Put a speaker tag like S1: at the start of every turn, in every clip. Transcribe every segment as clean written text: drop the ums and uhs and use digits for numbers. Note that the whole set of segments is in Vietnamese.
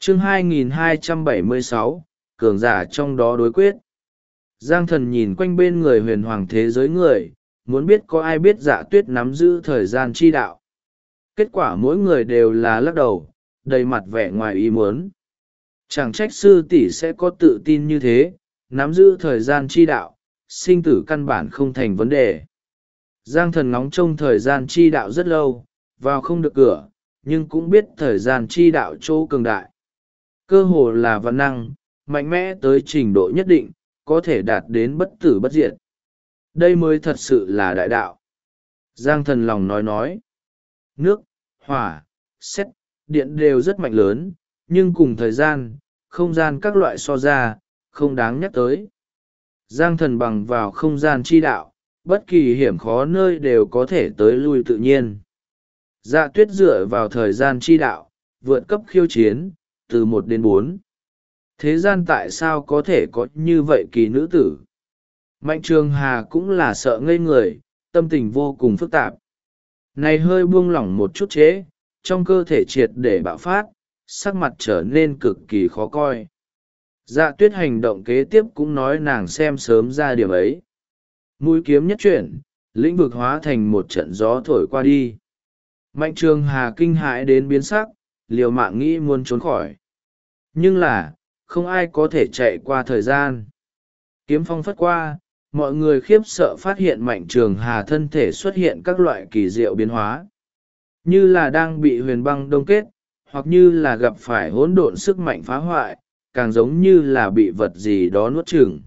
S1: chương 2276, cường giả trong đó đối quyết. Giang Thần nhìn quanh bên người huyền hoàng thế giới người, muốn biết có ai biết Dạ Tuyết nắm giữ thời gian chi đạo. Kết quả mỗi người đều là lắc đầu, đầy mặt vẻ ngoài ý muốn. Chẳng trách sư tỷ sẽ có tự tin như thế, nắm giữ thời gian chi đạo, sinh tử căn bản không thành vấn đề. Giang Thần ngóng trông thời gian chi đạo rất lâu, vào không được cửa, nhưng cũng biết thời gian chi đạo chỗ cường đại. Cơ hồ là văn năng, mạnh mẽ tới trình độ nhất định, có thể đạt đến bất tử bất diệt. Đây mới thật sự là đại đạo. Giang Thần lòng nói. Nước, hỏa, sét, điện đều rất mạnh lớn, nhưng cùng thời gian, không gian các loại so ra, không đáng nhắc tới. Giang Thần bằng vào không gian chi đạo, bất kỳ hiểm khó nơi đều có thể tới lui tự nhiên. Dạ Tuyết dựa vào thời gian chi đạo, vượt cấp khiêu chiến, từ 1 đến 4. Thế gian tại sao có thể có như vậy kỳ nữ tử? Mạnh Trường Hà cũng là sợ ngây người, tâm tình vô cùng phức tạp. Này hơi buông lỏng một chút chế, trong cơ thể triệt để bạo phát, sắc mặt trở nên cực kỳ khó coi. Dạ Tuyết hành động kế tiếp cũng nói nàng xem sớm ra điểm ấy. Mũi kiếm nhất chuyển, lĩnh vực hóa thành một trận gió thổi qua đi. Mạnh Trường Hà kinh hãi đến biến sắc, liều mạng nghĩ muốn trốn khỏi. Nhưng là, không ai có thể chạy qua thời gian. Kiếm phong phất qua, mọi người khiếp sợ phát hiện Mạnh Trường Hà thân thể xuất hiện các loại kỳ diệu biến hóa. Như là đang bị huyền băng đông kết, hoặc như là gặp phải hỗn độn sức mạnh phá hoại, càng giống như là bị vật gì đó nuốt chửng.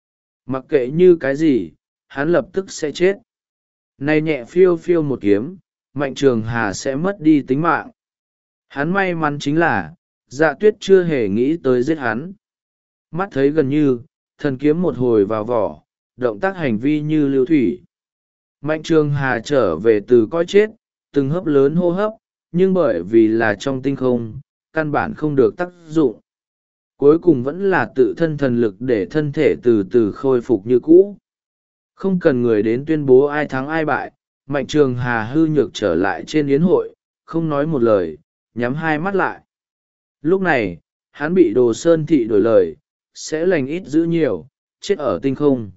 S1: Mặc kệ như cái gì, hắn lập tức sẽ chết. Này nhẹ phiêu phiêu một kiếm, Mạnh Trường Hà sẽ mất đi tính mạng. Hắn may mắn chính là, Dạ Tuyết chưa hề nghĩ tới giết hắn. Mắt thấy gần như, thần kiếm một hồi vào vỏ, động tác hành vi như lưu thủy. Mạnh Trường Hà trở về từ cõi chết, từng hấp lớn hô hấp, nhưng bởi vì là trong tinh không, căn bản không được tác dụng. Cuối cùng vẫn là tự thân thần lực để thân thể từ từ khôi phục như cũ. Không cần người đến tuyên bố ai thắng ai bại, Mạnh Trường Hà hư nhược trở lại trên yến hội, không nói một lời, nhắm hai mắt lại. Lúc này, hắn bị Đồ Sơn Thị đổi lời, sẽ lành ít giữ nhiều, chết ở tinh không.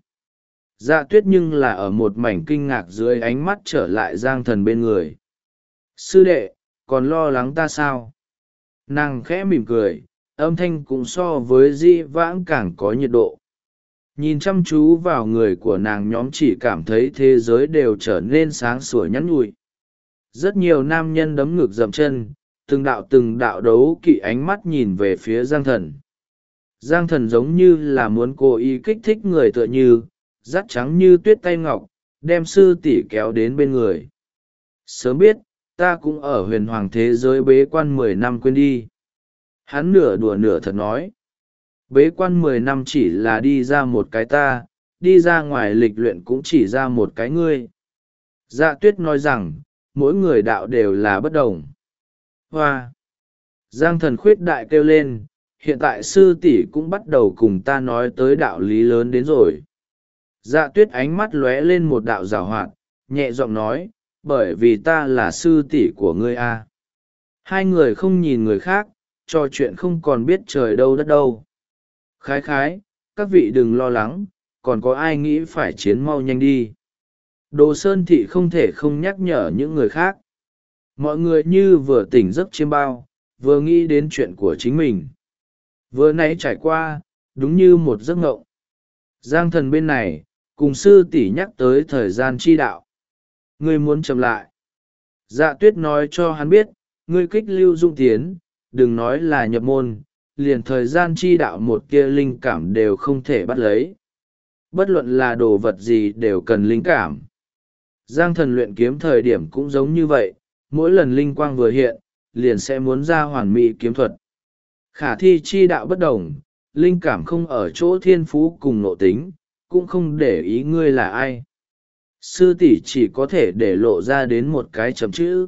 S1: Dạ Tuyết nhưng là ở một mảnh kinh ngạc dưới ánh mắt trở lại Giang Thần bên người. Sư đệ, còn lo lắng ta sao? Nàng khẽ mỉm cười, âm thanh cũng so với di vãng càng có nhiệt độ. Nhìn chăm chú vào người của nàng, nhóm chỉ cảm thấy thế giới đều trở nên sáng sủa nhắn nhủi. Rất nhiều nam nhân đấm ngực dậm chân, từng đạo đấu kỵ ánh mắt nhìn về phía Giang Thần. Giang Thần giống như là muốn cố ý kích thích người tựa như, dắt trắng như tuyết tay ngọc, đem sư tỷ kéo đến bên người. Sớm biết, ta cũng ở huyền hoàng thế giới bế quan 10 năm quên đi. Hắn nửa đùa nửa thật nói. Bế quan 10 năm chỉ là đi ra một cái ta, đi ra ngoài lịch luyện cũng chỉ ra một cái ngươi. Dạ Tuyết nói rằng, mỗi người đạo đều là bất đồng. Hoa! Giang Thần khuyết đại kêu lên, hiện tại sư tỷ cũng bắt đầu cùng ta nói tới đạo lý lớn đến rồi. Dạ Tuyết ánh mắt lóe lên một đạo giảo hoạt, nhẹ giọng nói, bởi vì ta là sư tỷ của ngươi a. Hai người không nhìn người khác, trò chuyện không còn biết trời đâu đất đâu. Khái khái, các vị đừng lo lắng, còn có ai nghĩ phải chiến mau nhanh đi. Đồ Sơn Thị không thể không nhắc nhở những người khác. Mọi người như vừa tỉnh giấc chiêm bao, vừa nghĩ đến chuyện của chính mình. Vừa nãy trải qua, đúng như một giấc mộng. Giang Thần bên này, cùng sư tỷ nhắc tới thời gian chi đạo. Ngươi muốn chậm lại. Dạ Tuyết nói cho hắn biết, ngươi kích lưu dung tiến, đừng nói là nhập môn, liền thời gian chi đạo một kia linh cảm đều không thể bắt lấy. Bất luận là đồ vật gì đều cần linh cảm. Giang Thần luyện kiếm thời điểm cũng giống như vậy, mỗi lần linh quang vừa hiện, liền sẽ muốn ra hoàn mỹ kiếm thuật. Khả thi chi đạo bất đồng, linh cảm không ở chỗ thiên phú cùng nội tính, cũng không để ý ngươi là ai. Sư tỷ chỉ có thể để lộ ra đến một cái chấm chữ.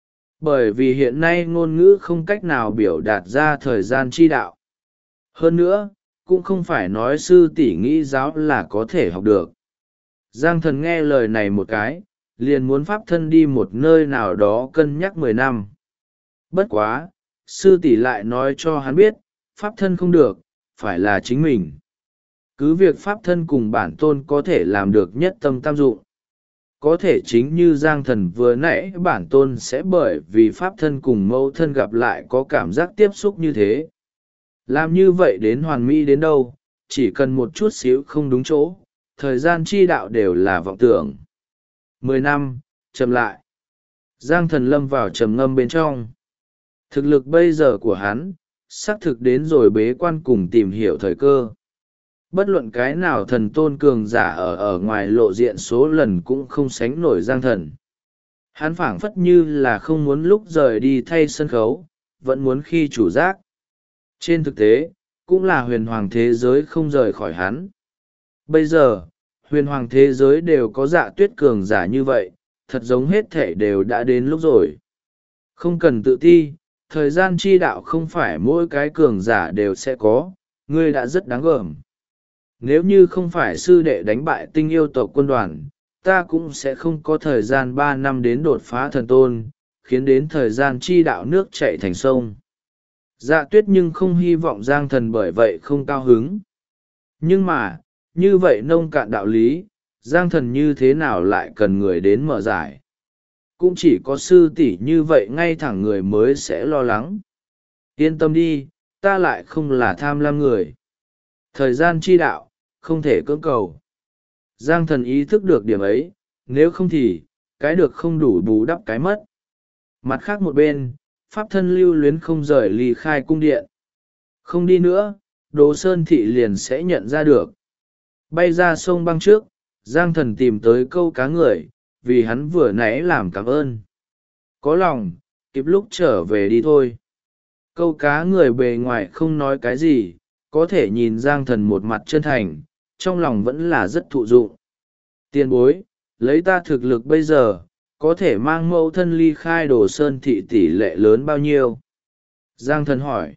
S1: Bởi vì hiện nay ngôn ngữ không cách nào biểu đạt ra thời gian chi đạo. Hơn nữa, cũng không phải nói sư tỷ nghĩ giáo là có thể học được. Giang Thần nghe lời này một cái, liền muốn pháp thân đi một nơi nào đó cân nhắc 10 năm. Bất quá, sư tỷ lại nói cho hắn biết pháp thân không được, phải là chính mình. Cứ việc pháp thân cùng bản tôn có thể làm được nhất tâm tam dụng. Có thể chính như Giang Thần vừa nãy, bản tôn sẽ bởi vì pháp thân cùng mẫu thân gặp lại có cảm giác tiếp xúc như thế. Làm như vậy đến hoàn mỹ đến đâu, chỉ cần một chút xíu không đúng chỗ, thời gian chi đạo đều là vọng tưởng. 10 năm, chậm lại. Giang Thần lâm vào trầm ngâm bên trong. Thực lực bây giờ của hắn, xác thực đến rồi bế quan cùng tìm hiểu thời cơ. Bất luận cái nào thần tôn cường giả ở ngoài lộ diện số lần cũng không sánh nổi Giang Thần. Hắn phảng phất như là không muốn lúc rời đi thay sân khấu, vẫn muốn khi chủ giác. Trên thực tế, cũng là huyền hoàng thế giới không rời khỏi hắn. Bây giờ, huyền hoàng thế giới đều có Dạ Tuyết cường giả như vậy, thật giống hết thể đều đã đến lúc rồi. Không cần tự ti, thời gian chi đạo không phải mỗi cái cường giả đều sẽ có, ngươi đã rất đáng gờm. Nếu như không phải sư đệ đánh bại tinh yêu tộc quân đoàn, ta cũng sẽ không có thời gian 3 năm đến đột phá thần tôn, khiến đến thời gian chi đạo nước chảy thành sông. Dạ Tuyết nhưng không hy vọng Giang Thần bởi vậy không cao hứng. Nhưng mà, như vậy nông cạn đạo lý, Giang Thần như thế nào lại cần người đến mở giải. Cũng chỉ có sư tỷ như vậy ngay thẳng người mới sẽ lo lắng. Yên tâm đi, ta lại không là tham lam người. Thời gian chi đạo, không thể cưỡng cầu. Giang Thần ý thức được điểm ấy, nếu không thì, cái được không đủ bù đắp cái mất. Mặt khác một bên, pháp thân lưu luyến không rời ly khai cung điện. Không đi nữa, Đồ Sơn Thị liền sẽ nhận ra được. Bay ra sông băng trước, Giang Thần tìm tới câu cá người, vì hắn vừa nãy làm cảm ơn. Có lòng, kịp lúc trở về đi thôi. Câu cá người bề ngoài không nói cái gì, có thể nhìn Giang Thần một mặt chân thành, trong lòng vẫn là rất thụ dụng. Tiền bối, lấy ta thực lực bây giờ, có thể mang mẫu thân ly khai Đồ Sơn Thị tỷ lệ lớn bao nhiêu? Giang Thần hỏi.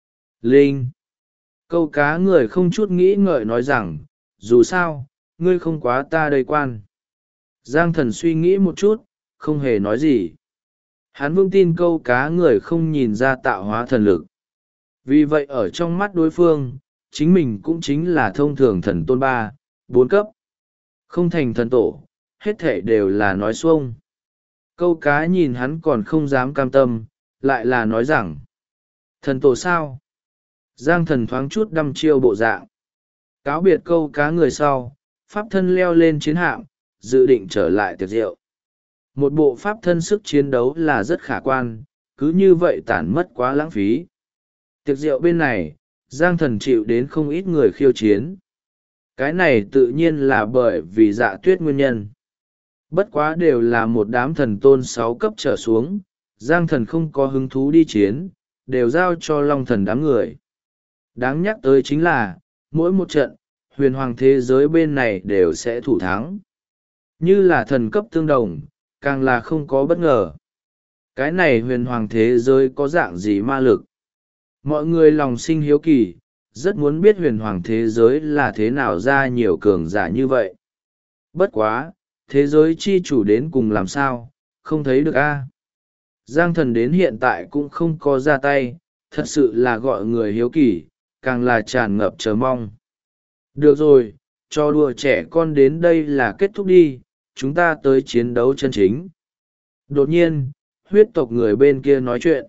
S1: Linh. Câu cá người không chút nghĩ ngợi nói rằng, dù sao, ngươi không quá ta đây quan. Giang Thần suy nghĩ một chút, không hề nói gì. Hắn vững tin câu cá người không nhìn ra tạo hóa thần lực. Vì vậy ở trong mắt đối phương, chính mình cũng chính là thông thường thần tôn 3, 4 cấp. Không thành thần tổ, hết thể đều là nói xuông. Câu cá nhìn hắn còn không dám cam tâm, lại là nói rằng, thần tổ sao? Giang Thần thoáng chút đăm chiêu bộ dạng. Cáo biệt câu cá người sau, pháp thân leo lên chiến hạm, dự định trở lại tiệc rượu. Một bộ pháp thân sức chiến đấu là rất khả quan, cứ như vậy tản mất quá lãng phí. Tiệc rượu bên này, Giang Thần chịu đến không ít người khiêu chiến. Cái này tự nhiên là bởi vì Dạ Tuyết nguyên nhân. Bất quá đều là một đám thần tôn 6 cấp trở xuống, Giang Thần không có hứng thú đi chiến, đều giao cho Long Thần đám người. Đáng nhắc tới chính là, mỗi một trận, huyền hoàng thế giới bên này đều sẽ thủ thắng. Như là thần cấp tương đồng, càng là không có bất ngờ. Cái này huyền hoàng thế giới có dạng gì ma lực? Mọi người lòng sinh hiếu kỳ, rất muốn biết huyền hoàng thế giới là thế nào ra nhiều cường giả như vậy. Bất quá, thế giới chi chủ đến cùng làm sao, không thấy được a. Giang Thần đến hiện tại cũng không có ra tay, thật sự là gọi người hiếu kỳ, càng là tràn ngập chờ mong. Được rồi, cho đùa trẻ con đến đây là kết thúc đi, chúng ta tới chiến đấu chân chính. Đột nhiên, huyết tộc người bên kia nói chuyện.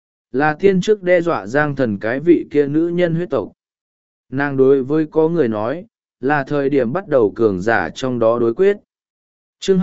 S1: Là tiên trước đe dọa Giang Thần cái vị kia nữ nhân huyết tộc. Nàng đối với có người nói, là thời điểm bắt đầu cường giả trong đó đối quyết. Chương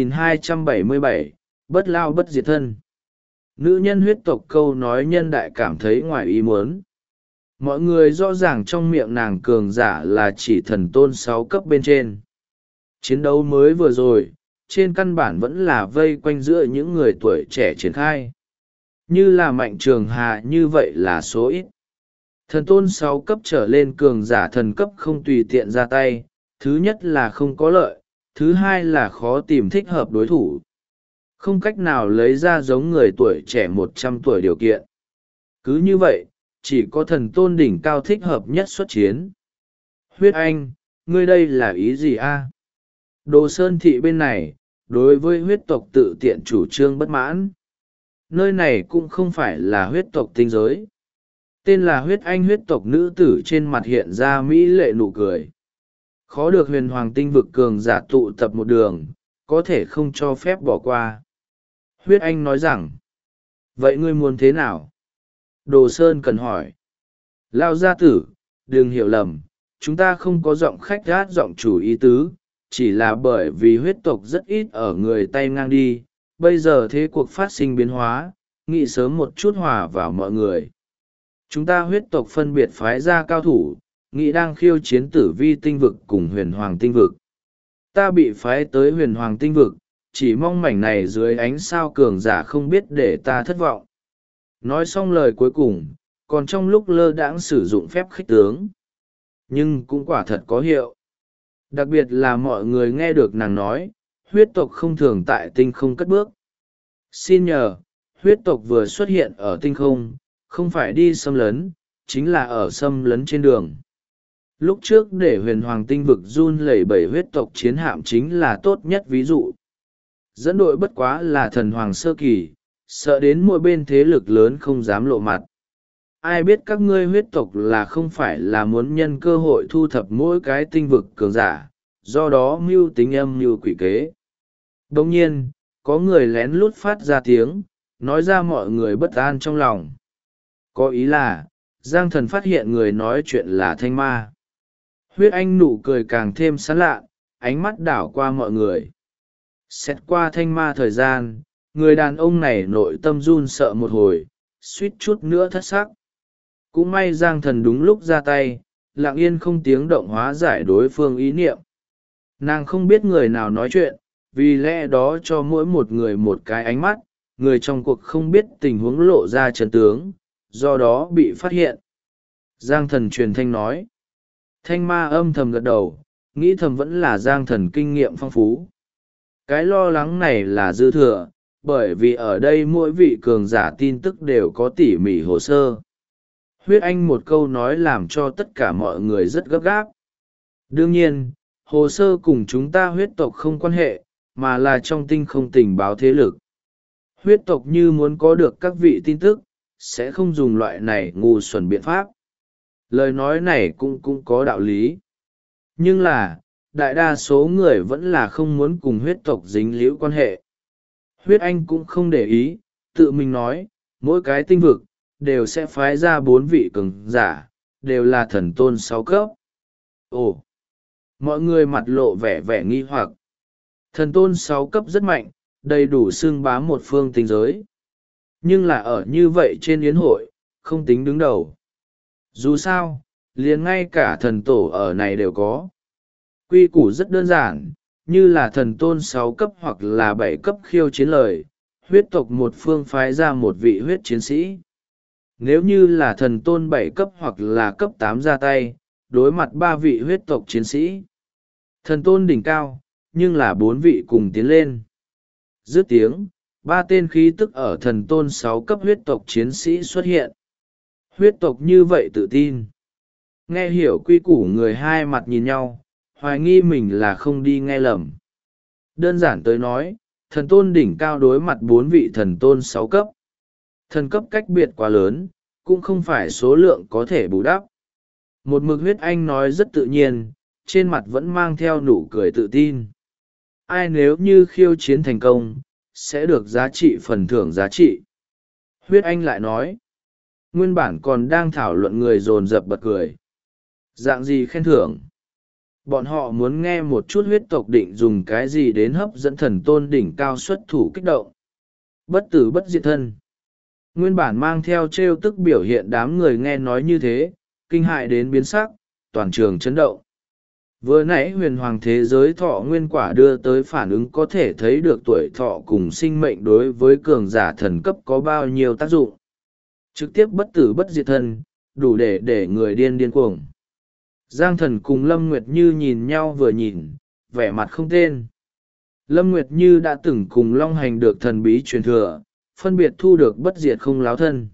S1: 2277, bất lao bất diệt thân. Nữ nhân huyết tộc câu nói nhân đại cảm thấy ngoài ý muốn. Mọi người rõ ràng trong miệng nàng cường giả là chỉ thần tôn 6 cấp bên trên. Chiến đấu mới vừa rồi, trên căn bản vẫn là vây quanh giữa những người tuổi trẻ triển khai. Như là Mạnh Trường Hà như vậy là số ít. Thần tôn 6 cấp trở lên cường giả thần cấp không tùy tiện ra tay, thứ nhất là không có lợi, thứ hai là khó tìm thích hợp đối thủ. Không cách nào lấy ra giống người tuổi trẻ 100 tuổi điều kiện. Cứ như vậy, chỉ có thần tôn đỉnh cao thích hợp nhất xuất chiến. Huyết Anh, ngươi đây là ý gì a? Đồ Sơn Thị bên này, đối với huyết tộc tự tiện chủ trương bất mãn. nơi này cũng không phải là huyết tộc tinh giới. Tên là huyết anh, huyết tộc nữ tử trên mặt hiện ra mỹ lệ nụ cười. Khó được huyền hoàng tinh vực cường giả tụ tập một đường, có thể không cho phép bỏ qua. Huyết anh nói rằng, vậy ngươi muốn thế nào? Đồ Sơn cần hỏi. Lao gia tử, đừng hiểu lầm, chúng ta không có giọng khách gát giọng chủ ý tứ, chỉ là bởi vì huyết tộc rất ít ở người tay ngang đi, bây giờ thế cuộc phát sinh biến hóa, nghĩ sớm một chút hòa vào mọi người. Chúng ta huyết tộc phân biệt phái ra cao thủ, nghĩ đang khiêu chiến tử vi tinh vực cùng huyền hoàng tinh vực. Ta bị phái tới huyền hoàng tinh vực, chỉ mong mảnh này dưới ánh sao cường giả không biết để ta thất vọng. Nói xong lời cuối cùng, còn trong lúc lơ đãng sử dụng phép khích tướng. Nhưng cũng quả thật có hiệu. Đặc biệt là mọi người nghe được nàng nói, huyết tộc không thường tại tinh không cất bước. Xin nhờ, huyết tộc vừa xuất hiện ở tinh không, không phải đi xâm lấn, chính là ở xâm lấn trên đường. Lúc trước để huyền hoàng tinh vực run lẩy bẩy huyết tộc chiến hạm chính là tốt nhất ví dụ. Dẫn đội bất quá là thần hoàng sơ kỳ, sợ đến mỗi bên thế lực lớn không dám lộ mặt. Ai biết các ngươi huyết tộc là không phải là muốn nhân cơ hội thu thập mỗi cái tinh vực cường giả, do đó mưu tính âm mưu quỷ kế. Đồng nhiên, có người lén lút phát ra tiếng, nói ra mọi người bất an trong lòng. Có ý là, Giang Thần phát hiện người nói chuyện là Thanh Ma. Huyết anh nụ cười càng thêm sán lạ, ánh mắt đảo qua mọi người. Xét qua Thanh Ma thời gian, người đàn ông này nội tâm run sợ một hồi, suýt chút nữa thất sắc. Cũng may Giang Thần đúng lúc ra tay, lặng yên không tiếng động hóa giải đối phương ý niệm. Nàng không biết người nào nói chuyện, vì lẽ đó cho mỗi một người một cái ánh mắt, người trong cuộc không biết tình huống lộ ra chân tướng, do đó bị phát hiện. Giang Thần truyền thanh nói. Thanh Ma âm thầm gật đầu, nghĩ thầm vẫn là Giang Thần kinh nghiệm phong phú. Cái lo lắng này là dư thừa, bởi vì ở đây mỗi vị cường giả tin tức đều có tỉ mỉ hồ sơ. Huyết anh một câu nói làm cho tất cả mọi người rất gấp gáp. Đương nhiên, hồ sơ cùng chúng ta huyết tộc không quan hệ, mà là trong tinh không tình báo thế lực. Huyết tộc như muốn có được các vị tin tức, sẽ không dùng loại này ngu xuẩn biện pháp. Lời nói này cũng có đạo lý. Nhưng là, đại đa số người vẫn là không muốn cùng huyết tộc dính líu quan hệ. Huyết anh cũng không để ý, tự mình nói, mỗi cái tinh vực, đều sẽ phái ra 4 vị cường giả, đều là thần tôn 6 cấp. Ồ! Mọi người mặt lộ vẻ nghi hoặc. Thần tôn 6 cấp rất mạnh, đầy đủ xưng bá một phương tinh giới. Nhưng là ở như vậy trên yến hội, không tính đứng đầu. Dù sao, liền ngay cả thần tổ ở này đều có. Quy củ rất đơn giản, như là thần tôn 6 cấp hoặc là 7 cấp khiêu chiến lời, huyết tộc một phương phái ra một vị huyết chiến sĩ. Nếu như là thần tôn 7 cấp hoặc là cấp 8 ra tay, đối mặt 3 vị huyết tộc chiến sĩ. Thần tôn đỉnh cao, nhưng là 4 vị cùng tiến lên. Dứt tiếng, 3 tên khí tức ở thần tôn 6 cấp huyết tộc chiến sĩ xuất hiện. Huyết tộc như vậy tự tin. Nghe hiểu quy củ người hai mặt nhìn nhau, hoài nghi mình là không đi nghe lầm. Đơn giản tới nói, thần tôn đỉnh cao đối mặt 4 vị thần tôn 6 cấp. Thần cấp cách biệt quá lớn, cũng không phải số lượng có thể bù đắp. Một mực huyết anh nói rất tự nhiên, trên mặt vẫn mang theo nụ cười tự tin. Ai nếu như khiêu chiến thành công, sẽ được giá trị phần thưởng giá trị. Huyết anh lại nói, nguyên bản còn đang thảo luận người dồn dập bật cười. Dạng gì khen thưởng? Bọn họ muốn nghe một chút huyết tộc định dùng cái gì đến hấp dẫn thần tôn đỉnh cao xuất thủ kích động. Bất tử bất diệt thân. Nguyên bản mang theo trêu tức biểu hiện đám người nghe nói như thế, kinh hại đến biến sắc, toàn trường chấn động. Vừa nãy huyền hoàng thế giới thọ nguyên quả đưa tới phản ứng có thể thấy được tuổi thọ cùng sinh mệnh đối với cường giả thần cấp có bao nhiêu tác dụng. Trực tiếp bất tử bất diệt thân, đủ để người điên cuồng. Giang Thần cùng Lâm Nguyệt Như nhìn nhau vừa nhìn, vẻ mặt không tên. Lâm Nguyệt Như đã từng cùng Long Hành được thần bí truyền thừa, phân biệt thu được bất diệt không láo thân.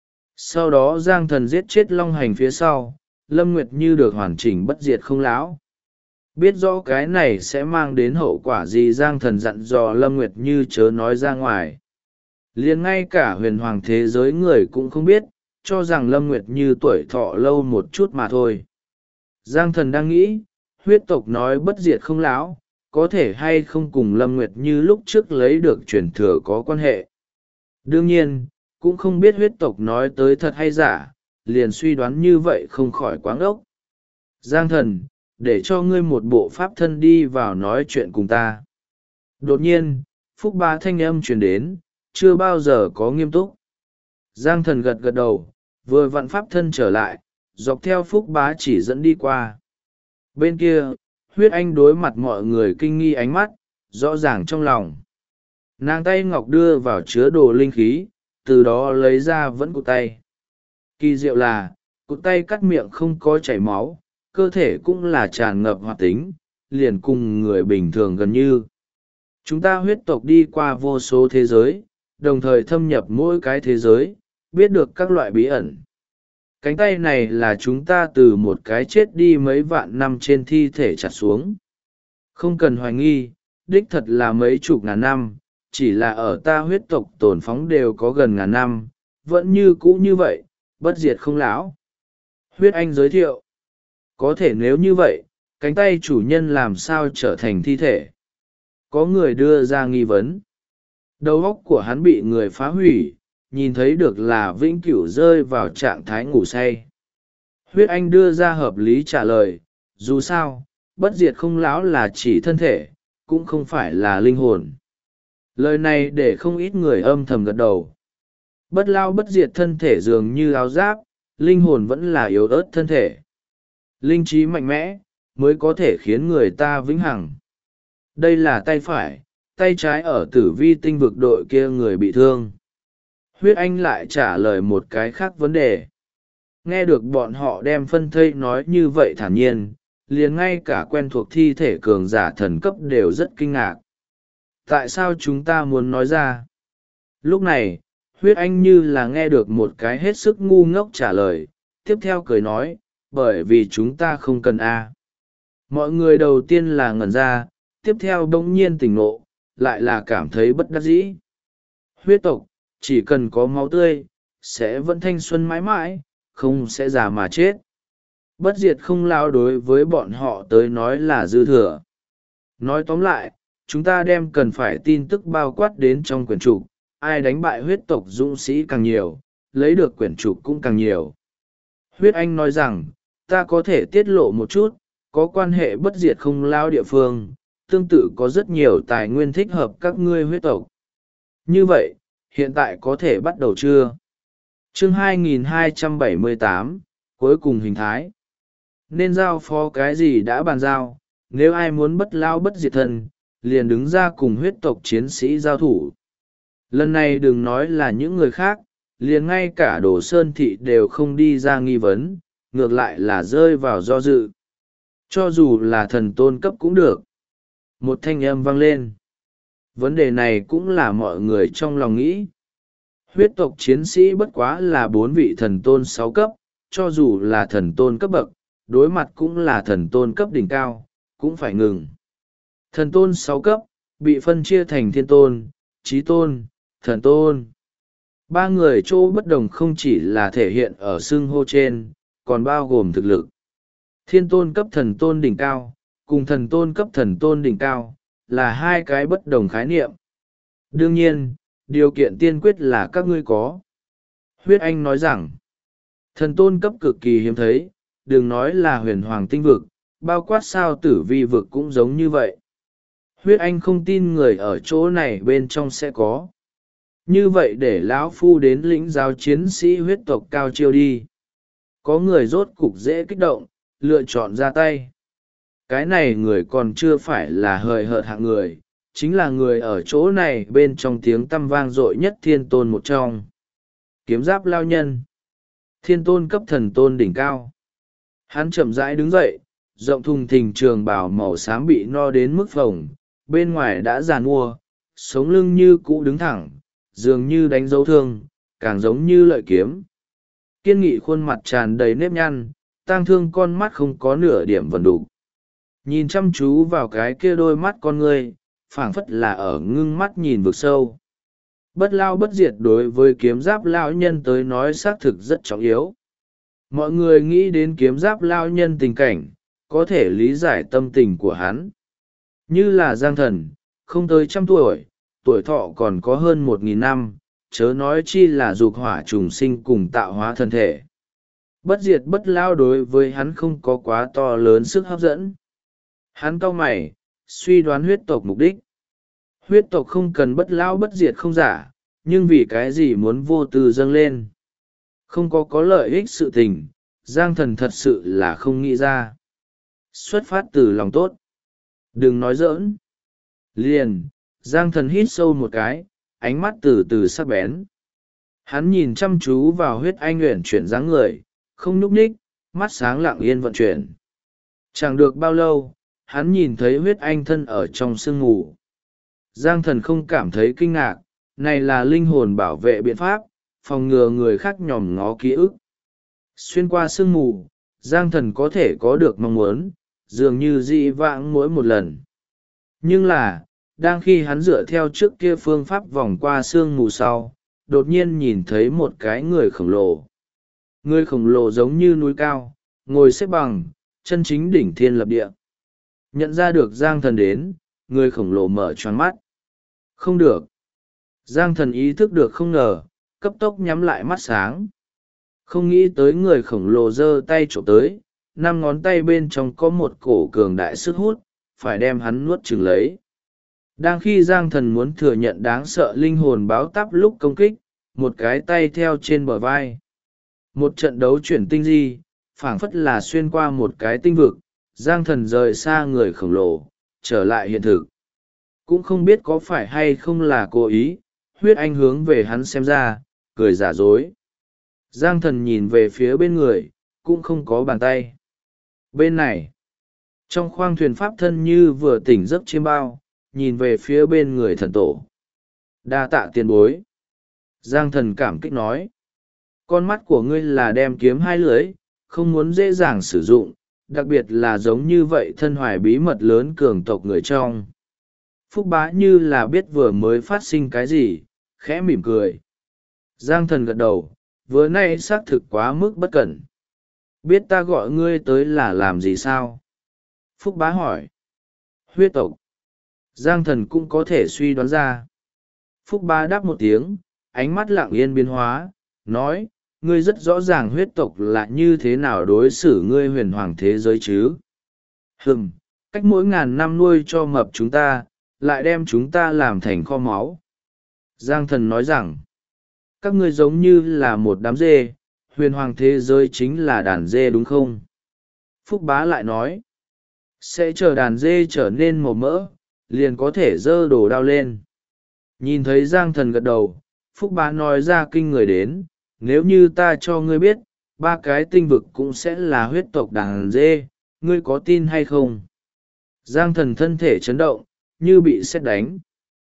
S1: Sau đó Giang Thần giết chết Long Hành phía sau, Lâm Nguyệt Như được hoàn chỉnh bất diệt không láo. Biết rõ cái này sẽ mang đến hậu quả gì, Giang Thần dặn dò Lâm Nguyệt Như chớ nói ra ngoài. Liền ngay cả huyền hoàng thế giới người cũng không biết, cho rằng Lâm Nguyệt Như tuổi thọ lâu một chút mà thôi. Giang Thần đang nghĩ, huyết tộc nói bất diệt không lão, có thể hay không cùng Lâm Nguyệt Như lúc trước lấy được truyền thừa có quan hệ. Đương nhiên, cũng không biết huyết tộc nói tới thật hay giả, liền suy đoán như vậy không khỏi quáng ốc. Giang Thần, để cho ngươi một bộ pháp thân đi vào nói chuyện cùng ta. Đột nhiên, Phúc Bá thanh âm truyền đến, chưa bao giờ có nghiêm túc. Giang Thần gật gật đầu, vừa vặn pháp thân trở lại, dọc theo Phúc Bá chỉ dẫn đi qua. Bên kia, huyết anh đối mặt mọi người kinh nghi ánh mắt, rõ ràng trong lòng. Nàng tay ngọc đưa vào chứa đồ linh khí, từ đó lấy ra vẫn cụt tay. Kỳ diệu là, cụt tay cắt miệng không có chảy máu, cơ thể cũng là tràn ngập hoạt tính, liền cùng người bình thường gần như. Chúng ta huyết tộc đi qua vô số thế giới, đồng thời thâm nhập mỗi cái thế giới, biết được các loại bí ẩn. Cánh tay này là chúng ta từ một cái chết đi mấy vạn năm trên thi thể chặt xuống. Không cần hoài nghi, đích thật là mấy chục ngàn năm, chỉ là ở ta huyết tộc tổn phóng đều có gần ngàn năm, vẫn như cũ như vậy, bất diệt không lão. Huyết anh giới thiệu. Có thể nếu như vậy, cánh tay chủ nhân làm sao trở thành thi thể? Có người đưa ra nghi vấn. Đầu óc của hắn bị người phá hủy, nhìn thấy được là vĩnh cửu rơi vào trạng thái ngủ say. Huyết anh đưa ra hợp lý trả lời, dù sao, bất diệt không lão là chỉ thân thể, cũng không phải là linh hồn. Lời này để không ít người âm thầm gật đầu. Bất lao bất diệt thân thể dường như áo giáp, linh hồn vẫn là yếu ớt thân thể. Linh trí mạnh mẽ, mới có thể khiến người ta vĩnh hằng. Đây là tay phải, tay trái ở tử vi tinh vực đội kia người bị thương. Huyết anh lại trả lời một cái khác vấn đề. Nghe được bọn họ đem phân thây nói như vậy thản nhiên, liền ngay cả quen thuộc thi thể cường giả thần cấp đều rất kinh ngạc. Tại sao chúng ta muốn nói ra? Lúc này, huyết anh như là nghe được một cái hết sức ngu ngốc trả lời, tiếp theo cười nói, bởi vì chúng ta không cần A. Mọi người đầu tiên là ngẩn ra, tiếp theo bỗng nhiên tỉnh ngộ, lại là cảm thấy bất đắc dĩ. Huyết tộc, chỉ cần có máu tươi, sẽ vẫn thanh xuân mãi mãi, không sẽ già mà chết. Bất diệt không lao đối với bọn họ tới nói là dư thừa. Nói tóm lại, chúng ta đem cần phải tin tức bao quát đến trong quyển trục, ai đánh bại huyết tộc dũng sĩ càng nhiều, lấy được quyển trục cũng càng nhiều. Huyết anh nói rằng, ta có thể tiết lộ một chút, có quan hệ bất diệt không lao địa phương, tương tự có rất nhiều tài nguyên thích hợp các ngươi huyết tộc. Như vậy, hiện tại có thể bắt đầu chưa? Chương 2278, cuối cùng hình thái. Nên giao phó cái gì đã bàn giao, nếu ai muốn bất lao bất diệt thân, liền đứng ra cùng huyết tộc chiến sĩ giao thủ. Lần này đừng nói là những người khác, liền ngay cả Đồ Sơn Thị đều không đi ra nghi vấn, ngược lại là rơi vào do dự. Cho dù là thần tôn cấp cũng được. Một thanh âm vang lên. Vấn đề này cũng là mọi người trong lòng nghĩ. Huyết tộc chiến sĩ bất quá là 4 vị thần tôn 6 cấp, cho dù là thần tôn cấp bậc, đối mặt cũng là thần tôn cấp đỉnh cao, cũng phải ngừng. Thần tôn 6 cấp, bị phân chia thành thiên tôn, chí tôn, thần tôn. 3 người chỗ bất đồng không chỉ là thể hiện ở xưng hô trên, còn bao gồm thực lực. Thiên tôn cấp thần tôn đỉnh cao, cùng thần tôn cấp thần tôn đỉnh cao, là 2 cái bất đồng khái niệm. Đương nhiên, điều kiện tiên quyết là các ngươi có. Huyết Anh nói rằng, thần tôn cấp cực kỳ hiếm thấy, đừng nói là huyền hoàng tinh vực, bao quát sao tử vi vực cũng giống như vậy. Huyết Anh không tin người ở chỗ này bên trong sẽ có. Như vậy để lão phu đến lĩnh giáo chiến sĩ huyết tộc cao chiêu đi. Có người rốt cục dễ kích động, lựa chọn ra tay. Cái này người còn chưa phải là hời hợt hạng người, chính là người ở chỗ này bên trong tiếng tăm vang dội nhất thiên tôn một trong. Kiếm giáp lao nhân. Thiên tôn cấp thần tôn đỉnh cao. Hắn chậm rãi đứng dậy, rộng thùng thình trường bào màu xám bị no đến mức phồng, bên ngoài đã giàn mua, sống lưng như cũ đứng thẳng, dường như đánh dấu thương, càng giống như lợi kiếm. Kiên nghị khuôn mặt tràn đầy nếp nhăn, tang thương con mắt không có nửa điểm vần đục. Nhìn chăm chú vào cái kia đôi mắt con ngươi, phảng phất là ở ngưng mắt nhìn vực sâu. Bất lao bất diệt đối với kiếm giáp lao nhân tới nói xác thực rất trọng yếu. Mọi người nghĩ đến kiếm giáp lao nhân tình cảnh, có thể lý giải tâm tình của hắn. Như là Giang Thần, không tới 100 tuổi, tuổi thọ còn có hơn 1.000 năm, chớ nói chi là dục hỏa trùng sinh cùng tạo hóa thân thể. Bất diệt bất lao đối với hắn không có quá to lớn sức hấp dẫn. Hắn cau mày, suy đoán huyết tộc mục đích. Huyết tộc không cần bất lao bất diệt không giả, nhưng vì cái gì muốn vô tư dâng lên. Không có lợi ích sự tình, Giang Thần thật sự là không nghĩ ra. Xuất phát từ lòng tốt. Đừng nói giỡn. Liền, Giang Thần hít sâu một cái, ánh mắt từ từ sắc bén. Hắn nhìn chăm chú vào huyết anh uyển chuyển dáng người, không nhúc nhích, mắt sáng lặng yên vận chuyển. Chẳng được bao lâu, hắn nhìn thấy huyết anh thân ở trong sương mù. Giang Thần không cảm thấy kinh ngạc, này là linh hồn bảo vệ biện pháp, phòng ngừa người khác nhòm ngó ký ức. Xuyên qua sương mù, Giang Thần có thể có được mong muốn, dường như dị vãng mỗi một lần. Nhưng là, đang khi hắn dựa theo trước kia phương pháp vòng qua sương mù sau, đột nhiên nhìn thấy một cái người khổng lồ. Người khổng lồ giống như núi cao, ngồi xếp bằng, chân chính đỉnh thiên lập địa. Nhận ra được Giang Thần đến, người khổng lồ mở choáng mắt. Không được. Giang Thần ý thức được không ngờ, cấp tốc nhắm lại mắt sáng. Không nghĩ tới người khổng lồ giơ tay trộm tới, 5 ngón tay bên trong có một cổ cường đại sức hút, phải đem hắn nuốt chửng lấy. Đang khi Giang Thần muốn thừa nhận đáng sợ linh hồn báo táp lúc công kích, một cái tay theo trên bờ vai. Một trận đấu chuyển tinh di, phảng phất là xuyên qua một cái tinh vực, Giang Thần rời xa người khổng lồ, trở lại hiện thực. Cũng không biết có phải hay không là cố ý, huyết anh hướng về hắn xem ra, cười giả dối. Giang Thần nhìn về phía bên người, cũng không có bàn tay. Bên này, trong khoang thuyền pháp thân như vừa tỉnh giấc chiêm bao, nhìn về phía bên người thần tổ. Đa tạ tiền bối. Giang Thần cảm kích nói. Con mắt của ngươi là đem kiếm hai lưỡi, không muốn dễ dàng sử dụng, đặc biệt là giống như vậy thân hoài bí mật lớn cường tộc người trong. Phúc Bá như là biết vừa mới phát sinh cái gì, khẽ mỉm cười. Giang Thần gật đầu, vừa nay xác thực quá mức bất cẩn. Biết ta gọi ngươi tới là làm gì sao? Phúc Bá hỏi. Huyết tộc. Giang Thần cũng có thể suy đoán ra. Phúc Bá đáp một tiếng, ánh mắt lặng yên biến hóa, nói, ngươi rất rõ ràng huyết tộc là như thế nào đối xử ngươi huyền hoàng thế giới chứ. Cách mỗi 1000 năm nuôi cho mập chúng ta, lại đem chúng ta làm thành kho máu. Giang Thần nói rằng, các ngươi giống như là một đám dê, huyền hoàng thế giới chính là đàn dê đúng không? Phúc Bá lại nói, sẽ chờ đàn dê trở nên màu mỡ, liền có thể dơ đồ đao lên. Nhìn thấy Giang Thần gật đầu, Phúc Bá nói ra kinh người đến, nếu như ta cho ngươi biết, 3 cái tinh vực cũng sẽ là huyết tộc đàn dê, ngươi có tin hay không? Giang Thần thân thể chấn động, như bị sét đánh.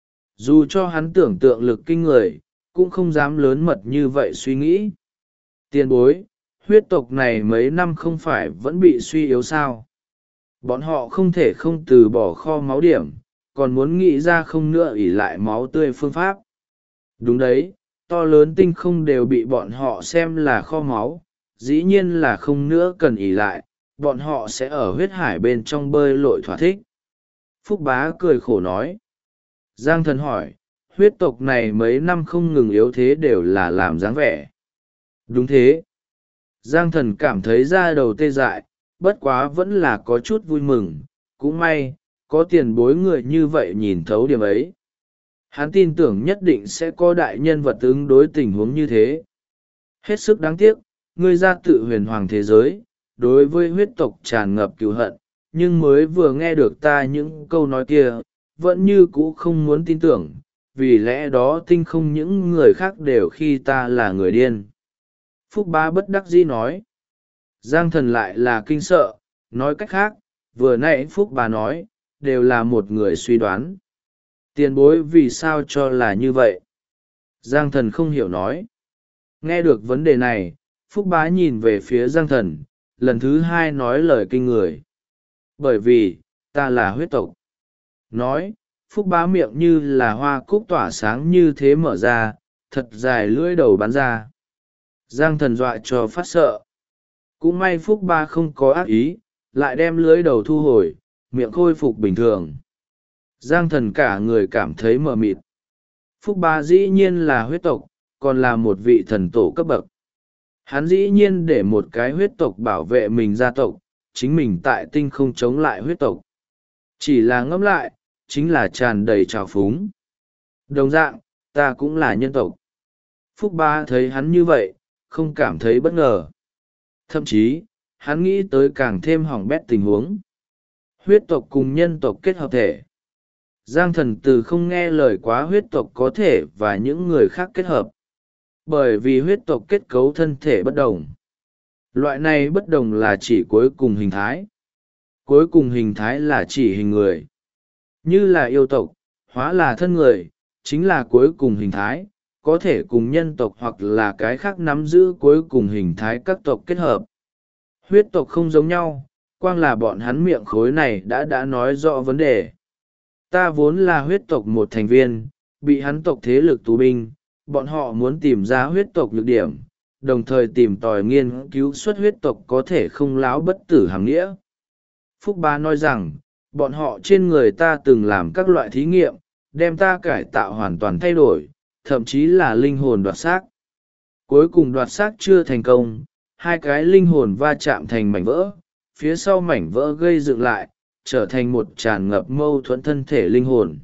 S1: Dù cho hắn tưởng tượng lực kinh người, cũng không dám lớn mật như vậy suy nghĩ. Tiền bối, huyết tộc này mấy năm không phải vẫn bị suy yếu sao? Bọn họ không thể không từ bỏ kho máu điểm, còn muốn nghĩ ra không nữa ỷ lại máu tươi phương pháp. Đúng đấy, to lớn tinh không đều bị bọn họ xem là kho máu, dĩ nhiên là không nữa cần ỷ lại, bọn họ sẽ ở huyết hải bên trong bơi lội thỏa thích. Phúc Bá cười khổ nói. Giang Thần hỏi, huyết tộc này mấy năm không ngừng yếu thế đều là làm dáng vẻ. Đúng thế. Giang Thần cảm thấy da đầu tê dại, bất quá vẫn là có chút vui mừng, cũng may, có tiền bối người như vậy nhìn thấu điểm ấy. Hắn tin tưởng nhất định sẽ có đại nhân vật ứng đối tình huống như thế. Hết sức đáng tiếc, ngươi ra tự huyền hoàng thế giới, đối với huyết tộc tràn ngập cừu hận, nhưng mới vừa nghe được ta những câu nói kia, vẫn như cũ không muốn tin tưởng, vì lẽ đó tinh không những người khác đều khi ta là người điên. Phúc Bá bất đắc dĩ nói. Giang Thần lại là kinh sợ, nói cách khác, vừa nãy Phúc Bá nói, đều là một người suy đoán. Tiền bối vì sao cho là như vậy? Giang Thần không hiểu nói. Nghe được vấn đề này, Phúc Bá nhìn về phía Giang Thần, lần thứ 2 nói lời kinh người. Bởi vì, ta là huyết tộc. Nói, Phúc Bá miệng như là hoa cúc tỏa sáng như thế mở ra, thật dài lưỡi đầu bắn ra. Giang Thần dọa cho phát sợ. Cũng may Phúc Bá không có ác ý, lại đem lưỡi đầu thu hồi, miệng khôi phục bình thường. Giang Thần cả người cảm thấy mờ mịt. Phúc Bá dĩ nhiên là huyết tộc, còn là một vị thần tổ cấp bậc. Hắn dĩ nhiên để một cái huyết tộc bảo vệ mình gia tộc, chính mình tại tinh không chống lại huyết tộc. Chỉ là ngẫm lại, chính là tràn đầy trào phúng. Đồng dạng, ta cũng là nhân tộc. Phúc Bá thấy hắn như vậy, không cảm thấy bất ngờ. Thậm chí, hắn nghĩ tới càng thêm hỏng bét tình huống. Huyết tộc cùng nhân tộc kết hợp thể. Giang Thần từ không nghe lời quá huyết tộc có thể và những người khác kết hợp. Bởi vì huyết tộc kết cấu thân thể bất đồng. Loại này bất đồng là chỉ cuối cùng hình thái. Cuối cùng hình thái là chỉ hình người. Như là yêu tộc, hóa là thân người, chính là cuối cùng hình thái, có thể cùng nhân tộc hoặc là cái khác nắm giữ cuối cùng hình thái các tộc kết hợp. Huyết tộc không giống nhau, quang là bọn hắn miệng khối này đã nói rõ vấn đề. Ta vốn là huyết tộc một thành viên, bị hắn tộc thế lực tù binh, bọn họ muốn tìm ra huyết tộc nhược điểm, đồng thời tìm tòi nghiên cứu xuất huyết tộc có thể không láo bất tử hàm nghĩa. Phúc Bá nói rằng, bọn họ trên người ta từng làm các loại thí nghiệm, đem ta cải tạo hoàn toàn thay đổi, thậm chí là linh hồn đoạt xác. Cuối cùng đoạt xác chưa thành công, hai cái linh hồn va chạm thành mảnh vỡ, phía sau mảnh vỡ gây dựng lại, trở thành một tràn ngập mâu thuẫn thân thể linh hồn.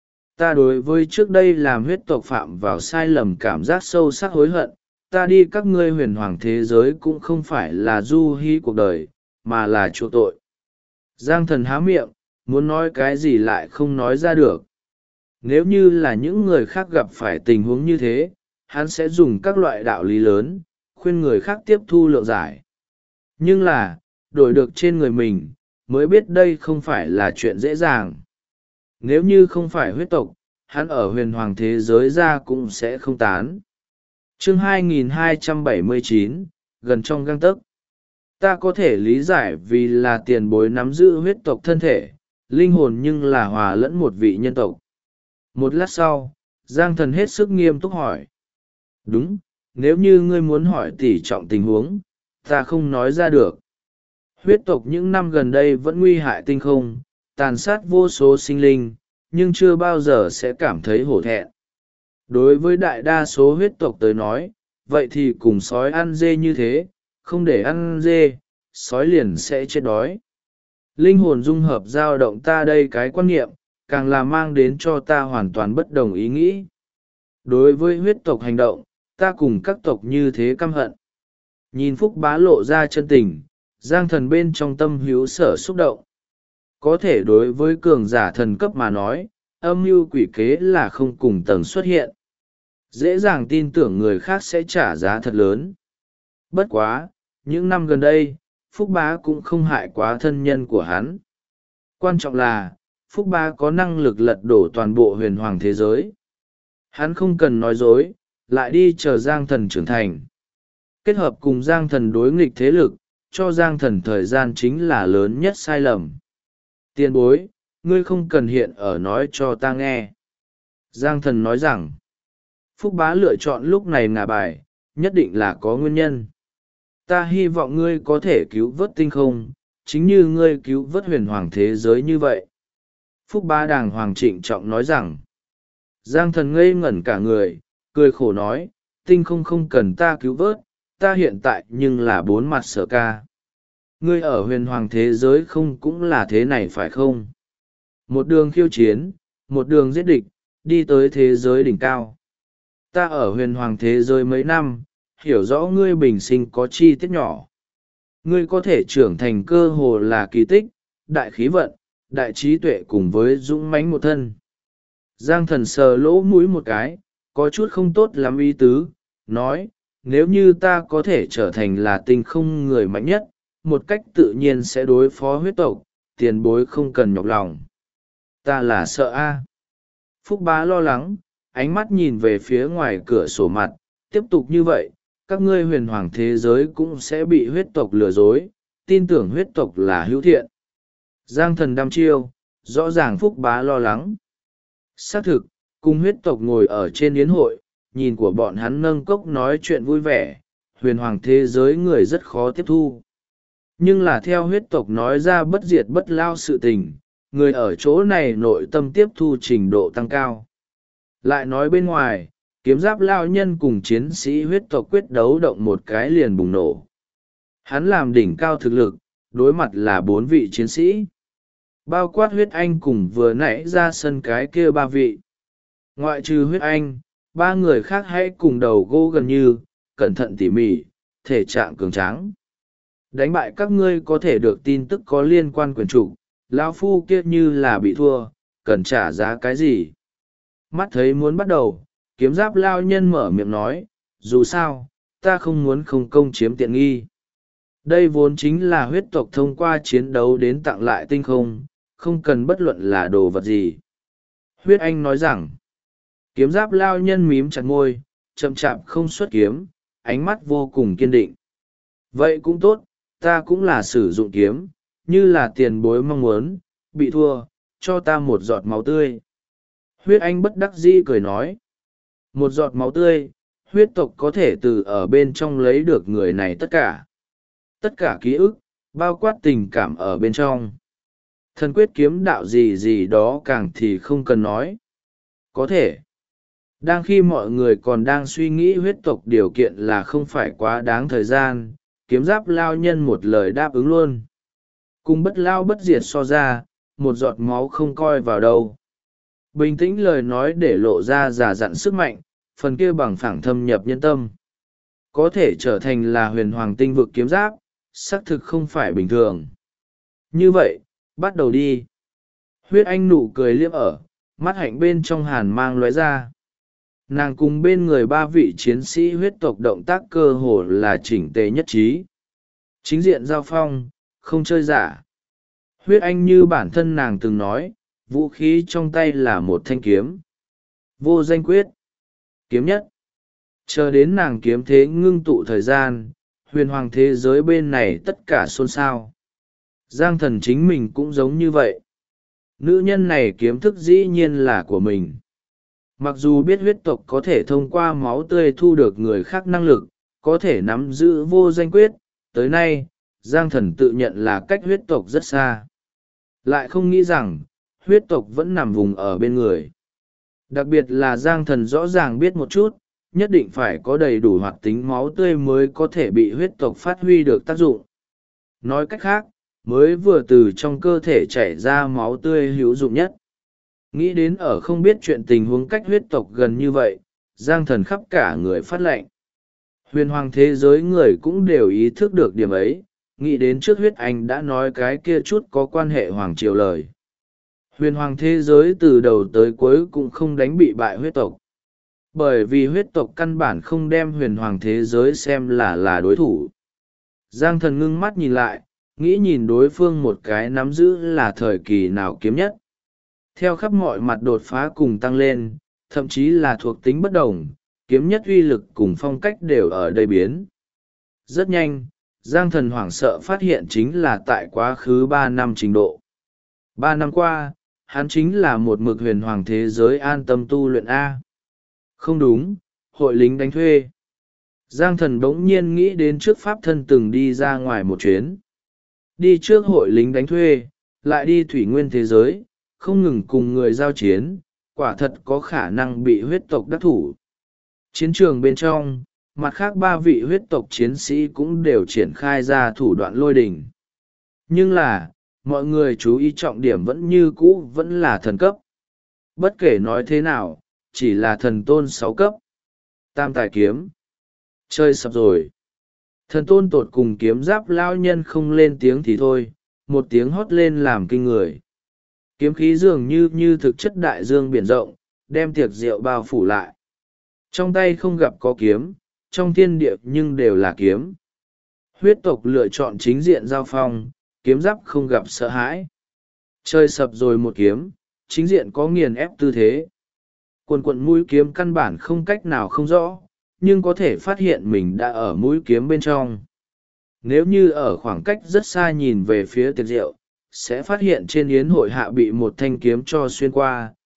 S1: Ta đối với trước đây làm huyết tộc phạm vào sai lầm cảm giác sâu sắc hối hận, ta đi các ngươi huyền hoàng thế giới cũng không phải là du hí cuộc đời, mà là chuộc tội. Giang Thần há miệng, muốn nói cái gì lại không nói ra được. Nếu như là những người khác gặp phải tình huống như thế, hắn sẽ dùng các loại đạo lý lớn, khuyên người khác tiếp thu lượng giải. Nhưng là, đổi được trên người mình, mới biết đây không phải là chuyện dễ dàng. Nếu như không phải huyết tộc, hắn ở huyền hoàng thế giới ra cũng sẽ không tán. Chương 2279, gần trong gang tấc. Ta có thể lý giải vì là tiền bối nắm giữ huyết tộc thân thể, linh hồn nhưng là hòa lẫn một vị nhân tộc. Một lát sau, Giang Thần hết sức nghiêm túc hỏi. Đúng, nếu như ngươi muốn hỏi tỉ trọng tình huống, ta không nói ra được. Huyết tộc những năm gần đây vẫn nguy hại tinh không, tàn sát vô số sinh linh, nhưng chưa bao giờ sẽ cảm thấy hổ thẹn. Đối với đại đa số huyết tộc tới nói, vậy thì cùng sói ăn dê như thế, không để ăn dê, sói liền sẽ chết đói. Linh hồn dung hợp dao động ta đây cái quan niệm, càng là mang đến cho ta hoàn toàn bất đồng ý nghĩ. Đối với huyết tộc hành động, ta cùng các tộc như thế căm hận. Nhìn Phúc Bá lộ ra chân tình, Giang Thần bên trong tâm hữu sở xúc động. Có thể đối với cường giả thần cấp mà nói, âm mưu quỷ kế là không cùng tầng xuất hiện. Dễ dàng tin tưởng người khác sẽ trả giá thật lớn. Bất quá, những năm gần đây, Phúc Bá cũng không hại quá thân nhân của hắn. Quan trọng là, Phúc Bá có năng lực lật đổ toàn bộ huyền hoàng thế giới. Hắn không cần nói dối, lại đi chờ Giang Thần trưởng thành. Kết hợp cùng Giang Thần đối nghịch thế lực, cho Giang Thần thời gian chính là lớn nhất sai lầm. Tiền bối, ngươi không cần hiện ở nói cho ta nghe. Giang Thần nói rằng, Phúc Bá lựa chọn lúc này ngả bài, nhất định là có nguyên nhân. Ta hy vọng ngươi có thể cứu vớt tinh không, chính như ngươi cứu vớt huyền hoàng thế giới như vậy. Phúc Bá đàng hoàng trịnh trọng nói rằng, Giang Thần ngây ngẩn cả người, cười khổ nói, tinh không không cần ta cứu vớt, ta hiện tại nhưng là bốn mặt sở ca. Ngươi ở huyền hoàng thế giới không cũng là thế này phải không? Một đường khiêu chiến, một đường giết địch, đi tới thế giới đỉnh cao. Ta ở huyền hoàng thế giới mấy năm, hiểu rõ ngươi bình sinh có chi tiết nhỏ. Ngươi có thể trưởng thành cơ hồ là kỳ tích, đại khí vận, đại trí tuệ cùng với dũng mãnh một thân. Giang Thần sờ lỗ mũi một cái, có chút không tốt lắm ý tứ, nói, nếu như ta có thể trở thành là tinh không người mạnh nhất, một cách tự nhiên sẽ đối phó huyết tộc, tiền bối không cần nhọc lòng. Ta là sợ a. Phúc Bá lo lắng, ánh mắt nhìn về phía ngoài cửa sổ mặt, tiếp tục như vậy, các ngươi huyền hoàng thế giới cũng sẽ bị huyết tộc lừa dối, tin tưởng huyết tộc là hữu thiện. Giang Thần đăm chiêu, rõ ràng Phúc Bá lo lắng. Xác thực, cùng huyết tộc ngồi ở trên yến hội, nhìn của bọn hắn nâng cốc nói chuyện vui vẻ, huyền hoàng thế giới người rất khó tiếp thu. Nhưng là theo huyết tộc nói ra bất diệt bất lao sự tình, người ở chỗ này nội tâm tiếp thu trình độ tăng cao. Lại nói bên ngoài, kiếm giáp lao nhân cùng chiến sĩ huyết tộc quyết đấu động một cái liền bùng nổ. Hắn làm đỉnh cao thực lực, đối mặt là 4 vị chiến sĩ. Bao quát huyết anh cùng vừa nãy ra sân cái kia 3 vị. Ngoại trừ huyết anh, 3 người khác hãy cùng đầu gỗ gần như, cẩn thận tỉ mỉ, thể trạng cường tráng. Đánh bại các ngươi có thể được tin tức có liên quan quyền chủ, lão phu kia như là bị thua, cần trả giá cái gì. Mắt thấy muốn bắt đầu, kiếm giáp lao nhân mở miệng nói, dù sao, ta không muốn không công chiếm tiện nghi. Đây vốn chính là huyết tộc thông qua chiến đấu đến tặng lại tinh không, không cần bất luận là đồ vật gì. Huyết anh nói rằng, kiếm giáp lao nhân mím chặt môi, chậm chạp không xuất kiếm, ánh mắt vô cùng kiên định. Vậy cũng tốt, ta cũng là sử dụng kiếm, như là tiền bối mong muốn, bị thua, cho ta một giọt máu tươi. Huyết anh bất đắc dĩ cười nói, một giọt máu tươi, huyết tộc có thể từ ở bên trong lấy được người này tất cả. Tất cả ký ức, bao quát tình cảm ở bên trong. Thần quyết kiếm đạo gì gì đó càng thì không cần nói. Có thể. Đang khi mọi người còn đang suy nghĩ huyết tộc điều kiện là không phải quá đáng thời gian, kiếm giáp lao nhân một lời đáp ứng luôn. Cùng bất lao bất diệt so ra, một giọt máu không coi vào đâu. Bình tĩnh lời nói để lộ ra giả dặn sức mạnh, phần kia bằng phẳng thâm nhập nhân tâm. Có thể trở thành là huyền hoàng tinh vực kiếm giáp, xác thực không phải bình thường. Như vậy, bắt đầu đi. Huyết anh nụ cười liếm ở, mắt hạnh bên trong hàn mang lóe ra. Nàng cùng bên người 3 vị chiến sĩ huyết tộc động tác cơ hồ là chỉnh tề nhất trí. Chính diện giao phong, không chơi giả. Huyết anh như bản thân nàng từng nói, vũ khí trong tay là một thanh kiếm. Vô danh quyết. Kiếm nhất. Chờ đến nàng kiếm thế ngưng tụ thời gian, huyền hoàng thế giới bên này tất cả xôn xao. Giang thần chính mình cũng giống như vậy. Nữ nhân này kiếm thức dĩ nhiên là của mình. Mặc dù biết huyết tộc có thể thông qua máu tươi thu được người khác năng lực, có thể nắm giữ vô danh quyết, tới nay, Giang thần tự nhận là cách huyết tộc rất xa. Lại không nghĩ rằng, huyết tộc vẫn nằm vùng ở bên người. Đặc biệt là Giang thần rõ ràng biết một chút, nhất định phải có đầy đủ hoạt tính máu tươi mới có thể bị huyết tộc phát huy được tác dụng. Nói cách khác, mới vừa từ trong cơ thể chảy ra máu tươi hữu dụng nhất. Nghĩ đến ở không biết chuyện tình huống cách huyết tộc gần như vậy, Giang thần khắp cả người phát lệnh. Huyền hoàng thế giới người cũng đều ý thức được điểm ấy, nghĩ đến trước huyết anh đã nói cái kia chút có quan hệ hoàng triều lời. Huyền hoàng thế giới từ đầu tới cuối cũng không đánh bị bại huyết tộc. Bởi vì huyết tộc căn bản không đem huyền hoàng thế giới xem là đối thủ. Giang thần ngưng mắt nhìn lại, nghĩ nhìn đối phương một cái nắm giữ là thời kỳ nào kiếm nhất. Theo khắp mọi mặt đột phá cùng tăng lên, thậm chí là thuộc tính bất đồng, kiếm nhất uy lực cùng phong cách đều ở đây biến. Rất nhanh, Giang thần hoảng sợ phát hiện chính là tại quá khứ 3 năm trình độ. 3 năm qua, hắn chính là một mực huyền hoàng thế giới an tâm tu luyện A. Không đúng, hội lính đánh thuê. Giang thần bỗng nhiên nghĩ đến trước pháp thân từng đi ra ngoài một chuyến. Đi trước hội lính đánh thuê, lại đi thủy nguyên thế giới, không ngừng cùng người giao chiến, quả thật có khả năng bị huyết tộc đắc thủ. Chiến trường bên trong, mặt khác 3 vị huyết tộc chiến sĩ cũng đều triển khai ra thủ đoạn lôi đình. Nhưng là, mọi người chú ý trọng điểm vẫn như cũ vẫn là thần cấp. Bất kể nói thế nào, chỉ là thần tôn 6 cấp. Tam tài kiếm. Chơi sập rồi. Thần tôn tột cùng kiếm giáp lao nhân không lên tiếng thì thôi, một tiếng hót lên làm kinh người. Kiếm khí dường như thực chất đại dương biển rộng, đem tiệc rượu bao phủ lại. Trong tay không gặp có kiếm, trong thiên địa nhưng đều là kiếm. Huyết tộc lựa chọn chính diện giao phong, kiếm giáp không gặp sợ hãi. Chơi sập rồi một kiếm, chính diện có nghiền ép tư thế. Quần quận mũi kiếm căn bản không cách nào không rõ, nhưng có thể phát hiện mình đã ở mũi kiếm bên trong. Nếu như ở khoảng cách rất xa nhìn về phía tiệc rượu, sẽ phát hiện trên yến hội hạ bị một thanh kiếm cho xuyên qua,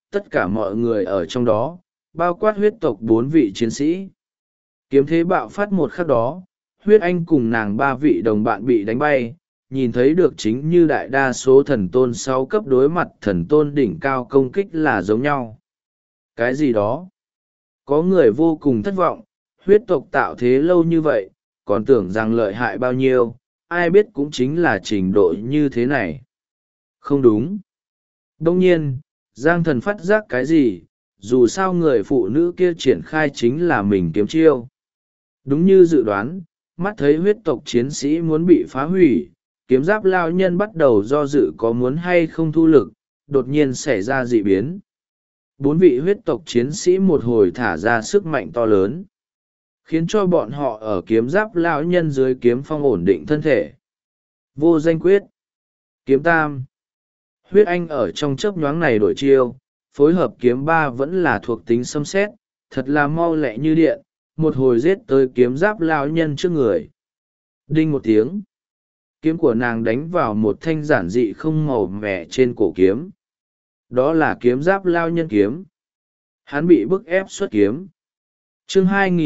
S1: tất cả mọi người ở trong đó, bao quát huyết tộc 4 vị chiến sĩ. Kiếm thế bạo phát một khắc đó, huyết anh cùng nàng 3 vị đồng bạn bị đánh bay, nhìn thấy được chính như đại đa số thần tôn 6 cấp đối mặt thần tôn đỉnh cao công kích là giống nhau. Cái gì đó? Có người vô cùng thất vọng, huyết tộc tạo thế lâu như vậy, còn tưởng rằng lợi hại bao nhiêu, ai biết cũng chính là trình độ như thế này. Không đúng. Đông nhiên, Giang Thần phát giác cái gì, dù sao người phụ nữ kia triển khai chính là mình kiếm chiêu. Đúng như dự đoán, mắt thấy huyết tộc chiến sĩ muốn bị phá hủy, kiếm giáp lao nhân bắt đầu do dự có muốn hay không thu lực, đột nhiên xảy ra dị biến. 4 vị huyết tộc chiến sĩ một hồi thả ra sức mạnh to lớn, khiến cho bọn họ ở kiếm giáp lao nhân dưới kiếm phong ổn định thân thể. Vô danh quyết, kiếm tam. Huyết anh ở trong chớp nhoáng này đổi chiêu, phối hợp kiếm ba vẫn là thuộc tính xâm xét, thật là mau lẹ như điện, một hồi giết tới kiếm giáp lao nhân trước người. Đinh một tiếng, kiếm của nàng đánh vào một thanh giản dị không màu mẻ trên cổ kiếm. Đó là kiếm giáp lao nhân kiếm. Hắn bị bức ép xuất kiếm. Chương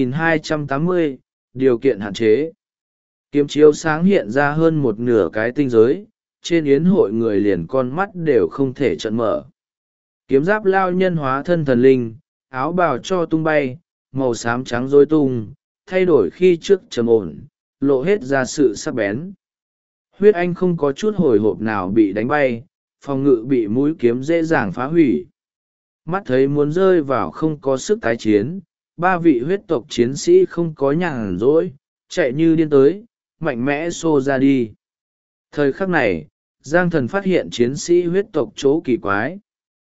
S1: 2280, điều kiện hạn chế. Kiếm chiếu sáng hiện ra hơn một nửa cái tinh giới, trên yến hội người liền con mắt đều không thể trợn mở. Kiếm giáp lao nhân hóa thân thần linh, áo bào cho tung bay, màu xám trắng rối tung, thay đổi khi trước trầm ổn, lộ hết ra sự sắc bén. Huyết anh không có chút hồi hộp nào bị đánh bay, phòng ngự bị mũi kiếm dễ dàng phá hủy. Mắt thấy muốn rơi vào không có sức tái chiến, 3 vị huyết tộc chiến sĩ không có nhàn rỗi, chạy như điên tới, mạnh mẽ xô ra đi. Thời khắc này, Giang Thần phát hiện chiến sĩ huyết tộc chỗ kỳ quái.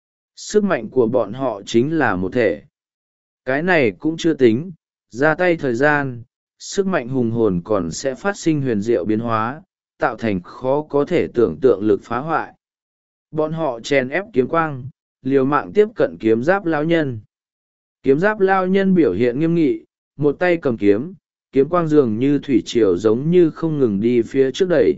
S1: Sức mạnh của bọn họ chính là một thể. Cái này cũng chưa tính, ra tay thời gian, sức mạnh hùng hồn còn sẽ phát sinh huyền diệu biến hóa, tạo thành khó có thể tưởng tượng lực phá hoại. Bọn họ chèn ép kiếm quang, liều mạng tiếp cận kiếm giáp lao nhân. Kiếm giáp lao nhân biểu hiện nghiêm nghị, một tay cầm kiếm, kiếm quang dường như thủy triều giống như không ngừng đi phía trước đẩy.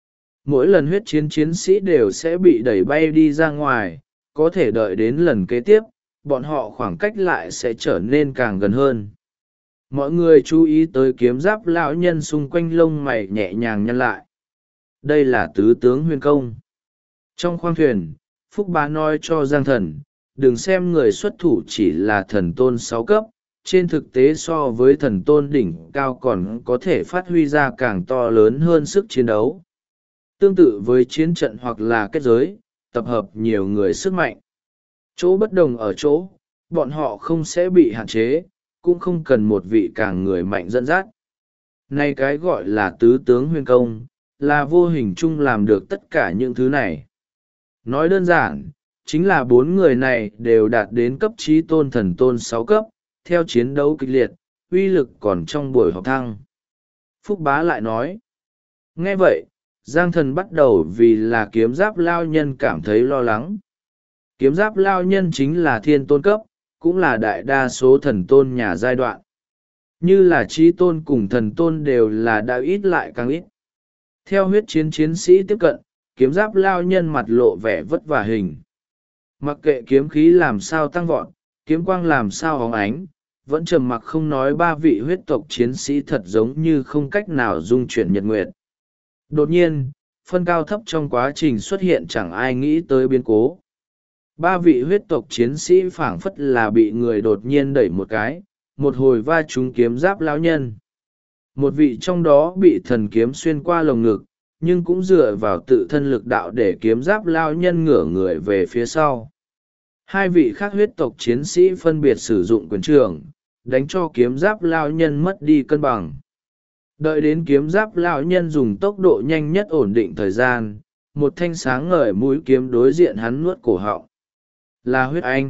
S1: Mỗi lần huyết chiến sĩ đều sẽ bị đẩy bay đi ra ngoài, có thể đợi đến lần kế tiếp, bọn họ khoảng cách lại sẽ trở nên càng gần hơn. Mọi người chú ý tới kiếm giáp lão nhân xung quanh lông mày nhẹ nhàng nhăn lại. Đây là tứ tướng huyền công. Trong khoang thuyền, Phúc Bá nói cho Giang Thần, đừng xem người xuất thủ chỉ là thần tôn 6 cấp, trên thực tế so với thần tôn đỉnh cao còn có thể phát huy ra càng to lớn hơn sức chiến đấu. Tương tự với chiến trận hoặc là kết giới, tập hợp nhiều người sức mạnh. Chỗ bất đồng ở chỗ, bọn họ không sẽ bị hạn chế, cũng không cần một vị càng người mạnh dẫn dắt. Nay cái gọi là tứ tướng huyền công, là vô hình chung làm được tất cả những thứ này. Nói đơn giản, chính là 4 người này đều đạt đến cấp trí tôn thần tôn 6 cấp, theo chiến đấu kịch liệt, uy lực còn trong buổi họp thăng. Phúc Bá lại nói, nghe vậy, Giang Thần bắt đầu vì là kiếm giáp lao nhân cảm thấy lo lắng. Kiếm giáp lao nhân chính là thiên tôn cấp, cũng là đại đa số thần tôn nhà giai đoạn. Như là trí tôn cùng thần tôn đều là đã ít lại càng ít. Theo huyết chiến sĩ tiếp cận, kiếm giáp lao nhân mặt lộ vẻ vất vả hình. Mặc kệ kiếm khí làm sao tăng vọt, kiếm quang làm sao hóng ánh, vẫn trầm mặc không nói 3 vị huyết tộc chiến sĩ thật giống như không cách nào dung chuyển nhật nguyệt. Đột nhiên, phân cao thấp trong quá trình xuất hiện chẳng ai nghĩ tới biến cố. 3 vị huyết tộc chiến sĩ phảng phất là bị người đột nhiên đẩy một cái, một hồi va trúng kiếm giáp lão nhân. Một vị trong đó bị thần kiếm xuyên qua lồng ngực, nhưng cũng dựa vào tự thân lực đạo để kiếm giáp lão nhân ngửa người về phía sau. 2 vị khác huyết tộc chiến sĩ phân biệt sử dụng quyền trường, đánh cho kiếm giáp lão nhân mất đi cân bằng. Đợi đến kiếm giáp lão nhân dùng tốc độ nhanh nhất ổn định thời gian, một thanh sáng ngời mũi kiếm đối diện hắn nuốt cổ họng. Là huyết anh.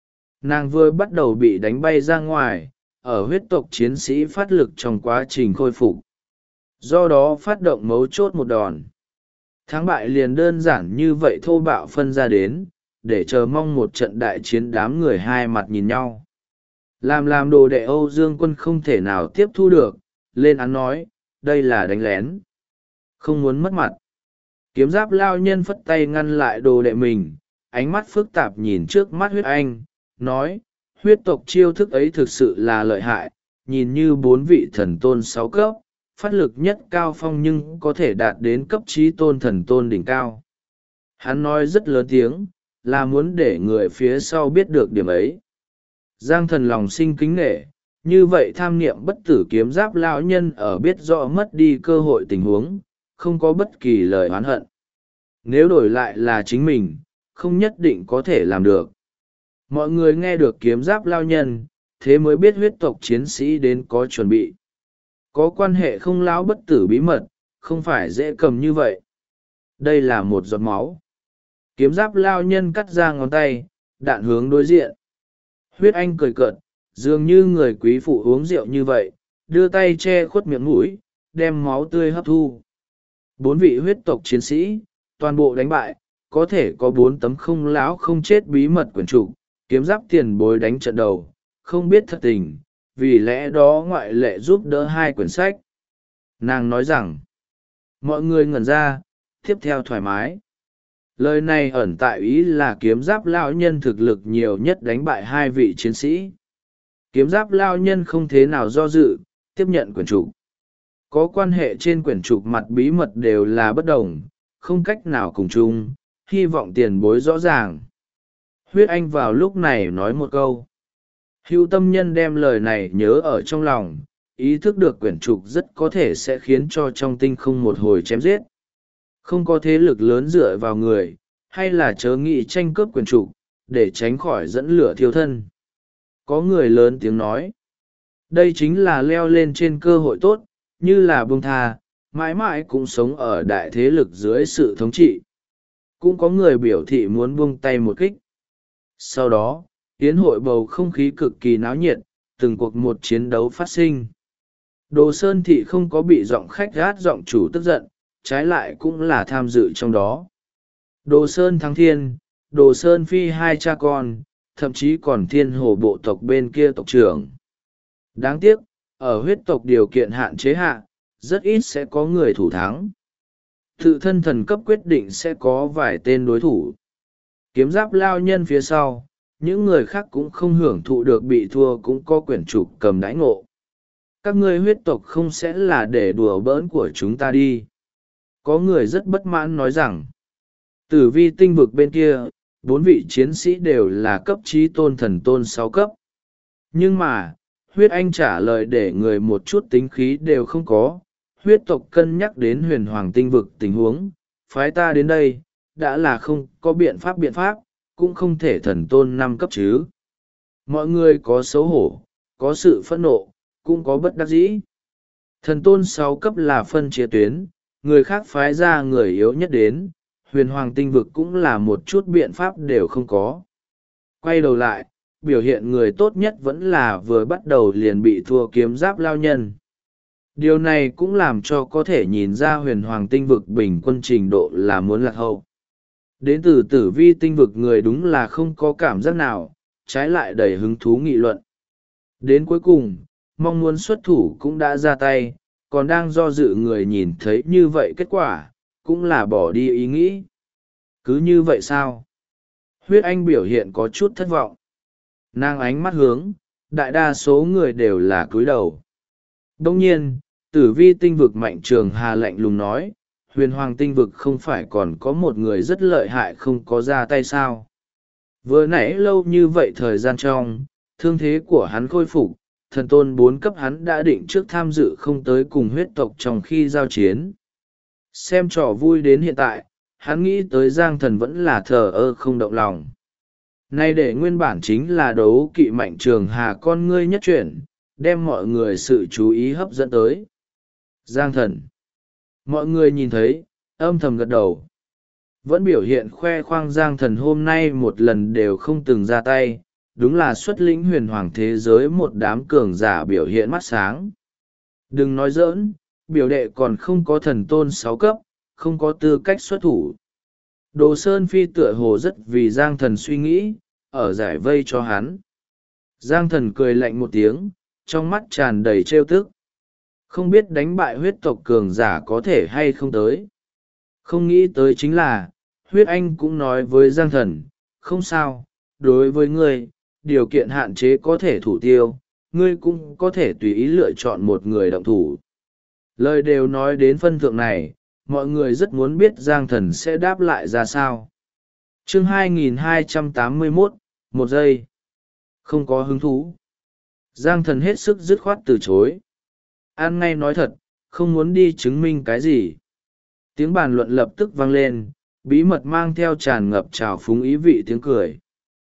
S1: Nàng vừa bắt đầu bị đánh bay ra ngoài, ở huyết tộc chiến sĩ phát lực trong quá trình khôi phục. Do đó phát động mấu chốt một đòn. Thắng bại liền đơn giản như vậy thô bạo phân ra đến, để chờ mong một trận đại chiến đám người hai mặt nhìn nhau. Làm đồ đệ Âu Dương Quân không thể nào tiếp thu được, lên án nói, đây là đánh lén. Không muốn mất mặt. Kiếm giáp lao nhân phất tay ngăn lại đồ đệ mình, ánh mắt phức tạp nhìn trước mắt huyết anh, nói, huyết tộc chiêu thức ấy thực sự là lợi hại, nhìn như 4 vị thần tôn 6 cấp, phát lực nhất cao phong nhưng có thể đạt đến cấp trí tôn thần tôn đỉnh cao. Hắn nói rất lớn tiếng, là muốn để người phía sau biết được điểm ấy. Giang Thần lòng sinh kính nể, như vậy tham niệm bất tử kiếm giáp lão nhân ở biết rõ mất đi cơ hội tình huống, không có bất kỳ lời oán hận. Nếu đổi lại là chính mình, không nhất định có thể làm được. Mọi người nghe được kiếm giáp lao nhân, thế mới biết huyết tộc chiến sĩ đến có chuẩn bị. Có quan hệ không lão bất tử bí mật, không phải dễ cầm như vậy. Đây là một giọt máu. Kiếm giáp lao nhân cắt ra ngón tay, đạn hướng đối diện. Huyết anh cười cợt, dường như người quý phụ uống rượu như vậy, đưa tay che khuất miệng mũi, đem máu tươi hấp thu. 4 vị huyết tộc chiến sĩ, toàn bộ đánh bại, có thể có 4 tấm không lão không chết bí mật quyển trục, kiếm giáp tiền bối đánh trận đầu, không biết thật tình, vì lẽ đó ngoại lệ giúp đỡ 2 quyển sách. Nàng nói rằng, mọi người ngẩn ra, tiếp theo thoải mái. Lời này ẩn tại ý là kiếm giáp lao nhân thực lực nhiều nhất đánh bại 2 vị chiến sĩ. Kiếm giáp lao nhân không thế nào do dự, tiếp nhận quyển trục. Có quan hệ trên quyển trục mặt bí mật đều là bất đồng, không cách nào cùng chung, hy vọng tiền bối rõ ràng. Huyết anh vào lúc này nói một câu. Hữu tâm nhân đem lời này nhớ ở trong lòng, ý thức được quyển trục rất có thể sẽ khiến cho trong tinh không một hồi chém giết. Không có thế lực lớn dựa vào người, hay là chớ nghĩ tranh cướp quyển trục, để tránh khỏi dẫn lửa thiêu thân. Có người lớn tiếng nói. Đây chính là leo lên trên cơ hội tốt, như là buông tha, mãi mãi cũng sống ở đại thế lực dưới sự thống trị. Cũng có người biểu thị muốn buông tay một kích. Sau đó, yến hội bầu không khí cực kỳ náo nhiệt, từng cuộc một chiến đấu phát sinh. Đồ Sơn Thị không có bị giọng khách gát giọng chủ tức giận, trái lại cũng là tham dự trong đó. Đồ Sơn thắng thiên, Đồ Sơn phi 2 cha con, thậm chí còn thiên hồ bộ tộc bên kia tộc trưởng. Đáng tiếc, ở huyết tộc điều kiện hạn chế hạ, rất ít sẽ có người thủ thắng. Tự thân thần cấp quyết định sẽ có vài tên đối thủ. Kiếm giáp lao nhân phía sau, những người khác cũng không hưởng thụ được bị thua cũng có quyển trục cầm đãi ngộ. Các ngươi huyết tộc không sẽ là để đùa bỡn của chúng ta đi. Có người rất bất mãn nói rằng, tử vi tinh vực bên kia, 4 vị chiến sĩ đều là cấp trí tôn thần tôn 6 cấp. Nhưng mà, huyết anh trả lời để người một chút tính khí đều không có. Huyết tộc cân nhắc đến huyền hoàng tinh vực tình huống, phái ta đến đây, đã là không có biện pháp, cũng không thể thần tôn 5 cấp chứ. Mọi người có xấu hổ, có sự phẫn nộ, cũng có bất đắc dĩ. Thần tôn 6 cấp là phân chia tuyến, người khác phái ra người yếu nhất đến, huyền hoàng tinh vực cũng là một chút biện pháp đều không có. Quay đầu lại, biểu hiện người tốt nhất vẫn là vừa bắt đầu liền bị thua kiếm giáp lao nhân. Điều này cũng làm cho có thể nhìn ra huyền hoàng tinh vực bình quân trình độ là muốn lạc hậu. Đến từ tử vi tinh vực người đúng là không có cảm giác nào, trái lại đầy hứng thú nghị luận. Đến cuối cùng, mong muốn xuất thủ cũng đã ra tay, còn đang do dự người nhìn thấy như vậy kết quả, cũng là bỏ đi ý nghĩ. Cứ như vậy sao? Huyết anh biểu hiện có chút thất vọng. Nàng ánh mắt hướng, đại đa số người đều là cúi đầu. Đông nhiên, tử vi tinh vực Mạnh Trường Hà lạnh lùng nói, huyền hoàng tinh vực không phải còn có một người rất lợi hại không có ra tay sao? Vừa nãy lâu như vậy thời gian trong, thương thế của hắn khôi phục, thần tôn 4 cấp hắn đã định trước tham dự không tới cùng huyết tộc trong khi giao chiến. Xem trò vui đến hiện tại, hắn nghĩ tới Giang Thần vẫn là thờ ơ không động lòng. Nay để nguyên bản chính là đấu kỵ Mạnh Trường Hà con ngươi nhất chuyển, đem mọi người sự chú ý hấp dẫn tới. Giang Thần. Mọi người nhìn thấy, âm thầm gật đầu. Vẫn biểu hiện khoe khoang Giang Thần hôm nay một lần đều không từng ra tay, đúng là xuất lĩnh huyền hoàng thế giới một đám cường giả biểu hiện mắt sáng. Đừng nói giỡn, biểu đệ còn không có thần tôn 6 cấp, không có tư cách xuất thủ. Đồ Sơn Phi tựa hồ rất vì Giang Thần suy nghĩ, ở giải vây cho hắn. Giang Thần cười lạnh một tiếng, trong mắt tràn đầy trêu tức. Không biết đánh bại huyết tộc cường giả có thể hay không tới. Không nghĩ tới chính là, huyết anh cũng nói với Giang Thần, không sao, đối với ngươi, điều kiện hạn chế có thể thủ tiêu, ngươi cũng có thể tùy ý lựa chọn một người động thủ. Lời đều nói đến phân thượng này, mọi người rất muốn biết Giang Thần sẽ đáp lại ra sao. Chương 2281, một giây. Không có hứng thú. Giang Thần hết sức dứt khoát từ chối. An ngay nói thật, không muốn đi chứng minh cái gì. Tiếng bàn luận lập tức vang lên, bí mật mang theo tràn ngập trào phúng ý vị tiếng cười.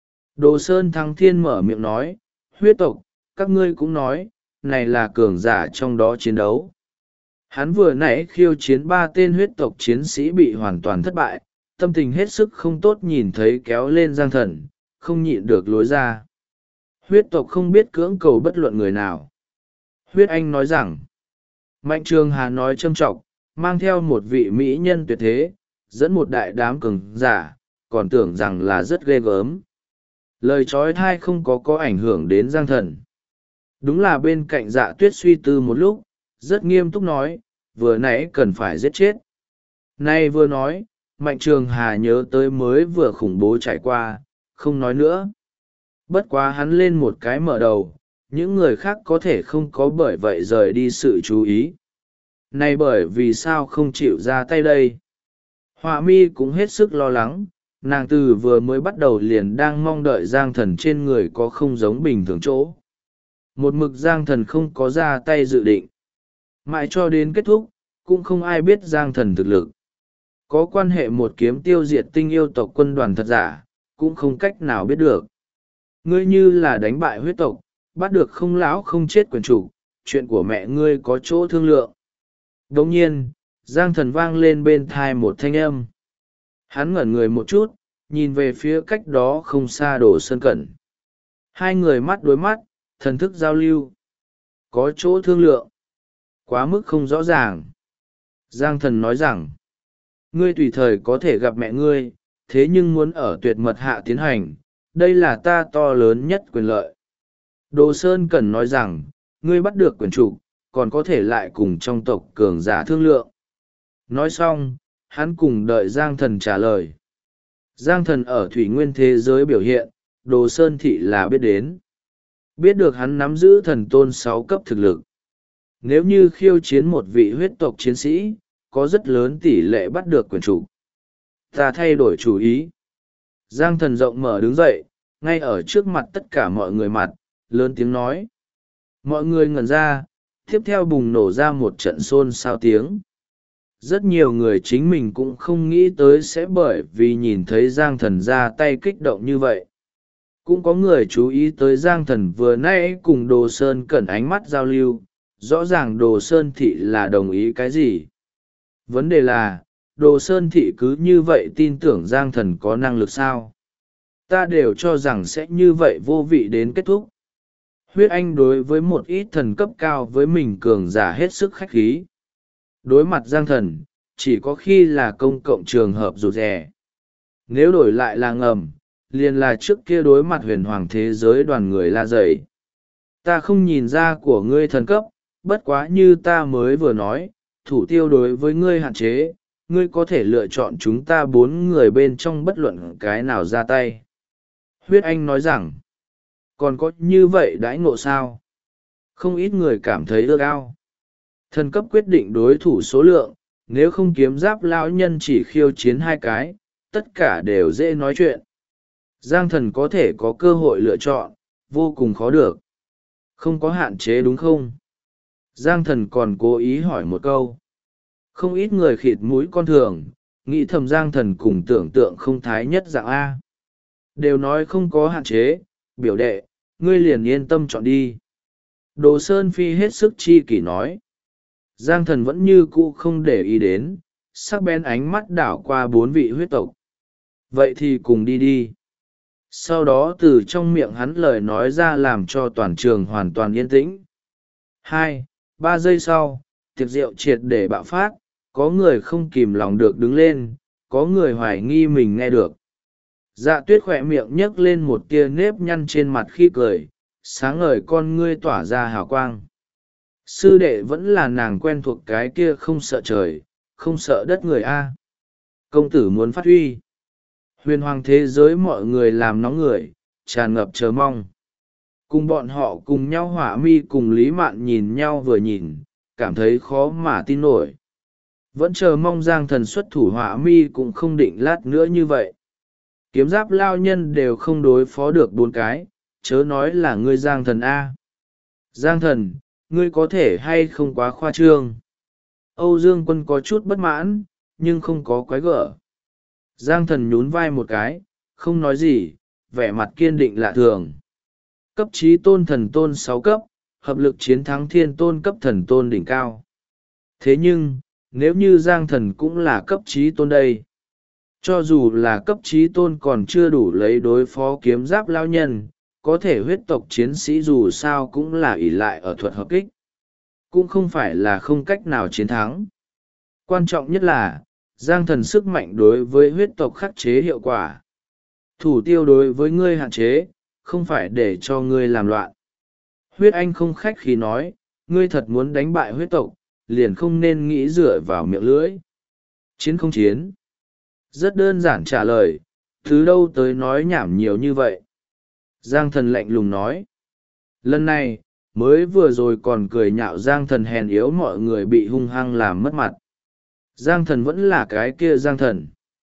S1: Đồ Sơn Thăng Thiên mở miệng nói, huyết tộc, các ngươi cũng nói, này là cường giả trong đó chiến đấu. Hắn vừa nãy khiêu chiến 3 tên huyết tộc chiến sĩ bị hoàn toàn thất bại, tâm tình hết sức không tốt nhìn thấy kéo lên Giang Thần, không nhịn được lối ra. Huyết tộc không biết cưỡng cầu bất luận người nào. Huyết Anh nói rằng, Mạnh Trường Hà nói châm trọng, mang theo một vị mỹ nhân tuyệt thế, dẫn một đại đám cường giả, còn tưởng rằng là rất ghê gớm. Lời trói thai không có ảnh hưởng đến Giang Thần. Đúng là bên cạnh Dạ Tuyết suy tư một lúc, rất nghiêm túc nói, vừa nãy cần phải giết chết. Nay vừa nói, Mạnh Trường Hà nhớ tới mới vừa khủng bố trải qua, không nói nữa. Bất quá hắn lên một cái mở đầu, những người khác có thể không có bởi vậy rời đi sự chú ý. Này bởi vì sao không chịu ra tay đây? Họa mi cũng hết sức lo lắng, nàng từ vừa mới bắt đầu liền đang mong đợi Giang Thần trên người có không giống bình thường chỗ. Một mực Giang Thần không có ra tay dự định. Mãi cho đến kết thúc, cũng không ai biết Giang Thần thực lực. Có quan hệ một kiếm tiêu diệt tinh yêu tộc quân đoàn thật giả, cũng không cách nào biết được. Ngươi như là đánh bại huyết tộc, bắt được không lão không chết quyền chủ, chuyện của mẹ ngươi có chỗ thương lượng. Đồng nhiên, Giang Thần vang lên bên thai một thanh âm. Hắn ngẩn người một chút, nhìn về phía cách đó không xa Đồ Sơn Cẩn. Hai người mắt đối mắt, thần thức giao lưu. Có chỗ thương lượng. Quá mức không rõ ràng. Giang Thần nói rằng, ngươi tùy thời có thể gặp mẹ ngươi, thế nhưng muốn ở tuyệt mật hạ tiến hành, đây là ta to lớn nhất quyền lợi. Đồ Sơn Cẩn nói rằng, ngươi bắt được quyền chủ, còn có thể lại cùng trong tộc cường giả thương lượng. Nói xong, hắn cùng đợi Giang Thần trả lời. Giang Thần ở thủy nguyên thế giới biểu hiện, Đồ Sơn Thị là biết đến. Biết được hắn nắm giữ thần tôn 6 cấp thực lực. Nếu như khiêu chiến một vị huyết tộc chiến sĩ, có rất lớn tỷ lệ bắt được quyền chủ. Ta thay đổi chủ ý. Giang Thần rộng mở đứng dậy, ngay ở trước mặt tất cả mọi người mặt, lớn tiếng nói. Mọi người ngẩn ra, tiếp theo bùng nổ ra một trận xôn xao tiếng. Rất nhiều người chính mình cũng không nghĩ tới sẽ bởi vì nhìn thấy Giang Thần ra tay kích động như vậy. Cũng có người chú ý tới Giang Thần vừa nãy cùng Đồ Sơn Cẩn ánh mắt giao lưu, rõ ràng Đồ Sơn Thị là đồng ý cái gì. Vấn đề là, Đồ Sơn Thị cứ như vậy tin tưởng Giang Thần có năng lực sao? Ta đều cho rằng sẽ như vậy vô vị đến kết thúc. Huyết Anh đối với một ít thần cấp cao với mình cường giả hết sức khách khí. Đối mặt Giang Thần, chỉ có khi là công cộng trường hợp rụt rè. Nếu đổi lại là ngầm, liền là trước kia đối mặt huyền hoàng thế giới đoàn người la dày. Ta không nhìn ra của ngươi thần cấp, bất quá như ta mới vừa nói, thủ tiêu đối với ngươi hạn chế, ngươi có thể lựa chọn chúng ta 4 người bên trong bất luận cái nào ra tay. Huyết Anh nói rằng, còn có như vậy đãi ngộ sao? Không ít người cảm thấy ước ao. Thần cấp quyết định đối thủ số lượng, nếu không kiếm giáp lão nhân chỉ khiêu chiến 2 cái, tất cả đều dễ nói chuyện. Giang Thần có thể có cơ hội lựa chọn, vô cùng khó được. Không có hạn chế đúng không? Giang Thần còn cố ý hỏi một câu. Không ít người khịt mũi con thường, nghĩ thầm Giang Thần cùng tưởng tượng không thái nhất dạng A. Đều nói không có hạn chế, biểu đệ, ngươi liền yên tâm chọn đi. Đồ Sơn Phi hết sức chi kỷ nói. Giang Thần vẫn như cũ không để ý đến, sắc bén ánh mắt đảo qua 4 vị huyết tộc. Vậy thì cùng đi đi. Sau đó từ trong miệng hắn lời nói ra làm cho toàn trường hoàn toàn yên tĩnh. 2-3 giây sau, tiệc rượu triệt để bạo phát, có người không kìm lòng được đứng lên, có người hoài nghi mình nghe được. Dạ Tuyết khỏe miệng nhấc lên một tia nếp nhăn trên mặt khi cười, sáng ngời con ngươi tỏa ra hào quang. Sư đệ vẫn là nàng quen thuộc cái kia không sợ trời, không sợ đất người A. Công tử muốn phát huy. Huyền hoàng thế giới mọi người làm nóng người, tràn ngập chờ mong. Cùng bọn họ cùng nhau Hỏa Mi cùng Lý Mạn nhìn nhau vừa nhìn, cảm thấy khó mà tin nổi. Vẫn chờ mong Giang Thần xuất thủ, Hỏa Mi cũng không định lát nữa như vậy. Kiếm giáp lao nhân đều không đối phó được 4 cái, chớ nói là ngươi Giang Thần A. Giang Thần, ngươi có thể hay không quá khoa trương. Âu Dương Quân có chút bất mãn, nhưng không có quái gở. Giang Thần nhún vai một cái, không nói gì, vẻ mặt kiên định lạ thường. Cấp trí tôn thần tôn 6 cấp, hợp lực chiến thắng thiên tôn cấp thần tôn đỉnh cao. Thế nhưng, nếu như Giang Thần cũng là cấp trí tôn đây, cho dù là cấp trí tôn còn chưa đủ lấy đối phó kiếm giáp lao nhân, có thể huyết tộc chiến sĩ dù sao cũng là ỷ lại ở thuật hợp kích, cũng không phải là không cách nào chiến thắng. Quan trọng nhất là Giang Thần sức mạnh đối với huyết tộc khắc chế hiệu quả. Thủ tiêu đối với ngươi hạn chế, không phải để cho ngươi làm loạn. Huyết Anh không khách khí nói, ngươi thật muốn đánh bại huyết tộc, liền không nên nghĩ dựa vào miệng lưỡi. Chiến không chiến. Rất đơn giản trả lời, từ đâu tới nói nhảm nhiều như vậy. Giang Thần lạnh lùng nói. Lần này, mới vừa rồi còn cười nhạo Giang Thần hèn yếu, mọi người bị hung hăng làm mất mặt. Giang Thần vẫn là cái kia Giang Thần.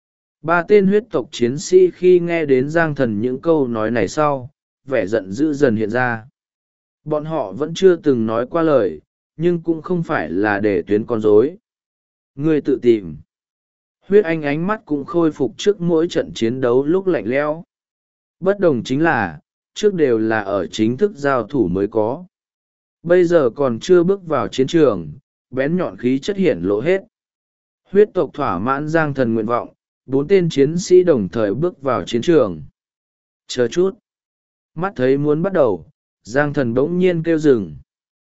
S1: 3 tên huyết tộc chiến sĩ khi nghe đến Giang Thần những câu nói này sau, vẻ giận dữ dần hiện ra. Bọn họ vẫn chưa từng nói qua lời, nhưng cũng không phải là để tuyến con rối. Ngươi tự tìm. Huyết Anh ánh mắt cũng khôi phục trước mỗi trận chiến đấu lúc lạnh lẽo. Bất đồng chính là, trước đều là ở chính thức giao thủ mới có. Bây giờ còn chưa bước vào chiến trường, bén nhọn khí chất hiển lộ hết. Huyết tộc thỏa mãn Giang Thần nguyện vọng, 4 tên chiến sĩ đồng thời bước vào chiến trường. Chờ chút. Mắt thấy muốn bắt đầu, Giang Thần bỗng nhiên kêu dừng.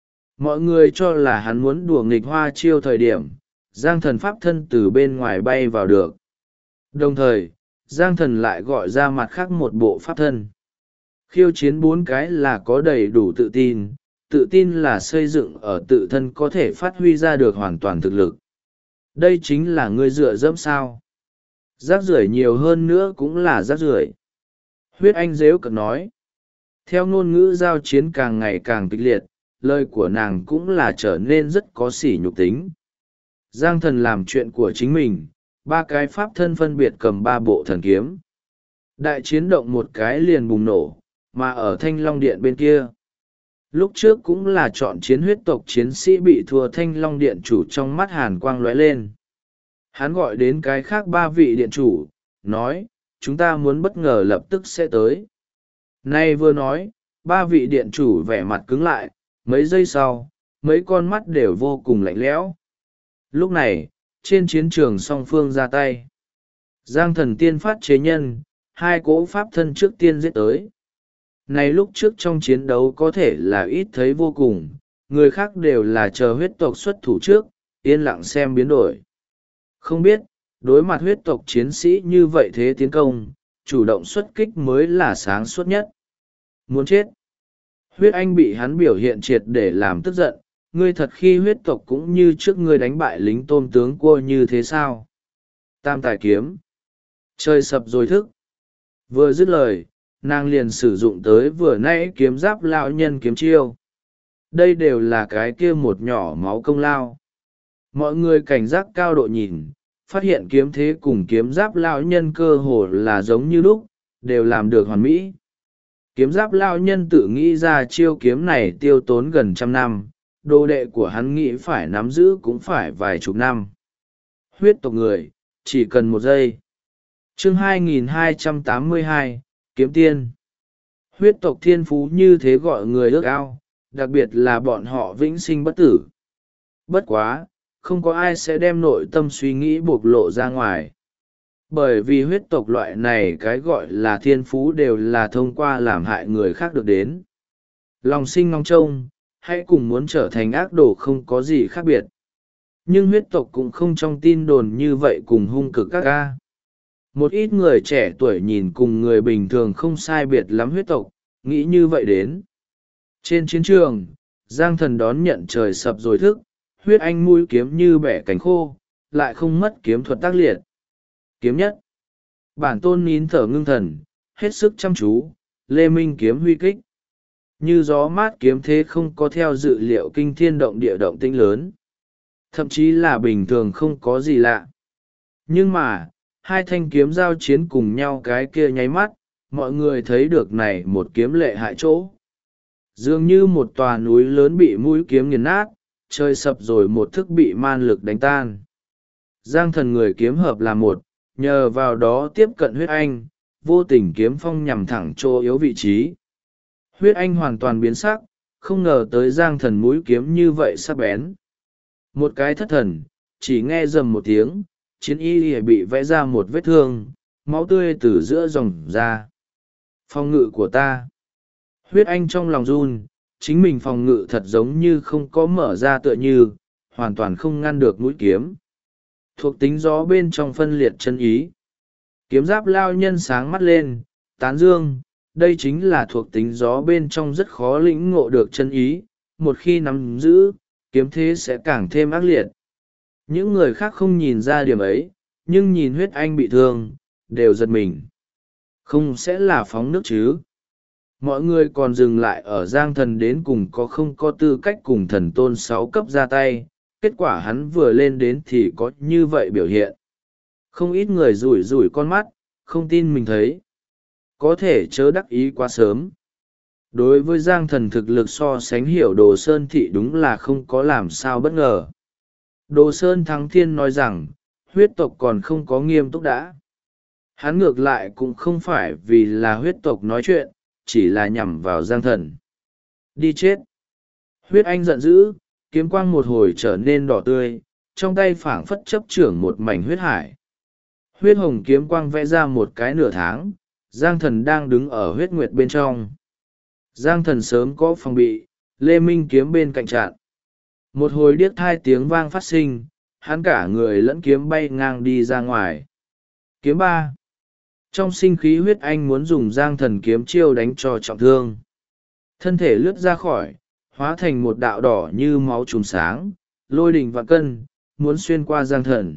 S1: Mọi người cho là hắn muốn đùa nghịch hoa chiêu thời điểm, Giang Thần pháp thân từ bên ngoài bay vào được. Đồng thời, Giang Thần lại gọi ra mặt khác một bộ pháp thân. Khiêu chiến 4 cái là có đầy đủ tự tin là xây dựng ở tự thân có thể phát huy ra được hoàn toàn thực lực. Đây chính là ngươi dựa dẫm sao. Rác rưởi nhiều hơn nữa cũng là rác rưởi. Huyết Anh rếu cợt nói. Theo ngôn ngữ giao chiến càng ngày càng kịch liệt, lời của nàng cũng là trở nên rất có sỉ nhục tính. Giang Thần làm chuyện của chính mình, 3 cái pháp thân phân biệt cầm 3 bộ thần kiếm. Đại chiến động một cái liền bùng nổ, mà ở Thanh Long Điện bên kia. Lúc trước cũng là chọn chiến huyết tộc chiến sĩ bị thua, Thanh Long Điện chủ trong mắt hàn quang lóe lên. Hắn gọi đến cái khác 3 vị điện chủ, nói, chúng ta muốn bất ngờ lập tức sẽ tới. Nay vừa nói, 3 vị điện chủ vẻ mặt cứng lại, mấy giây sau, mấy con mắt đều vô cùng lạnh lẽo. Lúc này, trên chiến trường song phương ra tay. Giang Thần tiên phát chế nhân, 2 cỗ pháp thân trước tiên giết tới. Này lúc trước trong chiến đấu có thể là ít thấy vô cùng, người khác đều là chờ huyết tộc xuất thủ trước, yên lặng xem biến đổi. Không biết, đối mặt huyết tộc chiến sĩ như vậy thế tiến công, chủ động xuất kích mới là sáng suốt nhất. Muốn chết. Huyết Anh bị hắn biểu hiện triệt để làm tức giận, ngươi thật khi huyết tộc cũng như trước ngươi đánh bại lính tôm tướng cua như thế sao? Tam tài kiếm. Trời sập rồi thức. Vừa dứt lời, nàng liền sử dụng tới vừa nãy kiếm giáp lão nhân kiếm chiêu. Đây đều là cái kia một nhỏ máu công lao. Mọi người cảnh giác cao độ nhìn, phát hiện kiếm thế cùng kiếm giáp lão nhân cơ hồ là giống như lúc, đều làm được hoàn mỹ. Kiếm giáp lão nhân tự nghĩ ra chiêu kiếm này tiêu tốn gần 100 năm, đồ đệ của hắn nghĩ phải nắm giữ cũng phải vài chục năm. Huyết tộc người, chỉ cần 1 giây. Chương 2282, Kiếm Tiên. Huyết tộc thiên phú như thế gọi người ước ao, đặc biệt là bọn họ vĩnh sinh bất tử. Bất quá, không có ai sẽ đem nội tâm suy nghĩ bộc lộ ra ngoài. Bởi vì huyết tộc loại này cái gọi là thiên phú đều là thông qua làm hại người khác được đến. Lòng sinh ngóng trông, hãy cùng muốn trở thành ác đồ không có gì khác biệt. Nhưng huyết tộc cũng không trong tin đồn như vậy cùng hung cực các ca. Một ít người trẻ tuổi nhìn cùng người bình thường không sai biệt lắm huyết tộc, nghĩ như vậy đến. Trên chiến trường, Giang Thần đón nhận trời sập rồi thức, huyết anh mũi kiếm như bẻ cánh khô, lại không mất kiếm thuật tác liệt. Kiếm nhất. Bản tôn nín thở ngưng thần, hết sức chăm chú, Lê Minh kiếm huy kích. Như gió mát kiếm thế không có theo dự liệu kinh thiên động địa động tĩnh lớn. Thậm chí là bình thường không có gì lạ. Nhưng mà, hai thanh kiếm giao chiến cùng nhau cái kia nháy mắt, mọi người thấy được này một kiếm lệ hại chỗ. Dường như một tòa núi lớn bị mũi kiếm nghiền nát, trời sập rồi một thức bị man lực đánh tan. Giang thần người kiếm hợp là một, nhờ vào đó tiếp cận huyết anh, vô tình kiếm phong nhằm thẳng chỗ yếu vị trí. Huyết anh hoàn toàn biến sắc, không ngờ tới giang thần mũi kiếm như vậy sắc bén. Một cái thất thần, chỉ nghe rầm một tiếng, chiến y bị vẽ ra một vết thương, máu tươi từ giữa dòng ra. Phòng ngự của ta. Huyết anh trong lòng run, chính mình phòng ngự thật giống như không có mở ra tựa như, hoàn toàn không ngăn được mũi kiếm. Thuộc tính gió bên trong phân liệt chân ý. Kiếm giáp lao nhân sáng mắt lên, tán dương, đây chính là thuộc tính gió bên trong rất khó lĩnh ngộ được chân ý, một khi nắm giữ, kiếm thế sẽ càng thêm ác liệt. Những người khác không nhìn ra điểm ấy, nhưng nhìn huyết anh bị thương, đều giật mình. Không sẽ là phóng nước chứ? Mọi người còn dừng lại ở giang thần đến cùng có không có tư cách cùng thần tôn 6 cấp ra tay, kết quả hắn vừa lên đến thì có như vậy biểu hiện. Không ít người rủi rủi con mắt, không tin mình thấy. Có thể chớ đắc ý quá sớm. Đối với giang thần thực lực so sánh hiểu Đồ Sơn Thị đúng là không có làm sao bất ngờ. Đồ Sơn Thắng Thiên nói rằng, huyết tộc còn không có nghiêm túc đã. Hắn ngược lại cũng không phải vì là huyết tộc nói chuyện, chỉ là nhằm vào giang thần. Đi chết! Huyết anh giận dữ, kiếm quang một hồi trở nên đỏ tươi, trong tay phảng phất chấp trưởng một mảnh huyết hải. Huyết hồng kiếm quang vẽ ra một cái nửa tháng, giang thần đang đứng ở huyết nguyệt bên trong. Giang thần sớm có phòng bị, Lê Minh kiếm bên cạnh chặn. Một hồi điếc thai tiếng vang phát sinh, hắn cả người lẫn kiếm bay ngang đi ra ngoài. Kiếm 3. Trong sinh khí huyết anh muốn dùng giang thần kiếm chiêu đánh cho trọng thương. Thân thể lướt ra khỏi, hóa thành một đạo đỏ như máu trùm sáng, lôi đình vạn cân, muốn xuyên qua giang thần.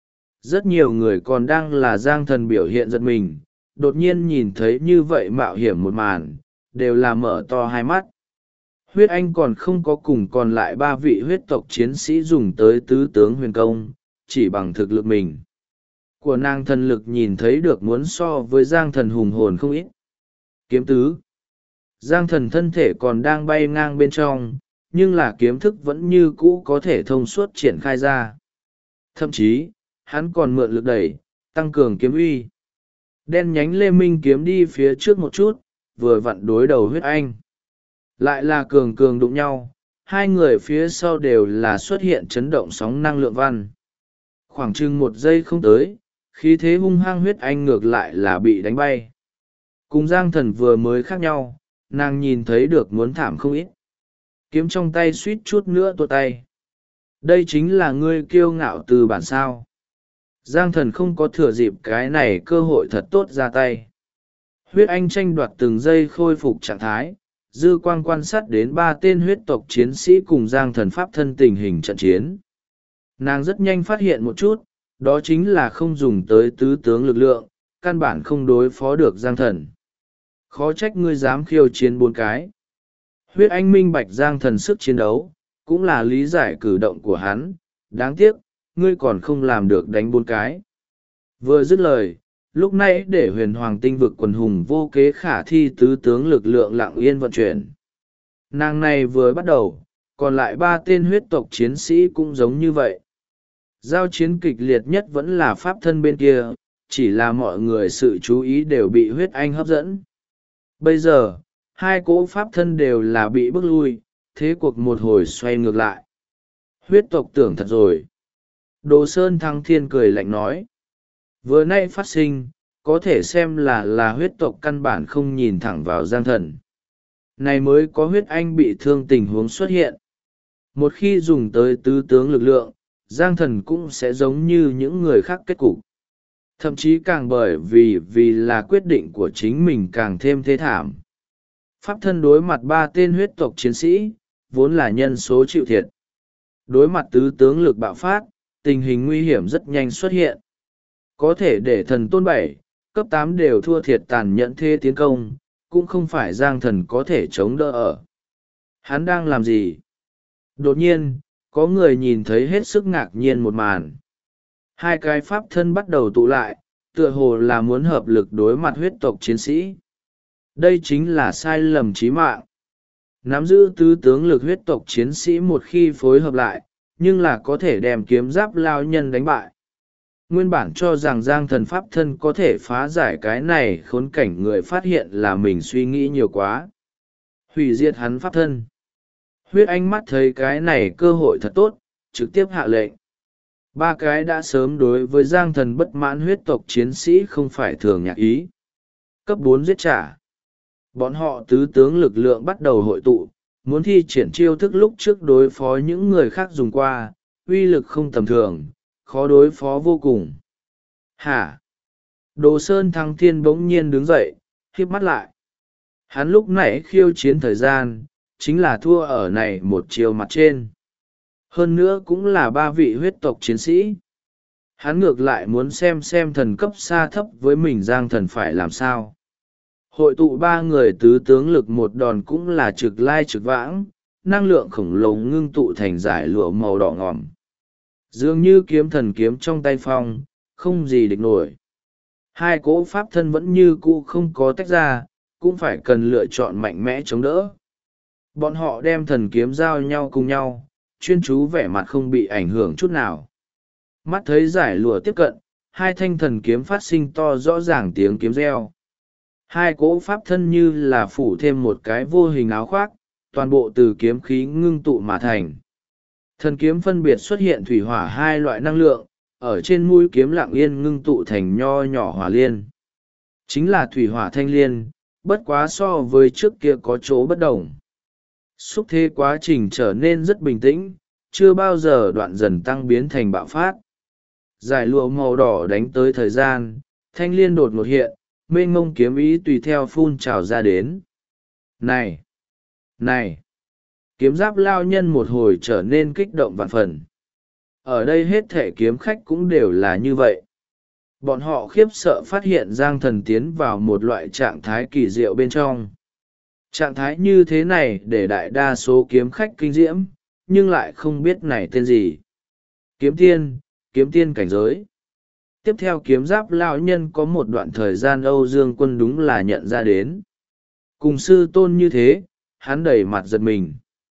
S1: Rất nhiều người còn đang là giang thần biểu hiện giật mình, đột nhiên nhìn thấy như vậy mạo hiểm một màn, đều là mở to hai mắt. Huyết anh còn không có cùng còn lại 3 vị huyết tộc chiến sĩ dùng tới tứ tướng huyền công, chỉ bằng thực lực mình. Của nàng thần lực nhìn thấy được muốn so với giang thần hùng hồn không ít. Kiếm tứ. Giang thần thân thể còn đang bay ngang bên trong, nhưng là kiếm thức vẫn như cũ có thể thông suốt triển khai ra. Thậm chí, hắn còn mượn lực đẩy, tăng cường kiếm uy. Đen nhánh Lê Minh kiếm đi phía trước một chút, vừa vặn đối đầu huyết anh. Lại là cường cường đụng nhau, hai người phía sau đều là xuất hiện chấn động sóng năng lượng văn. Khoảng chừng 1 giây không tới, khí thế hung hăng huyết anh ngược lại là bị đánh bay. Cùng giang thần vừa mới khác nhau, nàng nhìn thấy được muốn thảm không ít. Kiếm trong tay suýt chút nữa tuột tay. Đây chính là ngươi kiêu ngạo từ bản sao. Giang thần không có thừa dịp cái này cơ hội thật tốt ra tay. Huyết anh tranh đoạt từng giây khôi phục trạng thái, dư quang quan sát đến 3 tên huyết tộc chiến sĩ cùng giang thần pháp thân tình hình trận chiến. Nàng rất nhanh phát hiện một chút, đó chính là không dùng tới tứ tướng lực lượng, căn bản không đối phó được giang thần. Khó trách ngươi dám khiêu chiến 4 cái. Huyết anh minh bạch giang thần sức chiến đấu, cũng là lý giải cử động của hắn, đáng tiếc, ngươi còn không làm được đánh 4 cái. Vừa dứt lời, lúc nãy để huyền hoàng tinh vực quần hùng vô kế khả thi tứ tướng lực lượng lặng yên vận chuyển. Nàng này vừa bắt đầu, còn lại 3 tên huyết tộc chiến sĩ cũng giống như vậy. Giao chiến kịch liệt nhất vẫn là pháp thân bên kia, chỉ là mọi người sự chú ý đều bị huyết anh hấp dẫn. Bây giờ, 2 cỗ pháp thân đều là bị bức lui, thế cuộc một hồi xoay ngược lại. Huyết tộc tưởng thật rồi. Đồ Sơn Thăng Thiên cười lạnh nói. Vừa nay phát sinh, có thể xem là huyết tộc căn bản không nhìn thẳng vào giang thần. Này mới có huyết anh bị thương tình huống xuất hiện. Một khi dùng tới tứ tướng lực lượng, giang thần cũng sẽ giống như những người khác kết cục. Thậm chí càng bởi vì là quyết định của chính mình càng thêm thê thảm. Pháp thân đối mặt 3 tên huyết tộc chiến sĩ, vốn là nhân số chịu thiệt. Đối mặt tứ tướng lực bạo phát, tình hình nguy hiểm rất nhanh xuất hiện. Có thể để thần tôn 7 cấp 8 đều thua thiệt tàn nhẫn thế tiến công, cũng không phải Giang Thần có thể chống đỡ ở. Hắn đang làm gì? Đột nhiên, có người nhìn thấy hết sức ngạc nhiên một màn. Hai cái pháp thân bắt đầu tụ lại, tựa hồ là muốn hợp lực đối mặt huyết tộc chiến sĩ. Đây chính là sai lầm chí mạng. Nắm giữ tứ tướng lực huyết tộc chiến sĩ một khi phối hợp lại, nhưng là có thể đem kiếm giáp lao nhân đánh bại. Nguyên bản cho rằng Giang Thần pháp thân có thể phá giải cái này, khốn cảnh người phát hiện là mình suy nghĩ nhiều quá. Hủy diệt hắn pháp thân. Huyết Anh mắt thấy cái này cơ hội thật tốt, trực tiếp hạ lệnh. Ba cái đã sớm đối với Giang Thần bất mãn huyết tộc chiến sĩ không phải thường nhạc ý. Cấp 4 giết trả. Bọn họ tứ tướng lực lượng bắt đầu hội tụ, muốn thi triển chiêu thức lúc trước đối phó những người khác dùng qua, uy lực không tầm thường, khó đối phó vô cùng. Hả? Đồ Sơn Thăng Thiên bỗng nhiên đứng dậy, khép mắt lại. Hắn lúc nãy khiêu chiến thời gian, chính là thua ở này một chiều mặt trên. Hơn nữa cũng là ba vị huyết tộc chiến sĩ. Hắn ngược lại muốn xem thần cấp xa thấp với mình Giang Thần phải làm sao. Hội tụ ba người tứ tướng lực một đòn cũng là trực lai trực vãng, năng lượng khổng lồ ngưng tụ thành giải lụa màu đỏ ngòm. Dường như kiếm thần kiếm trong tay Phong, không gì địch nổi. Hai cỗ pháp thân vẫn như cũ không có tách ra, cũng phải cần lựa chọn mạnh mẽ chống đỡ. Bọn họ đem thần kiếm giao nhau cùng nhau, chuyên chú vẻ mặt không bị ảnh hưởng chút nào. Mắt thấy giải lụa tiếp cận, hai thanh thần kiếm phát sinh to rõ ràng tiếng kiếm reo. Hai cỗ pháp thân như là phủ thêm một cái vô hình áo khoác, toàn bộ từ kiếm khí ngưng tụ mà thành. Thần kiếm phân biệt xuất hiện thủy hỏa hai loại năng lượng, ở trên mũi kiếm lặng yên ngưng tụ thành nho nhỏ hỏa liên. Chính là thủy hỏa thanh liên, bất quá so với trước kia có chỗ bất đồng. Xúc thế quá trình trở nên rất bình tĩnh, chưa bao giờ đoạn dần tăng biến thành bạo phát. Giải lụa màu đỏ đánh tới thời gian, thanh liên đột ngột hiện, mênh mông kiếm ý tùy theo phun trào ra đến. Này! Này! Kiếm giáp lao nhân một hồi trở nên kích động vạn phần. Ở đây hết thể kiếm khách cũng đều là như vậy. Bọn họ khiếp sợ phát hiện Giang Thần tiến vào một loại trạng thái kỳ diệu bên trong. Trạng thái như thế này để đại đa số kiếm khách kinh diễm, nhưng lại không biết này tên gì. Kiếm tiên cảnh giới. Tiếp theo kiếm giáp lão nhân có một đoạn thời gian Âu Dương Quân đúng là nhận ra đến. Cùng sư tôn như thế, hắn đầy mặt giật mình.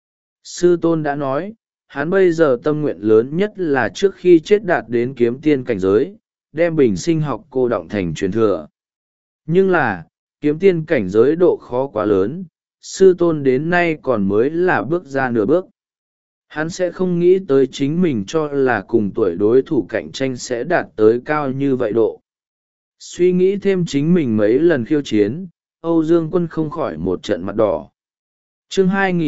S1: Sư tôn đã nói, hắn bây giờ tâm nguyện lớn nhất là trước khi chết đạt đến kiếm tiên cảnh giới, đem bình sinh học cô đọng thành truyền thừa. Nhưng là, kiếm tiên cảnh giới độ khó quá lớn, sư tôn đến nay còn mới là bước ra nửa bước. Hắn sẽ không nghĩ tới chính mình cho là cùng tuổi đối thủ cạnh tranh sẽ đạt tới cao như vậy độ. Suy nghĩ thêm chính mình mấy lần khiêu chiến, Âu Dương Quân không khỏi một trận mặt đỏ. Chương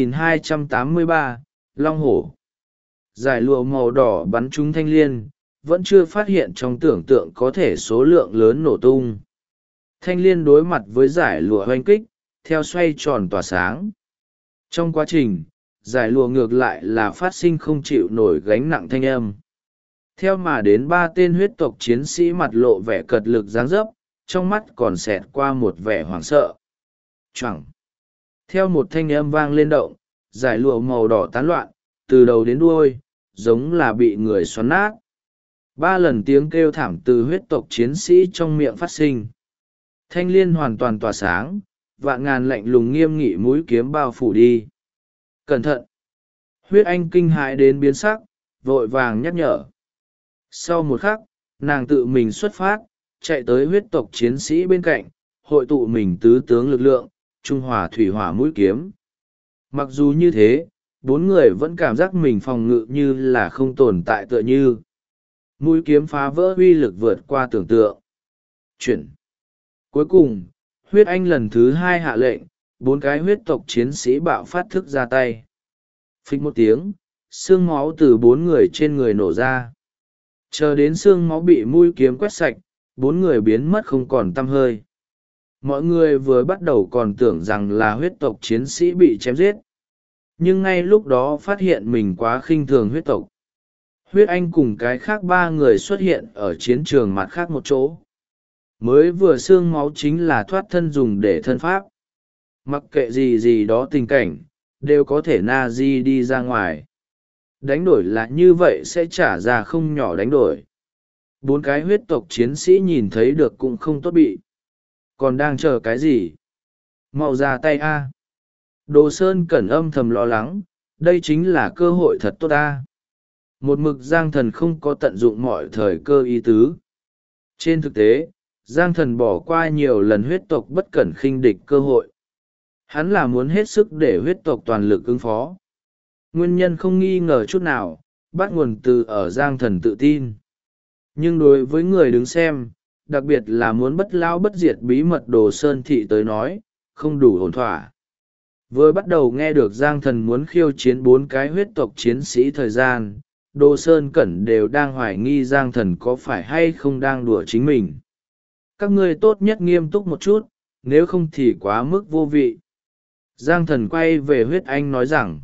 S1: 2283, Long Hổ. Giải lụa màu đỏ bắn trúng thanh liên, vẫn chưa phát hiện trong tưởng tượng có thể số lượng lớn nổ tung. Thanh liên đối mặt với giải lụa hoanh kích, theo xoay tròn tỏa sáng. Trong quá trình, giải lụa ngược lại là phát sinh không chịu nổi gánh nặng thanh âm. Theo mà đến ba tên huyết tộc chiến sĩ mặt lộ vẻ cật lực dáng dấp, trong mắt còn xẹt qua một vẻ hoảng sợ. Choảng! Theo một thanh âm vang lên động, giải lụa màu đỏ tán loạn, từ đầu đến đuôi, giống là bị người xoắn nát. Ba lần tiếng kêu thảm từ huyết tộc chiến sĩ trong miệng phát sinh. Thanh liên hoàn toàn tỏa sáng, vạn ngàn lạnh lùng nghiêm nghị mũi kiếm bao phủ đi. Cẩn thận! Huyết Anh kinh hãi đến biến sắc, vội vàng nhắc nhở. Sau một khắc, nàng tự mình xuất phát, chạy tới huyết tộc chiến sĩ bên cạnh, hội tụ mình tứ tướng lực lượng, trung hòa thủy hỏa mũi kiếm. Mặc dù như thế, bốn người vẫn cảm giác mình phòng ngự như là không tồn tại tựa như. Mũi kiếm phá vỡ uy lực vượt qua tưởng tượng. Chuyển. Cuối cùng, huyết anh lần thứ hai hạ lệnh, bốn cái huyết tộc chiến sĩ bạo phát thức ra tay. Phích một tiếng, xương máu từ bốn người trên người nổ ra. Chờ đến xương máu bị mũi kiếm quét sạch, bốn người biến mất không còn tăm hơi. Mọi người vừa bắt đầu còn tưởng rằng là huyết tộc chiến sĩ bị chém giết. Nhưng ngay lúc đó phát hiện mình quá khinh thường huyết tộc. Huyết anh cùng cái khác ba người xuất hiện ở chiến trường mặt khác một chỗ. mới vừa xương máu chính là thoát thân dùng để thân pháp. Mặc kệ gì gì đó tình cảnh đều có thể na di đi ra ngoài. Đánh đổi là như vậy sẽ trả ra không nhỏ đánh đổi. 4 cái huyết tộc chiến sĩ nhìn thấy được cũng không tốt bị. Còn đang chờ cái gì? Mau ra tay a! Đồ Sơn Cẩn âm thầm lo lắng, đây chính là cơ hội thật tốt a. Một mực Giang Thần không có tận dụng mọi thời cơ ý tứ. Trên thực tế, Giang Thần bỏ qua nhiều lần huyết tộc bất cẩn khinh địch cơ hội. Hắn là muốn hết sức để huyết tộc toàn lực ứng phó. Nguyên nhân không nghi ngờ chút nào, bắt nguồn từ ở Giang Thần tự tin. Nhưng đối với người đứng xem, đặc biệt là muốn bất lão bất diệt bí mật Đồ Sơn Thị tới nói, không đủ ổn thỏa. Vừa bắt đầu nghe được Giang Thần muốn khiêu chiến 4 cái huyết tộc chiến sĩ thời gian, Đồ Sơn Cẩn đều đang hoài nghi Giang Thần có phải hay không đang đùa chính mình. Các ngươi tốt nhất nghiêm túc một chút, nếu không thì quá mức vô vị. Giang Thần quay về huyết anh nói rằng.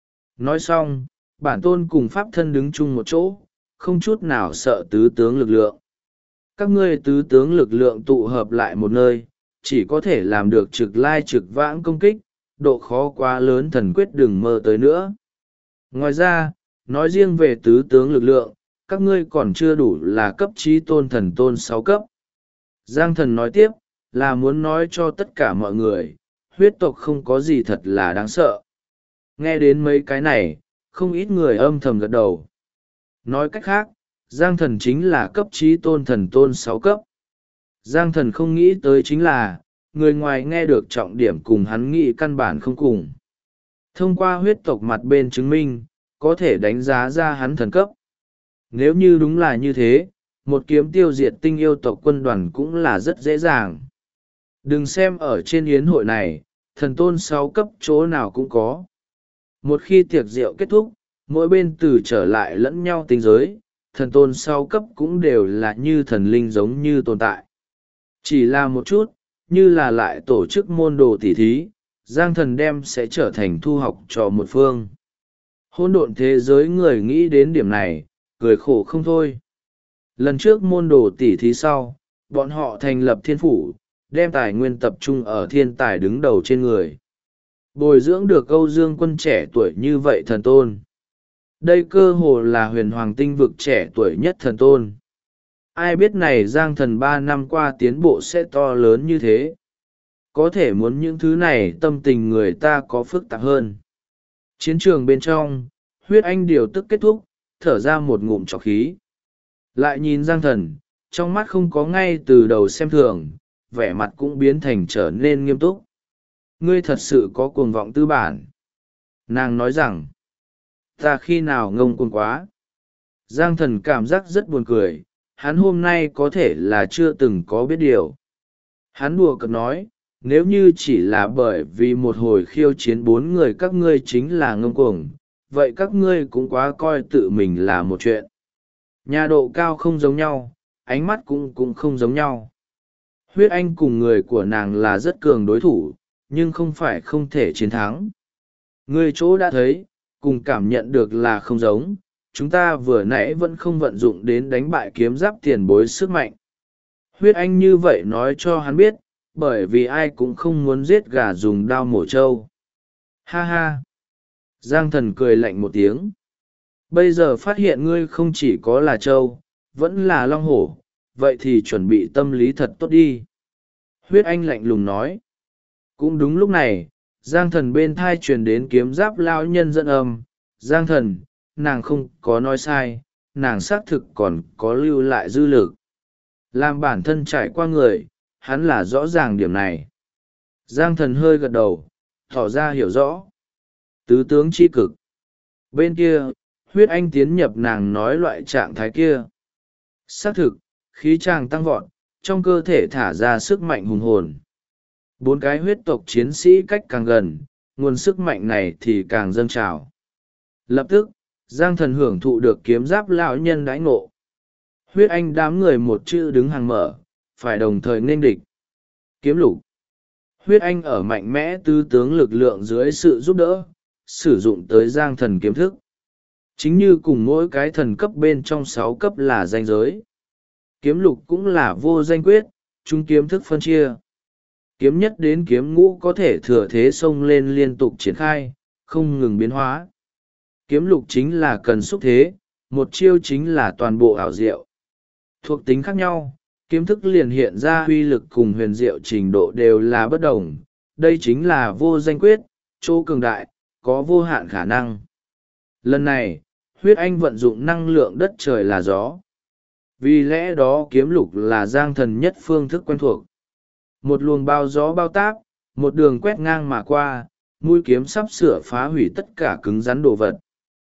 S1: Nói xong, bản tôn cùng pháp thân đứng chung một chỗ, không chút nào sợ tứ tướng lực lượng. Các ngươi tứ tướng lực lượng tụ hợp lại một nơi, chỉ có thể làm được trực lai trực vãng công kích, độ khó quá lớn thần quyết đừng mơ tới nữa. Ngoài ra, nói riêng về tứ tướng lực lượng, các ngươi còn chưa đủ là cấp trí tôn thần tôn 6 cấp. Giang Thần nói tiếp, là muốn nói cho tất cả mọi người, huyết tộc không có gì thật là đáng sợ. Nghe đến mấy cái này, không ít người âm thầm gật đầu. Nói cách khác, Giang Thần chính là cấp trí tôn thần tôn 6 cấp. Giang Thần không nghĩ tới chính là, người ngoài nghe được trọng điểm cùng hắn nghĩ căn bản không cùng. Thông qua huyết tộc mặt bên chứng minh, có thể đánh giá ra hắn thần cấp. Nếu như đúng là như thế, một kiếm tiêu diệt tinh yêu tộc quân đoàn cũng là rất dễ dàng. Đừng xem ở trên yến hội này, thần tôn 6 cấp chỗ nào cũng có. Một khi tiệc rượu kết thúc, mỗi bên từ trở lại lẫn nhau tinh giới, thần tôn 6 cấp cũng đều là như thần linh giống như tồn tại. Chỉ là một chút, như là lại tổ chức môn đồ tỉ thí, Giang Thần đem sẽ trở thành thu học trò một phương. Hỗn độn thế giới người nghĩ đến điểm này, cười khổ không thôi. Lần trước môn đồ tỉ thí sau, bọn họ thành lập thiên phủ, đem tài nguyên tập trung ở thiên tài đứng đầu trên người. Bồi dưỡng được Âu Dương Quân trẻ tuổi như vậy thần tôn. Đây cơ hồ là huyền hoàng tinh vực trẻ tuổi nhất thần tôn. Ai biết này Giang Thần 3 năm qua tiến bộ sẽ to lớn như thế. Có thể muốn những thứ này tâm tình người ta có phức tạp hơn. Chiến trường bên trong, huyết anh điều tức kết thúc, thở ra một ngụm trọc khí. Lại nhìn Giang Thần, trong mắt không có ngay từ đầu xem thường, vẻ mặt cũng biến thành trở nên nghiêm túc. Ngươi thật sự có cuồng vọng tư bản. Nàng nói rằng, ta khi nào ngông cuồng quá. Giang Thần cảm giác rất buồn cười, hắn hôm nay có thể là chưa từng có biết điều. Hắn đùa cợt nói, nếu như chỉ là bởi vì một hồi khiêu chiến 4 người các ngươi chính là ngông cuồng, vậy các ngươi cũng quá coi tự mình là một chuyện. Nhà độ cao không giống nhau, ánh mắt cũng không giống nhau. Huyết anh cùng người của nàng là rất cường đối thủ, nhưng không phải không thể chiến thắng. Người chỗ đã thấy, cùng cảm nhận được là không giống, chúng ta vừa nãy vẫn không vận dụng đến đánh bại kiếm giáp tiền bối sức mạnh. Huyết anh như vậy nói cho hắn biết, bởi vì ai cũng không muốn giết gà dùng đao mổ trâu. Ha ha! Giang Thần cười lạnh một tiếng. Bây giờ phát hiện ngươi không chỉ có là trâu, vẫn là long hổ, vậy thì chuẩn bị tâm lý thật tốt đi. Huyết anh lạnh lùng nói. Cũng đúng lúc này, Giang Thần bên thai truyền đến kiếm giáp lao nhân dẫn âm. Giang Thần, nàng không có nói sai, nàng xác thực còn có lưu lại dư lực. Làm bản thân trải qua người, hắn là rõ ràng điểm này. Giang Thần hơi gật đầu, tỏ ra hiểu rõ. Tứ tướng chi cực. Bên kia, huyết anh tiến nhập nàng nói loại trạng thái kia. Xác thực, khí tràng tăng vọt, trong cơ thể thả ra sức mạnh hùng hồn. 4 cái huyết tộc chiến sĩ cách càng gần, nguồn sức mạnh này thì càng dâng trào. Lập tức, Giang Thần hưởng thụ được kiếm giáp lão nhân đãi ngộ. Huyết anh đám người một chữ đứng hàng mở, phải đồng thời nên địch. Kiếm lục. Huyết anh ở mạnh mẽ tứ tướng lực lượng dưới sự giúp đỡ, sử dụng tới Giang Thần kiếm thức. Chính như cùng mỗi cái thần cấp bên trong 6 cấp là danh giới. Kiếm lục cũng là vô danh quyết, chúng kiếm thức phân chia. Kiếm nhất đến kiếm ngũ có thể thừa thế xông lên liên tục triển khai, không ngừng biến hóa. Kiếm lục chính là cần xúc thế, một chiêu chính là toàn bộ ảo diệu. Thuộc tính khác nhau, kiếm thức liền hiện ra uy lực cùng huyền diệu trình độ đều là bất đồng. Đây chính là vô danh quyết, chỗ cường đại, có vô hạn khả năng. Lần này, huyết anh vận dụng năng lượng đất trời là gió. Vì lẽ đó kiếm lục là Giang Thần nhất phương thức quen thuộc. Một luồng bao gió bao táp, một đường quét ngang mà qua, mũi kiếm sắp sửa phá hủy tất cả cứng rắn đồ vật.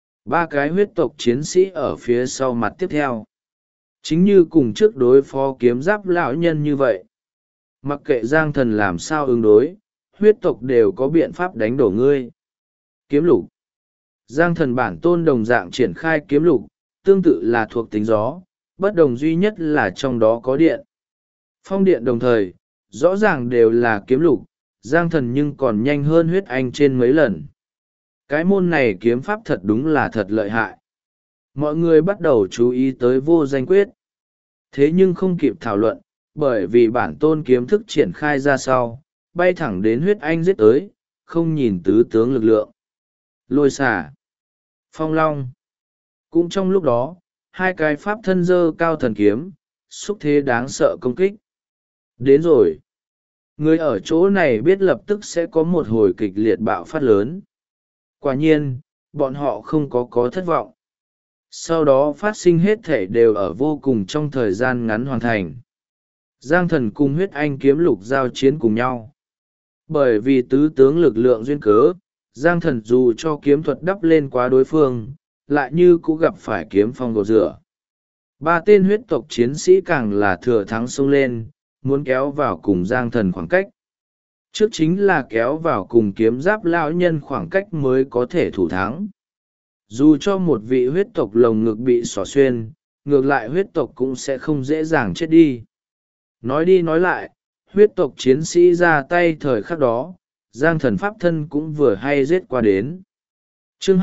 S1: Ba cái huyết tộc chiến sĩ ở phía sau mặt tiếp theo. Chính như cùng trước đối phó kiếm giáp lão nhân như vậy. Mặc kệ Giang Thần làm sao ứng đối, huyết tộc đều có biện pháp đánh đổ ngươi. Kiếm lục. Giang Thần bản tôn đồng dạng triển khai kiếm lục, tương tự là thuộc tính gió, bất đồng duy nhất là trong đó có điện. Phong điện đồng thời, rõ ràng đều là kiếm lục, Giang Thần nhưng còn nhanh hơn huyết anh trên mấy lần. Cái môn này kiếm pháp thật đúng là thật lợi hại. Mọi người bắt đầu chú ý tới vô danh quyết. Thế nhưng không kịp thảo luận, bởi vì bản tôn kiếm thức triển khai ra sau, bay thẳng đến huyết anh giết tới, không nhìn tứ tướng lực lượng. Lôi xả, phong long. Cũng trong lúc đó, hai cái pháp thân dơ cao thần kiếm, xúc thế đáng sợ công kích. Đến rồi. Người ở chỗ này biết lập tức sẽ có một hồi kịch liệt bạo phát lớn. Quả nhiên, bọn họ không có thất vọng. Sau đó phát sinh hết thể đều ở vô cùng trong thời gian ngắn hoàn thành. Giang Thần cùng huyết anh kiếm lục giao chiến cùng nhau. Bởi vì tứ tướng lực lượng duyên cớ, Giang Thần dù cho kiếm thuật đắp lên quá đối phương, lại như cũng gặp phải kiếm phong gột rửa. Ba tên huyết tộc chiến sĩ càng là thừa thắng xông lên, muốn kéo vào cùng Giang Thần khoảng cách. Trước chính là kéo vào cùng kiếm giáp lão nhân khoảng cách mới có thể thủ thắng. Dù cho một vị huyết tộc lồng ngực bị xỏ xuyên, ngược lại huyết tộc cũng sẽ không dễ dàng chết đi. Nói đi nói lại, huyết tộc chiến sĩ ra tay thời khắc đó, Giang Thần pháp thân cũng vừa hay giết qua đến. Chương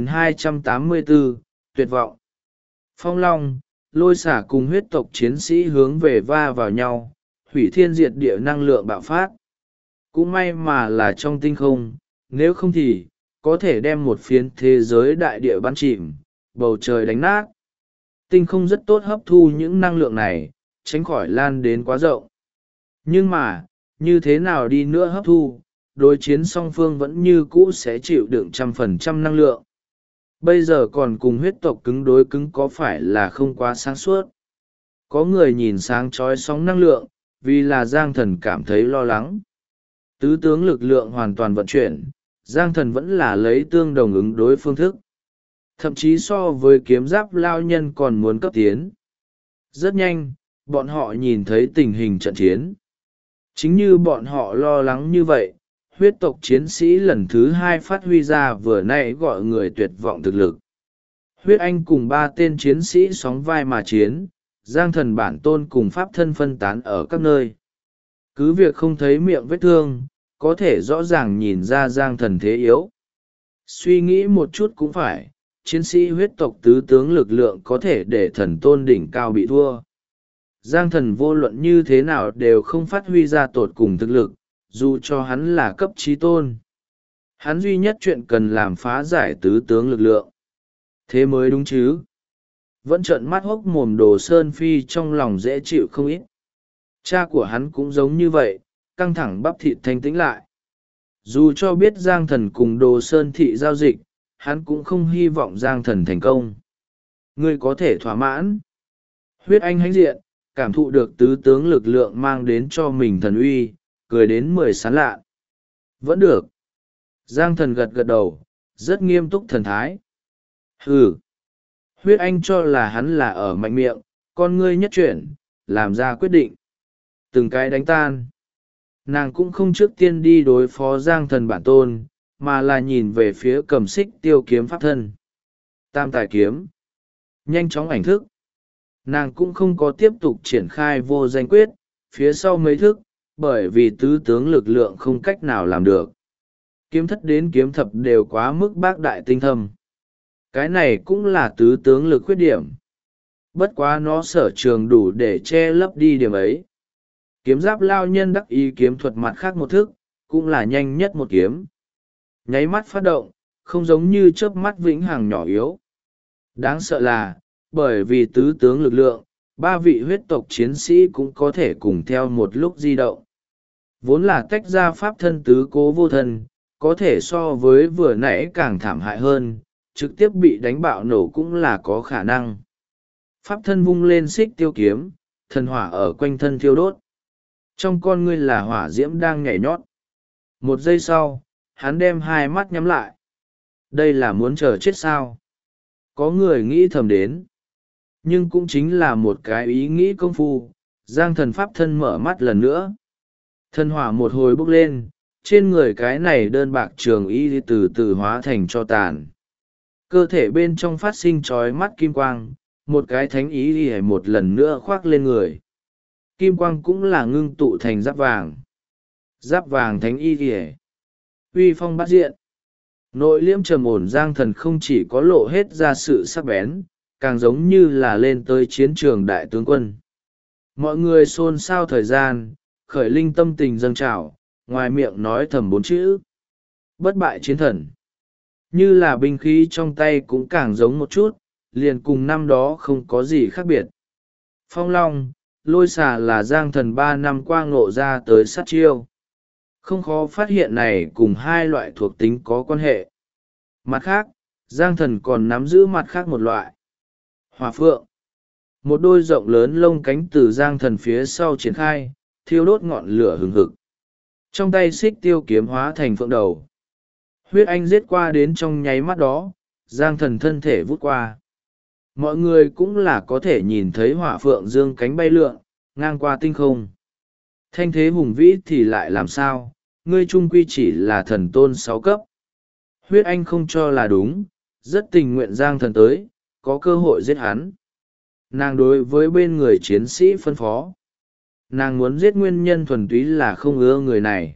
S1: 2284, Tuyệt vọng. Phong long, lôi xả cùng huyết tộc chiến sĩ hướng về va vào nhau, hủy thiên diệt địa năng lượng bạo phát. Cũng may mà là trong tinh không, nếu không thì, có thể đem một phiến thế giới đại địa bắn chìm, bầu trời đánh nát. Tinh không rất tốt hấp thu những năng lượng này, tránh khỏi lan đến quá rộng. Nhưng mà, như thế nào đi nữa hấp thu, đối chiến song phương vẫn như cũ sẽ chịu đựng 100% năng lượng. Bây giờ còn cùng huyết tộc cứng đối cứng có phải là không quá sáng suốt. Có người nhìn sáng chói sóng năng lượng, vì là Giang Thần cảm thấy lo lắng. Tứ tướng lực lượng hoàn toàn vận chuyển, Giang Thần vẫn là lấy tương đồng ứng đối phương thức. Thậm chí so với kiếm giáp lao nhân còn muốn cấp tiến. Rất nhanh, bọn họ nhìn thấy tình hình trận chiến. Chính như bọn họ lo lắng như vậy, huyết tộc chiến sĩ lần thứ hai phát huy ra vừa nãy gọi người tuyệt vọng thực lực. Huyết anh cùng ba tên chiến sĩ sóng vai mà chiến, Giang Thần bản tôn cùng pháp thân phân tán ở các nơi. Cứ việc không thấy miệng vết thương, có thể rõ ràng nhìn ra Giang Thần thế yếu. Suy nghĩ một chút cũng phải, chiến sĩ huyết tộc tứ tướng lực lượng có thể để thần tôn đỉnh cao bị thua. Giang Thần vô luận như thế nào đều không phát huy ra tột cùng thực lực, dù cho hắn là cấp trí tôn. Hắn duy nhất chuyện cần làm phá giải tứ tướng lực lượng. Thế mới đúng chứ. Vẫn trợn mắt hốc mồm Đồ Sơn Phi trong lòng dễ chịu không ít. Cha của hắn cũng giống như vậy, căng thẳng bắp thịt thanh tĩnh lại. Dù cho biết Giang Thần cùng Đồ Sơn Thị giao dịch, hắn cũng không hy vọng Giang Thần thành công. Ngươi có thể thỏa mãn. Huyết anh hãnh diện, cảm thụ được tứ tướng lực lượng mang đến cho mình thần uy, cười đến 10 sán lạ. Vẫn được. Giang Thần gật gật đầu, rất nghiêm túc thần thái. Hừ. Huyết anh cho là hắn là ở mạnh miệng, con ngươi nhất chuyển, làm ra quyết định. Từng cái đánh tan. Nàng cũng không trước tiên đi đối phó Giang Thần bản tôn, mà là nhìn về phía cầm xích tiêu kiếm pháp thân. Tam tài kiếm. Nhanh chóng ảnh thức. Nàng cũng không có tiếp tục triển khai vô danh quyết, phía sau mấy thức, bởi vì tứ tướng lực lượng không cách nào làm được. Kiếm thất đến kiếm thập đều quá mức bác đại tinh thâm. Cái này cũng là tứ tướng lực khuyết điểm. Bất quá nó sở trường đủ để che lấp đi điểm ấy. Kiếm giáp lao nhân đắc ý kiếm thuật mặt khác một thức, cũng là nhanh nhất một kiếm. Nháy mắt phát động, không giống như chớp mắt vĩnh hằng nhỏ yếu. Đáng sợ là, bởi vì tứ tướng lực lượng, ba vị huyết tộc chiến sĩ cũng có thể cùng theo một lúc di động. Vốn là tách ra pháp thân tứ cố vô thân, có thể so với vừa nãy càng thảm hại hơn, trực tiếp bị đánh bạo nổ cũng là có khả năng. Pháp thân vung lên xích tiêu kiếm, thần hỏa ở quanh thân thiêu đốt. Trong con ngươi là hỏa diễm đang nhảy nhót. Một giây sau, hắn đem hai mắt nhắm lại. Đây là muốn chờ chết sao? Có người nghĩ thầm đến. Nhưng cũng chính là một cái ý nghĩ công phu, Giang Thần pháp thân mở mắt lần nữa. Thần hỏa một hồi bốc lên, trên người cái này đơn bạc trường y từ từ hóa thành cho tàn. Cơ thể bên trong phát sinh trói mắt kim quang, một cái thánh ý một lần nữa khoác lên người. Kim quang cũng là ngưng tụ thành giáp vàng. Giáp vàng thánh y uy phong bát diện. Nội liễm trầm ổn Giang Thần không chỉ có lộ hết ra sự sắc bén, càng giống như là lên tới chiến trường đại tướng quân. Mọi người xôn xao thời gian, khởi linh tâm tình dâng trào, ngoài miệng nói thầm bốn chữ. Bất bại chiến thần. Như là binh khí trong tay cũng càng giống một chút, liền cùng năm đó không có gì khác biệt. Phong Long, Lôi Xà là Giang Thần 3 năm qua ngộ ra tới sát chiêu. Không khó phát hiện này cùng hai loại thuộc tính có quan hệ. Mặt khác, Giang Thần còn nắm giữ mặt khác một loại. Hỏa phượng. Một đôi rộng lớn lông cánh từ Giang Thần phía sau triển khai, thiêu đốt ngọn lửa hừng hực. Trong tay xích tiêu kiếm hóa thành phượng đầu. Huyết anh giết qua đến trong nháy mắt đó, Giang Thần thân thể vút qua. Mọi người cũng là có thể nhìn thấy hỏa phượng dương cánh bay lượn, ngang qua tinh không. Thanh thế hùng vĩ thì lại làm sao, ngươi trung quy chỉ là thần tôn 6 cấp. Huyết anh không cho là đúng, rất tình nguyện Giang Thần tới, có cơ hội giết hắn. Nàng đối với bên người chiến sĩ phân phó. Nàng muốn giết nguyên nhân thuần túy là không ưa người này.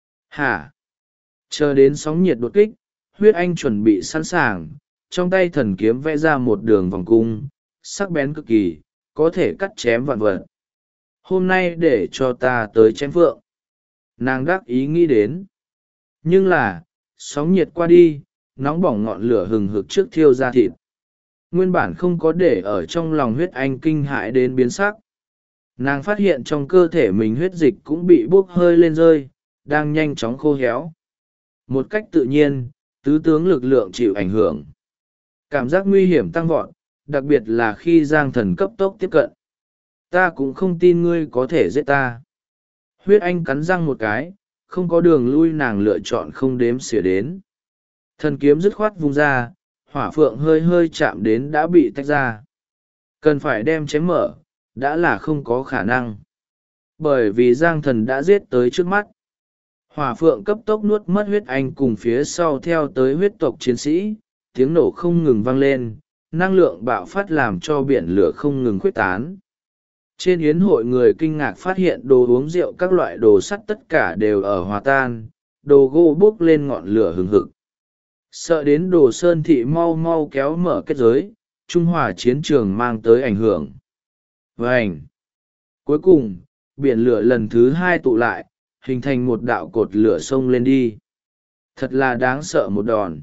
S1: Hả? Chờ đến sóng nhiệt đột kích, huyết anh chuẩn bị sẵn sàng, trong tay thần kiếm vẽ ra một đường vòng cung, sắc bén cực kỳ, có thể cắt chém vạn vật. Hôm nay để cho ta tới chém phượng. Nàng đắc ý nghĩ đến. Nhưng là, sóng nhiệt qua đi, nóng bỏng ngọn lửa hừng hực trước thiêu ra thịt. Nguyên bản không có để ở trong lòng huyết anh kinh hãi đến biến sắc. Nàng phát hiện trong cơ thể mình huyết dịch cũng bị bốc hơi lên rơi, đang nhanh chóng khô héo. Một cách tự nhiên, tứ tướng lực lượng chịu ảnh hưởng. Cảm giác nguy hiểm tăng vọt, đặc biệt là khi Giang Thần cấp tốc tiếp cận. Ta cũng không tin ngươi có thể giết ta. Huyết anh cắn răng một cái, không có đường lui nàng lựa chọn không đếm xỉa đến. Thần kiếm dứt khoát vung ra, hỏa phượng hơi hơi chạm đến đã bị tách ra. Cần phải đem chém mở, đã là không có khả năng. Bởi vì Giang Thần đã giết tới trước mắt. Hỏa phượng cấp tốc nuốt mất huyết anh cùng phía sau theo tới huyết tộc chiến sĩ, tiếng nổ không ngừng vang lên, năng lượng bạo phát làm cho biển lửa không ngừng khuếch tán. Trên yến hội người kinh ngạc phát hiện đồ uống rượu các loại đồ sắt tất cả đều ở hòa tan, đồ gỗ bốc lên ngọn lửa hừng hực. Sợ đến đồ sơn thị mau mau kéo mở kết giới, Trung Hòa chiến trường mang tới ảnh hưởng. Vành! Cuối cùng, biển lửa lần thứ 2 tụ lại, hình thành một đạo cột lửa sông lên đi. Thật là đáng sợ một đòn.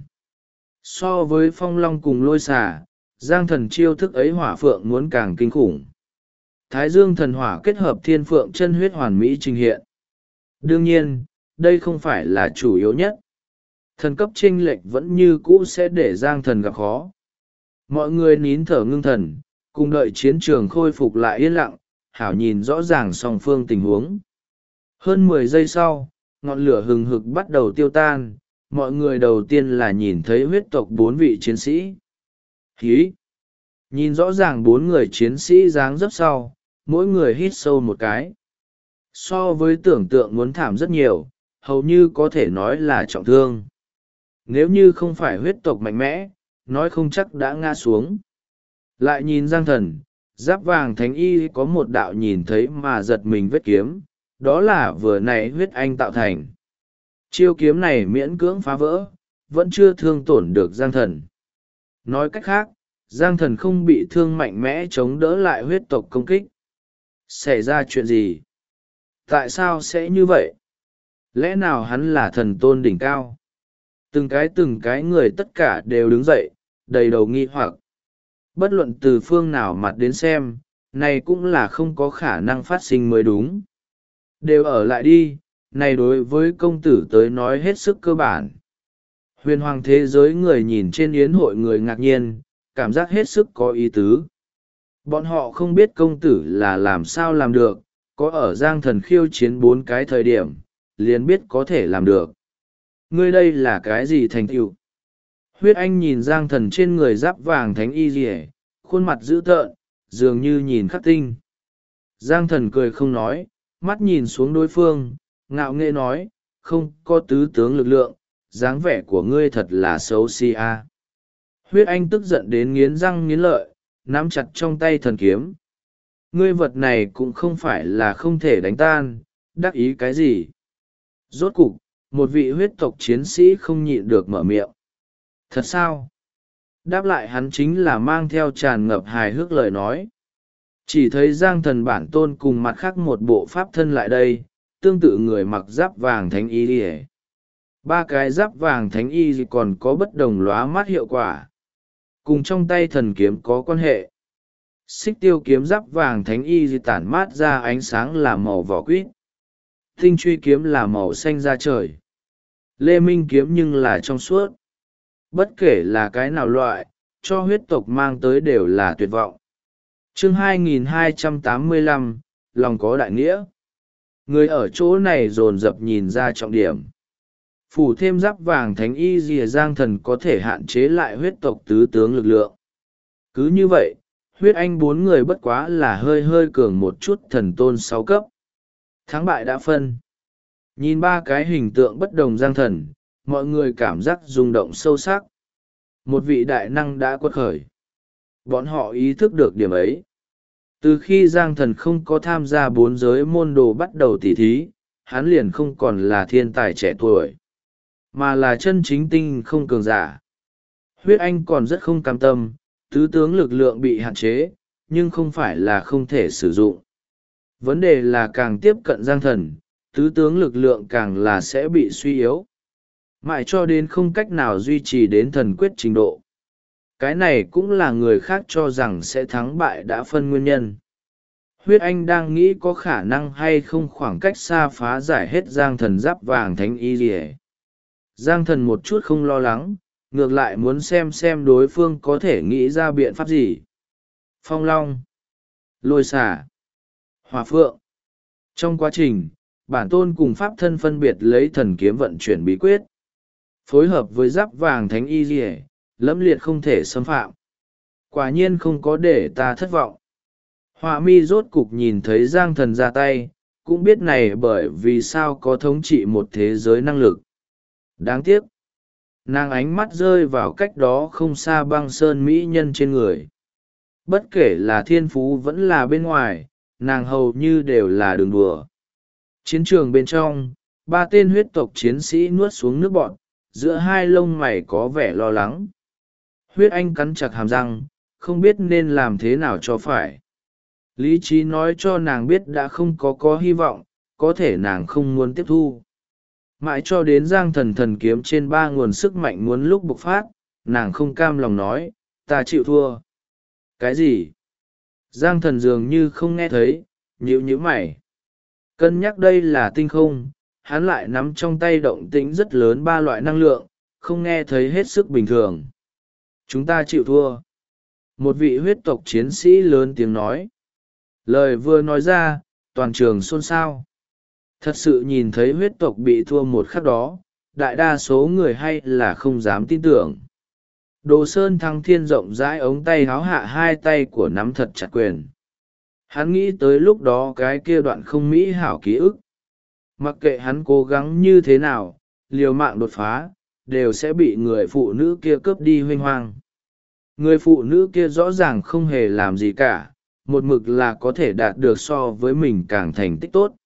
S1: So với Phong Long cùng Lôi Xà, Giang Thần chiêu thức ấy hỏa phượng muốn càng kinh khủng. Thái Dương thần hỏa kết hợp thiên phượng chân huyết hoàn mỹ trình hiện. Đương nhiên, đây không phải là chủ yếu nhất. Thần cấp chênh lệch vẫn như cũ sẽ để Giang Thần gặp khó. Mọi người nín thở ngưng thần, cùng đợi chiến trường khôi phục lại yên lặng, hảo nhìn rõ ràng song phương tình huống. Hơn 10 giây sau, ngọn lửa hừng hực bắt đầu tiêu tan, mọi người đầu tiên là nhìn thấy huyết tộc 4 vị chiến sĩ. Hí! Nhìn rõ ràng 4 người chiến sĩ dáng dấp sau, mỗi người hít sâu một cái. So với tưởng tượng muốn thảm rất nhiều, hầu như có thể nói là trọng thương. Nếu như không phải huyết tộc mạnh mẽ, nói không chắc đã ngã xuống. Lại nhìn Giang Thần, giáp vàng thánh y có một đạo nhìn thấy mà giật mình vết kiếm, đó là vừa nãy huyết anh tạo thành. Chiêu kiếm này miễn cưỡng phá vỡ, vẫn chưa thương tổn được Giang Thần. Nói cách khác, Giang Thần không bị thương mạnh mẽ chống đỡ lại huyết tộc công kích. Xảy ra chuyện gì? Tại sao sẽ như vậy? Lẽ nào hắn là thần tôn đỉnh cao? Từng cái người tất cả đều đứng dậy, đầy đầu nghi hoặc. Bất luận từ phương nào mặt đến xem, này cũng là không có khả năng phát sinh mới đúng. Đều ở lại đi, này đối với công tử tới nói hết sức cơ bản. Huyền hoàng thế giới người nhìn trên yến hội người ngạc nhiên, cảm giác hết sức có ý tứ. Bọn họ không biết công tử là làm sao làm được, có ở Giang Thần khiêu chiến 4 cái thời điểm, liền biết có thể làm được. Ngươi đây là cái gì thành tựu? Huyết Anh nhìn Giang Thần trên người giáp vàng thánh y rìa, khuôn mặt dữ tợn, dường như nhìn khắc tinh. Giang Thần cười không nói, mắt nhìn xuống đối phương, ngạo nghễ nói, không có tứ tướng lực lượng, dáng vẻ của ngươi thật là xấu xí a. Huyết Anh tức giận đến nghiến răng nghiến lợi, nắm chặt trong tay thần kiếm. Ngươi vật này cũng không phải là không thể đánh tan, đắc ý cái gì. Rốt cục, một vị huyết tộc chiến sĩ không nhịn được mở miệng. Thật sao? Đáp lại hắn chính là mang theo tràn ngập hài hước lời nói. Chỉ thấy Giang Thần bản tôn cùng mặt khác một bộ pháp thân lại đây, tương tự người mặc giáp vàng thánh y đi. 3 cái giáp vàng thánh y còn có bất đồng lóa mắt hiệu quả. Cùng trong tay thần kiếm có quan hệ. Xích tiêu kiếm giáp vàng thánh y tản mát ra ánh sáng là màu vỏ quýt. Tinh truy kiếm là màu xanh da trời. Lê Minh kiếm nhưng là trong suốt. Bất kể là cái nào loại, cho huyết tộc mang tới đều là tuyệt vọng. Chương 2285, lòng có đại nghĩa. Người ở chỗ này dồn dập nhìn ra trọng điểm. Phủ thêm giáp vàng thánh y rìa Giang Thần có thể hạn chế lại huyết tộc tứ tướng lực lượng. Cứ như vậy, huyết anh 4 người bất quá là hơi cường một chút thần tôn 6 cấp. Thắng bại đã phân. Nhìn 3 cái hình tượng bất đồng Giang Thần, mọi người cảm giác rung động sâu sắc. Một vị đại năng đã quật khởi. Bọn họ ý thức được điểm ấy. Từ khi Giang Thần không có tham gia 4 giới môn đồ bắt đầu tỉ thí, hắn liền không còn là thiên tài trẻ tuổi, mà là chân chính tinh không cường giả. Huyết Anh còn rất không cam tâm, tứ tướng lực lượng bị hạn chế, nhưng không phải là không thể sử dụng. Vấn đề là càng tiếp cận Giang Thần, tứ tướng lực lượng càng là sẽ bị suy yếu. Mãi cho đến không cách nào duy trì đến thần quyết trình độ. Cái này cũng là người khác cho rằng sẽ thắng bại đã phân nguyên nhân. Huyết Anh đang nghĩ có khả năng hay không khoảng cách xa phá giải hết Giang Thần giáp vàng thánh y rìa. Giang Thần một chút không lo lắng, ngược lại muốn xem đối phương có thể nghĩ ra biện pháp gì. Phong long, lôi xả, hỏa phượng. Trong quá trình, bản tôn cùng pháp thân phân biệt lấy thần kiếm vận chuyển bí quyết. Phối hợp với giáp vàng thánh y rìa, lẫm liệt không thể xâm phạm. Quả nhiên không có để ta thất vọng. Họa mi rốt cục nhìn thấy Giang Thần ra tay, cũng biết này bởi vì sao có thống trị một thế giới năng lực. Đáng tiếc, nàng ánh mắt rơi vào cách đó không xa băng sơn mỹ nhân trên người. Bất kể là thiên phú vẫn là bên ngoài, nàng hầu như đều là đường đùa. Chiến trường bên trong, 3 tên huyết tộc chiến sĩ nuốt xuống nước bọt, giữa hai lông mày có vẻ lo lắng. Huyết Anh cắn chặt hàm răng, không biết nên làm thế nào cho phải. Lý trí nói cho nàng biết đã không có hy vọng, có thể nàng không muốn tiếp thu. Mãi cho đến Giang Thần thần kiếm trên 3 nguồn sức mạnh muốn lúc bộc phát, nàng không cam lòng nói, ta chịu thua. Cái gì? Giang Thần dường như không nghe thấy, nhíu mày. Cân nhắc đây là tinh không, hắn lại nắm trong tay động tĩnh rất lớn 3 loại năng lượng, không nghe thấy hết sức bình thường. Chúng ta chịu thua. Một vị huyết tộc chiến sĩ lớn tiếng nói. Lời vừa nói ra, toàn trường xôn xao. Thật sự nhìn thấy huyết tộc bị thua một khắc đó, đại đa số người hay là không dám tin tưởng. Đồ Sơn Thăng Thiên rộng rãi ống tay háo hạ 2 tay của nắm thật chặt quyền. Hắn nghĩ tới lúc đó cái kia đoạn không mỹ hảo ký ức. Mặc kệ hắn cố gắng như thế nào, liều mạng đột phá, đều sẽ bị người phụ nữ kia cướp đi huênh hoang. Người phụ nữ kia rõ ràng không hề làm gì cả, một mực là có thể đạt được so với mình càng thành tích tốt.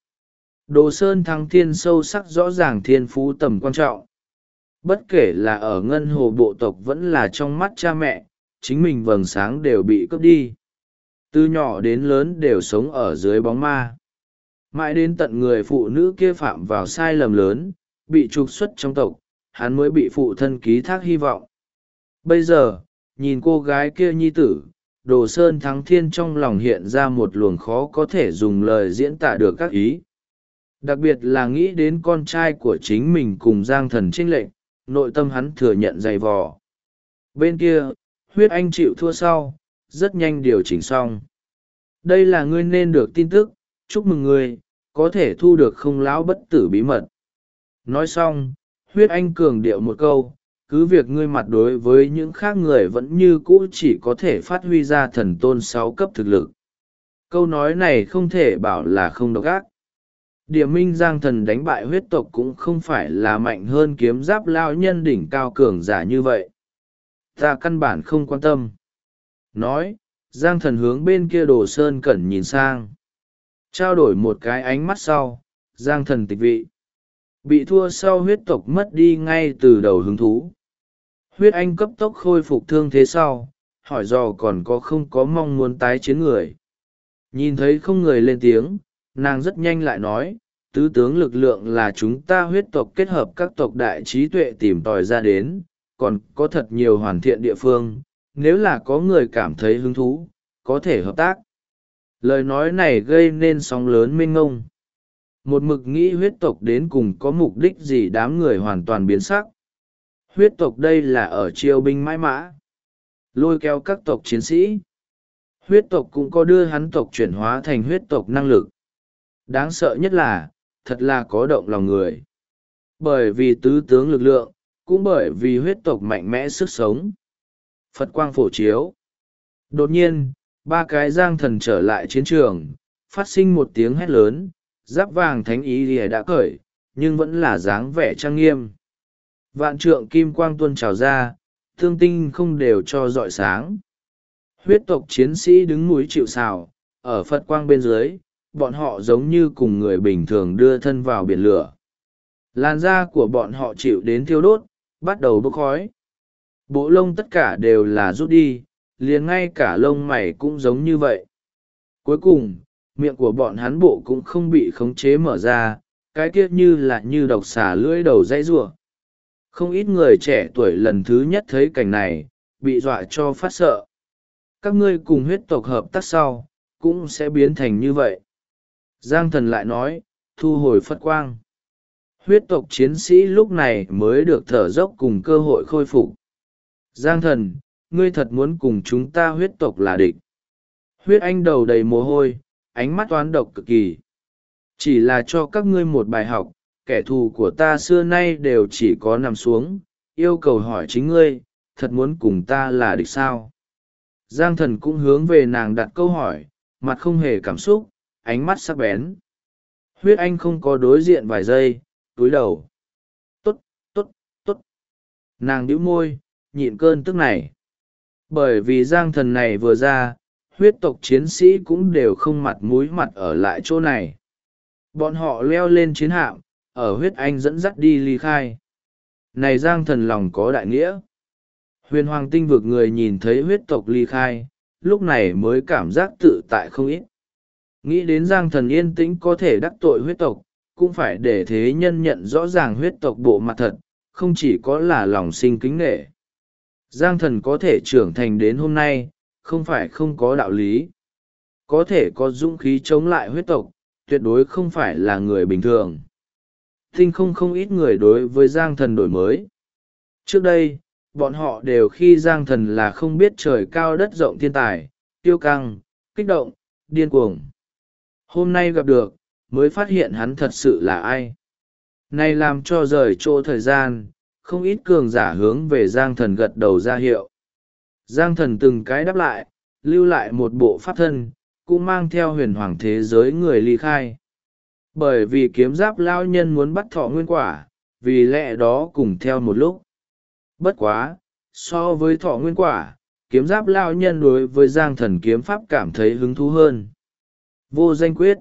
S1: Đồ Sơn Thăng Thiên sâu sắc rõ ràng thiên phú tầm quan trọng. Bất kể là ở ngân hồ bộ tộc vẫn là trong mắt cha mẹ, chính mình vầng sáng đều bị cướp đi. Từ nhỏ đến lớn đều sống ở dưới bóng ma. Mãi đến tận người phụ nữ kia phạm vào sai lầm lớn, bị trục xuất trong tộc, hắn mới bị phụ thân ký thác hy vọng. Bây giờ, nhìn cô gái kia nhi tử, Đồ Sơn Thắng Thiên trong lòng hiện ra một luồng khó có thể dùng lời diễn tả được các ý. Đặc biệt là nghĩ đến con trai của chính mình cùng Giang Thần chênh lệch, nội tâm hắn thừa nhận dày vò. Bên kia, Huyết Anh chịu thua sau, rất nhanh điều chỉnh xong. Đây là ngươi nên được tin tức, chúc mừng ngươi, có thể thu được không lão bất tử bí mật. Nói xong, Huyết Anh cường điệu một câu, cứ việc ngươi mặt đối với những khác người vẫn như cũ chỉ có thể phát huy ra thần tôn 6 cấp thực lực. Câu nói này không thể bảo là không độc ác. Địa minh Giang Thần đánh bại huyết tộc cũng không phải là mạnh hơn kiếm giáp lao nhân đỉnh cao cường giả như vậy. Ta căn bản không quan tâm. Nói, Giang Thần hướng bên kia Đồ Sơn Cẩn nhìn sang. Trao đổi một cái ánh mắt sau, Giang Thần tịch vị. Bị thua sau huyết tộc mất đi ngay từ đầu hứng thú. Huyết Anh cấp tốc khôi phục thương thế sau, hỏi dò còn có không có mong muốn tái chiến người. Nhìn thấy không người lên tiếng, nàng rất nhanh lại nói, tứ tướng lực lượng là chúng ta huyết tộc kết hợp các tộc đại trí tuệ tìm tòi ra đến, còn có thật nhiều hoàn thiện địa phương, nếu là có người cảm thấy hứng thú, có thể hợp tác. Lời nói này gây nên sóng lớn mênh ngông. Một mực nghĩ huyết tộc đến cùng có mục đích gì đám người hoàn toàn biến sắc. Huyết tộc đây là ở triều binh mãi mã, lôi kéo các tộc chiến sĩ. Huyết tộc cũng có đưa hắn tộc chuyển hóa thành huyết tộc năng lực. Đáng sợ nhất là, thật là có động lòng người. Bởi vì tứ tướng lực lượng, cũng bởi vì huyết tộc mạnh mẽ sức sống. Phật quang phổ chiếu. Đột nhiên, ba cái Giang Thần trở lại chiến trường, phát sinh một tiếng hét lớn, giáp vàng thánh ý lìa đã cởi, nhưng vẫn là dáng vẻ trang nghiêm. Vạn trượng kim quang tuôn trào ra, thương tinh không đều cho rọi sáng. Huyết tộc chiến sĩ đứng núi chịu sào, ở Phật quang bên dưới, bọn họ giống như cùng người bình thường đưa thân vào biển lửa. Làn da của bọn họ chịu đến thiêu đốt, bắt đầu bốc khói. Bộ lông tất cả đều là rút đi, liền ngay cả lông mày cũng giống như vậy. Cuối cùng, miệng của bọn hắn bộ cũng không bị khống chế mở ra, cái kia như độc xà lưỡi đầu dãy rủa. Không ít người trẻ tuổi lần thứ nhất thấy cảnh này, bị dọa cho phát sợ. Các ngươi cùng huyết tộc hợp tác sau, cũng sẽ biến thành như vậy. Giang Thần lại nói, thu hồi Phật quang. Huyết tộc chiến sĩ lúc này mới được thở dốc cùng cơ hội khôi phục. Giang Thần, ngươi thật muốn cùng chúng ta huyết tộc là địch. Huyết Anh đầu đầy mồ hôi, ánh mắt toán độc cực kỳ. Chỉ là cho các ngươi một bài học, kẻ thù của ta xưa nay đều chỉ có nằm xuống, yêu cầu hỏi chính ngươi, thật muốn cùng ta là địch sao? Giang Thần cũng hướng về nàng đặt câu hỏi, mặt không hề cảm xúc, ánh mắt sắc bén. Huyết Anh không có đối diện vài giây, túi đầu. Tốt, tốt, tốt. Nàng nhíu môi, nhịn cơn tức này. Bởi vì Giang Thần này vừa ra, huyết tộc chiến sĩ cũng đều không mặt mũi mặt ở lại chỗ này. Bọn họ leo lên chiến hạm, ở Huyết Anh dẫn dắt đi ly khai. Này Giang Thần lòng có đại nghĩa. Huyền Hoàng Tinh vực người nhìn thấy huyết tộc ly khai, lúc này mới cảm giác tự tại không ít. Nghĩ đến Giang Thần yên tĩnh có thể đắc tội huyết tộc, cũng phải để thế nhân nhận rõ ràng huyết tộc bộ mặt thật, không chỉ có là lòng sinh kính nể. Giang Thần có thể trưởng thành đến hôm nay, không phải không có đạo lý. Có thể có dũng khí chống lại huyết tộc, tuyệt đối không phải là người bình thường. Tinh không ít người đối với Giang Thần đổi mới. Trước đây, bọn họ đều khi Giang Thần là không biết trời cao đất rộng thiên tài, tiêu căng, kích động, điên cuồng. Hôm nay gặp được, mới phát hiện hắn thật sự là ai. Này làm cho rời chỗ thời gian, không ít cường giả hướng về Giang Thần gật đầu ra hiệu. Giang Thần từng cái đáp lại, lưu lại một bộ pháp thân, cũng mang theo huyền hoàng thế giới người ly khai. Bởi vì kiếm giáp lao nhân muốn bắt thọ nguyên quả, vì lẽ đó cùng theo một lúc. Bất quá, so với thọ nguyên quả, kiếm giáp lao nhân đối với Giang Thần kiếm pháp cảm thấy hứng thú hơn. Vô danh quyết.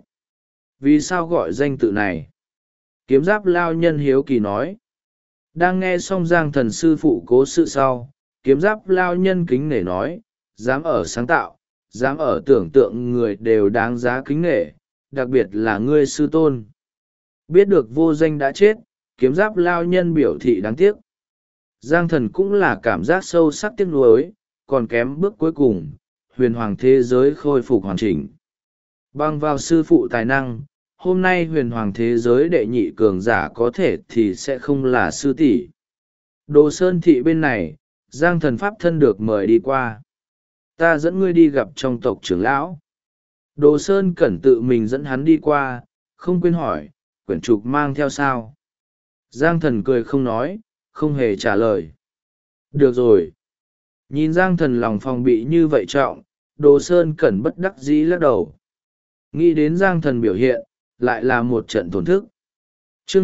S1: Vì sao gọi danh tự này? Kiếm giáp lao nhân hiếu kỳ nói. Đang nghe xong Giang Thần sư phụ cố sự sau, kiếm giáp lao nhân kính nể nói, dám ở sáng tạo, dám ở tưởng tượng người đều đáng giá kính nể, đặc biệt là ngươi sư tôn. Biết được vô danh đã chết, kiếm giáp lao nhân biểu thị đáng tiếc. Giang thần cũng là cảm giác sâu sắc tiếc nuối, còn kém bước cuối cùng, huyền hoàng thế giới khôi phục hoàn chỉnh. Bằng vào sư phụ tài năng, hôm nay huyền hoàng thế giới đệ nhị cường giả có thể thì sẽ không là sư tỷ. Đồ Sơn thị bên này, Giang thần pháp thân được mời đi qua. Ta dẫn ngươi đi gặp trong tộc trưởng lão. Đồ Sơn cẩn tự mình dẫn hắn đi qua, không quên hỏi, quyển trục mang theo sao? Giang thần cười không nói, không hề trả lời. Được rồi. Nhìn Giang thần lòng phòng bị như vậy trọng, Đồ Sơn cẩn bất đắc dĩ lắc đầu. Nghĩ đến Giang thần biểu hiện, lại là một trận tổn thức. Chương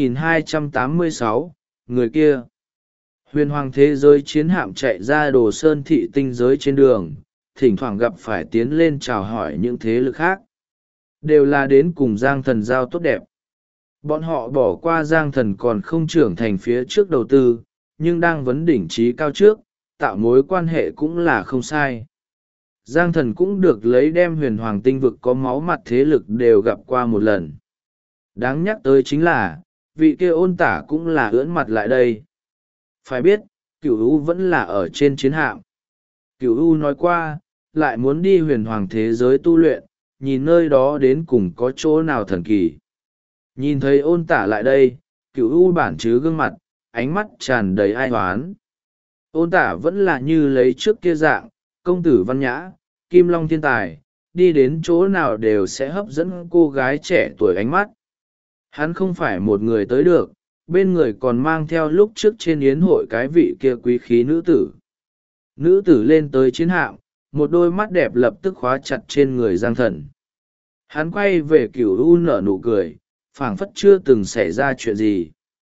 S1: 2286, người kia. Huyền hoàng thế giới chiến hạm chạy ra Đồ Sơn thị tinh giới trên đường, thỉnh thoảng gặp phải tiến lên chào hỏi những thế lực khác. Đều là đến cùng Giang thần giao tốt đẹp. Bọn họ bỏ qua Giang thần còn không trưởng thành phía trước đầu tư, nhưng đang vấn đỉnh trí cao trước, tạo mối quan hệ cũng là không sai. Giang thần cũng được lấy đem huyền hoàng tinh vực có máu mặt thế lực đều gặp qua một lần. Đáng nhắc tới chính là, vị kia Ôn Tả cũng là ưỡn mặt lại đây. Phải biết, Cửu U vẫn là ở trên chiến hạm. Cửu U nói qua, lại muốn đi huyền hoàng thế giới tu luyện, nhìn nơi đó đến cùng có chỗ nào thần kỳ. Nhìn thấy Ôn Tả lại đây, Cửu U bản chứ gương mặt, ánh mắt tràn đầy ai hoán. Ôn Tả vẫn là như lấy trước kia dạng, công tử văn nhã, kim long thiên tài, đi đến chỗ nào đều sẽ hấp dẫn cô gái trẻ tuổi ánh mắt. Hắn không phải một người tới được, bên người còn mang theo lúc trước trên yến hội cái vị kia quý khí nữ tử. Nữ tử lên tới chiến hạm, một đôi mắt đẹp lập tức khóa chặt trên người Giang thần. Hắn quay về Cửu U nở nụ cười, phảng phất chưa từng xảy ra chuyện gì.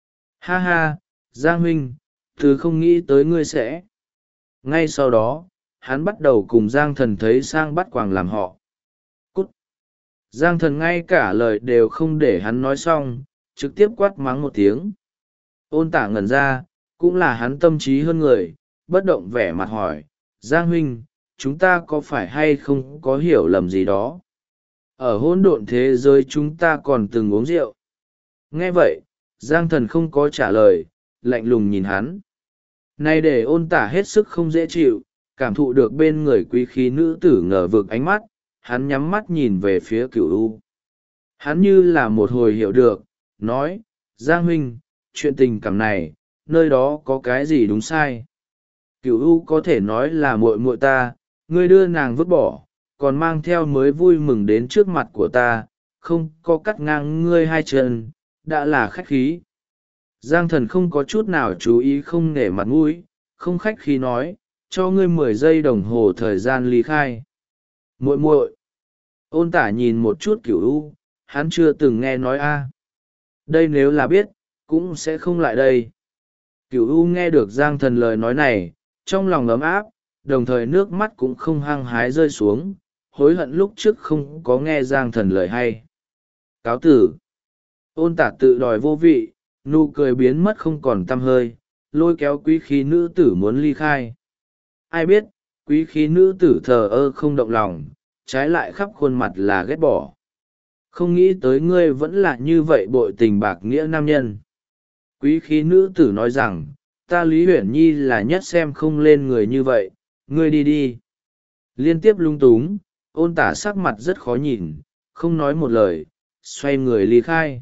S1: Ha ha, Giang huynh, thứ không nghĩ tới ngươi sẽ. Ngay sau đó, hắn bắt đầu cùng Giang thần thấy sang bắt quàng làm họ. Cút! Giang thần ngay cả lời đều không để hắn nói xong, trực tiếp quát mắng một tiếng. Ôn Tả ngẩn ra, cũng là hắn tâm trí hơn người, bất động vẻ mặt hỏi, Giang huynh, chúng ta có phải hay không có hiểu lầm gì đó? Ở hỗn độn thế giới chúng ta còn từng uống rượu. Nghe vậy, Giang thần không có trả lời, lạnh lùng nhìn hắn. Này để Ôn Tả hết sức không dễ chịu, cảm thụ được bên người quý khí nữ tử ngờ vực ánh mắt, hắn nhắm mắt nhìn về phía Cửu U. Hắn như là một hồi hiểu được, nói, Giang huynh, chuyện tình cảm này, nơi đó có cái gì đúng sai? Cửu U có thể nói là muội muội ta, ngươi đưa nàng vứt bỏ, còn mang theo mới vui mừng đến trước mặt của ta, không có cắt ngang ngươi hai chân, đã là khách khí. Giang thần không có chút nào chú ý không nể mặt mũi, không khách khí nói, cho ngươi 10 giây đồng hồ thời gian ly khai. Muội muội. Ôn Tả nhìn một chút Cửu U, hắn chưa từng nghe nói a. Đây nếu là biết, cũng sẽ không lại đây. Cửu U nghe được Giang thần lời nói này, trong lòng ấm áp, đồng thời nước mắt cũng không hăng hái rơi xuống, hối hận lúc trước không có nghe Giang thần lời hay. Cáo tử. Ôn Tả tự đòi vô vị, nụ cười biến mất không còn tăm hơi, lôi kéo quý khí nữ tử muốn ly khai. Ai biết, quý khí nữ tử thờ ơ không động lòng, trái lại khắp khuôn mặt là ghét bỏ. Không nghĩ tới ngươi vẫn là như vậy bội tình bạc nghĩa nam nhân. Quý khí nữ tử nói rằng, ta Lý Huyển Nhi là nhất xem không lên người như vậy, ngươi đi đi. Liên tiếp lung túng, Ôn Tả sắc mặt rất khó nhìn, không nói một lời, xoay người ly khai.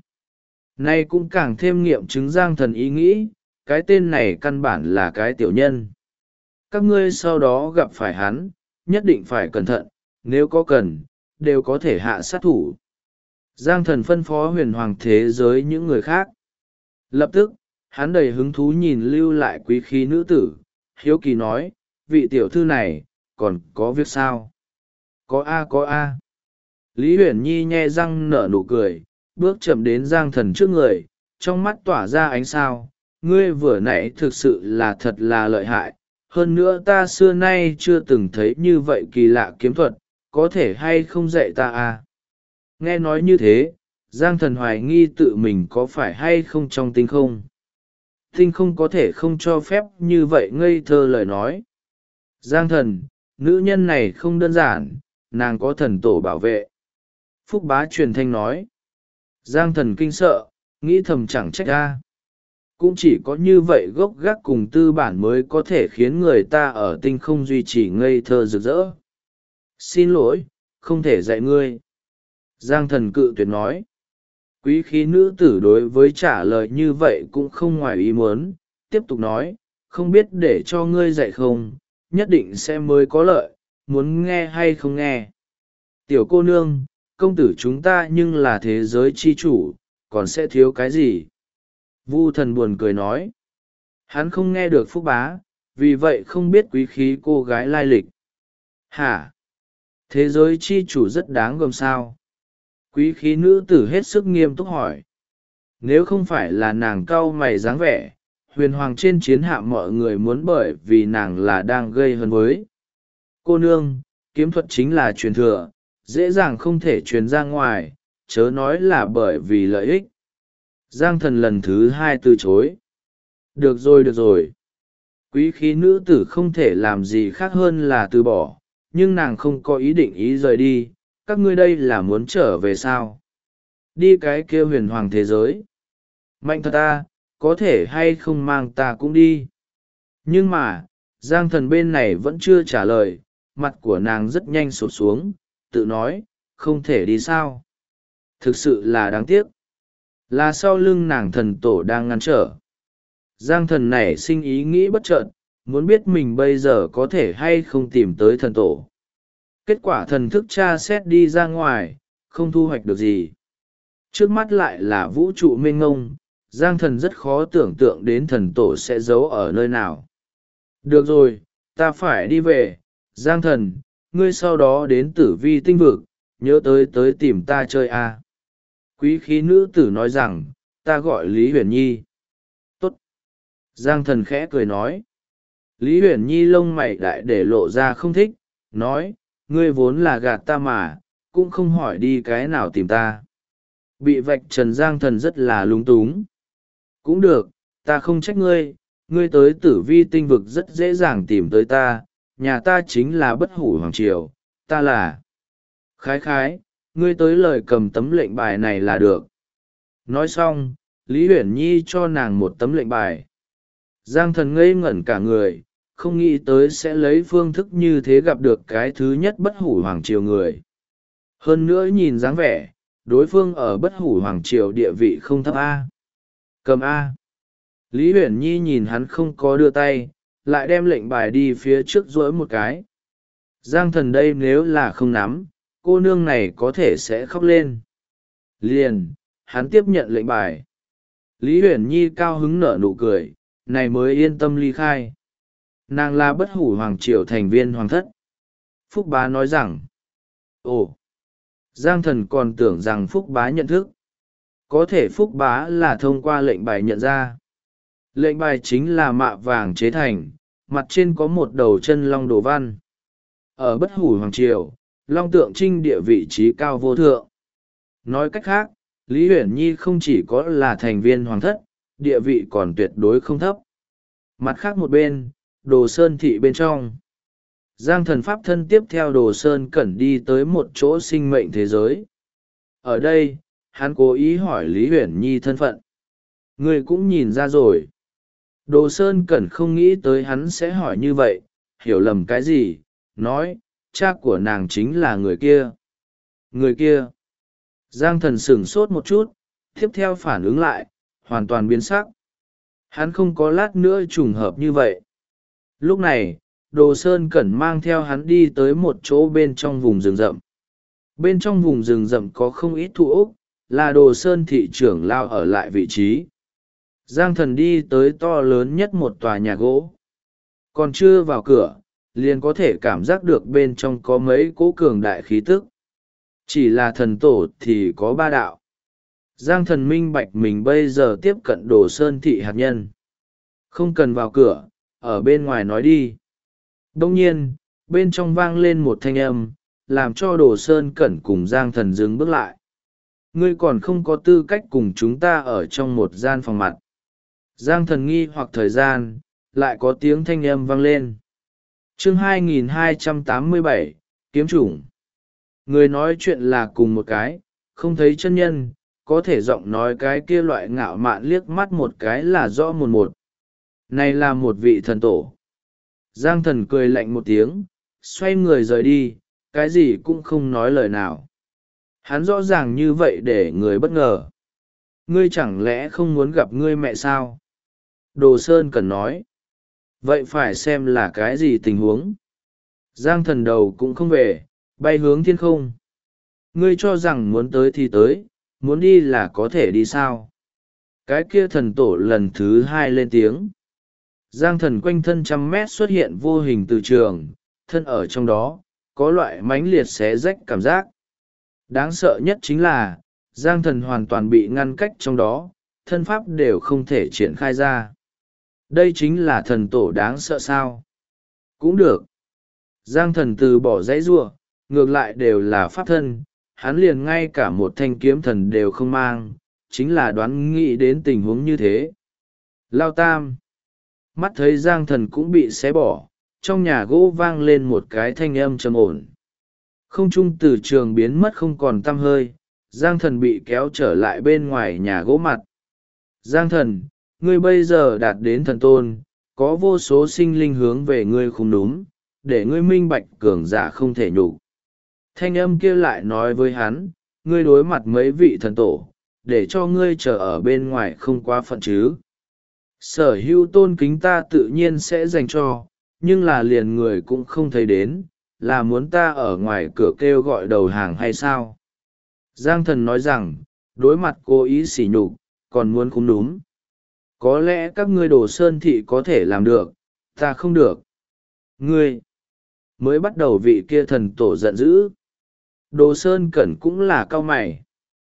S1: Nay cũng càng thêm nghiệm chứng Giang thần ý nghĩ, cái tên này căn bản là cái tiểu nhân. Các ngươi sau đó gặp phải hắn, nhất định phải cẩn thận, nếu có cần, đều có thể hạ sát thủ. Giang thần phân phó huyền hoàng thế giới những người khác. Lập tức, hắn đầy hứng thú nhìn lưu lại quý khí nữ tử, hiếu kỳ nói, vị tiểu thư này, còn có việc sao? Có a có a. Lý Huyển Nhi nhe răng nở nụ cười, bước chậm đến Giang thần trước người, trong mắt tỏa ra ánh sao, ngươi vừa nãy thực sự là thật là lợi hại, hơn nữa ta xưa nay chưa từng thấy như vậy kỳ lạ kiếm thuật, có thể hay không dạy ta à? Nghe nói như thế, Giang thần hoài nghi tự mình có phải hay không trong tinh không. Tinh không có thể không cho phép như vậy ngây thơ lời nói. Giang thần, nữ nhân này không đơn giản, nàng có thần tổ bảo vệ. Phúc Bá truyền thanh nói. Giang Thần kinh sợ, nghĩ thầm chẳng trách ra. Cũng chỉ có như vậy gốc gác cùng tư bản mới có thể khiến người ta ở tinh không duy trì ngây thơ rực rỡ. Xin lỗi, không thể dạy ngươi. Giang Thần cự tuyệt nói. Quý khí nữ tử đối với trả lời như vậy cũng không ngoài ý muốn, tiếp tục nói, không biết để cho ngươi dạy không, nhất định sẽ mới có lợi, muốn nghe hay không nghe. Tiểu cô nương, công tử chúng ta nhưng là thế giới chi chủ, còn sẽ thiếu cái gì? Vu Thần buồn cười nói. Hắn không nghe được Phúc Bá, vì vậy không biết quý khí cô gái lai lịch. Hả? Thế giới chi chủ rất đáng gờm sao? Quý khí nữ tử hết sức nghiêm túc hỏi. Nếu không phải là nàng cau mày dáng vẻ, huyền hoàng trên chiến hạm mọi người muốn bởi vì nàng là đang gây hấn với. Cô nương, kiếm thuật chính là truyền thừa, dễ dàng không thể truyền ra ngoài, chớ nói là bởi vì lợi ích. Giang Thần lần thứ hai từ chối. Được rồi được rồi. Quý khí nữ tử không thể làm gì khác hơn là từ bỏ, nhưng nàng không có ý định ý rời đi. Các ngươi đây là muốn trở về sao? Đi cái kia huyền hoàng thế giới. Mạnh thật ta, có thể hay không mang ta cũng đi. Nhưng mà, Giang Thần bên này vẫn chưa trả lời, mặt của nàng rất nhanh sụt xuống, tự nói, không thể đi sao. Thực sự là đáng tiếc. Là sau lưng nàng thần tổ đang ngăn trở. Giang Thần này sinh ý nghĩ bất chợt, muốn biết mình bây giờ có thể hay không tìm tới thần tổ. Kết quả thần thức tra xét đi ra ngoài, không thu hoạch được gì. Trước mắt lại là vũ trụ mênh ngông, Giang Thần rất khó tưởng tượng đến thần tổ sẽ giấu ở nơi nào. Được rồi, ta phải đi về. Giang Thần, ngươi sau đó đến Tử Vi tinh vực, nhớ tới tìm ta chơi à. Quý khí nữ tử nói rằng, ta gọi Lý Huyền Nhi. Tốt. Giang Thần khẽ cười nói. Lý Huyền Nhi lông mày đại để lộ ra không thích, nói, ngươi vốn là gạt ta mà, cũng không hỏi đi cái nào tìm ta. Bị vạch trần Giang Thần rất là lúng túng. Cũng được, ta không trách ngươi, ngươi tới Tử Vi tinh vực rất dễ dàng tìm tới ta, nhà ta chính là Bất Hủ Hoàng Triều, ta là... Khái khái, ngươi tới lời cầm tấm lệnh bài này là được. Nói xong, Lý Huyền Nhi cho nàng một tấm lệnh bài. Giang Thần ngây ngẩn cả người, không nghĩ tới sẽ lấy phương thức như thế gặp được cái thứ nhất Bất Hủ Hoàng Triều người. Hơn nữa nhìn dáng vẻ, đối phương ở Bất Hủ Hoàng Triều địa vị không thấp A. Cầm A. Lý Huyền Nhi nhìn hắn không có đưa tay, lại đem lệnh bài đi phía trước duỗi một cái. Giang Thần đây nếu là không nắm, cô nương này có thể sẽ khóc lên. Liền, hắn tiếp nhận lệnh bài. Lý Huyền Nhi cao hứng nở nụ cười, này mới yên tâm ly khai. Nàng là Bất Hủ Hoàng Triều thành viên hoàng thất. Phúc Bá nói rằng, ồ, Giang Thần còn tưởng rằng Phúc Bá nhận thức. Có thể Phúc Bá là thông qua lệnh bài nhận ra. Lệnh bài chính là mạ vàng chế thành, mặt trên có một đầu chân long đồ văn. Ở Bất Hủ Hoàng Triều, long tượng trinh địa vị trí cao vô thượng. Nói cách khác, Lý Huyền Nhi không chỉ có là thành viên hoàng thất, địa vị còn tuyệt đối không thấp. Mặt khác một bên, Đồ Sơn thị bên trong. Giang Thần pháp thân tiếp theo Đồ Sơn Cẩn đi tới một chỗ sinh mệnh thế giới. Ở đây, hắn cố ý hỏi Lý Huyền Nhi thân phận. Người cũng nhìn ra rồi. Đồ Sơn Cẩn không nghĩ tới hắn sẽ hỏi như vậy, hiểu lầm cái gì, nói, cha của nàng chính là người kia. Người kia. Giang Thần sửng sốt một chút, tiếp theo phản ứng lại, hoàn toàn biến sắc. Hắn không có lát nữa trùng hợp như vậy. Lúc này, Đồ Sơn Cẩn mang theo hắn đi tới một chỗ bên trong vùng rừng rậm. Bên trong vùng rừng rậm có không ít thụ ốc, là Đồ Sơn thị trưởng lao ở lại vị trí. Giang Thần đi tới to lớn nhất một tòa nhà gỗ. Còn chưa vào cửa, liền có thể cảm giác được bên trong có mấy cỗ cường đại khí tức. Chỉ là thần tổ thì có 3 đạo. Giang Thần minh bạch mình bây giờ tiếp cận Đồ Sơn thị hạt nhân. Không cần vào cửa, ở bên ngoài nói đi. Đông nhiên, bên trong vang lên một thanh âm, làm cho Đồ Sơn Cẩn cùng Giang Thần dừng bước lại. Ngươi còn không có tư cách cùng chúng ta ở trong một gian phòng mặt. Giang Thần nghi hoặc thời gian, lại có tiếng thanh âm vang lên. Chương 2287, Kiếm Chủng. Người nói chuyện là cùng một cái, không thấy chân nhân, có thể giọng nói cái kia loại ngạo mạn liếc mắt một cái là rõ một một. Này là một vị thần tổ. Giang thần cười lạnh một tiếng, xoay người rời đi, cái gì cũng không nói lời nào. Hắn rõ ràng như vậy để người bất ngờ. Ngươi chẳng lẽ không muốn gặp ngươi mẹ sao? Đồ Sơn cần nói. Vậy phải xem là cái gì tình huống. Giang thần đầu cũng không về, bay hướng thiên không. Ngươi cho rằng muốn tới thì tới, muốn đi là có thể đi sao? Cái kia thần tổ lần thứ hai lên tiếng. Giang thần quanh thân 100 mét xuất hiện vô hình từ trường, thân ở trong đó, có loại mãnh liệt xé rách cảm giác. Đáng sợ nhất chính là, Giang thần hoàn toàn bị ngăn cách trong đó, thân pháp đều không thể triển khai ra. Đây chính là thần tổ đáng sợ sao? Cũng được. Giang thần từ bỏ dãy giụa, ngược lại đều là pháp thân, hắn liền ngay cả một thanh kiếm thần đều không mang, chính là đoán nghĩ đến tình huống như thế. Lao Tam. Mắt thấy Giang thần cũng bị xé bỏ, trong nhà gỗ vang lên một cái thanh âm trầm ổn. Không trung từ trường biến mất không còn tăm hơi, Giang thần bị kéo trở lại bên ngoài nhà gỗ mặt. Giang thần, ngươi bây giờ đạt đến thần tôn, có vô số sinh linh hướng về ngươi không đúng, để ngươi minh bạch cường giả không thể nhục. Thanh âm kia lại nói với hắn, ngươi đối mặt mấy vị thần tổ, để cho ngươi chờ ở bên ngoài không quá phận chứ. Sở hữu tôn kính ta tự nhiên sẽ dành cho, nhưng là liền người cũng không thấy đến, là muốn ta ở ngoài cửa kêu gọi đầu hàng hay sao? Giang thần nói rằng, đối mặt cố ý sỉ nhục, còn muốn không đúng. Có lẽ các ngươi Đồ Sơn thị có thể làm được, ta không được. Ngươi, mới bắt đầu vị kia thần tổ giận dữ. Đồ Sơn Cẩn cũng là cao mày.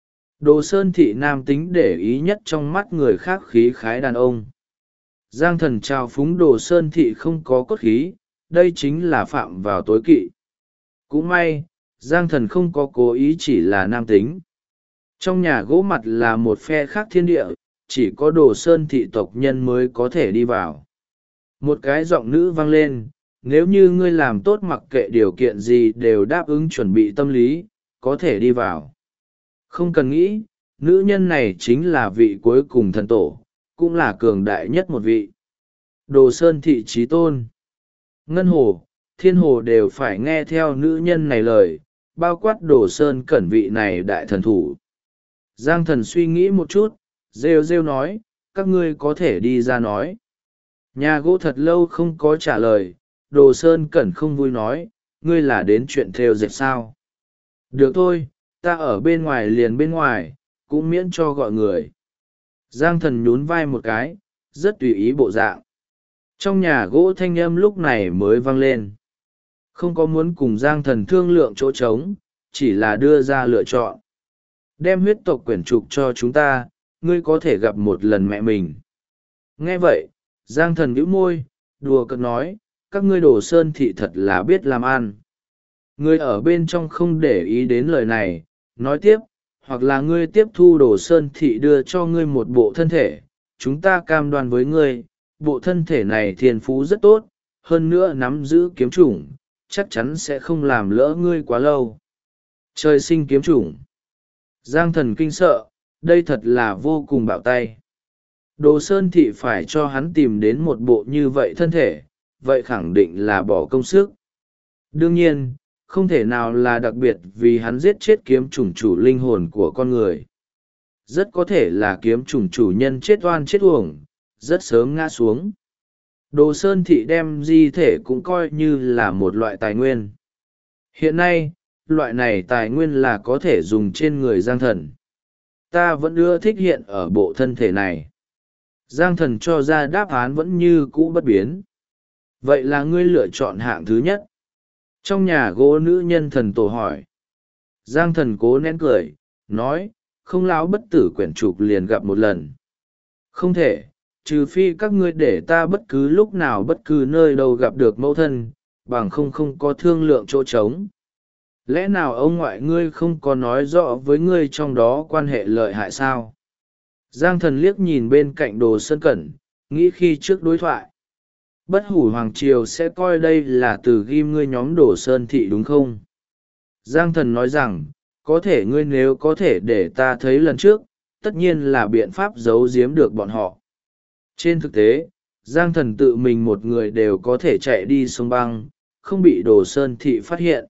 S1: Đồ Sơn thị nam tính để ý nhất trong mắt người khác khí khái đàn ông. Giang thần trao phúng Đồ Sơn thị không có cốt khí, đây chính là phạm vào tối kỵ. Cũng may, Giang thần không có cố ý chỉ là nam tính. Trong nhà gỗ mặt là một phe khác thiên địa, chỉ có Đồ Sơn thị tộc nhân mới có thể đi vào. Một cái giọng nữ vang lên, nếu như ngươi làm tốt mặc kệ điều kiện gì đều đáp ứng chuẩn bị tâm lý, có thể đi vào. Không cần nghĩ, nữ nhân này chính là vị cuối cùng thần tổ, cũng là cường đại nhất một vị. Đồ Sơn thị trí tôn. Ngân Hồ, Thiên Hồ đều phải nghe theo nữ nhân này lời, bao quát Đồ Sơn Cẩn vị này đại thần thủ. Giang thần suy nghĩ một chút, rêu rêu nói, các ngươi có thể đi ra nói. Nhà gỗ thật lâu không có trả lời, Đồ Sơn Cẩn không vui nói, ngươi là đến chuyện theo dệt sao. Được thôi, ta ở bên ngoài liền bên ngoài, cũng miễn cho gọi người. Giang thần nhún vai một cái, rất tùy ý bộ dạng. Trong nhà gỗ thanh âm lúc này mới vang lên. Không có muốn cùng Giang thần thương lượng chỗ trống, chỉ là đưa ra lựa chọn. Đem huyết tộc quyển trục cho chúng ta, ngươi có thể gặp một lần mẹ mình. Nghe vậy, Giang thần bĩu môi, đùa cợt nói, các ngươi Đồ Sơn thị thật là biết làm ăn. Ngươi ở bên trong không để ý đến lời này, nói tiếp, hoặc là ngươi tiếp thu Đồ Sơn thị đưa cho ngươi một bộ thân thể, chúng ta cam đoan với ngươi, bộ thân thể này thiên phú rất tốt, hơn nữa nắm giữ kiếm chủng, chắc chắn sẽ không làm lỡ ngươi quá lâu. Trời sinh kiếm chủng. Giang thần kinh sợ, đây thật là vô cùng bạo tay. Đồ Sơn thị phải cho hắn tìm đến một bộ như vậy thân thể, vậy khẳng định là bỏ công sức. Đương nhiên, không thể nào là đặc biệt vì hắn giết chết kiếm chủng chủ linh hồn của con người. Rất có thể là kiếm chủng chủ nhân chết oan chết uổng, rất sớm ngã xuống. Đồ Sơn thị đem di thể cũng coi như là một loại tài nguyên. Hiện nay, loại này tài nguyên là có thể dùng trên người Giang thần. Ta vẫn ưa thích hiện ở bộ thân thể này. Giang thần cho ra đáp án vẫn như cũ bất biến. Vậy là ngươi lựa chọn hạng thứ nhất. Trong nhà gỗ nữ nhân thần tổ hỏi. Giang thần cố nén cười, nói, không lão bất tử quyển trục liền gặp một lần. Không thể, trừ phi các ngươi để ta bất cứ lúc nào bất cứ nơi đâu gặp được mẫu thân, bằng không có thương lượng chỗ trống. Lẽ nào ông ngoại ngươi không có nói rõ với ngươi trong đó quan hệ lợi hại sao? Giang thần liếc nhìn bên cạnh Đồ Sơn Cẩn, nghĩ khi trước đối thoại. Bất hủ hoàng triều sẽ coi đây là từ ghim ngươi nhóm Đồ Sơn thị đúng không? Giang thần nói rằng, có thể ngươi nếu có thể để ta thấy lần trước, tất nhiên là biện pháp giấu giếm được bọn họ. Trên thực tế, Giang thần tự mình một người đều có thể chạy đi sông băng, không bị Đồ Sơn Thị phát hiện.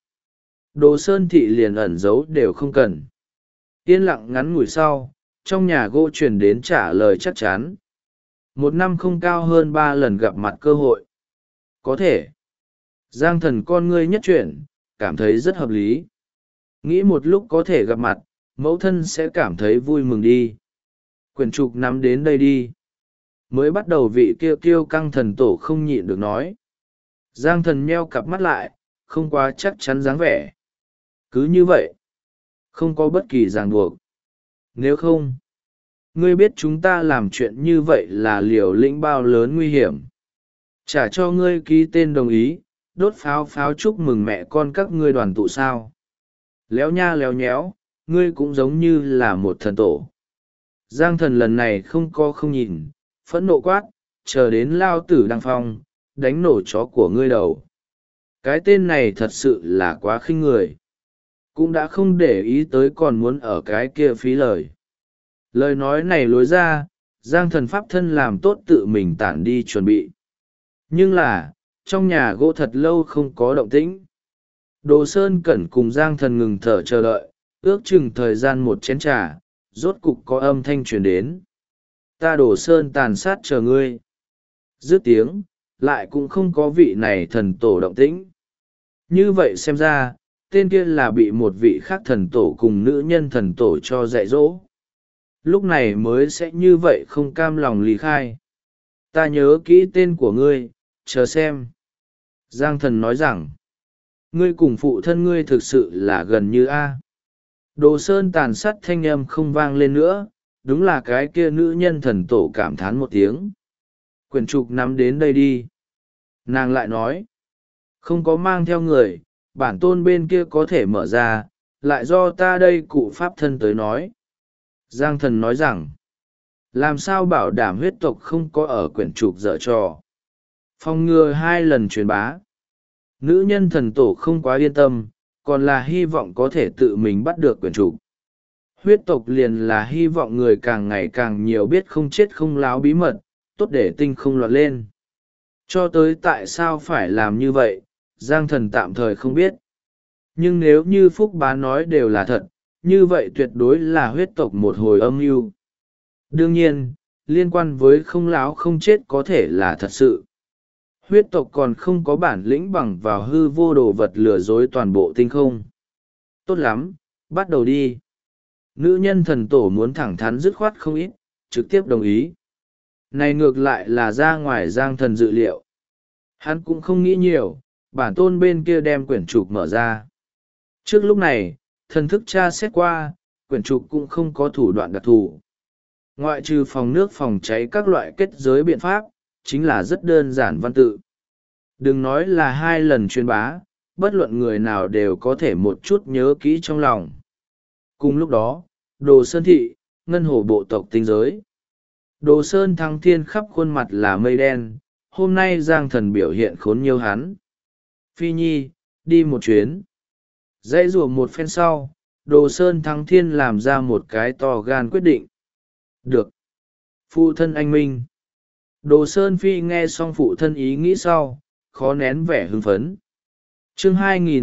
S1: Đồ Sơn Thị liền ẩn giấu đều không cần. Yên lặng ngắn ngủi sau, trong nhà gỗ truyền đến trả lời chắc chắn. 1 năm không cao hơn 3 lần gặp mặt cơ hội. Có thể. Giang thần con ngươi nhất chuyển, cảm thấy rất hợp lý. Nghĩ một lúc có thể gặp mặt, mẫu thân sẽ cảm thấy vui mừng đi. Quyển trục nắm đến đây đi. Mới bắt đầu vị kia kiêu căng thần tổ không nhịn được nói. Giang thần nheo cặp mắt lại, không quá chắc chắn dáng vẻ. Cứ như vậy, không có bất kỳ ràng buộc. Nếu không, ngươi biết chúng ta làm chuyện như vậy là liều lĩnh bao lớn nguy hiểm. Trả cho ngươi ký tên đồng ý, đốt pháo pháo chúc mừng mẹ con các ngươi đoàn tụ sao. Léo nha léo nhéo, ngươi cũng giống như là một thần tổ. Giang thần lần này không có không nhìn, phẫn nộ quát, chờ đến lao tử đăng phong, đánh nổ chó của ngươi đầu. Cái tên này thật sự là quá khinh người. Cũng đã không để ý tới còn muốn ở cái kia phí lời. Lời nói này lối ra, Giang thần pháp thân làm tốt tự mình tản đi chuẩn bị. Nhưng là, trong nhà gỗ thật lâu không có động tĩnh. Đồ Sơn Cẩn cùng Giang thần ngừng thở chờ đợi, ước chừng thời gian 1 chén trà, rốt cục có âm thanh truyền đến. Ta Đồ Sơn tàn sát chờ ngươi. Dứt tiếng, lại cũng không có vị này thần tổ động tĩnh. Như vậy xem ra, tên kia là bị một vị khác thần tổ cùng nữ nhân thần tổ cho dạy dỗ. Lúc này mới sẽ như vậy không cam lòng ly khai. Ta nhớ kỹ tên của ngươi, chờ xem. Giang thần nói rằng, ngươi cùng phụ thân ngươi thực sự là gần như A. Đồ Sơn tàn sát thanh âm không vang lên nữa, đúng là cái kia nữ nhân thần tổ cảm thán một tiếng. Quyển trục nắm đến đây đi. Nàng lại nói, không có mang theo người, bản tôn bên kia có thể mở ra, lại do ta đây cụ pháp thân tới nói. Giang thần nói rằng, làm sao bảo đảm huyết tộc không có ở quyển trục dở trò. Phòng ngừa 2 lần truyền bá. Nữ nhân thần tổ không quá yên tâm, còn là hy vọng có thể tự mình bắt được quyển trục. Huyết tộc liền là hy vọng người càng ngày càng nhiều biết không chết không láo bí mật, tốt để tinh không loạt lên. Cho tới tại sao phải làm như vậy, Giang thần tạm thời không biết. Nhưng nếu như Phúc Bá nói đều là thật, như vậy tuyệt đối là huyết tộc một hồi âm mưu. Đương nhiên, liên quan với không láo không chết có thể là thật sự. Huyết tộc còn không có bản lĩnh bằng vào hư vô đồ vật lừa dối toàn bộ tinh không. Tốt lắm, bắt đầu đi. Nữ nhân thần tổ muốn thẳng thắn dứt khoát không ít, trực tiếp đồng ý. Này ngược lại là ra ngoài Giang thần dự liệu. Hắn cũng không nghĩ nhiều, bản tôn bên kia đem quyển trục mở ra. Trước lúc này, thần thức tra xét qua, quyển trục cũng không có thủ đoạn đặc thù. Ngoại trừ phòng nước phòng cháy các loại kết giới biện pháp, chính là rất đơn giản văn tự. Đừng nói là 2 lần truyền bá, bất luận người nào đều có thể một chút nhớ kỹ trong lòng. Cùng lúc đó, Đồ Sơn Thị, ngân hồ bộ tộc tinh giới. Đồ Sơn Thăng Thiên khắp khuôn mặt là mây đen, hôm nay Giang thần biểu hiện khốn nhiều hắn. Phi Nhi, đi một chuyến. Dãy rùa một phen sau, Đồ Sơn Thăng Thiên làm ra một cái to gan quyết định. Được. Phụ thân anh minh. Đồ Sơn Phi nghe xong phụ thân ý nghĩ sau, khó nén vẻ hưng phấn. Chương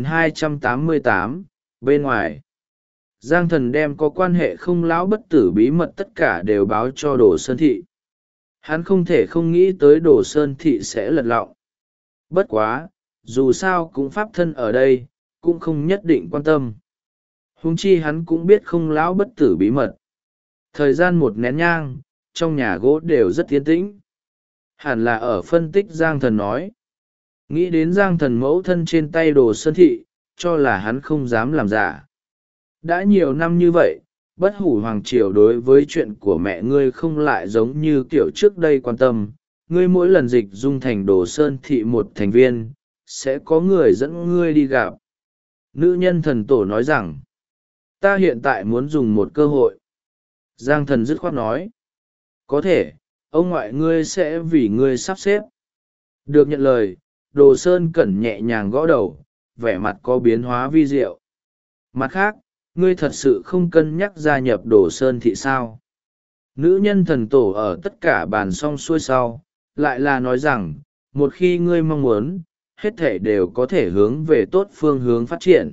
S1: 2288, bên ngoài. Giang thần đem có quan hệ không lão bất tử bí mật tất cả đều báo cho Đồ Sơn Thị. Hắn không thể không nghĩ tới Đồ Sơn Thị sẽ lật lọng. Bất quá, dù sao cũng pháp thân ở đây, cũng không nhất định quan tâm. Huống chi hắn cũng biết không lão bất tử bí mật. Thời gian 1 nén nhang, trong nhà gỗ đều rất yên tĩnh. Hẳn là ở phân tích Giang thần nói. Nghĩ đến Giang thần mẫu thân trên tay Đồ Sơn Thị, cho là hắn không dám làm giả. Đã nhiều năm như vậy, bất hủ hoàng triều đối với chuyện của mẹ ngươi không lại giống như kiểu trước đây quan tâm. Ngươi mỗi lần dịch dung thành Đồ Sơn Thị một thành viên, sẽ có người dẫn ngươi đi gặp. Nữ nhân thần tổ nói rằng, ta hiện tại muốn dùng một cơ hội. Giang thần dứt khoát nói, có thể, ông ngoại ngươi sẽ vì ngươi sắp xếp. Được nhận lời, Đồ Sơn Cẩn nhẹ nhàng gõ đầu, vẻ mặt có biến hóa vi diệu. Mặt khác, ngươi thật sự không cân nhắc gia nhập Đồ Sơn thị sao? Nữ nhân thần tổ ở tất cả bàn xong xuôi sau, lại là nói rằng, một khi ngươi mong muốn, hết thể đều có thể hướng về tốt phương hướng phát triển.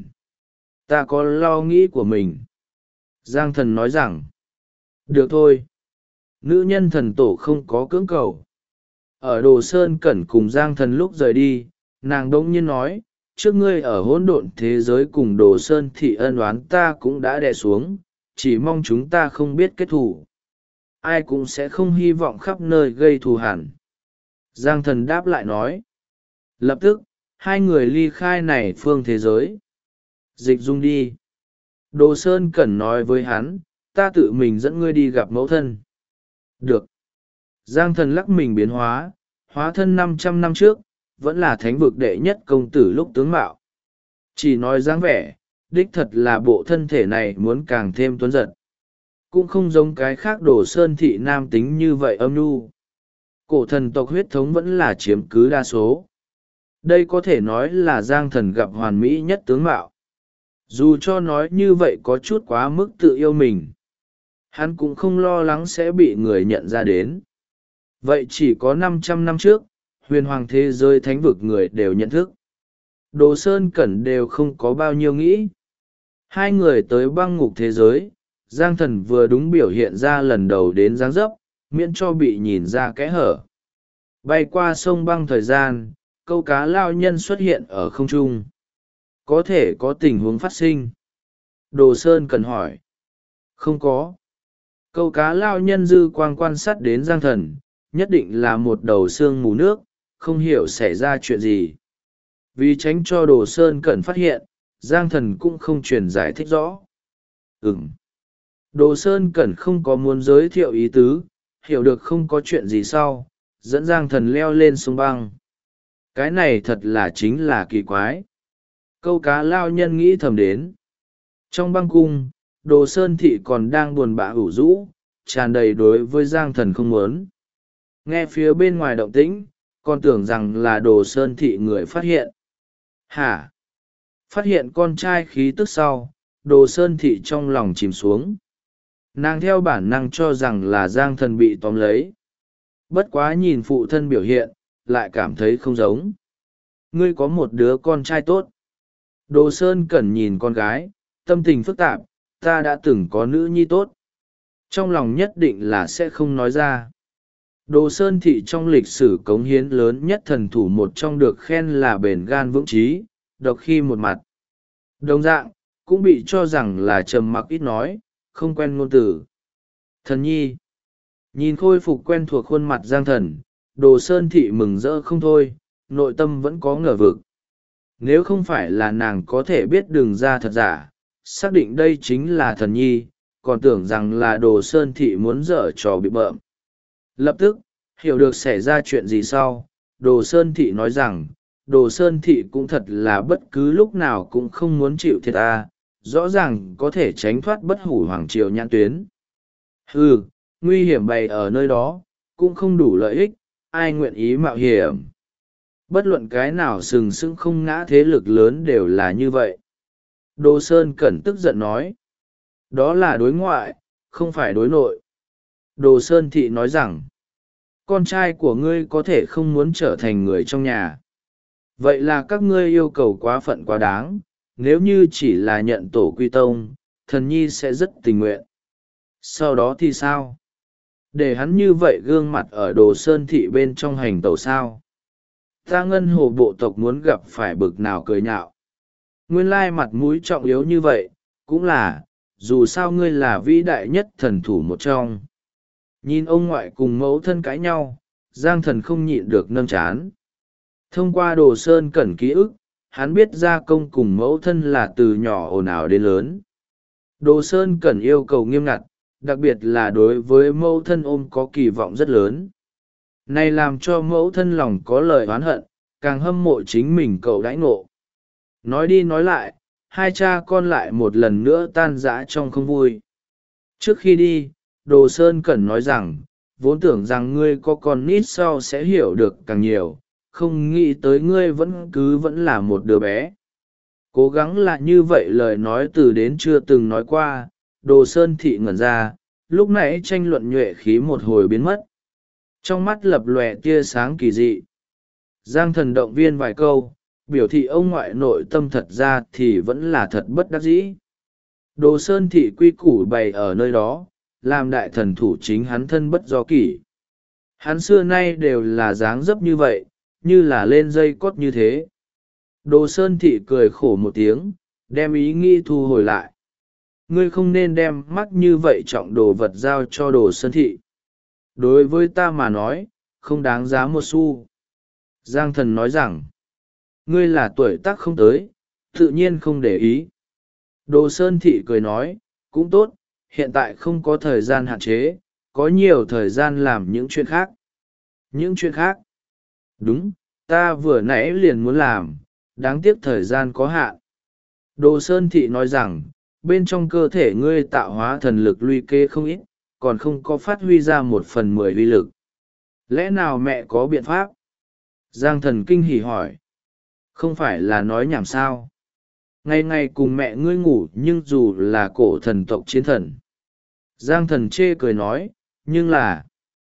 S1: Ta có lo nghĩ của mình. Giang thần nói rằng, được thôi. Nữ nhân thần tổ không có cưỡng cầu. Ở Đồ Sơn Cẩn cùng Giang thần lúc rời đi, nàng đống nhiên nói, trước ngươi ở hỗn độn thế giới cùng Đồ Sơn thị ân oán ta cũng đã đè xuống, chỉ mong chúng ta không biết kết thù. Ai cũng sẽ không hy vọng khắp nơi gây thù hẳn. Giang thần đáp lại nói. Lập tức, hai người ly khai này phương thế giới. Dịch dung đi. Đồ Sơn Cẩn nói với hắn, ta tự mình dẫn ngươi đi gặp mẫu thân. Được. Giang thần lắc mình biến hóa, hóa thân 500 năm trước, vẫn là thánh vực đệ nhất công tử lúc tướng mạo. Chỉ nói dáng vẻ, đích thật là bộ thân thể này muốn càng thêm tuấn giật. Cũng không giống cái khác Đồ Sơn thị nam tính như vậy âm nhu. Cổ thần tộc huyết thống vẫn là chiếm cứ đa số. Đây có thể nói là Giang thần gặp hoàn mỹ nhất tướng mạo. Dù cho nói như vậy có chút quá mức tự yêu mình, hắn cũng không lo lắng sẽ bị người nhận ra đến. Vậy chỉ có 500 năm trước, huyền hoàng thế giới thánh vực người đều nhận thức. Đồ Sơn Cẩn đều không có bao nhiêu nghĩ. Hai người tới băng ngục thế giới, Giang thần vừa đúng biểu hiện ra lần đầu đến dáng dấp, miễn cho bị nhìn ra kẽ hở. Bay qua sông băng thời gian, câu cá lao nhân xuất hiện ở không trung. Có thể có tình huống phát sinh. Đồ Sơn Cẩn hỏi. Không có. Câu cá lao nhân dư quang quan sát đến Giang thần, nhất định là một đầu sương mù nước, không hiểu xảy ra chuyện gì. Vì tránh cho Đồ Sơn Cẩn phát hiện, Giang thần cũng không truyền giải thích rõ. Đồ Sơn Cẩn không có muốn giới thiệu ý tứ, hiểu được không có chuyện gì sau, dẫn Giang thần leo lên sông băng. Cái này thật là chính là kỳ quái. Câu cá lao nhân nghĩ thầm đến. Trong băng cung, Đồ Sơn thị còn đang buồn bã ủ rũ, tràn đầy đối với Giang thần không muốn. Nghe phía bên ngoài động tĩnh, còn tưởng rằng là Đồ Sơn thị người phát hiện. Hả? Phát hiện con trai khí tức sau, Đồ Sơn thị trong lòng chìm xuống. Nàng theo bản năng cho rằng là Giang thần bị tóm lấy. Bất quá nhìn phụ thân biểu hiện, lại cảm thấy không giống. Ngươi có một đứa con trai tốt. Đồ Sơn Cẩn nhìn con gái, tâm tình phức tạp, ta đã từng có nữ nhi tốt. Trong lòng nhất định là sẽ không nói ra. Đồ Sơn thị trong lịch sử cống hiến lớn nhất thần thủ một trong được khen là bền gan vững trí, độc khi một mặt. Đồng dạng, cũng bị cho rằng là trầm mặc ít nói, không quen ngôn từ. Thần nhi. Nhìn khôi phục quen thuộc khuôn mặt Giang thần, Đồ Sơn thị mừng rỡ không thôi, nội tâm vẫn có ngờ vực. Nếu không phải là nàng có thể biết đường ra thật giả, xác định đây chính là thần nhi, còn tưởng rằng là Đồ Sơn thị muốn dở trò bị bợm. Lập tức, hiểu được xảy ra chuyện gì sau, Đồ Sơn thị nói rằng, Đồ Sơn thị cũng thật là bất cứ lúc nào cũng không muốn chịu thiệt rõ ràng có thể tránh thoát bất hủ hoàng triều nhãn tuyến. Nguy hiểm bày ở nơi đó, cũng không đủ lợi ích, ai nguyện ý mạo hiểm. Bất luận cái nào sừng sững không ngã thế lực lớn đều là như vậy. Đồ Sơn Cẩn tức giận nói. Đó là đối ngoại, không phải đối nội. Đồ Sơn thị nói rằng, con trai của ngươi có thể không muốn trở thành người trong nhà. Vậy là các ngươi yêu cầu quá phận quá đáng, nếu như chỉ là nhận tổ quy tông, thần nhi sẽ rất tình nguyện. Sau đó thì sao? Để hắn như vậy gương mặt ở Đồ Sơn thị bên trong hành tẩu sao? Ta ngân hồ bộ tộc muốn gặp phải bực nào cười nhạo. Nguyên lai mặt mũi trọng yếu như vậy, cũng là, dù sao ngươi là vĩ đại nhất thần thủ một trong. Nhìn ông ngoại cùng mẫu thân cãi nhau, Giang thần không nhịn được nâng chán. Thông qua Đồ Sơn Cẩn ký ức, hắn biết gia công cùng mẫu thân là từ nhỏ ồn ào đến lớn. Đồ Sơn Cẩn yêu cầu nghiêm ngặt, đặc biệt là đối với mẫu thân ôm có kỳ vọng rất lớn. Này làm cho mẫu thân lòng có lời oán hận, càng hâm mộ chính mình cậu đãi ngộ. Nói đi nói lại, hai cha con lại một lần nữa tan rã trong không vui. Trước khi đi, Đồ Sơn Cẩn nói rằng, vốn tưởng rằng ngươi có con nít sau sẽ hiểu được càng nhiều, không nghĩ tới ngươi vẫn là một đứa bé. Cố gắng là như vậy, lời nói từ đến chưa từng nói qua. Đồ Sơn Thị ngẩn ra, lúc nãy tranh luận nhuệ khí một hồi biến mất, trong mắt lập lòe tia sáng kỳ dị. Giang Thần động viên vài câu, biểu thị ông ngoại nội tâm thật ra thì vẫn là thật bất đắc dĩ. Đồ Sơn Thị quy củ bày ở nơi đó, làm đại thần thủ chính hắn thân bất do kỷ. Hắn xưa nay đều là dáng dấp như vậy, như là lên dây cót như thế. Đồ Sơn Thị cười khổ một tiếng, đem ý nghĩ thu hồi lại. Ngươi không nên đem mắt như vậy trọng đồ vật giao cho Đồ Sơn Thị. Đối với ta mà nói, không đáng giá một xu. Giang Thần nói rằng, ngươi là tuổi tác không tới, tự nhiên không để ý. Đồ Sơn Thị cười nói, cũng tốt, hiện tại không có thời gian hạn chế, có nhiều thời gian làm những chuyện khác. Những chuyện khác? Đúng, ta vừa nãy liền muốn làm, đáng tiếc thời gian có hạn. Đồ Sơn Thị nói rằng, bên trong cơ thể ngươi tạo hóa thần lực luy kê không ít, còn không có phát huy ra 1/10 uy lực. Lẽ nào mẹ có biện pháp? Giang Thần kinh hỉ hỏi. Không phải là nói nhảm sao? Ngày ngày cùng mẹ ngươi ngủ nhưng dù là cổ thần tộc chiến thần. Giang Thần chê cười nói, nhưng là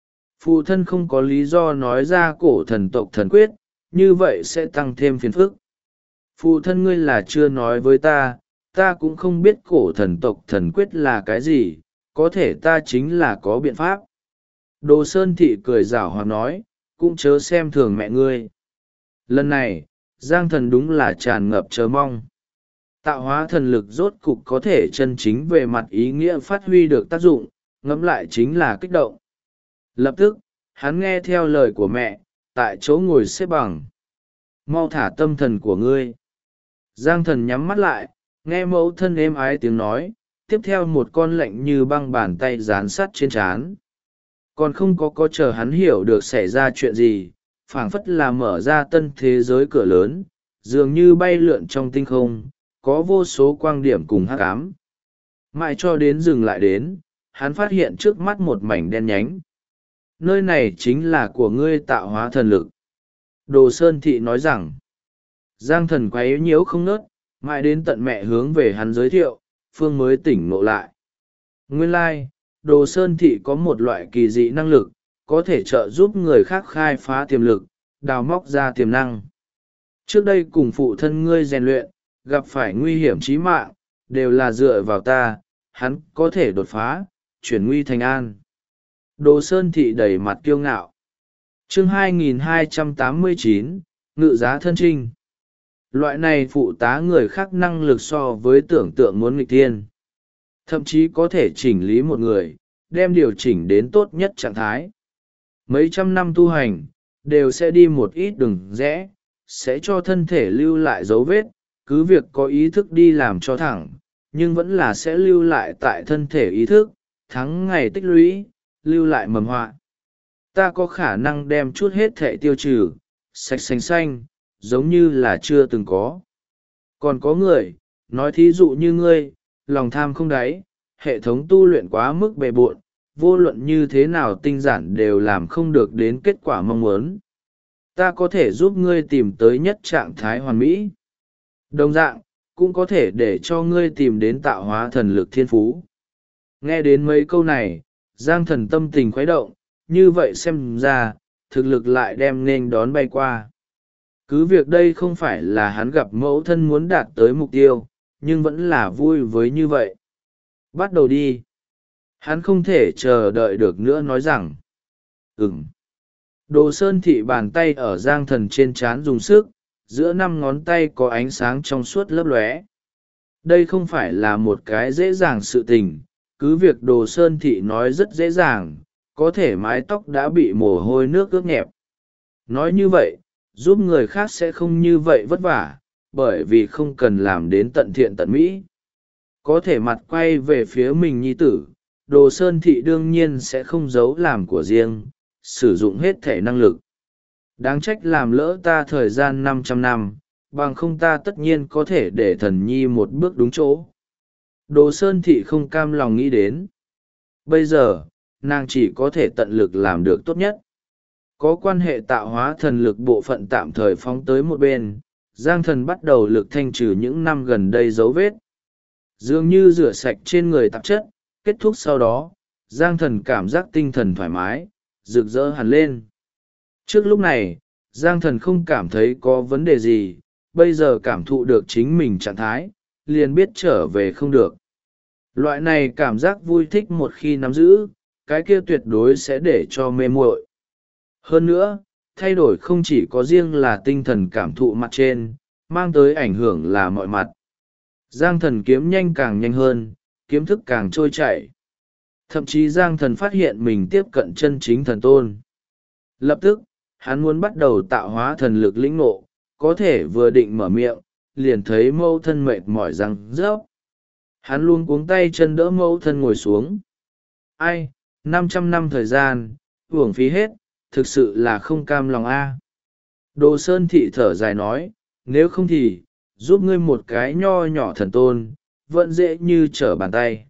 S1: phụ thân không có lý do nói ra cổ thần tộc thần quyết, như vậy sẽ tăng thêm phiền phức. Phụ thân ngươi là chưa nói với ta, ta cũng không biết cổ thần tộc thần quyết là cái gì, có thể ta chính là có biện pháp. Đồ Sơn Thị cười giảo hoạt nói, cũng chớ xem thường mẹ ngươi. Lần này, Giang Thần đúng là tràn ngập chờ mong. Tạo hóa thần lực rốt cục có thể chân chính về mặt ý nghĩa phát huy được tác dụng, ngẫm lại chính là kích động. Lập tức, hắn nghe theo lời của mẹ, tại chỗ ngồi xếp bằng. Mau thả tâm thần của ngươi. Giang Thần nhắm mắt lại, nghe mẫu thân êm ái tiếng nói, tiếp theo một con lạnh như băng bàn tay dán sát trên trán. Còn không có chờ hắn hiểu được xảy ra chuyện gì, phảng phất là mở ra tân thế giới cửa lớn, dường như bay lượn trong tinh không, có vô số quang điểm cùng hắc ám. Mãi cho đến dừng lại đến, hắn phát hiện trước mắt một mảnh đen nhánh. Nơi này chính là của ngươi tạo hóa thần lực. Đồ Sơn Thị nói rằng, Giang Thần quấy nhiễu không nớt, mãi đến tận mẹ hướng về hắn giới thiệu, Phương mới tỉnh ngộ lại. Nguyên lai, Đồ Sơn Thị có một loại kỳ dị năng lực, có thể trợ giúp người khác khai phá tiềm lực, đào móc ra tiềm năng. Trước đây cùng phụ thân ngươi rèn luyện, gặp phải nguy hiểm chí mạng, đều là dựa vào ta, hắn có thể đột phá, chuyển nguy thành an. Đồ Sơn Thị đầy mặt kiêu ngạo. Chương 2289, Ngự giá thân trinh. Loại này phụ tá người khác năng lực so với tưởng tượng muốn nghịch thiên. Thậm chí có thể chỉnh lý một người, đem điều chỉnh đến tốt nhất trạng thái. Mấy trăm năm tu hành, đều sẽ đi một ít đường rẽ, sẽ cho thân thể lưu lại dấu vết, cứ việc có ý thức đi làm cho thẳng, nhưng vẫn là sẽ lưu lại tại thân thể ý thức, tháng ngày tích lũy, lưu lại mầm họa. Ta có khả năng đem chút hết thể tiêu trừ, sạch xanh xanh, giống như là chưa từng có. Còn có người, nói thí dụ như ngươi, lòng tham không đáy, hệ thống tu luyện quá mức bề bộn, vô luận như thế nào tinh giản đều làm không được đến kết quả mong muốn. Ta có thể giúp ngươi tìm tới nhất trạng thái hoàn mỹ. Đồng dạng, cũng có thể để cho ngươi tìm đến tạo hóa thần lực thiên phú. Nghe đến mấy câu này, Giang Thần tâm tình khuấy động, như vậy xem ra, thực lực lại đem nên đón bay qua. Cứ việc đây không phải là hắn gặp mẫu thân muốn đạt tới mục tiêu, nhưng vẫn là vui với như vậy. Bắt đầu đi. Hắn không thể chờ đợi được nữa nói rằng. Đồ Sơn Thị bàn tay ở Giang Thần trên trán dùng sức, giữa 5 ngón tay có ánh sáng trong suốt lấp lóe. Đây không phải là một cái dễ dàng sự tình, cứ việc Đồ Sơn Thị nói rất dễ dàng, có thể mái tóc đã bị mồ hôi nước ướt nhẹp. Nói như vậy, giúp người khác sẽ không như vậy vất vả, bởi vì không cần làm đến tận thiện tận mỹ. Có thể mặt quay về phía mình nhi tử, Đồ Sơn Thị đương nhiên sẽ không giấu làm của riêng, sử dụng hết thể năng lực. Đáng trách làm lỡ ta thời gian 500 năm, bằng không ta tất nhiên có thể để thần nhi một bước đúng chỗ. Đồ Sơn Thị không cam lòng nghĩ đến. Bây giờ, nàng chỉ có thể tận lực làm được tốt nhất. Có quan hệ tạo hóa thần lực bộ phận tạm thời phóng tới một bên, Giang Thần bắt đầu lực thanh trừ những năm gần đây dấu vết. Dường như rửa sạch trên người tạp chất, kết thúc sau đó, Giang Thần cảm giác tinh thần thoải mái, rực rỡ hẳn lên. Trước lúc này, Giang Thần không cảm thấy có vấn đề gì, bây giờ cảm thụ được chính mình trạng thái, liền biết trở về không được. Loại này cảm giác vui thích một khi nắm giữ, cái kia tuyệt đối sẽ để cho mê muội. Hơn nữa, thay đổi không chỉ có riêng là tinh thần cảm thụ mặt trên, mang tới ảnh hưởng là mọi mặt. Giang Thần kiếm nhanh càng nhanh hơn, kiếm thức càng trôi chảy. Thậm chí Giang Thần phát hiện mình tiếp cận chân chính thần tôn. Lập tức, hắn muốn bắt đầu tạo hóa thần lực lĩnh ngộ, có thể vừa định mở miệng, liền thấy mẫu thân mệt mỏi răng rớp. Hắn luôn cuống tay chân đỡ mẫu thân ngồi xuống. Ai, 500 năm thời gian, uổng phí hết, thực sự là không cam lòng a. Đồ Sơn Thị thở dài nói, nếu không thì, giúp ngươi một cái nho nhỏ thần tôn, vẫn dễ như trở bàn tay.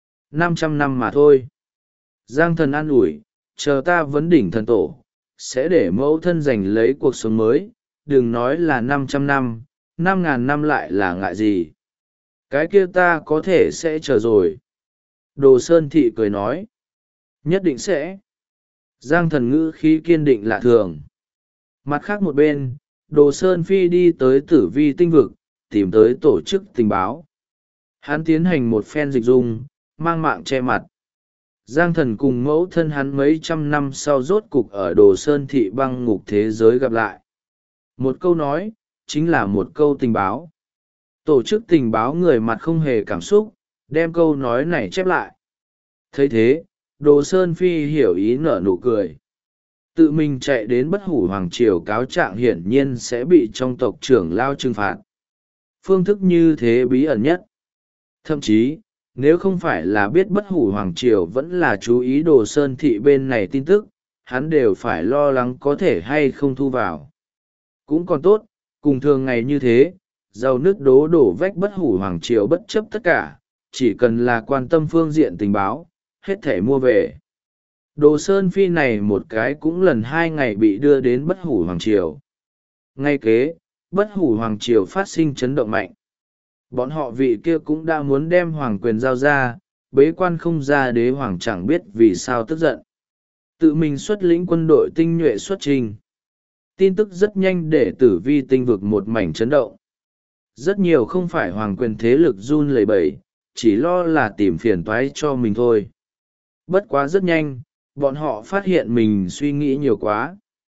S1: 500 năm mà thôi. Giang Thần an ủi, chờ ta vấn đỉnh thần tổ, sẽ để mẫu thân giành lấy cuộc sống mới, đừng nói là 500 năm, 5.000 năm lại là ngại gì. Cái kia ta có thể sẽ chờ rồi. Đồ Sơn Thị cười nói, nhất định sẽ. Giang Thần ngữ khí kiên định lạ thường. Mặt khác một bên, Đồ Sơn Phi đi tới Tử Vi tinh vực, tìm tới tổ chức tình báo. Hắn tiến hành một phen dịch dung, mang mạng che mặt. Giang Thần cùng mẫu thân hắn mấy trăm năm sau rốt cục ở Đồ Sơn Thị băng ngục thế giới gặp lại. Một câu nói, chính là một câu tình báo. Tổ chức tình báo người mặt không hề cảm xúc, đem câu nói này chép lại. Thấy thế, Đồ Sơn Phi hiểu ý nở nụ cười. Tự mình chạy đến Bất Hủ Hoàng Triều cáo trạng hiển nhiên sẽ bị trong tộc trưởng lao trừng phạt. Phương thức như thế bí ẩn nhất. Thậm chí, nếu không phải là biết Bất Hủ Hoàng Triều vẫn là chú ý Đồ Sơn Thị bên này tin tức, hắn đều phải lo lắng có thể hay không thu vào. Cũng còn tốt, cùng thường ngày như thế, giàu nước đổ vách Bất Hủ Hoàng Triều bất chấp tất cả, chỉ cần là quan tâm phương diện tình báo, hết thể mua về. Đồ Sơn Phi này một cái cũng lần 2 ngày bị đưa đến Bất Hủ Hoàng Triều. Ngay kế, Bất Hủ Hoàng Triều phát sinh chấn động mạnh. Bọn họ vị kia cũng đã muốn đem hoàng quyền giao ra, bế quan không ra đế hoàng chẳng biết vì sao tức giận. Tự mình xuất lĩnh quân đội tinh nhuệ xuất trình. Tin tức rất nhanh để Tử Vi tinh vực một mảnh chấn động. Rất nhiều không phải hoàng quyền thế lực run lẩy bẩy, chỉ lo là tìm phiền toái cho mình thôi. Bất quá rất nhanh, bọn họ phát hiện mình suy nghĩ nhiều quá.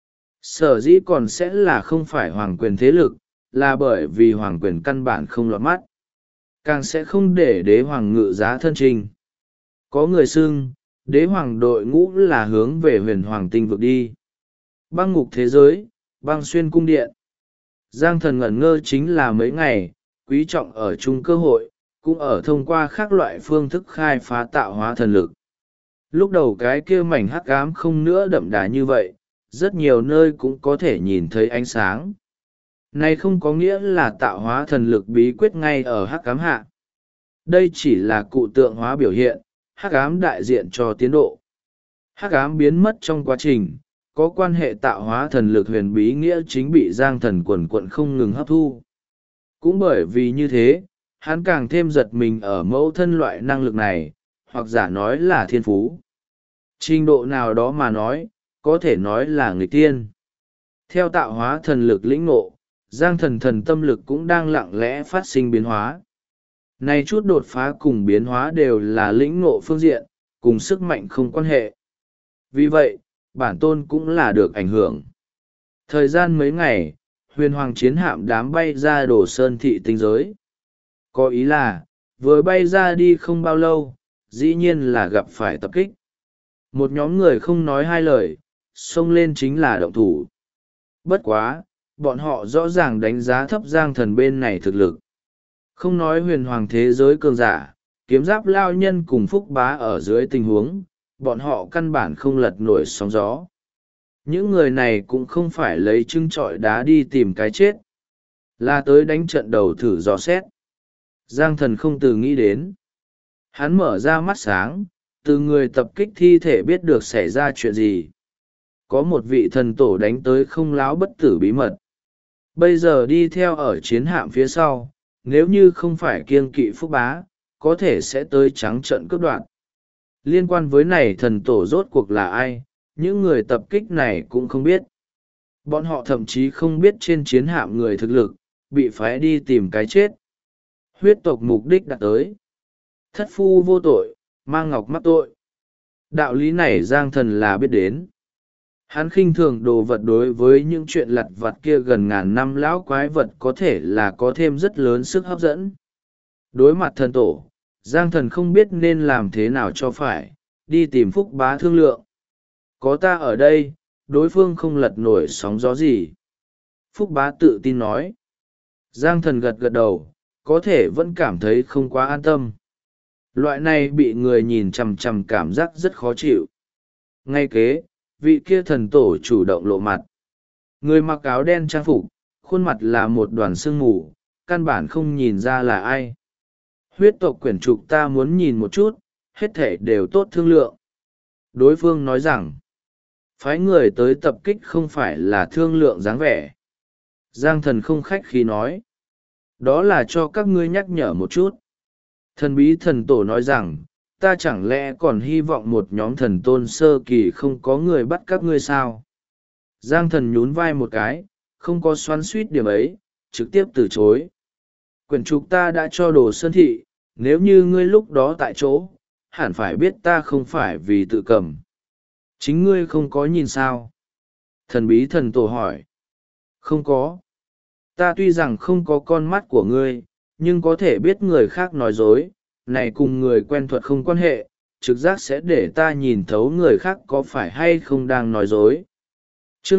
S1: Sở dĩ còn sẽ là không phải hoàng quyền thế lực, là bởi vì hoàng quyền căn bản không lọt mắt. Càng sẽ không để đế hoàng ngự giá thân trình. Có người xưng, đế hoàng đội ngũ là hướng về huyền hoàng tinh vực đi. Băng ngục thế giới, băng xuyên cung điện. Giang Thần ngẩn ngơ chính là mấy ngày, quý trọng ở chung cơ hội, cũng ở thông qua các loại phương thức khai phá tạo hóa thần lực. Lúc đầu cái kia mảnh hắc ám không nữa đậm đà như vậy, rất nhiều nơi cũng có thể nhìn thấy ánh sáng. Này không có nghĩa là tạo hóa thần lực bí quyết ngay ở hắc ám hạ. Đây chỉ là cụ tượng hóa biểu hiện, hắc ám đại diện cho tiến độ. Hắc ám biến mất trong quá trình, có quan hệ tạo hóa thần lực huyền bí nghĩa chính bị Giang Thần quần quận không ngừng hấp thu. Cũng bởi vì như thế, hắn càng thêm giật mình ở mẫu thân loại năng lực này, hoặc giả nói là thiên phú. Trình độ nào đó mà nói, có thể nói là nghịch tiên. Theo tạo hóa thần lực lĩnh ngộ, Giang Thần thần tâm lực cũng đang lặng lẽ phát sinh biến hóa. Này chút đột phá cùng biến hóa đều là lĩnh ngộ phương diện, cùng sức mạnh không quan hệ. Vì vậy, bản tôn cũng là được ảnh hưởng. Thời gian mấy ngày, huyền hoàng chiến hạm đám bay ra Đồ Sơn Thị tinh giới. Có ý là, vừa bay ra đi không bao lâu, dĩ nhiên là gặp phải tập kích. Một nhóm người không nói hai lời, xông lên chính là động thủ. Bất quá, bọn họ rõ ràng đánh giá thấp Giang Thần bên này thực lực. Không nói huyền hoàng thế giới cường giả, kiếm giáp lao nhân cùng phúc bá ở dưới tình huống, bọn họ căn bản không lật nổi sóng gió. Những người này cũng không phải lấy trưng trọi đá đi tìm cái chết, là tới đánh trận đầu thử dò xét. Giang Thần không từ nghĩ đến. Hắn mở ra mắt sáng, từ người tập kích thi thể biết được xảy ra chuyện gì. Có một vị thần tổ đánh tới không láo bất tử bí mật. bây giờ đi theo ở chiến hạm phía sau, nếu như không phải kiêng kỵ Phúc Bá, có thể sẽ tới trắng trợn cướp đoạt. Liên quan với này thần tổ rốt cuộc là ai, những người tập kích này cũng không biết. Bọn họ thậm chí không biết trên chiến hạm người thực lực, bị phái đi tìm cái chết. Huyết tộc mục đích đã tới. Thất phu vô tội, mang ngọc mắc tội. Đạo lý này Giang Thần là biết đến. Hắn khinh thường đồ vật đối với những chuyện lặt vặt kia gần ngàn năm lão quái vật có thể là có thêm rất lớn sức hấp dẫn. Đối mặt thần tổ, Giang Thần không biết nên làm thế nào cho phải, đi tìm Phúc Bá thương lượng. Có ta ở đây, đối phương không lật nổi sóng gió gì. Phúc Bá tự tin nói. Giang Thần gật gật đầu, có thể vẫn cảm thấy không quá an tâm. Loại này bị người nhìn chằm chằm cảm giác rất khó chịu. Ngay kế, vị kia thần tổ chủ động lộ mặt. Người mặc áo đen trang phục, khuôn mặt là một đoàn sương mù, căn bản không nhìn ra là ai. Huyết tộc quyển trục ta muốn nhìn một chút, hết thể đều tốt thương lượng. Đối phương nói rằng, phái người tới tập kích không phải là thương lượng dáng vẻ. Giang Thần không khách khí nói, đó là cho các ngươi nhắc nhở một chút. Thần bí thần tổ nói rằng, ta chẳng lẽ còn hy vọng một nhóm thần tôn sơ kỳ không có người bắt các ngươi sao? Giang Thần nhún vai một cái, không có xoắn suýt điểm ấy, trực tiếp từ chối. Quyển trục ta đã cho Đồ Sơn Thị, nếu như ngươi lúc đó tại chỗ, hẳn phải biết ta không phải vì tự cầm. Chính ngươi không có nhìn sao? Thần bí thần tổ hỏi. Không có. Ta tuy rằng không có con mắt của ngươi, nhưng có thể biết người khác nói dối, này cùng người quen thuật không quan hệ, trực giác sẽ để ta nhìn thấu người khác có phải hay không đang nói dối. Chương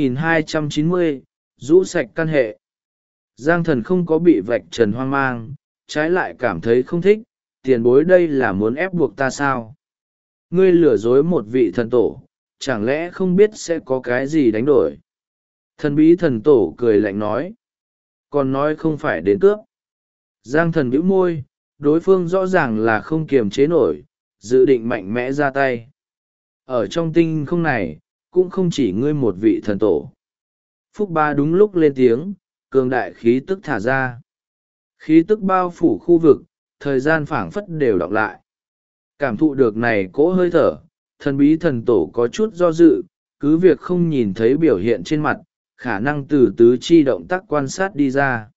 S1: 2290, rũ sạch căn hệ. Giang Thần không có bị vạch trần hoang mang, trái lại cảm thấy không thích, tiền bối đây là muốn ép buộc ta sao? Ngươi lừa dối một vị thần tổ, chẳng lẽ không biết sẽ có cái gì đánh đổi? Thần bí thần tổ cười lạnh nói, còn nói không phải đến cướp. Giang Thần bĩu môi, đối phương rõ ràng là không kiềm chế nổi, dự định mạnh mẽ ra tay. Ở trong tinh không này, cũng không chỉ ngươi một vị thần tổ. Phúc Bá đúng lúc lên tiếng, cường đại khí tức thả ra. Khí tức bao phủ khu vực, thời gian phảng phất đều đọng lại. Cảm thụ được này cỗ hơi thở, thần bí thần tổ có chút do dự, cứ việc không nhìn thấy biểu hiện trên mặt, khả năng từ tứ chi động tác quan sát đi ra.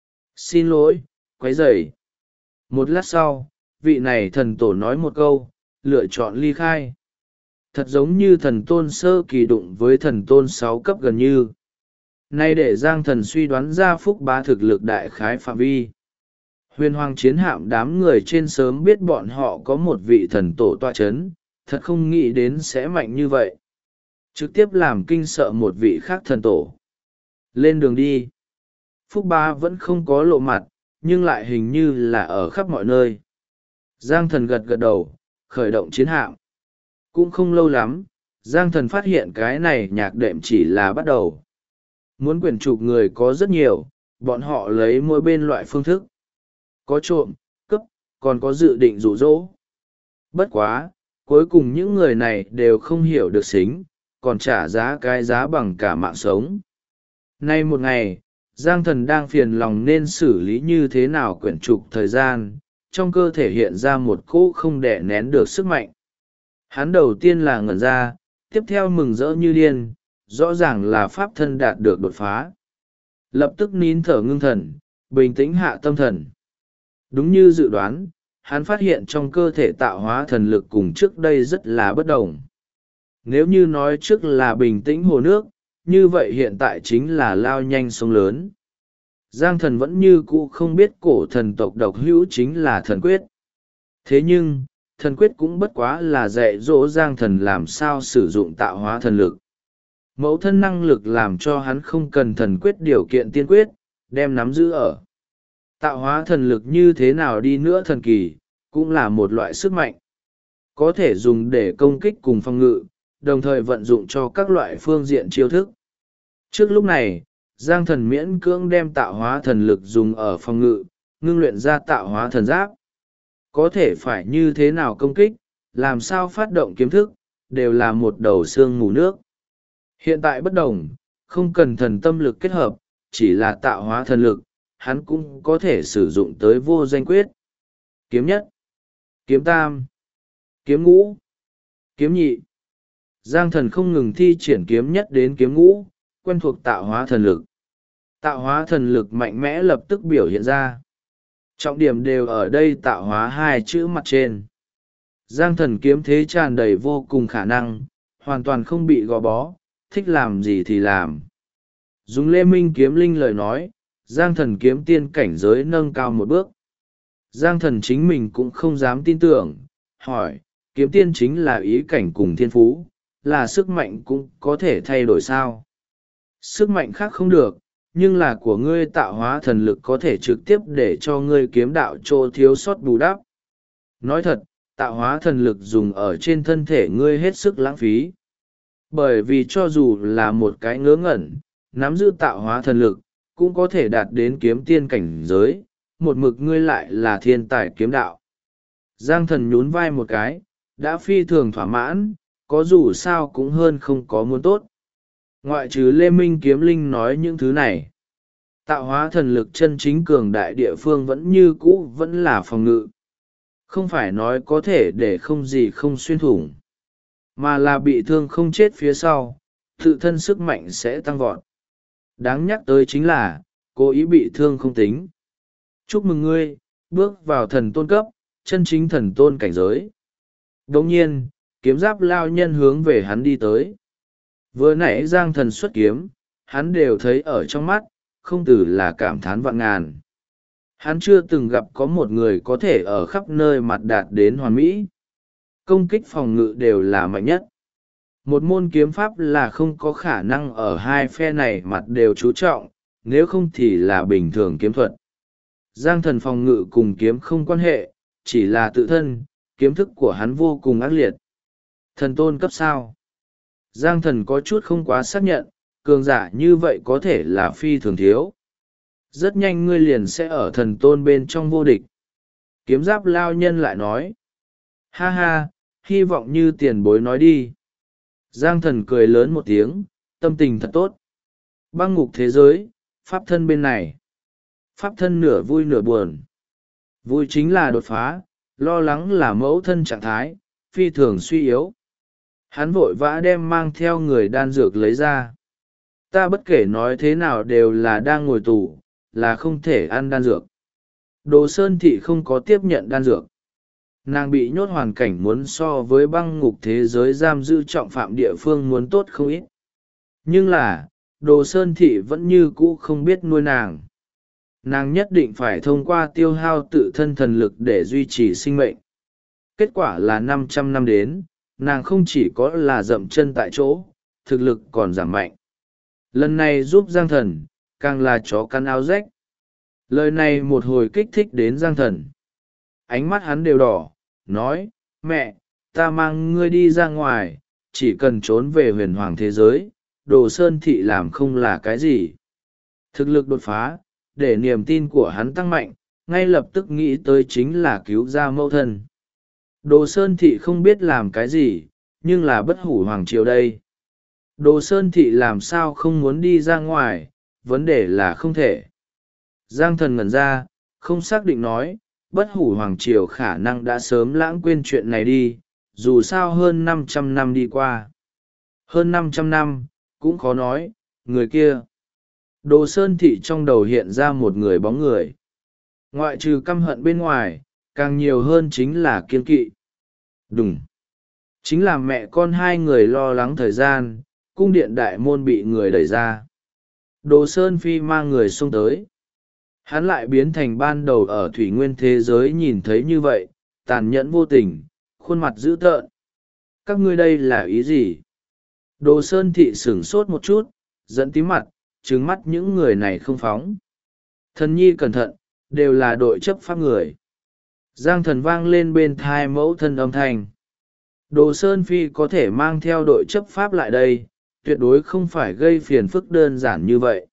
S1: Xin lỗi, quấy rầy. Một lát sau, vị này thần tổ nói một câu, lựa chọn ly khai. Thật giống như thần tôn sơ kỳ đụng với thần tôn 6 cấp gần như. Nay để Giang Thần suy đoán ra Phúc Bá thực lực đại khái phạm vi. Huyền Hoàng chiến hạm đám người trên sớm biết bọn họ có một vị thần tổ tọa chấn, thật không nghĩ đến sẽ mạnh như vậy. Trực tiếp làm kinh sợ một vị khác thần tổ. Lên đường đi. Phúc Bá vẫn không có lộ mặt, nhưng lại hình như là ở khắp mọi nơi. Giang Thần gật gật đầu, khởi động chiến hạm. Cũng không lâu lắm, Giang Thần phát hiện cái này nhạc đệm chỉ là bắt đầu. Muốn quyển trục người có rất nhiều, bọn họ lấy mỗi bên loại phương thức. Có trộm, cướp, còn có dự định dụ dỗ. Bất quá, cuối cùng những người này đều không hiểu được xính, còn trả giá cái giá bằng cả mạng sống. Nay một ngày, Giang Thần đang phiền lòng nên xử lý như thế nào quyển trục thời gian, trong cơ thể hiện ra một cỗ không đè nén được sức mạnh. Hắn đầu tiên là ngẩn ra, tiếp theo mừng rỡ như điên, rõ ràng là pháp thân đạt được đột phá. Lập tức nín thở ngưng thần, bình tĩnh hạ tâm thần. Đúng như dự đoán, hắn phát hiện trong cơ thể tạo hóa thần lực cùng trước đây rất là bất đồng. Nếu như nói trước là bình tĩnh hồ nước, như vậy hiện tại chính là lao nhanh sông lớn. Giang Thần vẫn như cũ không biết cổ thần tộc độc hữu chính là thần quyết. Thế nhưng, thần quyết cũng bất quá là dạy dỗ Giang Thần làm sao sử dụng tạo hóa thần lực. Mẫu thân năng lực làm cho hắn không cần thần quyết điều kiện tiên quyết, đem nắm giữ ở. Tạo hóa thần lực như thế nào đi nữa thần kỳ, cũng là một loại sức mạnh. Có thể dùng để công kích cùng phòng ngự, đồng thời vận dụng cho các loại phương diện chiêu thức. Trước lúc này, Giang Thần miễn cưỡng đem tạo hóa thần lực dùng ở phòng ngự, ngưng luyện ra tạo hóa thần giáp. Có thể phải như thế nào công kích, làm sao phát động kiếm thức, đều là một đầu xương mù nước. Hiện tại bất đồng, không cần thần tâm lực kết hợp, chỉ là tạo hóa thần lực, hắn cũng có thể sử dụng tới vô danh quyết. Kiếm nhất, kiếm tam, kiếm ngũ, kiếm nhị. Giang thần không ngừng thi triển kiếm nhất đến kiếm ngũ, quen thuộc tạo hóa thần lực. Tạo hóa thần lực mạnh mẽ lập tức biểu hiện ra. Trọng điểm đều ở đây tạo hóa hai chữ mặt trên. Giang thần kiếm thế tràn đầy vô cùng khả năng, hoàn toàn không bị gò bó, thích làm gì thì làm. Dùng Lê Minh kiếm linh lời nói, Giang thần kiếm tiên cảnh giới nâng cao một bước. Giang thần chính mình cũng không dám tin tưởng, hỏi, kiếm tiên chính là ý cảnh cùng thiên phú, là sức mạnh cũng có thể thay đổi sao? Sức mạnh khác không được, nhưng là của ngươi tạo hóa thần lực có thể trực tiếp để cho ngươi kiếm đạo chỗ thiếu sót bù đắp. Nói thật, tạo hóa thần lực dùng ở trên thân thể ngươi hết sức lãng phí. Bởi vì cho dù là một cái ngớ ngẩn, nắm giữ tạo hóa thần lực, cũng có thể đạt đến kiếm tiên cảnh giới, một mực ngươi lại là thiên tài kiếm đạo. Giang thần nhún vai một cái, đã phi thường thỏa mãn, có dù sao cũng hơn không có muốn tốt. Ngoại trừ Lê Minh kiếm linh nói những thứ này, tạo hóa thần lực chân chính cường đại địa phương vẫn như cũ vẫn là phòng ngự. Không phải nói có thể để không gì không xuyên thủng, mà là bị thương không chết phía sau, tự thân sức mạnh sẽ tăng vọt. Đáng nhắc tới chính là, cố ý bị thương không tính. Chúc mừng ngươi, bước vào thần tôn cấp, chân chính thần tôn cảnh giới. Đồng nhiên, kiếm giáp lao nhân hướng về hắn đi tới. Vừa nãy Giang thần xuất kiếm, hắn đều thấy ở trong mắt, không từ là cảm thán vạn ngàn. Hắn chưa từng gặp có một người có thể ở khắp nơi mặt đạt đến hoàn mỹ. Công kích phòng ngự đều là mạnh nhất. Một môn kiếm pháp là không có khả năng ở hai phe này mặt đều chú trọng, nếu không thì là bình thường kiếm thuật. Giang thần phòng ngự cùng kiếm không quan hệ, chỉ là tự thân, kiếm thức của hắn vô cùng ác liệt. Thần tôn cấp sao? Giang thần có chút không quá xác nhận, cường giả như vậy có thể là phi thường thiếu. Rất nhanh ngươi liền sẽ ở thần tôn bên trong vô địch. Kiếm giáp lao nhân lại nói. Ha ha, hy vọng như tiền bối nói đi. Giang thần cười lớn một tiếng, tâm tình thật tốt. Băng ngục thế giới, pháp thân bên này. Pháp thân nửa vui nửa buồn. Vui chính là đột phá, lo lắng là mẫu thân trạng thái, phi thường suy yếu. Hắn vội vã đem mang theo người đan dược lấy ra. Ta bất kể nói thế nào đều là đang ngồi tù, là không thể ăn đan dược. Đồ Sơn Thị không có tiếp nhận đan dược. Nàng bị nhốt hoàn cảnh muốn so với băng ngục thế giới giam giữ trọng phạm địa phương muốn tốt không ít. Nhưng là, Đồ Sơn Thị vẫn như cũ không biết nuôi nàng. Nàng nhất định phải thông qua tiêu hao tự thân thần lực để duy trì sinh mệnh. Kết quả là 500 năm đến, nàng không chỉ có là dậm chân tại chỗ, thực lực còn giảm mạnh. Lần này giúp Giang thần, càng là chó cắn áo rách. Lời này một hồi kích thích đến Giang thần. Ánh mắt hắn đều đỏ, nói, mẹ, ta mang ngươi đi ra ngoài, chỉ cần trốn về huyền hoàng thế giới, Đồ Sơn Thị làm không là cái gì. Thực lực đột phá, để niềm tin của hắn tăng mạnh, ngay lập tức nghĩ tới chính là cứu ra mẫu thân. Đồ Sơn Thị không biết làm cái gì, nhưng là bất hủ hoàng triều đây. Đồ Sơn Thị làm sao không muốn đi ra ngoài, vấn đề là không thể. Giang thần ngẩn ra, không xác định nói, bất hủ hoàng triều khả năng đã sớm lãng quên chuyện này đi, dù sao hơn 500 năm đi qua. Hơn 500 năm, cũng khó nói, người kia. Đồ Sơn Thị trong đầu hiện ra một người bóng người. Ngoại trừ căm hận bên ngoài, càng nhiều hơn chính là kiên kỵ. Đúng. Chính là mẹ con hai người lo lắng thời gian, cung điện đại môn bị người đẩy ra. Đồ Sơn Phi mang người xông tới. Hắn lại biến thành ban đầu ở thủy nguyên thế giới nhìn thấy như vậy, tàn nhẫn vô tình, khuôn mặt dữ tợn. Các ngươi đây là ý gì? Đồ Sơn Thị sửng sốt một chút, dẫn tím mặt, trừng mắt những người này không phóng. Thần nhi cẩn thận, đều là đội chấp pháp người. Giang thần vang lên bên thai mẫu thân âm thanh. Đồ Sơn Phi có thể mang theo đội chấp pháp lại đây, tuyệt đối không phải gây phiền phức đơn giản như vậy.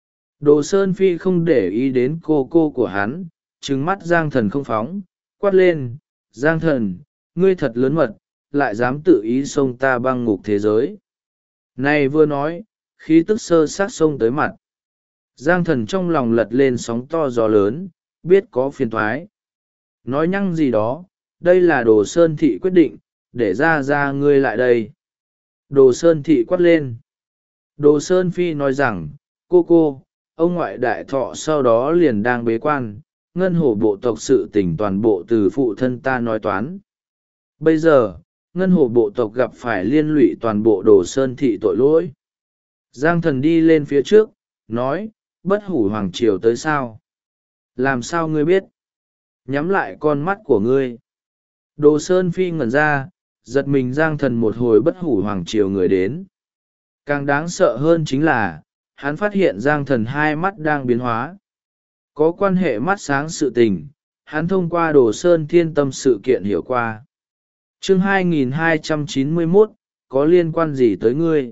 S1: Đồ Sơn Phi không để ý đến cô của hắn, trừng mắt Giang thần không phóng, quát lên, Giang thần, ngươi thật lớn mật, lại dám tự ý xông ta băng ngục thế giới. Này vừa nói, khí tức sơ sát xông tới mặt. Giang Thần trong lòng lật lên sóng to gió lớn, biết có phiền thoái. Nói nhăng gì đó, đây là Đồ Sơn Thị quyết định, để ra ngươi lại đây. Đồ Sơn Thị quát lên. Đồ Sơn Phi nói rằng, cô, ông ngoại đại thọ sau đó liền đang bế quan, ngân hổ bộ tộc sự tình toàn bộ từ phụ thân ta nói toán. Bây giờ, ngân hổ bộ tộc gặp phải liên lụy toàn bộ Đồ Sơn Thị tội lỗi. Giang Thần đi lên phía trước, nói, bất hủ hoàng triều tới sao? Làm sao ngươi biết? Nhắm lại con mắt của ngươi. Đồ Sơn Phi ngẩn ra, giật mình. Giang Thần một hồi bất hủ hoàng triều người đến. Càng đáng sợ hơn chính là, hắn phát hiện Giang Thần hai mắt đang biến hóa. Có quan hệ mắt sáng sự tình, hắn thông qua Đồ Sơn Thiên Tâm sự kiện hiểu qua. Chương 2291, có liên quan gì tới ngươi?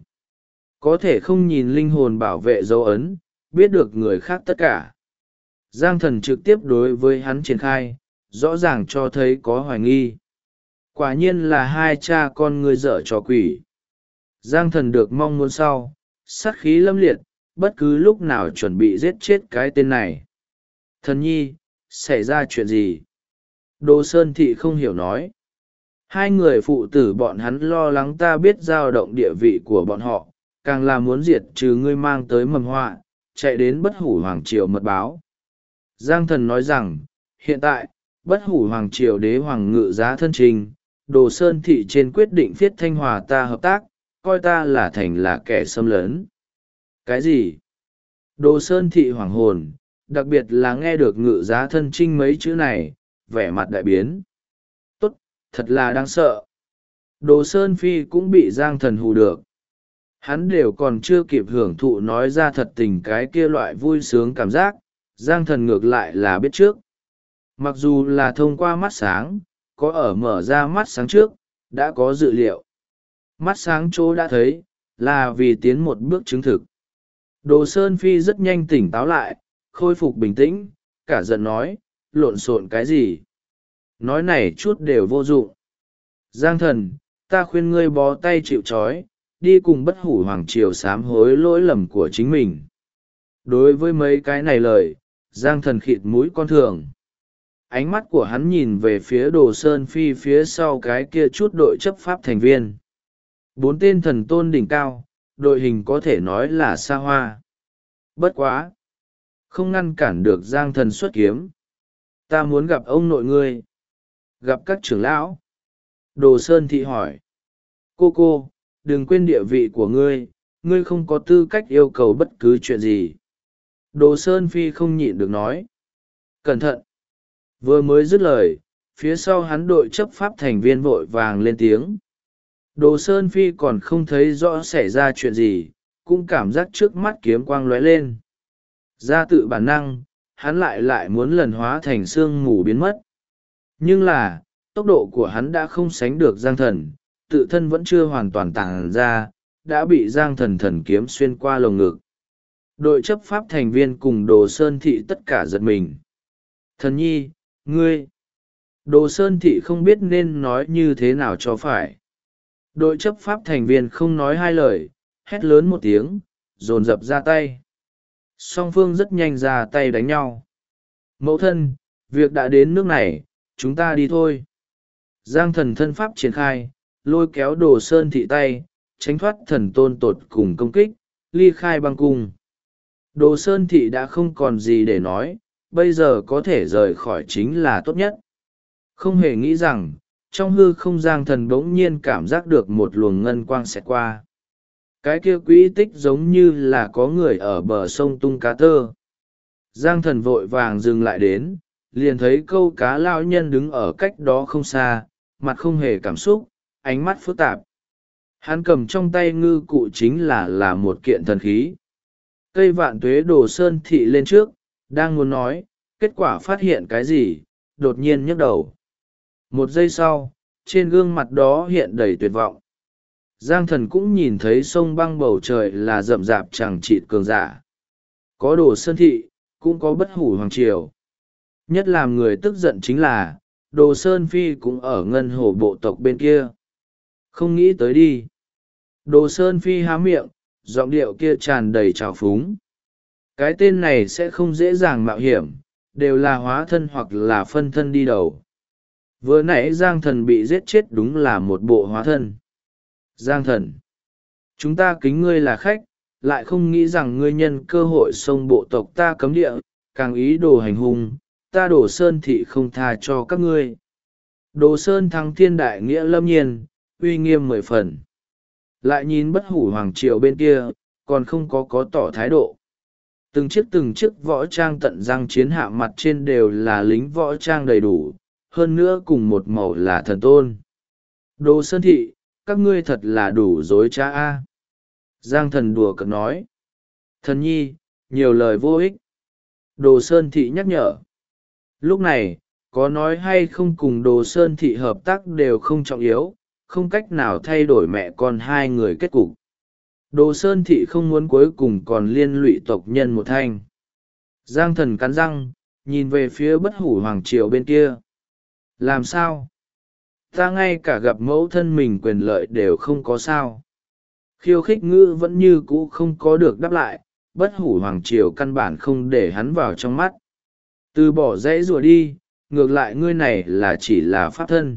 S1: Có thể không nhìn linh hồn bảo vệ dấu ấn, biết được người khác tất cả. Giang Thần trực tiếp đối với hắn triển khai, rõ ràng cho thấy có hoài nghi. Quả nhiên là hai cha con ngươi dở trò quỷ. Giang Thần được mong muốn sau, sát khí lâm liệt, bất cứ lúc nào chuẩn bị giết chết cái tên này. Thần nhi, xảy ra chuyện gì? Đồ Sơn Thị không hiểu nói. Hai người phụ tử bọn hắn lo lắng ta biết dao động địa vị của bọn họ, càng là muốn diệt trừ ngươi mang tới mầm họa, chạy đến bất hủ hoàng triều mật báo. Giang Thần nói rằng, hiện tại, bất hủ hoàng triều đế hoàng ngự giá thân trình, Đồ Sơn Thị trên quyết định phiết Thanh Hòa ta hợp tác, coi ta là thành là kẻ xâm lấn. Cái gì? Đồ Sơn Thị hoảng hồn, đặc biệt là nghe được ngự giá thân trinh mấy chữ này, vẻ mặt đại biến. Tốt, thật là đáng sợ. Đồ Sơn Phi cũng bị Giang Thần hù được. Hắn đều còn chưa kịp hưởng thụ nói ra thật tình cái kia loại vui sướng cảm giác, Giang Thần ngược lại là biết trước. Mặc dù là thông qua mắt sáng, có ở mở ra mắt sáng trước, đã có dự liệu. Mắt sáng chỗ đã thấy, là vì tiến một bước chứng thực. Đồ Sơn Phi rất nhanh tỉnh táo lại, khôi phục bình tĩnh, cả giận nói, lộn xộn cái gì? Nói này chút đều vô dụng. Giang Thần, ta khuyên ngươi bó tay chịu trói, đi cùng bất hủ hoàng triều sám hối lỗi lầm của chính mình. Đối với mấy cái này lời, Giang Thần khịt mũi con thường. Ánh mắt của hắn nhìn về phía Đồ Sơn Phi phía sau cái kia chút đội chấp pháp thành viên. 4 tên thần tôn đỉnh cao, đội hình có thể nói là xa hoa. Bất quá! Không ngăn cản được Giang Thần xuất kiếm. Ta muốn gặp ông nội ngươi. Gặp các trưởng lão. Đồ Sơn Thị hỏi. Cô, đừng quên địa vị của ngươi, ngươi không có tư cách yêu cầu bất cứ chuyện gì. Đồ Sơn Phi không nhịn được nói. Cẩn thận! Vừa mới dứt lời, phía sau hắn đội chấp pháp thành viên vội vàng lên tiếng. Đồ Sơn Phi còn không thấy rõ xảy ra chuyện gì, cũng cảm giác trước mắt kiếm quang lóe lên. Ra tự bản năng, hắn lại muốn lần hóa thành sương mù biến mất. Nhưng là, tốc độ của hắn đã không sánh được Giang Thần, tự thân vẫn chưa hoàn toàn tàng ra, đã bị Giang Thần thần kiếm xuyên qua lồng ngực. Đội chấp pháp thành viên cùng Đồ Sơn Thị tất cả giật mình. Thần nhi, ngươi! Đồ Sơn Thị không biết nên nói như thế nào cho phải. Đội chấp pháp thành viên không nói hai lời, hét lớn một tiếng, dồn dập ra tay. Song phương rất nhanh ra tay đánh nhau. Mẫu thân, việc đã đến nước này, chúng ta đi thôi. Giang Thần thân pháp triển khai, lôi kéo Đồ Sơn Thị tay, tránh thoát thần tôn tột cùng công kích, ly khai băng cung. Đồ Sơn Thị đã không còn gì để nói, bây giờ có thể rời khỏi chính là tốt nhất. Không hề nghĩ rằng, trong hư không Giang Thần bỗng nhiên cảm giác được một luồng ngân quang xẹt qua. Cái kia quỹ tích giống như là có người ở bờ sông tung cá tơ. Giang Thần vội vàng dừng lại đến, liền thấy câu cá lao nhân đứng ở cách đó không xa, mặt không hề cảm xúc, ánh mắt phức tạp. Hắn cầm trong tay ngư cụ chính là một kiện thần khí. Cây Vạn Tuế Đồ Sơn Thị lên trước, đang muốn nói, kết quả phát hiện cái gì, đột nhiên nhấc đầu. Một giây sau, trên gương mặt đó hiện đầy tuyệt vọng. Giang Thần cũng nhìn thấy sông băng bầu trời là rậm rạp chẳng chịt cường giả. Có Đồ Sơn Thị, cũng có bất hủ hoàng triều. Nhất làm người tức giận chính là, Đồ Sơn Phi cũng ở ngân hồ bộ tộc bên kia. Không nghĩ tới đi. Đồ Sơn Phi há miệng, giọng điệu kia tràn đầy trào phúng. Cái tên này sẽ không dễ dàng mạo hiểm, đều là hóa thân hoặc là phân thân đi đầu. Vừa nãy Giang Thần bị giết chết đúng là một bộ hóa thân. Giang Thần, chúng ta kính ngươi là khách, lại không nghĩ rằng ngươi nhân cơ hội xông bộ tộc ta cấm địa, càng ý đồ hành hung, ta Đồ Sơn thị không tha cho các ngươi. Đồ Sơn thắng thiên đại nghĩa lâm nhiên, uy nghiêm 10 phần. Lại nhìn Bất Hủ Hoàng Triều bên kia, còn không có tỏ thái độ. Từng chiếc võ trang tận răng chiến hạm mặt trên đều là lính võ trang đầy đủ, hơn nữa cùng một màu là thần tôn. Đồ Sơn thị, các ngươi thật là đủ dối trá a. Giang Thần đùa cợt nói. Thần nhi, nhiều lời vô ích. Đồ Sơn thị nhắc nhở. Lúc này, có nói hay không cùng Đồ Sơn thị hợp tác đều không trọng yếu, không cách nào thay đổi mẹ con hai người kết cục. Đồ Sơn thị không muốn cuối cùng còn liên lụy tộc nhân một thanh. Giang Thần cắn răng, nhìn về phía Bất Hủ Hoàng Triều bên kia. Làm sao? Ta ngay cả gặp mẫu thân mình quyền lợi đều không có sao. Khiêu khích ngữ vẫn như cũ không có được đáp lại, Bất Hủ Hoàng Triều căn bản không để hắn vào trong mắt. Từ bỏ dãy rùa đi, ngược lại ngươi này là chỉ là pháp thân.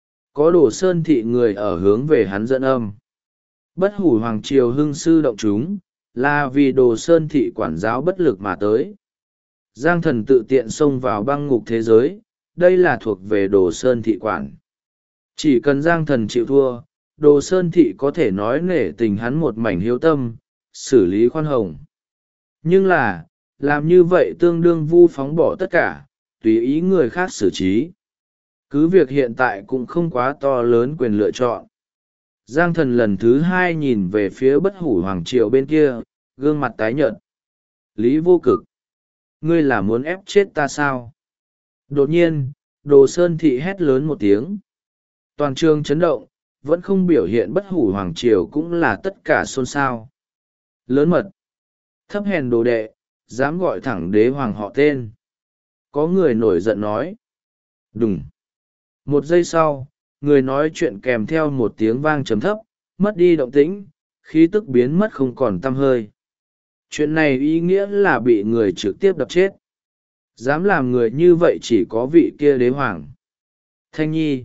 S1: Có Đồ Sơn thị người ở hướng về hắn dẫn âm. Bất Hủ Hoàng Triều hưng sư động chúng, là vì Đồ Sơn thị quản giáo bất lực mà tới. Giang Thần tự tiện xông vào băng ngục thế giới, đây là thuộc về Đồ Sơn thị quản. Chỉ cần Giang Thần chịu thua, Đồ Sơn thị có thể nói nể tình hắn một mảnh hiếu tâm, xử lý khoan hồng. Nhưng là, làm như vậy tương đương vu phóng bỏ tất cả, tùy ý người khác xử trí. Cứ việc hiện tại cũng không quá to lớn quyền lựa chọn. Giang Thần lần thứ hai nhìn về phía Bất Hủ Hoàng Triều bên kia, gương mặt tái nhợt. Lý Vô Cực, ngươi là muốn ép chết ta sao? Đột nhiên, Đồ Sơn thị hét lớn một tiếng. Toàn trường chấn động, vẫn không biểu hiện Bất Hủ Hoàng Triều cũng là tất cả xôn xao. Lớn mật, thấp hèn đồ đệ, dám gọi thẳng đế hoàng họ tên. Có người nổi giận nói. Đùng. Một giây sau, người nói chuyện kèm theo một tiếng vang trầm thấp, mất đi động tĩnh, khí tức biến mất không còn tăm hơi. Chuyện này ý nghĩa là bị người trực tiếp đập chết. Dám làm người như vậy chỉ có vị kia đế hoàng. Thanh Nhi.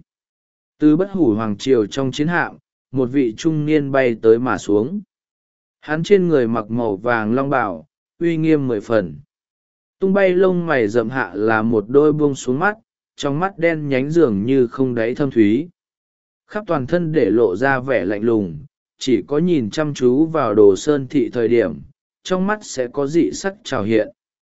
S1: Từ Bất Hủ Hoàng Triều trong chiến hạm, một vị trung niên bay tới mà xuống. Hắn trên người mặc màu vàng long bào, uy nghiêm 10 phần. Tung bay lông mày rậm hạ là một đôi buông xuống mắt, trong mắt đen nhánh dường như không đáy thâm thúy. Khắp toàn thân để lộ ra vẻ lạnh lùng, chỉ có nhìn chăm chú vào Đồ Sơn thị thời điểm, trong mắt sẽ có dị sắc trào hiện.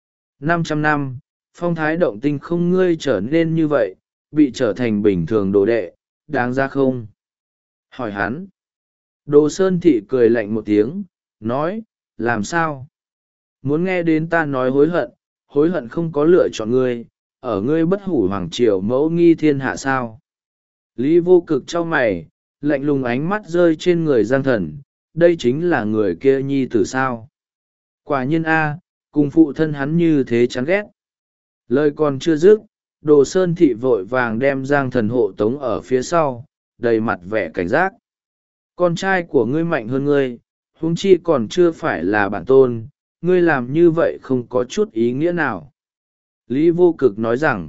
S1: 500 năm, phong thái động tinh không ngươi trở nên như vậy, bị trở thành bình thường đồ đệ, đáng ra không? Hỏi hắn. Đồ Sơn thị cười lạnh một tiếng, nói, làm sao? Muốn nghe đến ta nói hối hận không có lựa chọn ngươi, ở ngươi Bất Hủ Hoàng Triều mẫu nghi thiên hạ sao? Lý Vô Cực trao mày, lạnh lùng ánh mắt rơi trên người Giang Thần, đây chính là người kia nhi tử sao? Quả nhiên a, cùng phụ thân hắn như thế chán ghét. Lời còn chưa dứt, Đồ Sơn thị vội vàng đem Giang Thần hộ tống ở phía sau, đầy mặt vẻ cảnh giác. Con trai của ngươi mạnh hơn ngươi, huống chi còn chưa phải là bản tôn, ngươi làm như vậy không có chút ý nghĩa nào. Lý Vô Cực nói rằng,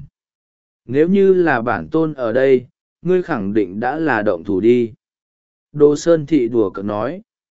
S1: nếu như là bản tôn ở đây, ngươi khẳng định đã là động thủ đi. Đồ Sơn thị đùa cợt nói.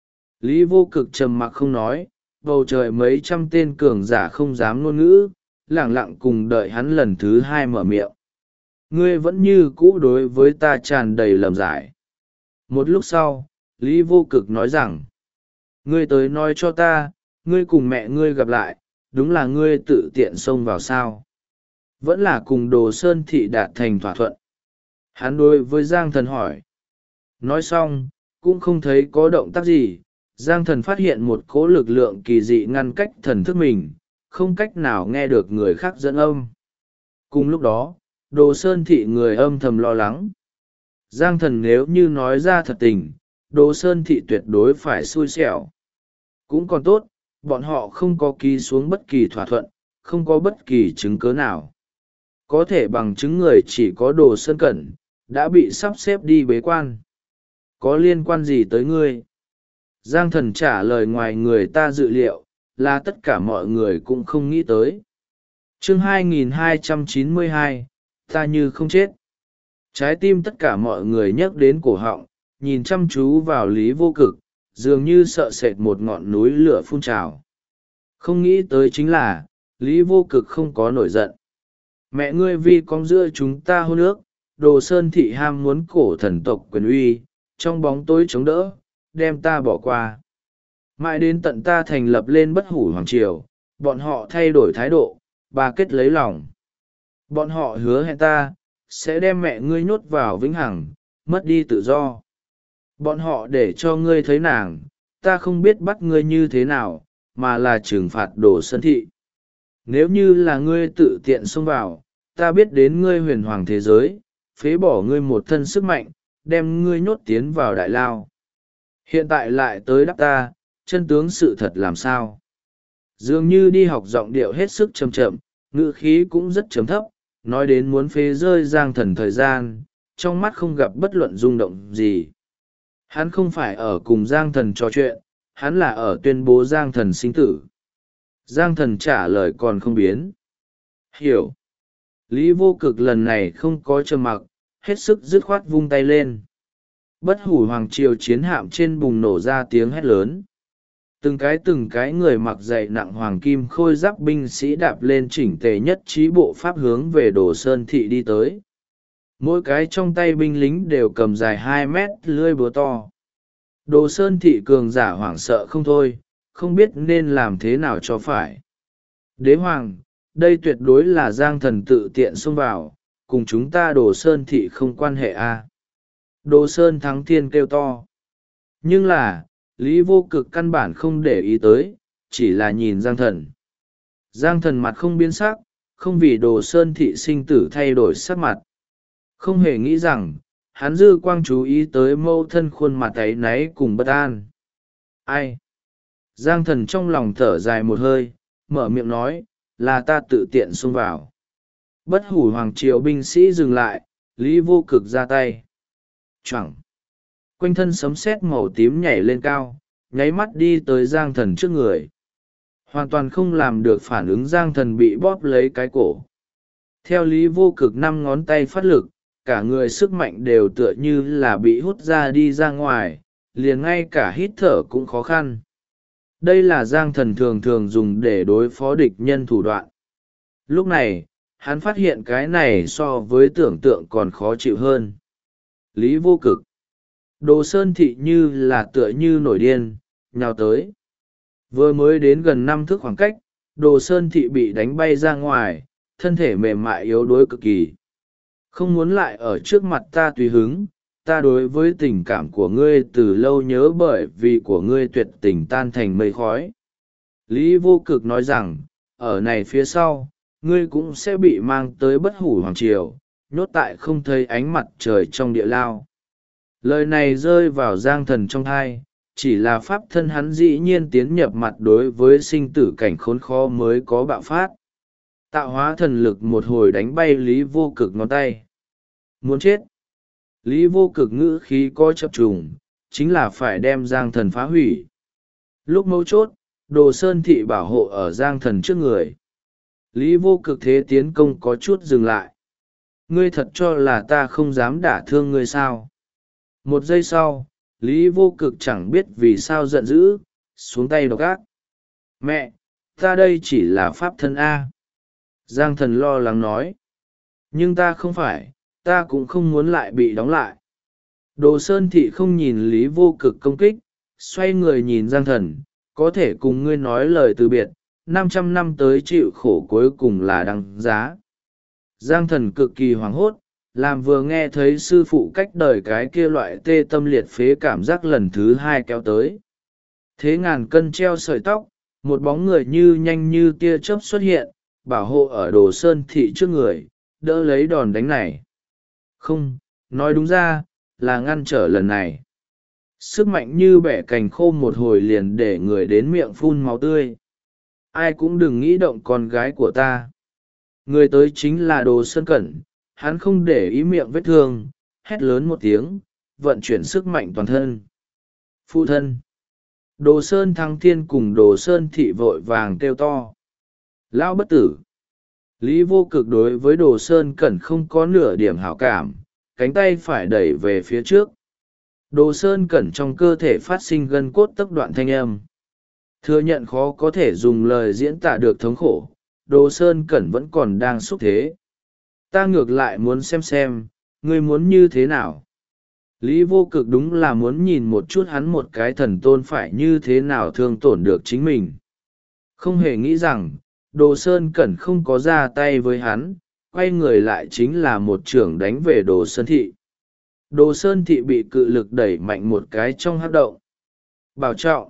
S1: Lý Vô Cực trầm mặc không nói, bầu trời mấy trăm tên cường giả không dám ngôn ngữ, lẳng lặng cùng đợi hắn lần thứ hai mở miệng. Ngươi vẫn như cũ đối với ta tràn đầy lầm giải. Một lúc sau, Lý Vô Cực nói rằng, ngươi tới nói cho ta, ngươi cùng mẹ ngươi gặp lại, đúng là ngươi tự tiện xông vào sao? Vẫn là cùng Đồ Sơn thị đạt thành thỏa thuận. Hắn đối với Giang Thần hỏi. Nói xong, cũng không thấy có động tác gì, Giang Thần phát hiện một cỗ lực lượng kỳ dị ngăn cách thần thức mình, không cách nào nghe được người khác dẫn âm. Cùng lúc đó, Đồ Sơn thị người âm thầm lo lắng. Giang Thần nếu như nói ra thật tình, Đồ Sơn thị tuyệt đối phải xui xẻo. Cũng còn tốt, bọn họ không có ký xuống bất kỳ thỏa thuận, không có bất kỳ chứng cớ nào. Có thể bằng chứng người chỉ có Đồ Sơn Cẩn, đã bị sắp xếp đi bế quan. Có liên quan gì tới ngươi? Giang Thần trả lời ngoài người ta dự liệu, là tất cả mọi người cũng không nghĩ tới. Chương 2292, ta như không chết. Trái tim tất cả mọi người nhấc đến cổ họng, nhìn chăm chú vào Lý Vô Cực, dường như sợ sệt một ngọn núi lửa phun trào. Không nghĩ tới chính là, Lý Vô Cực không có nổi giận. Mẹ ngươi vì con giữa chúng ta hôn ước, Đồ Sơn thị ham muốn cổ thần tộc quyền uy, trong bóng tối chống đỡ, đem ta bỏ qua. Mãi đến tận ta thành lập lên Bất Hủ Hoàng Triều, bọn họ thay đổi thái độ, bà kết lấy lòng. Bọn họ hứa hẹn ta, sẽ đem mẹ ngươi nhốt vào vĩnh hằng, mất đi tự do. Bọn họ để cho ngươi thấy nàng, ta không biết bắt ngươi như thế nào, mà là trừng phạt Đồ Sơn thị. Nếu như là ngươi tự tiện xông vào, ta biết đến ngươi huyền hoàng thế giới, phế bỏ ngươi một thân sức mạnh, đem ngươi nhốt tiến vào đại lao. Hiện tại lại tới đáp ta, chân tướng sự thật làm sao? Dường như đi học giọng điệu hết sức chậm chậm, ngữ khí cũng rất chấm thấp, nói đến muốn phế rơi Giang Thần thời gian, trong mắt không gặp bất luận rung động gì. Hắn không phải ở cùng Giang Thần trò chuyện, hắn là ở tuyên bố Giang Thần sinh tử. Giang Thần trả lời còn không biến. Hiểu. Lý Vô Cực lần này không có trầm mặc, hết sức dứt khoát vung tay lên. Bất Hủ Hoàng Triều chiến hạm trên bùng nổ ra tiếng hét lớn. Từng cái người mặc dày nặng hoàng kim khôi giáp binh sĩ đạp lên chỉnh tề nhất trí bộ pháp hướng về Đồ Sơn thị đi tới. Mỗi cái trong tay binh lính đều cầm dài 2 mét lưỡi búa to. Đồ Sơn thị cường giả hoảng sợ không thôi, không biết nên làm thế nào cho phải. Đế hoàng, đây tuyệt đối là Giang Thần tự tiện xông vào, cùng chúng ta Đồ Sơn thị không quan hệ a. Đồ Sơn Thắng Thiên kêu to. Nhưng là, Lý Vô Cực căn bản không để ý tới, chỉ là nhìn Giang Thần. Giang Thần mặt không biến sắc, không vì Đồ Sơn thị sinh tử thay đổi sắc mặt. Không hề nghĩ rằng, hắn dư quang chú ý tới mâu thân khuôn mặt áy náy cùng bất an. Ai? Giang Thần trong lòng thở dài một hơi, mở miệng nói, là ta tự tiện xông vào. Bất Hủ Hoàng Triều binh sĩ dừng lại, Lý Vô Cực ra tay. Choảng. Quanh thân sấm sét màu tím nhảy lên cao, nháy mắt đi tới Giang Thần trước người. Hoàn toàn không làm được phản ứng, Giang Thần bị bóp lấy cái cổ. Theo Lý Vô Cực 5 ngón tay phát lực, cả người sức mạnh đều tựa như là bị hút ra đi ra ngoài, liền ngay cả hít thở cũng khó khăn. Đây là Giang Thần thường thường dùng để đối phó địch nhân thủ đoạn. Lúc này, hắn phát hiện cái này so với tưởng tượng còn khó chịu hơn. Lý Vô Cực. Đồ Sơn thị như là tựa như nổi điên, nhào tới. Vừa mới đến gần 5 thước khoảng cách, Đồ Sơn thị bị đánh bay ra ngoài, thân thể mềm mại yếu đuối cực kỳ. Không muốn lại ở trước mặt ta tùy hứng, ta đối với tình cảm của ngươi từ lâu nhớ bởi vì của ngươi tuyệt tình tan thành mây khói. Lý Vô Cực nói rằng, ở này phía sau, ngươi cũng sẽ bị mang tới Bất Hủ Hoàng Triều, nhốt tại không thấy ánh mặt trời trong địa lao. Lời này rơi vào Giang Thần trong thai, chỉ là pháp thân hắn dĩ nhiên tiến nhập mặt đối với sinh tử cảnh khốn khó mới có bạo phát. Tạo hóa thần lực một hồi đánh bay Lý Vô Cực ngón tay. Muốn chết. Lý Vô Cực ngữ khí có chập trùng, chính là phải đem Giang Thần phá hủy. Lúc mấu chốt, Đồ Sơn thị bảo hộ ở Giang Thần trước người. Lý Vô Cực thế tiến công có chút dừng lại. Ngươi thật cho là ta không dám đả thương ngươi sao? Một giây sau, Lý Vô Cực chẳng biết vì sao giận dữ, xuống tay độc ác. Mẹ, ta đây chỉ là pháp thân A. Giang Thần lo lắng nói. Nhưng ta không phải, ta cũng không muốn lại bị đóng lại. Đồ Sơn thị không nhìn Lý Vô Cực công kích, xoay người nhìn Giang Thần, có thể cùng ngươi nói lời từ biệt, 500 năm tới chịu khổ cuối cùng là đăng giá. Giang Thần cực kỳ hoảng hốt, làm vừa nghe thấy sư phụ cách đời cái kia loại tê tâm liệt phế cảm giác lần thứ 2 kéo tới. Thế ngàn cân treo sợi tóc, một bóng người như nhanh như tia chớp xuất hiện, bảo hộ ở Đồ Sơn thị trước người, đỡ lấy đòn đánh này. Không, nói đúng ra, là ngăn trở lần này. Sức mạnh như bẻ cành khô một hồi liền để người đến miệng phun máu tươi. Ai cũng đừng nghĩ động con gái của ta. Người tới chính là Đồ Sơn Cẩn, hắn không để ý miệng vết thương, hét lớn một tiếng, vận chuyển sức mạnh toàn thân. Phụ thân. Đồ Sơn Thăng Thiên cùng Đồ Sơn Thị vội vàng kêu to. Lão bất tử! Lý Vô Cực đối với Đồ Sơn Cẩn không có nửa điểm hảo cảm, cánh tay phải đẩy về phía trước. Đồ Sơn Cẩn trong cơ thể phát sinh gân cốt tấc đoạn thanh âm. Thừa nhận khó có thể dùng lời diễn tả được thống khổ, Đồ Sơn Cẩn vẫn còn đang xúc thế. Ta ngược lại muốn xem, ngươi muốn như thế nào? Lý Vô Cực đúng là muốn nhìn một chút hắn một cái thần tôn phải như thế nào thương tổn được chính mình. Không hề nghĩ rằng, Đồ Sơn Cẩn không có ra tay với hắn, quay người lại chính là một chưởng đánh về Đồ Sơn Thị. Đồ Sơn Thị bị cự lực đẩy mạnh một cái trong hắc động. Bảo trọng!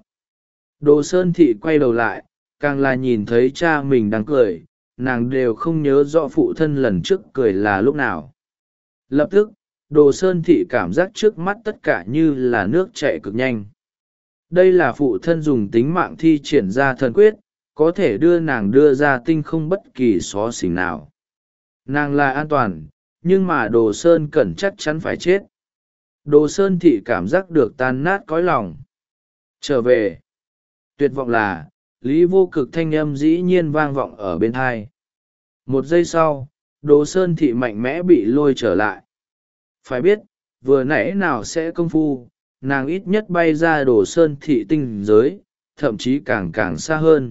S1: Đồ Sơn Thị quay đầu lại, càng là nhìn thấy cha mình đang cười, nàng đều không nhớ rõ phụ thân lần trước cười là lúc nào. Lập tức, Đồ Sơn Thị cảm giác trước mắt tất cả như là nước chảy cực nhanh. Đây là phụ thân dùng tính mạng thi triển ra thần quyết, có thể đưa nàng đưa ra tinh không bất kỳ xó xỉnh nào. Nàng là an toàn, nhưng mà Đồ Sơn Cẩn chắc chắn phải chết. Đồ Sơn Thị cảm giác được tan nát cõi lòng. Trở về. Tuyệt vọng là, Lý Vô Cực thanh âm dĩ nhiên vang vọng ở bên tai. Một giây sau, Đồ Sơn Thị mạnh mẽ bị lôi trở lại. Phải biết, vừa nãy nào sẽ công phu, nàng ít nhất bay ra Đồ Sơn Thị tinh giới, thậm chí càng xa hơn.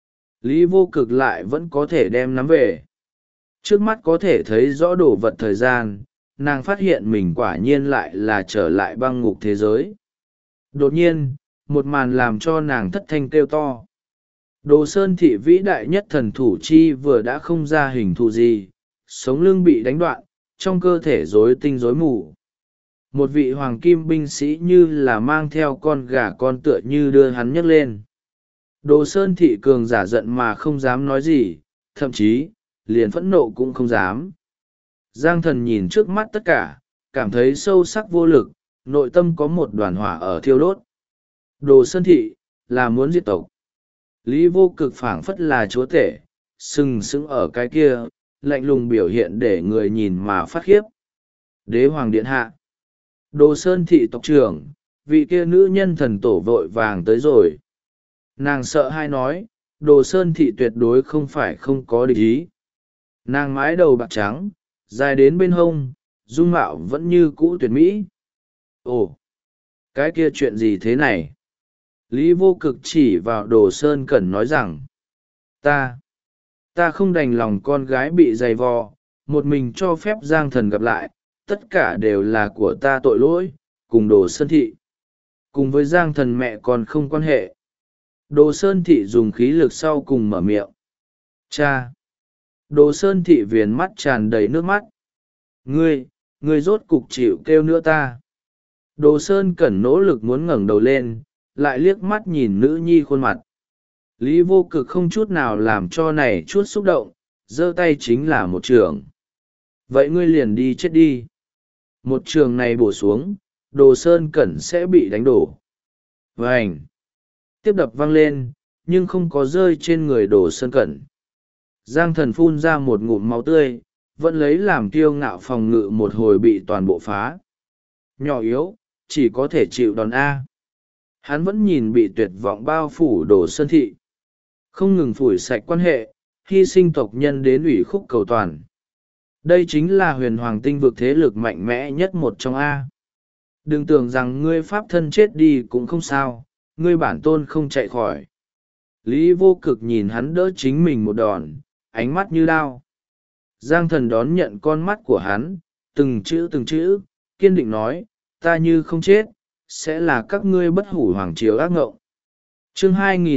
S1: Lý Vô Cực lại vẫn có thể đem nắm về. Trước mắt có thể thấy rõ đồ vật thời gian, nàng phát hiện mình quả nhiên lại là trở lại băng ngục thế giới. Đột nhiên, một màn làm cho nàng thất thanh kêu to. Đồ Sơn Thị vĩ đại nhất thần thủ chi vừa đã không ra hình thù gì, sống lưng bị đánh đoạn, trong cơ thể rối tinh rối mù. Một vị hoàng kim binh sĩ như là mang theo con gà con tựa như đưa hắn nhấc lên. Đồ Sơn Thị cường giả giận mà không dám nói gì, thậm chí, liền phẫn nộ cũng không dám. Giang Thần nhìn trước mắt tất cả, cảm thấy sâu sắc vô lực, nội tâm có một đoàn hỏa ở thiêu đốt. Đồ Sơn Thị, là muốn diệt tộc. Lý Vô Cực phảng phất là chúa tể, sừng sững ở cái kia, lạnh lùng biểu hiện để người nhìn mà phát khiếp. Đế Hoàng Điện Hạ. Đồ Sơn Thị tộc trưởng, vị kia nữ nhân thần tổ vội vàng tới rồi. Nàng sợ hai nói, Đồ Sơn Thị tuyệt đối không phải không có địch ý. Nàng mái đầu bạc trắng, dài đến bên hông, dung mạo vẫn như cũ tuyệt mỹ. Ồ, cái kia chuyện gì thế này? Lý Vô Cực chỉ vào Đồ Sơn Cẩn nói rằng, ta không đành lòng con gái bị dày vò, một mình cho phép Giang Thần gặp lại, tất cả đều là của ta tội lỗi, cùng Đồ Sơn Thị. Cùng với Giang Thần mẹ còn không quan hệ. Đồ Sơn Thị dùng khí lực sau cùng mở miệng. Cha! Đồ Sơn Thị viền mắt tràn đầy nước mắt. Ngươi rốt cục chịu kêu nữa ta. Đồ Sơn Cẩn nỗ lực muốn ngẩng đầu lên, lại liếc mắt nhìn nữ nhi khuôn mặt. Lý Vô Cực không chút nào làm cho này chút xúc động, giơ tay chính là một trường. Vậy ngươi liền đi chết đi. Một trường này bổ xuống, Đồ Sơn Cẩn sẽ bị đánh đổ. Vành! Tiếp đập vang lên, nhưng không có rơi trên người Đồ Sơn Cẩn. Giang Thần phun ra một ngụm máu tươi, vẫn lấy làm kiêu ngạo phòng ngự một hồi bị toàn bộ phá. Nhỏ yếu, chỉ có thể chịu đòn A. Hắn vẫn nhìn bị tuyệt vọng bao phủ Đồ Sơn Thị. Không ngừng phủi sạch quan hệ, hy sinh tộc nhân đến ủy khúc cầu toàn. Đây chính là huyền hoàng tinh vực thế lực mạnh mẽ nhất một trong A. Đừng tưởng rằng ngươi pháp thân chết đi cũng không sao, ngươi bản tôn không chạy khỏi. Lý Vô Cực nhìn hắn đỡ chính mình một đòn, ánh mắt như đao. Giang Thần đón nhận con mắt của hắn, từng chữ, kiên định nói, ta như không chết, sẽ là các ngươi bất hủ hoàng triều ác ngộng. Chương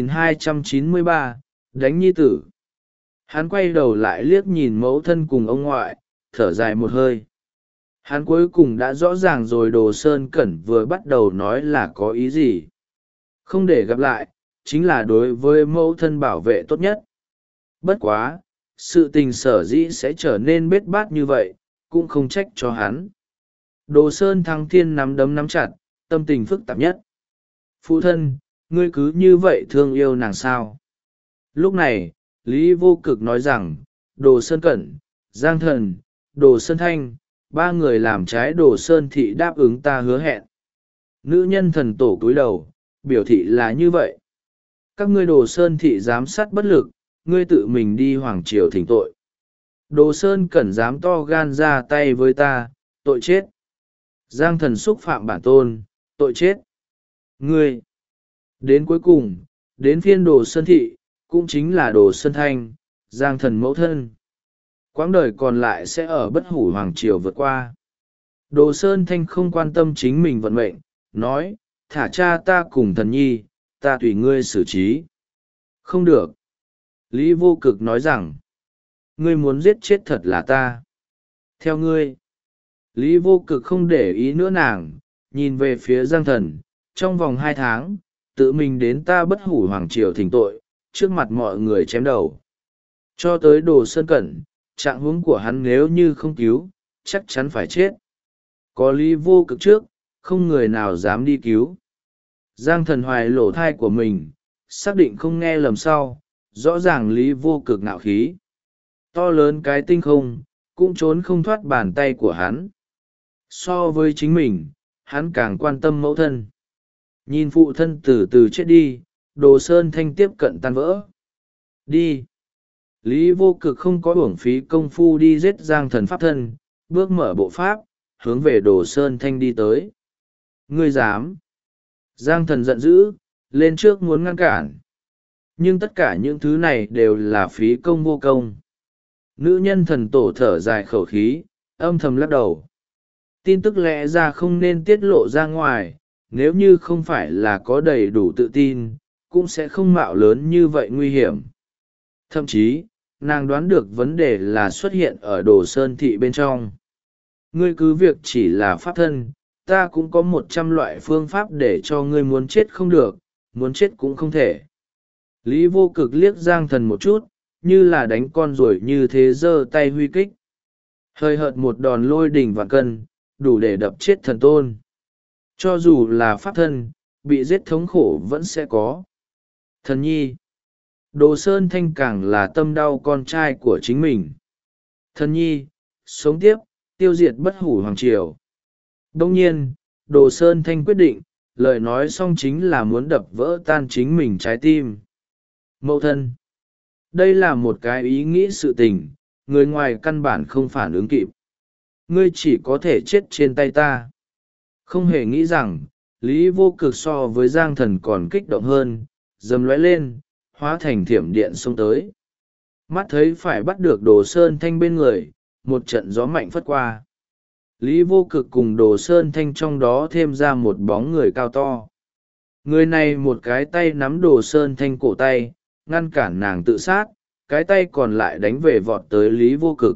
S1: 2293, đánh nhi tử. Hắn quay đầu lại liếc nhìn mẫu thân cùng ông ngoại, thở dài một hơi. Hắn cuối cùng đã rõ ràng rồi Đồ Sơn Cẩn vừa bắt đầu nói là có ý gì. Không để gặp lại, chính là đối với mẫu thân bảo vệ tốt nhất. Bất quá, sự tình sở dĩ sẽ trở nên bết bát như vậy, cũng không trách cho hắn. Đồ Sơn Thăng Thiên nắm đấm nắm chặt, tâm tình phức tạp nhất. Phụ thân, ngươi cứ như vậy thương yêu nàng sao? Lúc này, Lý Vô Cực nói rằng, Đồ Sơn Cẩn, Giang Thần, Đồ Sơn Thanh, ba người làm trái Đồ Sơn Thị đáp ứng ta hứa hẹn. Nữ nhân thần tổ cúi đầu, biểu thị là như vậy. Các ngươi Đồ Sơn thị giám sát bất lực, ngươi tự mình đi hoàng triều thỉnh tội. Đồ Sơn Cẩn dám to gan ra tay với ta, tội chết. Giang Thần xúc phạm bản tôn, tội chết. Ngươi! Đến cuối cùng, đến phiên Đồ Sơn thị, cũng chính là Đồ Sơn Thanh, Giang Thần mẫu thân. Quãng đời còn lại sẽ ở bất hủ hoàng triều vượt qua. Đồ Sơn Thanh không quan tâm chính mình vận mệnh, nói, thả cha ta cùng Thần Nhi, ta tùy ngươi xử trí. Không được. Lý Vô Cực nói rằng, ngươi muốn giết chết thật là ta. Theo ngươi. Lý Vô Cực không để ý nữa nàng, nhìn về phía Giang Thần, trong vòng 2 tháng, tự mình đến ta bất hủ hoàng triều thỉnh tội, trước mặt mọi người chém đầu. Cho tới Đồ Sơn Cẩn, trạng huống của hắn nếu như không cứu, chắc chắn phải chết. Có Lý Vô Cực trước, không người nào dám đi cứu. Giang Thần hoài lỗ thai của mình, xác định không nghe lầm sau, rõ ràng Lý Vô Cực ngạo khí. To lớn cái tinh không, cũng trốn không thoát bàn tay của hắn. So với chính mình, hắn càng quan tâm mẫu thân. Nhìn phụ thân từ từ chết đi, Đồ Sơn Thanh tiếp cận tan vỡ. Đi! Lý Vô Cực không có uổng phí công phu đi giết Giang Thần pháp thân, bước mở bộ pháp, hướng về Đồ Sơn Thanh đi tới. Ngươi dám! Giang Thần giận dữ, lên trước muốn ngăn cản. Nhưng tất cả những thứ này đều là phí công vô công. Nữ nhân thần tổ thở dài khẩu khí, âm thầm lắc đầu. Tin tức lẽ ra không nên tiết lộ ra ngoài, nếu như không phải là có đầy đủ tự tin, cũng sẽ không mạo lớn như vậy nguy hiểm. Thậm chí, nàng đoán được vấn đề là xuất hiện ở Đồ Sơn thị bên trong. Ngươi cứ việc chỉ là pháp thân, ta cũng có 100 loại phương pháp để cho ngươi muốn chết không được, muốn chết cũng không thể. Lý Vô Cực liếc Giang Thần một chút, như là đánh con ruồi như thế giơ tay huy kích. Hơi hợt một đòn lôi đỉnh vạn cân, đủ để đập chết thần tôn. Cho dù là pháp thân, bị giết thống khổ vẫn sẽ có. Thần Nhi! Đồ Sơn Thanh càng là tâm đau con trai của chính mình. Thần Nhi! Sống tiếp, tiêu diệt bất hủ hoàng triều. Đông nhiên, Đồ Sơn Thanh quyết định, lời nói xong chính là muốn đập vỡ tan chính mình trái tim. Mẫu thân! Đây là một cái ý nghĩ sự tình, người ngoài căn bản không phản ứng kịp. Ngươi chỉ có thể chết trên tay ta. Không hề nghĩ rằng, Lý Vô Cực so với Giang Thần còn kích động hơn, dầm lóe lên, hóa thành thiểm điện xông tới. Mắt thấy phải bắt được Đồ Sơn Thanh bên người, một trận gió mạnh phất qua. Lý Vô Cực cùng Đồ Sơn Thanh trong đó thêm ra một bóng người cao to. Người này một cái tay nắm Đồ Sơn Thanh cổ tay, ngăn cản nàng tự sát, cái tay còn lại đánh về vọt tới Lý Vô Cực.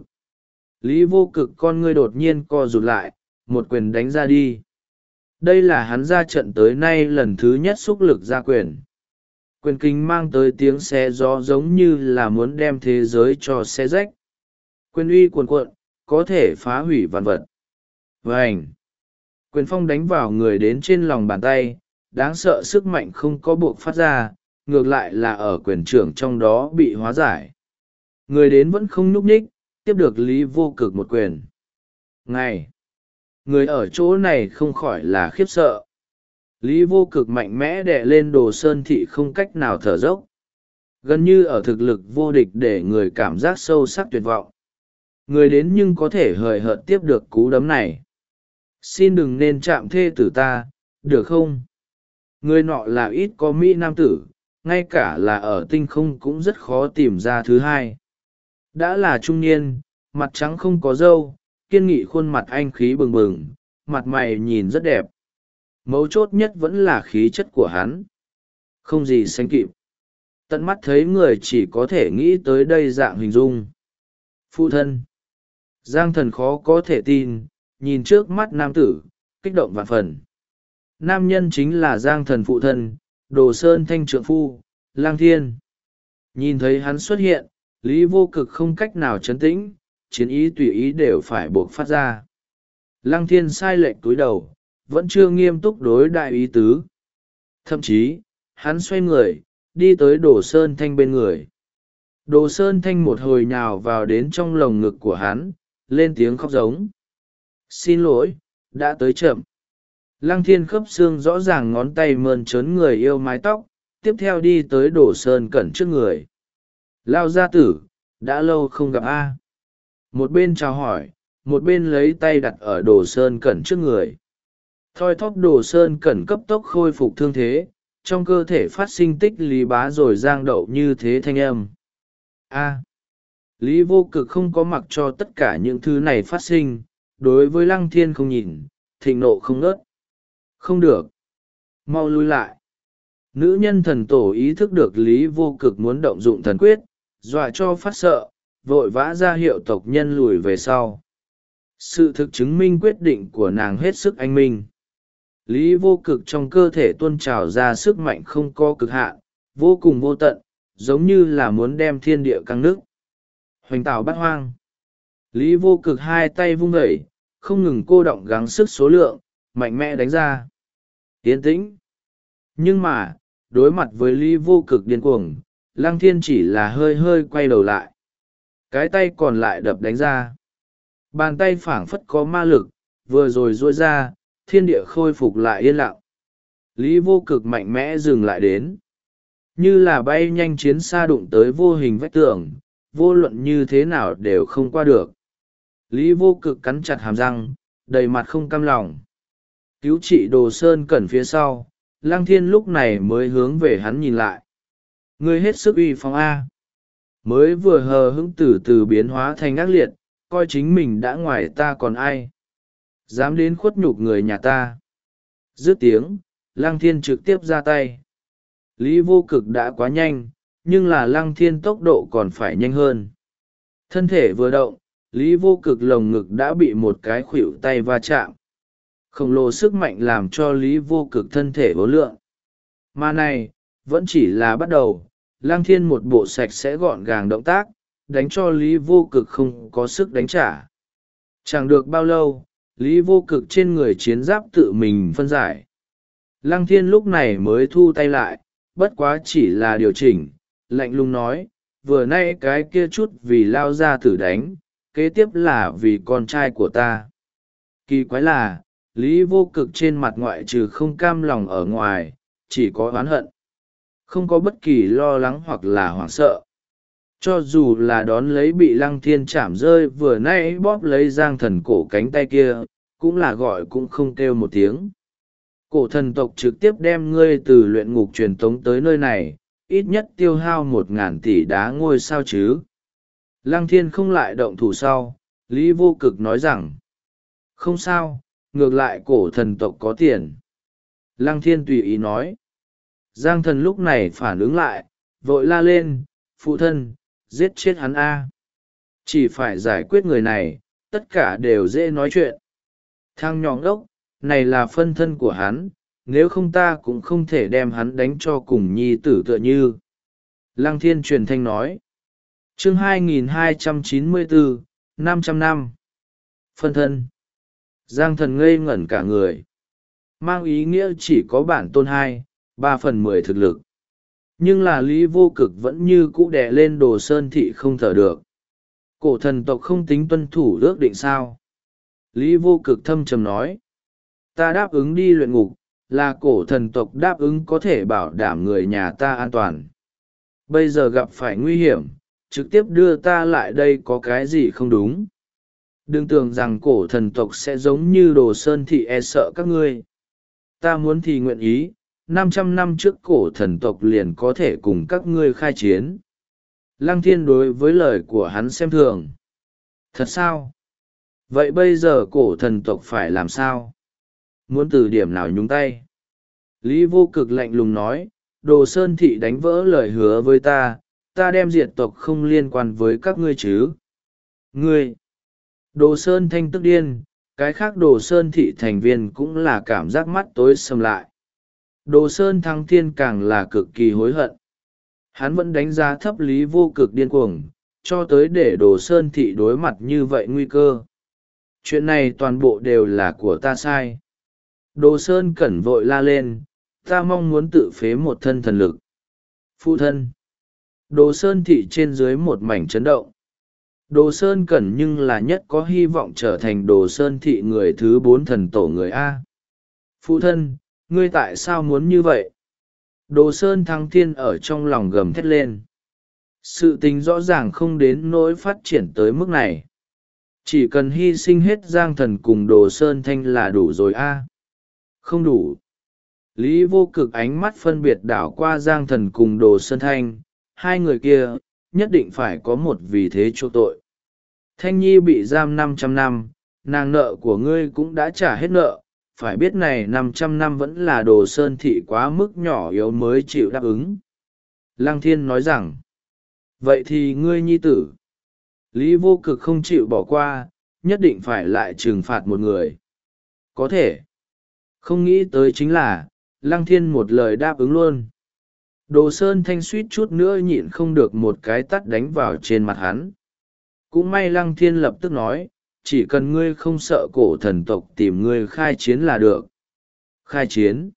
S1: Lý Vô Cực con ngươi đột nhiên co rụt lại, một quyền đánh ra đi. Đây là hắn ra trận tới nay lần thứ nhất xúc lực ra quyền. Quyền kinh mang tới tiếng xé gió giống như là muốn đem thế giới cho xé rách. Quyền uy cuồn cuộn, có thể phá hủy vạn vật. Vành! Quyền phong đánh vào người đến trên lòng bàn tay, đáng sợ sức mạnh không có buộc phát ra, ngược lại là ở quyền trưởng trong đó bị hóa giải. Người đến vẫn không nhúc nhích, tiếp được Lý Vô Cực một quyền. Ngày! Người ở chỗ này không khỏi là khiếp sợ. Lý Vô Cực mạnh mẽ đè lên Đồ Sơn thị không cách nào thở dốc. Gần như ở thực lực vô địch để người cảm giác sâu sắc tuyệt vọng. Người đến nhưng có thể hời hợt tiếp được cú đấm này. Xin đừng nên chạm thê tử ta, được không? Người nọ là ít có mỹ nam tử, ngay cả là ở tinh không cũng rất khó tìm ra thứ hai. Đã là trung niên, mặt trắng không có râu, kiên nghị khuôn mặt anh khí bừng bừng, mặt mày nhìn rất đẹp. Mấu chốt nhất vẫn là khí chất của hắn. Không gì sánh kịp. Tận mắt thấy người chỉ có thể nghĩ tới đây dạng hình dung. Phụ thân. Giang Thần khó có thể tin, nhìn trước mắt nam tử, kích động vạn phần. Nam nhân chính là Giang Thần phụ thân, Đồ Sơn Thanh trượng phu, Lang Thiên. Nhìn thấy hắn xuất hiện, Lý Vô Cực không cách nào trấn tĩnh, chiến ý tùy ý đều phải buộc phát ra. Lăng Thiên sai lệch túi đầu, vẫn chưa nghiêm túc đối đại ý tứ. Thậm chí, hắn xoay người, đi tới Đồ Sơn Thanh bên người. Đồ Sơn Thanh một hồi nhào vào đến trong lồng ngực của hắn, lên tiếng khóc giống. Xin lỗi, đã tới chậm. Lăng Thiên khớp xương rõ ràng, ngón tay mơn trớn người yêu mái tóc, tiếp theo đi tới Đồ Sơn Cẩn trước người. Lao gia tử, đã lâu không gặp a. Một bên chào hỏi, một bên lấy tay đặt ở Đồ Sơn Cẩn trước người. Thoi thóp Đồ Sơn Cẩn cấp tốc khôi phục thương thế, trong cơ thể phát sinh tích lý bá rồi giang đậu như thế thanh âm. A. Lý Vô Cực không có mặc cho tất cả những thứ này phát sinh, đối với Lăng Thiên không nhìn, thịnh nộ không ngớt. Không được. Mau lui lại. Nữ nhân thần tổ ý thức được Lý Vô Cực muốn động dụng thần quyết, dọa cho phát sợ, vội vã ra hiệu tộc nhân lùi về sau. Sự thực chứng minh quyết định của nàng hết sức anh minh. Lý Vô Cực trong cơ thể tuôn trào ra sức mạnh không có cực hạn, vô cùng vô tận, giống như là muốn đem thiên địa căng nứt. Hoành tạo bát hoang. Lý Vô Cực hai tay vung vẩy, không ngừng cô động gắng sức số lượng, mạnh mẽ đánh ra. Yên tĩnh. Nhưng mà, đối mặt với Lý Vô Cực điên cuồng, Lăng Thiên chỉ là hơi hơi quay đầu lại. Cái tay còn lại đập đánh ra. Bàn tay phảng phất có ma lực, vừa rồi duỗi ra, thiên địa khôi phục lại yên lặng. Lý Vô Cực mạnh mẽ dừng lại đến. Như là bay nhanh chiến xa đụng tới vô hình vách tường, vô luận như thế nào đều không qua được. Lý Vô Cực cắn chặt hàm răng, đầy mặt không cam lòng. Cứu trị Đồ Sơn Cẩn phía sau, Lăng Thiên lúc này mới hướng về hắn nhìn lại. Ngươi hết sức uy phong A. Mới vừa hờ hững từ từ biến hóa thành ác liệt, coi chính mình đã ngoài ta còn ai. Dám đến khuất nhục người nhà ta. Dứt tiếng, Lăng Thiên trực tiếp ra tay. Lý Vô Cực đã quá nhanh, nhưng là Lăng Thiên tốc độ còn phải nhanh hơn. Thân thể vừa động, Lý Vô Cực lồng ngực đã bị một cái khuỷu tay va chạm. Khổng lồ sức mạnh làm cho Lý Vô Cực thân thể vô lượng. Mà này, vẫn chỉ là bắt đầu. Lăng Thiên một bộ sạch sẽ gọn gàng động tác, đánh cho Lý Vô Cực không có sức đánh trả. Chẳng được bao lâu, Lý Vô Cực trên người chiến giáp tự mình phân giải. Lăng Thiên lúc này mới thu tay lại, bất quá chỉ là điều chỉnh, lạnh lùng nói, vừa nay cái kia chút vì lao ra thử đánh, kế tiếp là vì con trai của ta. Kỳ quái là, Lý Vô Cực trên mặt ngoại trừ không cam lòng ở ngoài, chỉ có oán hận. Không có bất kỳ lo lắng hoặc là hoảng sợ. Cho dù là đón lấy bị Lăng Thiên chạm rơi vừa nay bóp lấy Giang Thần cổ cánh tay kia, cũng là gọi cũng không kêu một tiếng. Cổ thần tộc trực tiếp đem ngươi từ luyện ngục truyền tống tới nơi này, ít nhất tiêu hao 1.000 tỷ đá ngôi sao chứ. Lăng Thiên không lại động thủ sau, Lý Vô Cực nói rằng, không sao, ngược lại cổ thần tộc có tiền. Lăng Thiên tùy ý nói. Giang Thần lúc này phản ứng lại, vội la lên, phụ thân, giết chết hắn A. Chỉ phải giải quyết người này, tất cả đều dễ nói chuyện. Thằng nhỏ ngốc, này là phân thân của hắn, nếu không ta cũng không thể đem hắn đánh cho cùng nhi tử tựa như. Lăng Thiên truyền thanh nói. Chương 2294, 500 năm. Phân thân. Giang Thần ngây ngẩn cả người. Mang ý nghĩa chỉ có bản tôn 2/3 thực lực. Nhưng là Lý Vô Cực vẫn như cũ đè lên Đồ Sơn thị không thở được. Cổ thần tộc không tính tuân thủ ước định sao? Lý Vô Cực thâm trầm nói. Ta đáp ứng đi luyện ngục, là cổ thần tộc đáp ứng có thể bảo đảm người nhà ta an toàn. Bây giờ gặp phải nguy hiểm, trực tiếp đưa ta lại đây có cái gì không đúng. Đừng tưởng rằng cổ thần tộc sẽ giống như Đồ Sơn thị e sợ các ngươi. Ta muốn thì nguyện ý, 500 năm trước cổ thần tộc liền có thể cùng các ngươi khai chiến. Lăng Thiên đối với lời của hắn xem thường. Thật sao? Vậy bây giờ cổ thần tộc phải làm sao? Muốn từ điểm nào nhúng tay? Lý Vô Cực lạnh lùng nói, Đồ Sơn thị đánh vỡ lời hứa với ta, ta đem diệt tộc không liên quan với các ngươi chứ. Ngươi! Đồ Sơn thanh tức điên, cái khác Đồ Sơn thị thành viên cũng là cảm giác mắt tối sầm lại. Đồ Sơn Thăng Thiên càng là cực kỳ hối hận. Hắn vẫn đánh giá thấp Lý Vô Cực điên cuồng, cho tới để Đồ Sơn thị đối mặt như vậy nguy cơ. Chuyện này toàn bộ đều là của ta sai. Đồ Sơn Cẩn vội la lên, ta mong muốn tự phế một thân thần lực. Phụ thân. Đồ Sơn thị trên dưới một mảnh chấn động. Đồ Sơn Cẩn nhưng là nhất có hy vọng trở thành Đồ Sơn thị người thứ 4 thần tổ người A. Phụ thân, ngươi tại sao muốn như vậy? Đồ Sơn Thăng Thiên ở trong lòng gầm thét lên. Sự tình rõ ràng không đến nỗi phát triển tới mức này. Chỉ cần hy sinh hết Giang Thần cùng Đồ Sơn Thanh là đủ rồi a. Không đủ. Lý Vô Cực ánh mắt phân biệt đảo qua Giang Thần cùng Đồ Sơn Thanh, hai người kia, nhất định phải có một vì thế chỗ tội. Thanh Nhi bị giam 500 năm, nàng nợ của ngươi cũng đã trả hết nợ, phải biết này 500 năm vẫn là Đồ Sơn thị quá mức nhỏ yếu mới chịu đáp ứng. Lăng Thiên nói rằng, vậy thì ngươi nhi tử. Lý Vô Cực không chịu bỏ qua, nhất định phải lại trừng phạt một người. Có thể. Không nghĩ tới chính là, Lăng Thiên một lời đáp ứng luôn. Đồ Sơn Thanh suýt chút nữa nhịn không được một cái tắt đánh vào trên mặt hắn. Cũng may Lăng Thiên lập tức nói, chỉ cần ngươi không sợ cổ thần tộc tìm ngươi khai chiến là được. Khai chiến.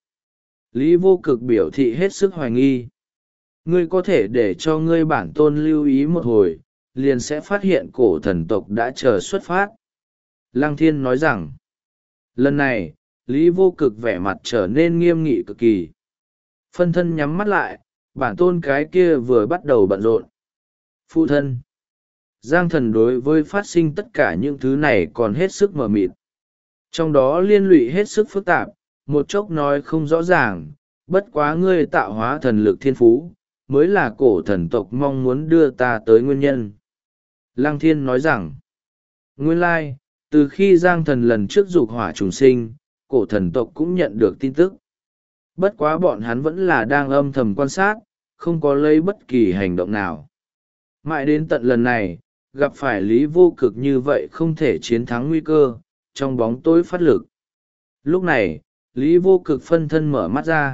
S1: Lý Vô Cực biểu thị hết sức hoài nghi. Ngươi có thể để cho ngươi bản tôn lưu ý một hồi, liền sẽ phát hiện cổ thần tộc đã chờ xuất phát. Lăng Thiên nói rằng, lần này, Lý Vô Cực vẻ mặt trở nên nghiêm nghị cực kỳ. Phân thân nhắm mắt lại, bản tôn cái kia vừa bắt đầu bận rộn. Phụ thân. Giang Thần đối với phát sinh tất cả những thứ này còn hết sức mờ mịt. Trong đó liên lụy hết sức phức tạp, một chốc nói không rõ ràng, bất quá ngươi tạo hóa thần lực thiên phú, mới là cổ thần tộc mong muốn đưa ta tới nguyên nhân. Lăng Thiên nói rằng, nguyên lai, từ khi Giang Thần lần trước dục hỏa trùng sinh, cổ thần tộc cũng nhận được tin tức. Bất quá bọn hắn vẫn là đang âm thầm quan sát, không có lấy bất kỳ hành động nào. Mãi đến tận lần này, gặp phải Lý Vô Cực như vậy không thể chiến thắng nguy cơ, trong bóng tối phát lực. Lúc này, Lý Vô Cực phân thân mở mắt ra.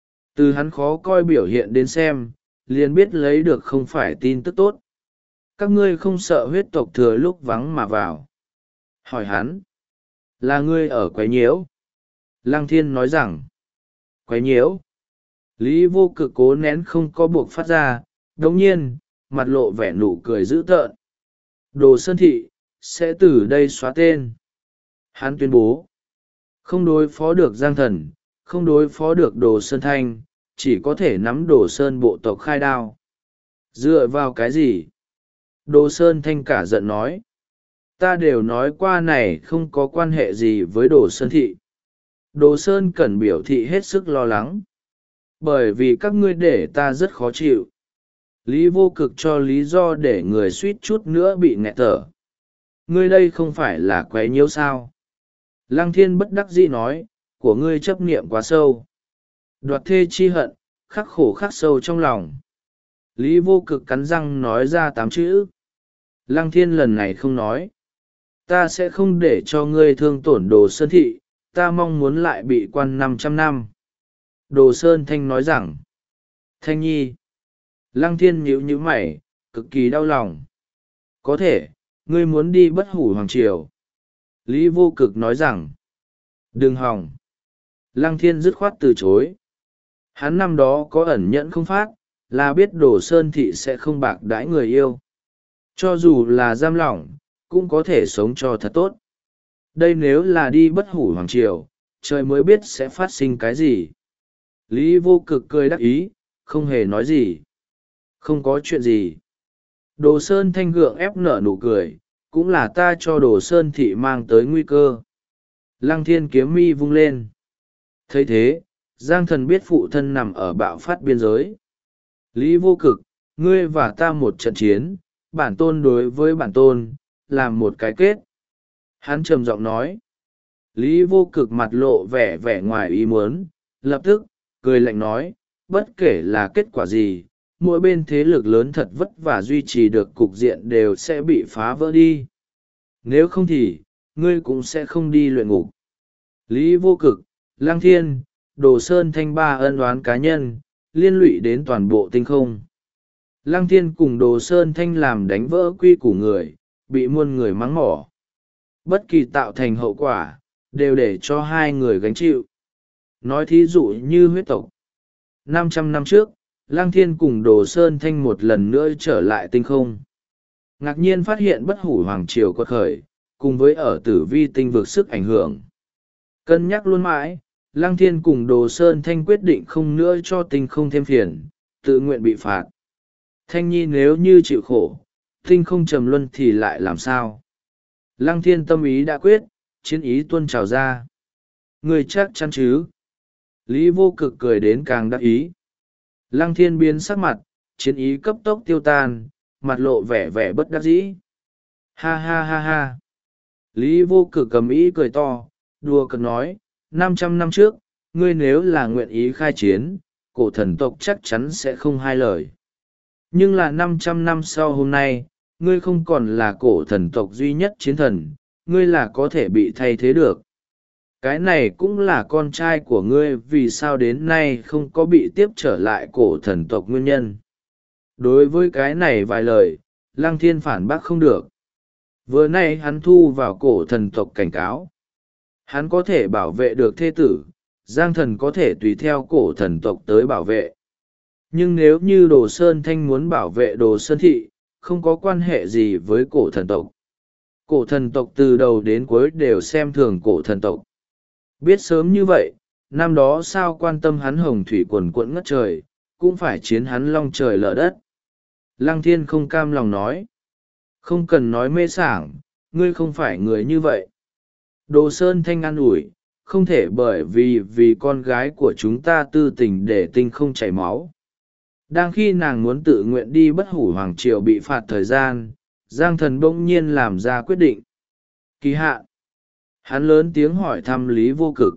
S1: Từ hắn khó coi biểu hiện đến xem, liền biết lấy được không phải tin tức tốt. Các ngươi không sợ huyết tộc thừa lúc vắng mà vào. Hỏi hắn, là ngươi ở quấy nhiễu? Lăng Thiên nói rằng, quấy nhiễu. Lý Vô Cực cố nén không có buộc phát ra, đồng nhiên, mặt lộ vẻ nụ cười dữ tợn. Đồ Sơn Thị, sẽ từ đây xóa tên. Hắn tuyên bố, không đối phó được Giang Thần, không đối phó được Đồ Sơn Thanh, chỉ có thể nắm Đồ Sơn bộ tộc khai đao. Dựa vào cái gì? Đồ Sơn Thanh cả giận nói. Ta đều nói qua này không có quan hệ gì với Đồ Sơn Thị. Đồ Sơn Cẩn biểu thị hết sức lo lắng. Bởi vì các ngươi để ta rất khó chịu. Lý Vô Cực cho lý do để người suýt chút nữa bị nghẹt thở. Ngươi đây không phải là quấy nhiễu sao? Lăng Thiên bất đắc dĩ nói, của ngươi chấp niệm quá sâu. Đoạt thê chi hận, khắc khổ khắc sâu trong lòng. Lý Vô Cực cắn răng nói ra 8 chữ. Lăng Thiên lần này không nói. Ta sẽ không để cho ngươi thương tổn Đồ Sơn Thị, ta mong muốn lại bị quan 500 năm. Đồ Sơn Thanh nói rằng, Thanh Nhi. Lăng Thiên nhíu nhíu mày, cực kỳ đau lòng. Có thể, ngươi muốn đi Bất Hủ Hoàng Triều. Lý Vô Cực nói rằng, đừng hòng. Lăng Thiên dứt khoát từ chối. Hắn năm đó có ẩn nhẫn không phát, là biết Đồ Sơn Thị sẽ không bạc đãi người yêu. Cho dù là giam lỏng, cũng có thể sống cho thật tốt. Đây nếu là đi Bất Hủ Hoàng Triều, trời mới biết sẽ phát sinh cái gì. Lý Vô Cực cười đắc ý, không hề nói gì. Không có chuyện gì. Đồ Sơn Thanh gượng ép nở nụ cười, cũng là ta cho Đồ Sơn Thị mang tới nguy cơ. Lăng Thiên kiếm mi vung lên. Thấy thế, Giang Thần biết phụ thân nằm ở bạo phát biên giới. Lý Vô Cực, ngươi và ta một trận chiến, bản tôn đối với bản tôn, làm một cái kết. Hắn trầm giọng nói. Lý Vô Cực mặt lộ vẻ vẻ ngoài ý muốn, lập tức, cười lạnh nói, bất kể là kết quả gì, mỗi bên thế lực lớn thật vất vả duy trì được cục diện đều sẽ bị phá vỡ đi. Nếu không thì, ngươi cũng sẽ không đi luyện ngục. Lý Vô Cực, Lăng Thiên, Đồ Sơn Thanh ba ân oán cá nhân, liên lụy đến toàn bộ tinh không. Lăng Thiên cùng Đồ Sơn Thanh làm đánh vỡ quy củ người, bị muôn người mắng mỏ. Bất kỳ tạo thành hậu quả, đều để cho hai người gánh chịu. Nói thí dụ như huyết tộc. 500 năm trước, Lăng Thiên cùng Đồ Sơn Thanh một lần nữa trở lại tinh không. Ngạc nhiên phát hiện Bất Hủ Hoàng Triều quật khởi, cùng với ở tử vi tinh vực sức ảnh hưởng. Cân nhắc luôn mãi, Lăng Thiên cùng Đồ Sơn Thanh quyết định không nữa cho Tinh không thêm phiền, tự nguyện bị phạt. Thanh Nhi nếu như chịu khổ, Tinh không trầm luân thì lại làm sao? Lăng Thiên tâm ý đã quyết, chiến ý tuôn trào ra. Người chắc chắn chứ? Lý Vô Cực cười đến càng đắc ý. Lăng Thiên biến sắc mặt, chiến ý cấp tốc tiêu tan, mặt lộ vẻ vẻ bất đắc dĩ. Ha ha ha ha. Lý Vô Cực cầm ý cười to, đùa cợt nói, 500 năm trước, ngươi nếu là nguyện ý khai chiến, cổ thần tộc chắc chắn sẽ không hai lời. Nhưng là 500 năm sau hôm nay, ngươi không còn là cổ thần tộc duy nhất chiến thần, ngươi là có thể bị thay thế được. Cái này cũng là con trai của ngươi vì sao đến nay không có bị tiếp trở lại cổ thần tộc nguyên nhân. Đối với cái này vài lời, Lăng Thiên phản bác không được. Vừa nay hắn thu vào cổ thần tộc cảnh cáo. Hắn có thể bảo vệ được thê tử, Giang Thần có thể tùy theo cổ thần tộc tới bảo vệ. Nhưng nếu như Đồ Sơn Thanh muốn bảo vệ Đồ Sơn Thị, không có quan hệ gì với cổ thần tộc. Cổ thần tộc từ đầu đến cuối đều xem thường cổ thần tộc. Biết sớm như vậy, năm đó sao quan tâm hắn hồng thủy quần quẫn ngất trời, cũng phải chiến hắn long trời lở đất. Lăng Thiên không cam lòng nói. Không cần nói mê sảng, ngươi không phải người như vậy. Đồ Sơn Thanh an ủi, không thể bởi vì con gái của chúng ta tư tình để Tinh không chảy máu. Đang khi nàng muốn tự nguyện đi bất hủ hoàng triều bị phạt thời gian, Giang Thần bỗng nhiên làm ra quyết định. Kỳ hạn. Hắn lớn tiếng hỏi thăm Lý Vô Cực.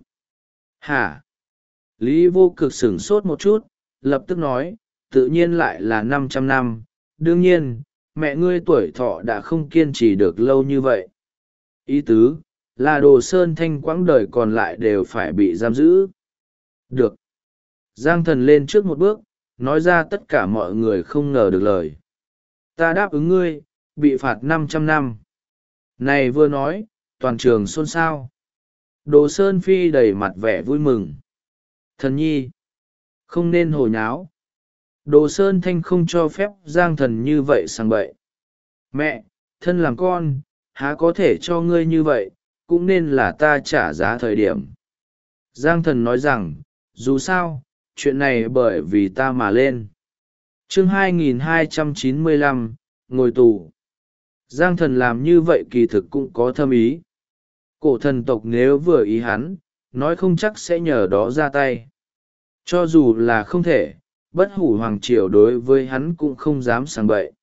S1: Hả? Lý Vô Cực sửng sốt một chút, lập tức nói, tự nhiên lại là 500 năm. Đương nhiên, mẹ ngươi tuổi thọ đã không kiên trì được lâu như vậy. Ý tứ, là Đồ Sơn Thanh quãng đời còn lại đều phải bị giam giữ. Được. Giang Thần lên trước một bước, nói ra tất cả mọi người không ngờ được lời. Ta đáp ứng ngươi, bị phạt 500 năm. Này vừa nói, toàn trường xôn xao. Đồ Sơn Phi đầy mặt vẻ vui mừng. Thần nhi, không nên hồ nháo. Đồ Sơn Thanh không cho phép Giang Thần như vậy sang bậy. Mẹ, thân làm con, há có thể cho ngươi như vậy, cũng nên là ta trả giá thời điểm. Giang Thần nói rằng, dù sao, chuyện này bởi vì ta mà lên. Chương 2295, ngồi tù. Giang Thần làm như vậy kỳ thực cũng có thâm ý. Cổ thần tộc nếu vừa ý hắn, nói không chắc sẽ nhờ đó ra tay. Cho dù là không thể, bất hủ hoàng triều đối với hắn cũng không dám sang bậy.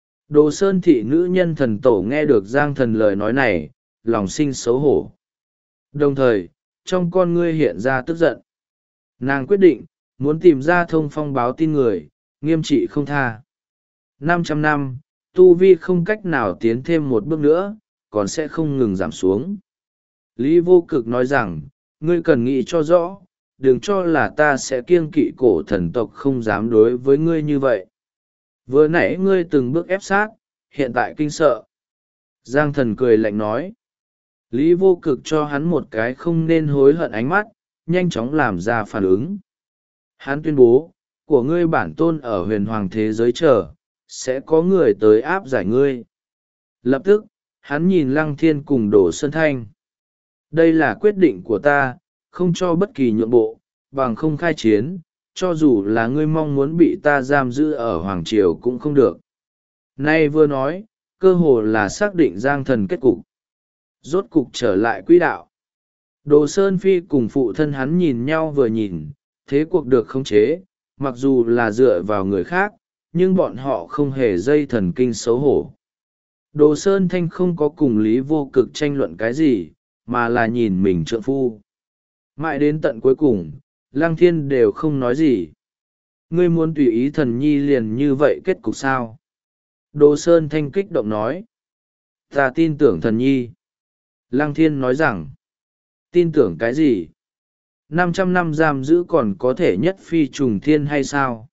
S1: Đồ Sơn Thị nữ nhân thần tổ nghe được Giang Thần lời nói này, lòng sinh xấu hổ. Đồng thời, trong con ngươi hiện ra tức giận. Nàng quyết định, muốn tìm ra thông phong báo tin người, nghiêm trị không tha. 500 năm, tu vi không cách nào tiến thêm một bước nữa, còn sẽ không ngừng giảm xuống. Lý Vô Cực nói rằng, ngươi cần nghĩ cho rõ, đừng cho là ta sẽ kiêng kỵ cổ thần tộc không dám đối với ngươi như vậy. Vừa nãy ngươi từng bước ép sát, hiện tại kinh sợ. Giang Thần cười lạnh nói. Lý Vô Cực cho hắn một cái không nên hối hận ánh mắt, nhanh chóng làm ra phản ứng. Hắn tuyên bố, của ngươi bản tôn ở huyền hoàng thế giới chờ, sẽ có người tới áp giải ngươi. Lập tức, hắn nhìn Lăng Thiên cùng Đồ Sơn Thanh. Đây là quyết định của ta, không cho bất kỳ nhượng bộ, bằng không khai chiến, cho dù là ngươi mong muốn bị ta giam giữ ở Hoàng Triều cũng không được. Nay vừa nói, cơ hồ là xác định Giang Thần kết cục. Rốt cục trở lại quỹ đạo. Đồ Sơn Phi cùng phụ thân hắn nhìn nhau vừa nhìn, thế cuộc được khống chế, mặc dù là dựa vào người khác, nhưng bọn họ không hề dây thần kinh xấu hổ. Đồ Sơn Thanh không có cùng Lý Vô Cực tranh luận cái gì, mà là nhìn mình trượng phu. Mãi đến tận cuối cùng, Lăng Thiên đều không nói gì. Ngươi muốn tùy ý thần nhi liền như vậy kết cục sao? Đồ Sơn Thanh kích động nói. Ta tin tưởng thần nhi. Lăng Thiên nói rằng. Tin tưởng cái gì? 500 năm giam giữ còn có thể nhất phi trùng thiên hay sao?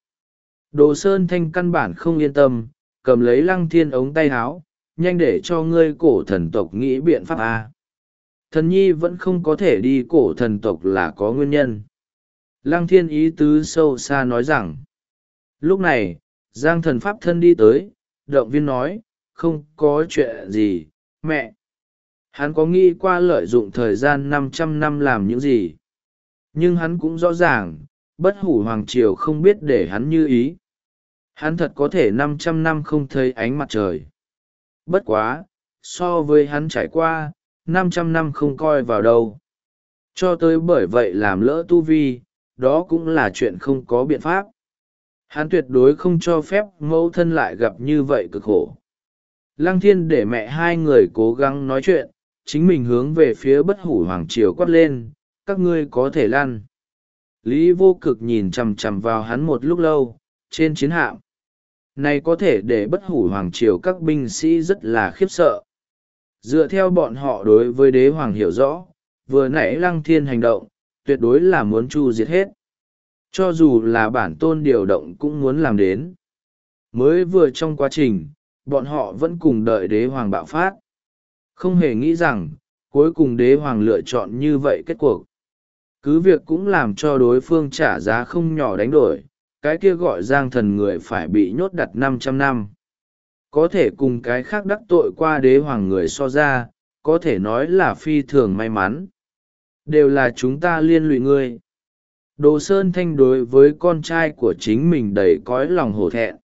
S1: Đồ Sơn Thanh căn bản không yên tâm, cầm lấy Lăng Thiên ống tay áo, nhanh để cho ngươi cổ thần tộc nghĩ biện pháp a. Thần nhi vẫn không có thể đi cổ thần tộc là có nguyên nhân. Lăng Thiên ý tứ sâu xa nói rằng. Lúc này, Giang Thần pháp thân đi tới, động viên nói, không có chuyện gì, mẹ. Hắn có nghĩ qua lợi dụng thời gian 500 năm làm những gì? Nhưng hắn cũng rõ ràng, bất hủ hoàng triều không biết để hắn như ý. Hắn thật có thể 500 năm không thấy ánh mặt trời. Bất quá, so với hắn trải qua, 500 năm không coi vào đâu. Cho tới bởi vậy làm lỡ tu vi, đó cũng là chuyện không có biện pháp. Hắn tuyệt đối không cho phép mẫu thân lại gặp như vậy cực khổ. Lăng Thiên để mẹ hai người cố gắng nói chuyện, chính mình hướng về phía bất hủ hoàng triều quát lên, các ngươi có thể lăn. Lý Vô Cực nhìn chằm chằm vào hắn một lúc lâu, trên chiến hạm. Này có thể để bất hủ hoàng triều các binh sĩ rất là khiếp sợ. Dựa theo bọn họ đối với đế hoàng hiểu rõ, vừa nãy Lăng Thiên hành động, tuyệt đối là muốn chu diệt hết. Cho dù là bản tôn điều động cũng muốn làm đến. Mới vừa trong quá trình, bọn họ vẫn cùng đợi đế hoàng bạo phát. Không hề nghĩ rằng, cuối cùng đế hoàng lựa chọn như vậy kết cuộc. Cứ việc cũng làm cho đối phương trả giá không nhỏ đánh đổi, cái kia gọi Giang Thần người phải bị nhốt đặt 500 năm. Có thể cùng cái khác đắc tội qua đế hoàng người so ra, có thể nói là phi thường may mắn. Đều là chúng ta liên lụy ngươi. Đồ Sơn Thanh đối với con trai của chính mình đầy cõi lòng hổ thẹn.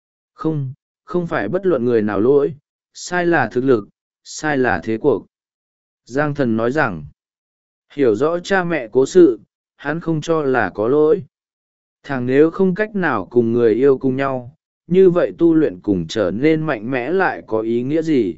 S1: Không phải bất luận người nào lỗi, sai là thực lực, sai là thế cuộc. Giang Thần nói rằng, hiểu rõ cha mẹ cố sự, hắn không cho là có lỗi. Thằng nếu không cách nào cùng người yêu cùng nhau, như vậy tu luyện cùng trở nên mạnh mẽ lại có ý nghĩa gì?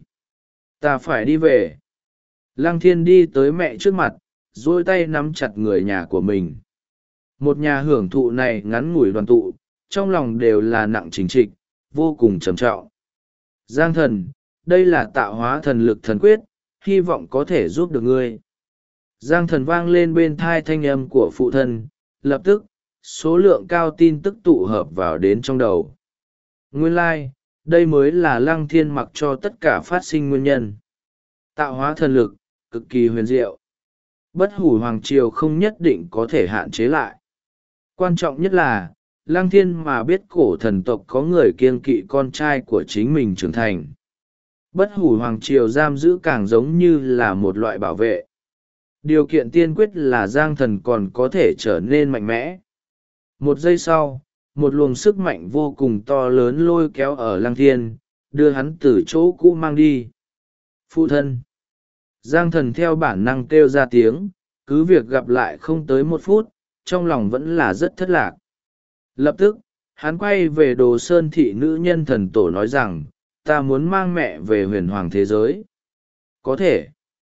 S1: Ta phải đi về. Lăng Thiên đi tới mẹ trước mặt, duỗi tay nắm chặt người nhà của mình. Một nhà hưởng thụ này ngắn ngủi đoàn tụ, trong lòng đều là nặng chính trịch, vô cùng trầm trọng. Giang Thần, đây là tạo hóa thần lực thần quyết, hy vọng có thể giúp được ngươi. Giang Thần vang lên bên thai thanh âm của phụ thân, lập tức, số lượng cao tin tức tụ hợp vào đến trong đầu. Nguyên lai, đây mới là Lăng Thiên mặc cho tất cả phát sinh nguyên nhân. Tạo hóa thần lực, cực kỳ huyền diệu. Bất hủ hoàng triều không nhất định có thể hạn chế lại. Quan trọng nhất là, Lăng Thiên mà biết cổ thần tộc có người kiêng kỵ con trai của chính mình trưởng thành. Bất hủ hoàng triều giam giữ càng giống như là một loại bảo vệ. Điều kiện tiên quyết là Giang Thần còn có thể trở nên mạnh mẽ. Một giây sau, một luồng sức mạnh vô cùng to lớn lôi kéo ở Lăng Thiên, đưa hắn từ chỗ cũ mang đi. Phụ thân. Giang Thần theo bản năng kêu ra tiếng, cứ việc gặp lại không tới 1 phút, trong lòng vẫn là rất thất lạc. Lập tức, hắn quay về Đồ Sơn thị nữ nhân thần tổ nói rằng, ta muốn mang mẹ về huyền hoàng thế giới. Có thể.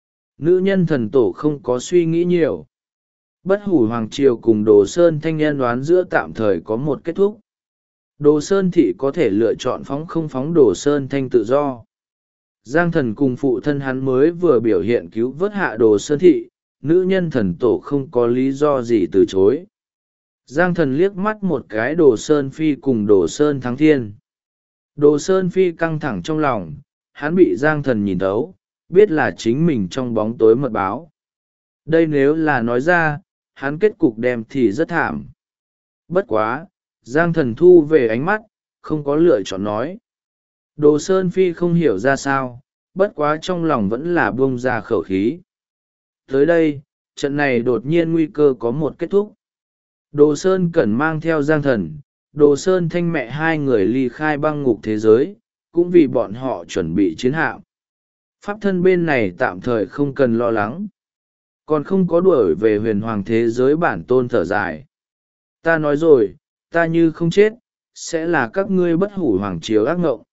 S1: Nữ nhân thần tổ không có suy nghĩ nhiều. Bất hủ hoàng triều cùng Đồ Sơn thanh nhân đoán giữa tạm thời có một kết thúc. Đồ Sơn thị có thể lựa chọn phóng không phóng Đồ Sơn thanh tự do. Giang Thần cùng phụ thân hắn mới vừa biểu hiện cứu vớt hạ Đồ Sơn thị, nữ nhân thần tổ không có lý do gì từ chối. Giang Thần liếc mắt một cái Đồ Sơn Phi cùng Đồ Sơn Thắng Thiên. Đồ Sơn Phi căng thẳng trong lòng, hắn bị Giang Thần nhìn thấu, biết là chính mình trong bóng tối mật báo. Đây nếu là nói ra, hắn kết cục đem thì rất thảm. Bất quá, Giang Thần thu về ánh mắt, không có lựa chọn nói. Đồ Sơn Phi không hiểu ra sao, bất quá trong lòng vẫn là buông ra khẩu khí. Tới đây, trận này đột nhiên nguy cơ có một kết thúc. Đồ Sơn Cẩn mang theo Giang Thần, Đồ Sơn Thanh mẹ hai người ly khai băng ngục thế giới, cũng vì bọn họ chuẩn bị chiến hạm. Pháp thân bên này tạm thời không cần lo lắng. Còn không có đuổi về huyền hoàng thế giới bản tôn thở dài. Ta nói rồi, ta như không chết, sẽ là các ngươi bất hủ hoàng triều ác ngộng.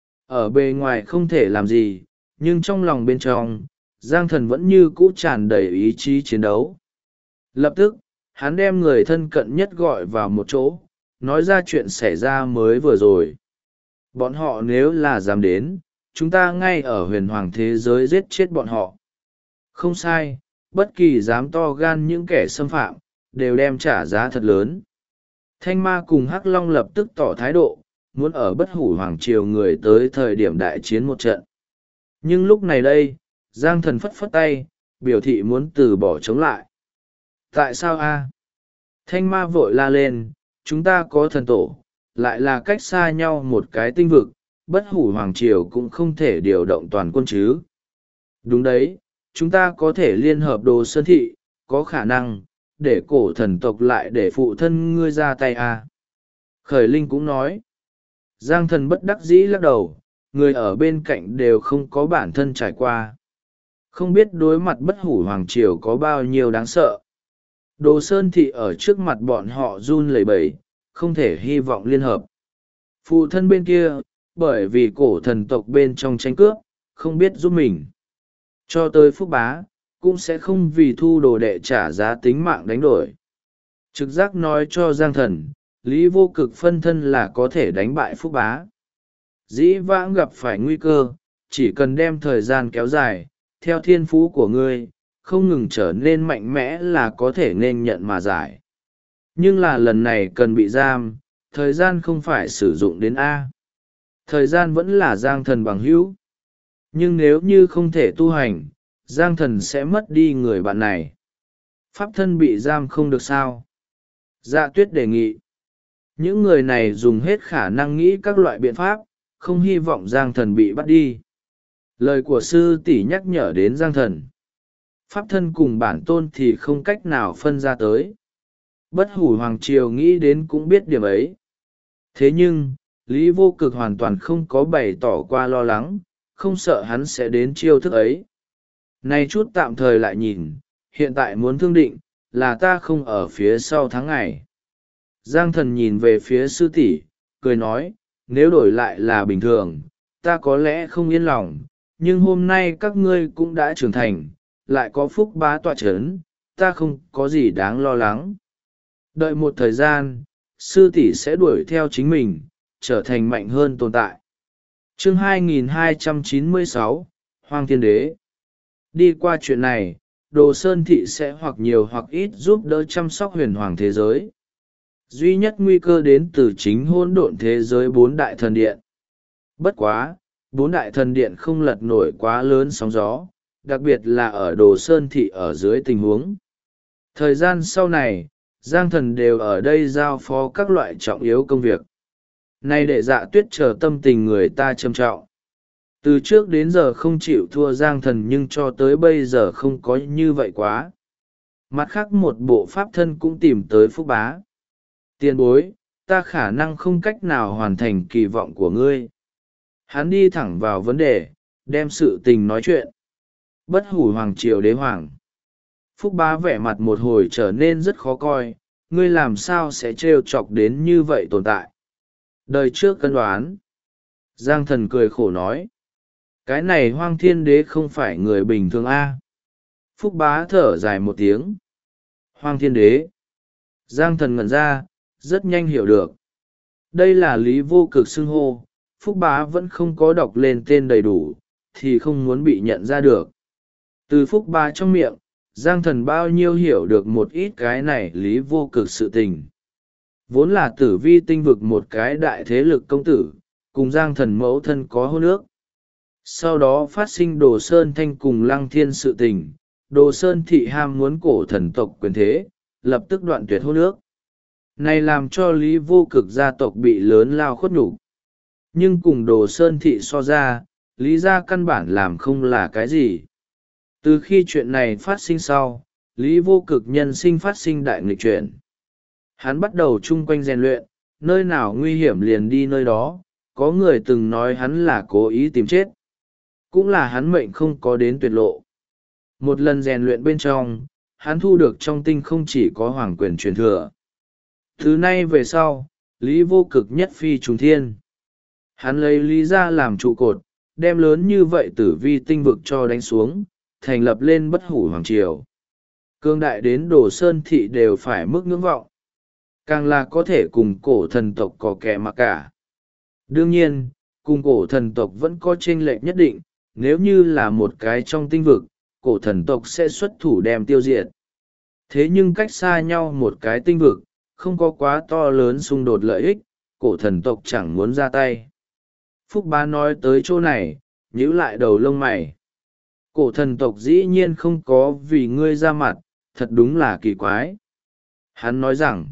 S1: Ở bề ngoài không thể làm gì, nhưng trong lòng bên trong, Giang Thần vẫn như cũ tràn đầy ý chí chiến đấu. Lập tức, hắn đem người thân cận nhất gọi vào một chỗ, nói ra chuyện xảy ra mới vừa rồi. Bọn họ nếu là dám đến, chúng ta ngay ở huyền hoàng thế giới giết chết bọn họ. Không sai, bất kỳ dám to gan những kẻ xâm phạm, đều đem trả giá thật lớn. Thanh Ma cùng Hắc Long lập tức tỏ thái độ, muốn ở bất hủ hoàng triều người tới thời điểm đại chiến một trận. Nhưng lúc này đây, Giang Thần phất phất tay, biểu thị muốn từ bỏ chống lại. Tại sao a? Thanh Ma vội la lên, chúng ta có thần tổ, lại là cách xa nhau một cái tinh vực, bất hủ hoàng triều cũng không thể điều động toàn quân chứ. Đúng đấy, chúng ta có thể liên hợp Đồ Sơn thị, có khả năng, để cổ thần tộc lại để phụ thân ngươi ra tay à. Khởi Linh cũng nói. Giang thần bất đắc dĩ lắc đầu, người ở bên cạnh đều không có bản thân trải qua. Không biết đối mặt bất hủ hoàng triều có bao nhiêu đáng sợ. Đồ Sơn Thị ở trước mặt bọn họ run lẩy bẩy, không thể hy vọng liên hợp. Phụ thân bên kia, bởi vì cổ thần tộc bên trong tranh cướp, không biết giúp mình. Cho tới Phúc Bá, cũng sẽ không vì thu đồ đệ trả giá tính mạng đánh đổi. Trực giác nói cho Giang thần, Lý Vô Cực phân thân là có thể đánh bại Phúc Bá. Dĩ vãng gặp phải nguy cơ, chỉ cần đem thời gian kéo dài, theo thiên phú của ngươi, không ngừng trở nên mạnh mẽ là có thể nên nhận mà giải. Nhưng là lần này cần bị giam, thời gian không phải sử dụng đến A. Thời gian vẫn là Giang thần bằng hữu. Nhưng nếu như không thể tu hành, Giang thần sẽ mất đi người bạn này. Pháp thân bị giam không được sao? Dạ Tuyết đề nghị. Những người này dùng hết khả năng nghĩ các loại biện pháp, không hy vọng Giang thần bị bắt đi. Lời của sư tỷ nhắc nhở đến Giang thần. Pháp thân cùng bản tôn thì không cách nào phân ra tới. Bất hủ hoàng triều nghĩ đến cũng biết điểm ấy. Thế nhưng, Lý Vô Cực hoàn toàn không có bày tỏ qua lo lắng, không sợ hắn sẽ đến chiêu thức ấy. Này chút tạm thời lại nhìn, hiện tại muốn thương định, là ta không ở phía sau tháng ngày. Giang thần nhìn về phía sư tỷ, cười nói, nếu đổi lại là bình thường, ta có lẽ không yên lòng, nhưng hôm nay các ngươi cũng đã trưởng thành, lại có Phúc Bá tọa chấn, ta không có gì đáng lo lắng. Đợi một thời gian, sư tỷ sẽ đuổi theo chính mình, trở thành mạnh hơn tồn tại. Chương 2296, Hoang Thiên Đế. Đi qua chuyện này, Đồ Sơn Thị sẽ hoặc nhiều hoặc ít giúp đỡ chăm sóc huyền hoàng thế giới. Duy nhất nguy cơ đến từ chính hỗn độn thế giới bốn đại thần điện. Bất quá, bốn đại thần điện không lật nổi quá lớn sóng gió, đặc biệt là ở Đồ Sơn Thị ở dưới tình huống. Thời gian sau này, Giang thần đều ở đây giao phó các loại trọng yếu công việc. Nay để Dạ Tuyết chờ tâm tình người ta trầm trọng. Từ trước đến giờ không chịu thua Giang thần nhưng cho tới bây giờ không có như vậy quá. Mặt khác một bộ pháp thân cũng tìm tới Phúc Bá. Tiền bối, ta khả năng không cách nào hoàn thành kỳ vọng của ngươi. Hắn đi thẳng vào vấn đề, đem sự tình nói chuyện. Bất hủ hoàng triều đế hoàng. Phúc Bá vẻ mặt một hồi trở nên rất khó coi, ngươi làm sao sẽ trêu chọc đến như vậy tồn tại. Đời trước cân đoán. Giang thần cười khổ nói. Cái này Hoang Thiên Đế không phải người bình thường a. Phúc Bá thở dài một tiếng. Hoang Thiên Đế. Giang thần ngẩn ra, rất nhanh hiểu được. Đây là Lý Vô Cực xưng hô, Phúc Bá vẫn không có đọc lên tên đầy đủ, thì không muốn bị nhận ra được. Từ Phúc Bá trong miệng, Giang thần bao nhiêu hiểu được một ít cái này Lý Vô Cực sự tình. Vốn là Tử Vi tinh vực một cái đại thế lực công tử, cùng Giang thần mẫu thân có hôn ước. Sau đó phát sinh Đồ Sơn Thanh cùng Lăng Thiên sự tình, Đồ Sơn Thị ham muốn cổ thần tộc quyền thế, lập tức đoạn tuyệt hôn ước. Này làm cho Lý Vô Cực gia tộc bị lớn lao khuất nhục. Nhưng cùng Đồ Sơn Thị so ra, Lý gia căn bản làm không là cái gì. Từ khi chuyện này phát sinh sau, Lý Vô Cực nhân sinh phát sinh đại nghịch chuyển. Hắn bắt đầu chung quanh rèn luyện, nơi nào nguy hiểm liền đi nơi đó, có người từng nói hắn là cố ý tìm chết. Cũng là hắn mệnh không có đến tuyệt lộ. Một lần rèn luyện bên trong, hắn thu được trong tinh không chỉ có hoàng quyền truyền thừa. Thứ nay về sau, Lý Vô Cực nhất phi trùng thiên. Hắn lấy Lý ra làm trụ cột, đem lớn như vậy Tử Vi tinh vực cho đánh xuống, thành lập lên bất hủ hoàng triều. Cương đại đến Đồ Sơn Thị đều phải mức ngưỡng vọng. Càng là có thể cùng cổ thần tộc có kẻ mà cả. Đương nhiên, cùng cổ thần tộc vẫn có chênh lệch nhất định, nếu như là một cái trong tinh vực, cổ thần tộc sẽ xuất thủ đem tiêu diệt. Thế nhưng cách xa nhau một cái tinh vực, không có quá to lớn xung đột lợi ích, cổ thần tộc chẳng muốn ra tay. Phúc Bá nói tới chỗ này, nhíu lại đầu lông mày. Cổ thần tộc dĩ nhiên không có vì ngươi ra mặt, thật đúng là kỳ quái. Hắn nói rằng,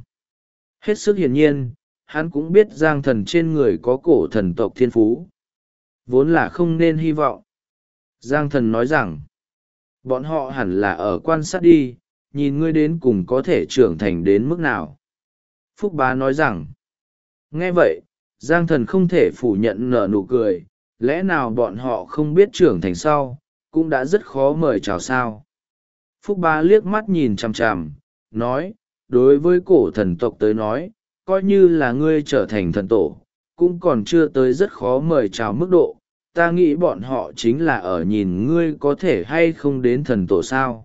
S1: hết sức hiển nhiên, hắn cũng biết Giang thần trên người có cổ thần tộc thiên phú. Vốn là không nên hy vọng. Giang thần nói rằng, bọn họ hẳn là ở quan sát đi, nhìn ngươi đến cùng có thể trưởng thành đến mức nào. Phúc Bá nói rằng, nghe vậy, Giang Thần không thể phủ nhận nở nụ cười, lẽ nào bọn họ không biết trưởng thành sau, cũng đã rất khó mời chào sao. Phúc Bá liếc mắt nhìn chằm chằm, nói, đối với cổ thần tộc tới nói, coi như là ngươi trở thành thần tổ, cũng còn chưa tới rất khó mời chào mức độ, ta nghĩ bọn họ chính là ở nhìn ngươi có thể hay không đến thần tổ sao.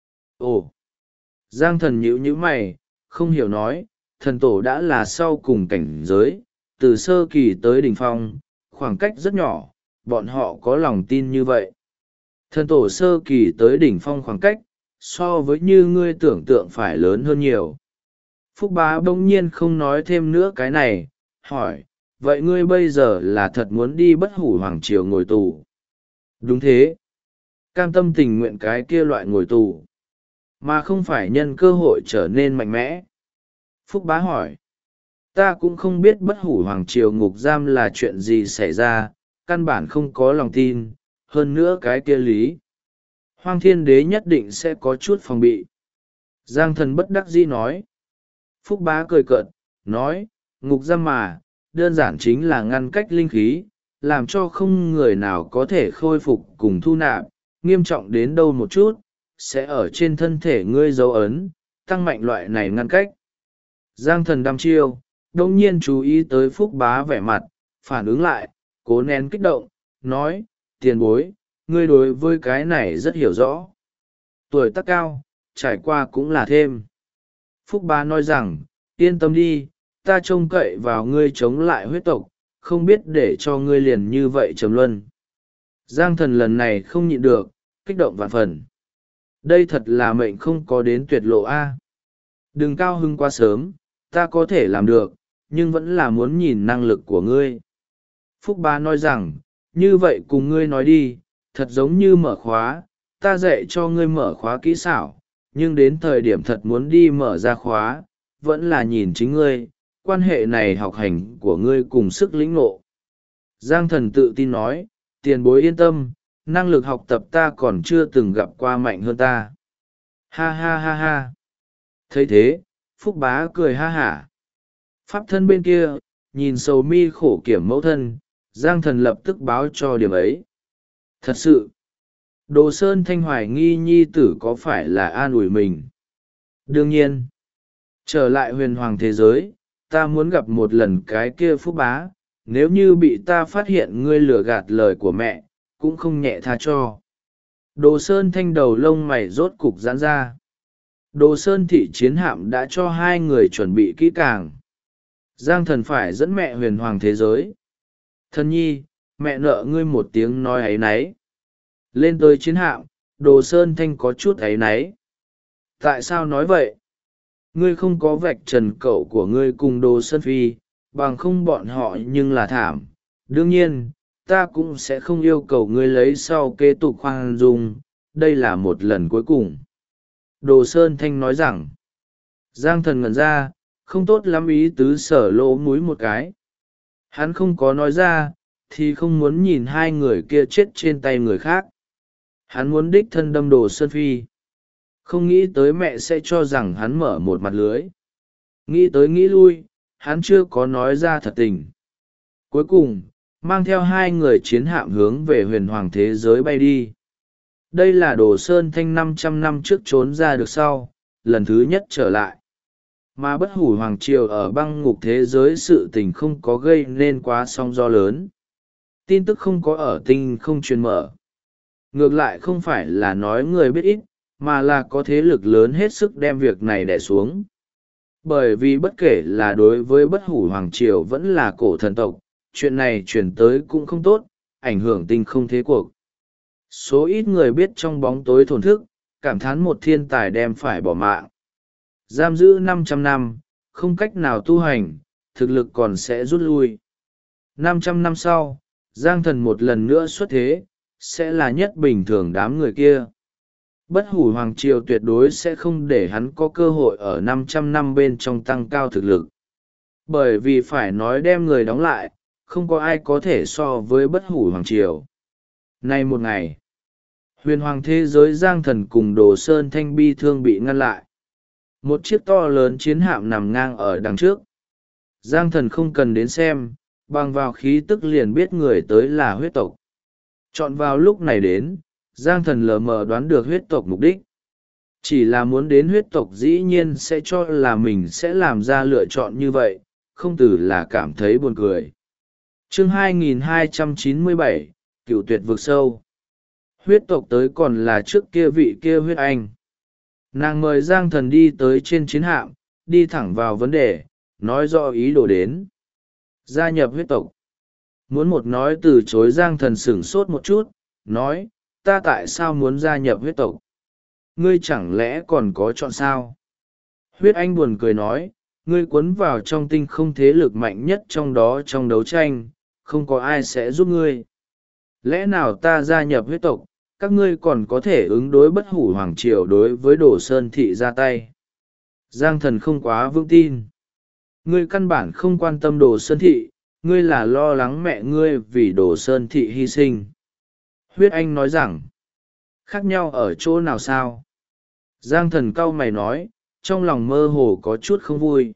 S1: Ồ! Giang Thần nhíu mày, không hiểu nói, thần tổ đã là sau cùng cảnh giới, từ sơ kỳ tới đỉnh phong, khoảng cách rất nhỏ, bọn họ có lòng tin như vậy. Thần tổ sơ kỳ tới đỉnh phong khoảng cách, so với như ngươi tưởng tượng phải lớn hơn nhiều. Phúc Bá bỗng nhiên không nói thêm nữa cái này, hỏi, vậy ngươi bây giờ là thật muốn đi Bất Hủ Hoàng Triều ngồi tù? Đúng thế. Cam tâm tình nguyện cái kia loại ngồi tù, mà không phải nhân cơ hội trở nên mạnh mẽ. Phúc Bá hỏi, ta cũng không biết Bất Hủ Hoàng Triều ngục giam là chuyện gì xảy ra, căn bản không có lòng tin, hơn nữa cái kia lý. Hoang Thiên Đế nhất định sẽ có chút phòng bị. Giang Thần bất đắc dĩ nói. Phúc Bá cười cợt, nói, ngục giam mà, đơn giản chính là ngăn cách linh khí, làm cho không người nào có thể khôi phục cùng thu nạp, nghiêm trọng đến đâu một chút, sẽ ở trên thân thể ngươi dấu ấn, tăng mạnh loại này ngăn cách. Giang Thần đăm chiêu, đông nhiên chú ý tới Phúc Bá vẻ mặt, phản ứng lại, cố nén kích động, nói, tiền bối, ngươi đối với cái này rất hiểu rõ. Tuổi tác cao, trải qua cũng là thêm. Phúc Bá nói rằng, yên tâm đi, ta trông cậy vào ngươi chống lại huyết tộc, không biết để cho ngươi liền như vậy trầm luân. Giang Thần lần này không nhịn được, kích động vạn phần. Đây thật là mệnh không có đến tuyệt lộ a. Đừng cao hưng quá sớm, ta có thể làm được, nhưng vẫn là muốn nhìn năng lực của ngươi. Phúc Bá nói rằng, như vậy cùng ngươi nói đi, thật giống như mở khóa, ta dạy cho ngươi mở khóa kỹ xảo, nhưng đến thời điểm thật muốn đi mở ra khóa, vẫn là nhìn chính ngươi, quan hệ này học hành của ngươi cùng sức lĩnh ngộ. Giang Thần tự tin nói, tiền bối yên tâm, năng lực học tập ta còn chưa từng gặp qua mạnh hơn ta. Ha ha ha ha. Thấy thế, Phúc Bá cười ha hả. Pháp thân bên kia, nhìn sầu mi khổ kiểm mẫu thân, Giang Thần lập tức báo cho điểm ấy. Thật sự, Đồ Sơn Thanh hoài nghi nhi tử có phải là an ủi mình? Đương nhiên, trở lại huyền hoàng thế giới, ta muốn gặp một lần cái kia Phúc Bá, nếu như bị ta phát hiện ngươi lừa gạt lời của mẹ, cũng không nhẹ tha cho. Đồ Sơn Thanh đầu lông mày rốt cục giãn ra. Đồ Sơn thị chiến hạm đã cho hai người chuẩn bị kỹ càng. Giang Thần phải dẫn mẹ huyền hoàng thế giới. Thần nhi, mẹ nợ ngươi một tiếng nói ấy nấy. Lên tới chiến hạm, Đồ Sơn Thanh có chút ấy nấy. Tại sao nói vậy? Ngươi không có vạch trần cậu của ngươi cùng Đồ Sơn Phi, bằng không bọn họ nhưng là thảm. Đương nhiên, ta cũng sẽ không yêu cầu ngươi lấy sau kế tục khoan dung, đây là một lần cuối cùng. Đồ Sơn Thanh nói rằng, Giang Thần ngẩn ra, không tốt lắm ý tứ sở lỗ mũi một cái. Hắn không có nói ra, thì không muốn nhìn hai người kia chết trên tay người khác. Hắn muốn đích thân đâm Đồ Sơn Phi. Không nghĩ tới mẹ sẽ cho rằng hắn mở một mặt lưới. Nghĩ tới nghĩ lui, hắn chưa có nói ra thật tình. Cuối cùng, mang theo hai người chiến hạm hướng về huyền hoàng thế giới bay đi. Đây là Đồ Sơn Thanh 500 năm trước trốn ra được sau, lần thứ nhất trở lại. Mà Bất Hủ Hoàng Triều ở băng ngục thế giới sự tình không có gây nên quá sóng gió lớn. Tin tức không có ở tinh không truyền mở. Ngược lại không phải là nói người biết ít, mà là có thế lực lớn hết sức đem việc này đè xuống. Bởi vì bất kể là đối với Bất Hủ Hoàng Triều vẫn là cổ thần tộc, chuyện này truyền tới cũng không tốt, ảnh hưởng tinh không thế cuộc. Số ít người biết trong bóng tối thổn thức, cảm thán một thiên tài đem phải bỏ mạng. Giam giữ 500 năm, không cách nào tu hành, thực lực còn sẽ rút lui. 500 năm sau, Giang Thần một lần nữa xuất thế, sẽ là nhất bình thường đám người kia. Bất Hủ Hoàng Triều tuyệt đối sẽ không để hắn có cơ hội ở 500 năm bên trong tăng cao thực lực. Bởi vì phải nói đem người đóng lại, không có ai có thể so với Bất Hủ Hoàng Triều. Nay một ngày, Huyền hoàng thế giới Giang Thần cùng Đồ Sơn Thanh bi thương bị ngăn lại. Một chiếc to lớn chiến hạm nằm ngang ở đằng trước. Giang Thần không cần đến xem, bằng vào khí tức liền biết người tới là huyết tộc. Chọn vào lúc này đến, Giang Thần lờ mờ đoán được huyết tộc mục đích. Chỉ là muốn đến huyết tộc dĩ nhiên sẽ cho là mình sẽ làm ra lựa chọn như vậy, không từ là cảm thấy buồn cười. Chương 2297, Cựu Tuyệt Vực Sâu. Huyết tộc tới còn là trước kia vị kia huyết anh. Nàng mời Giang Thần đi tới trên chiến hạm, đi thẳng vào vấn đề, nói rõ ý đồ đến. Gia nhập huyết tộc. Muốn một nói từ chối, Giang Thần sửng sốt một chút, nói, ta tại sao muốn gia nhập huyết tộc? Ngươi chẳng lẽ còn có chọn sao? Huyết anh buồn cười nói, ngươi cuốn vào trong tinh không thế lực mạnh nhất trong đó trong đấu tranh, không có ai sẽ giúp ngươi. Lẽ nào ta gia nhập huyết tộc, các ngươi còn có thể ứng đối bất hủ hoàng triều đối với Đồ Sơn Thị ra tay? Giang Thần không quá vững tin. Ngươi căn bản không quan tâm Đồ Sơn Thị, ngươi là lo lắng mẹ ngươi vì Đồ Sơn Thị hy sinh. Huyết anh nói rằng, khác nhau ở chỗ nào sao? Giang Thần cau mày nói, trong lòng mơ hồ có chút không vui.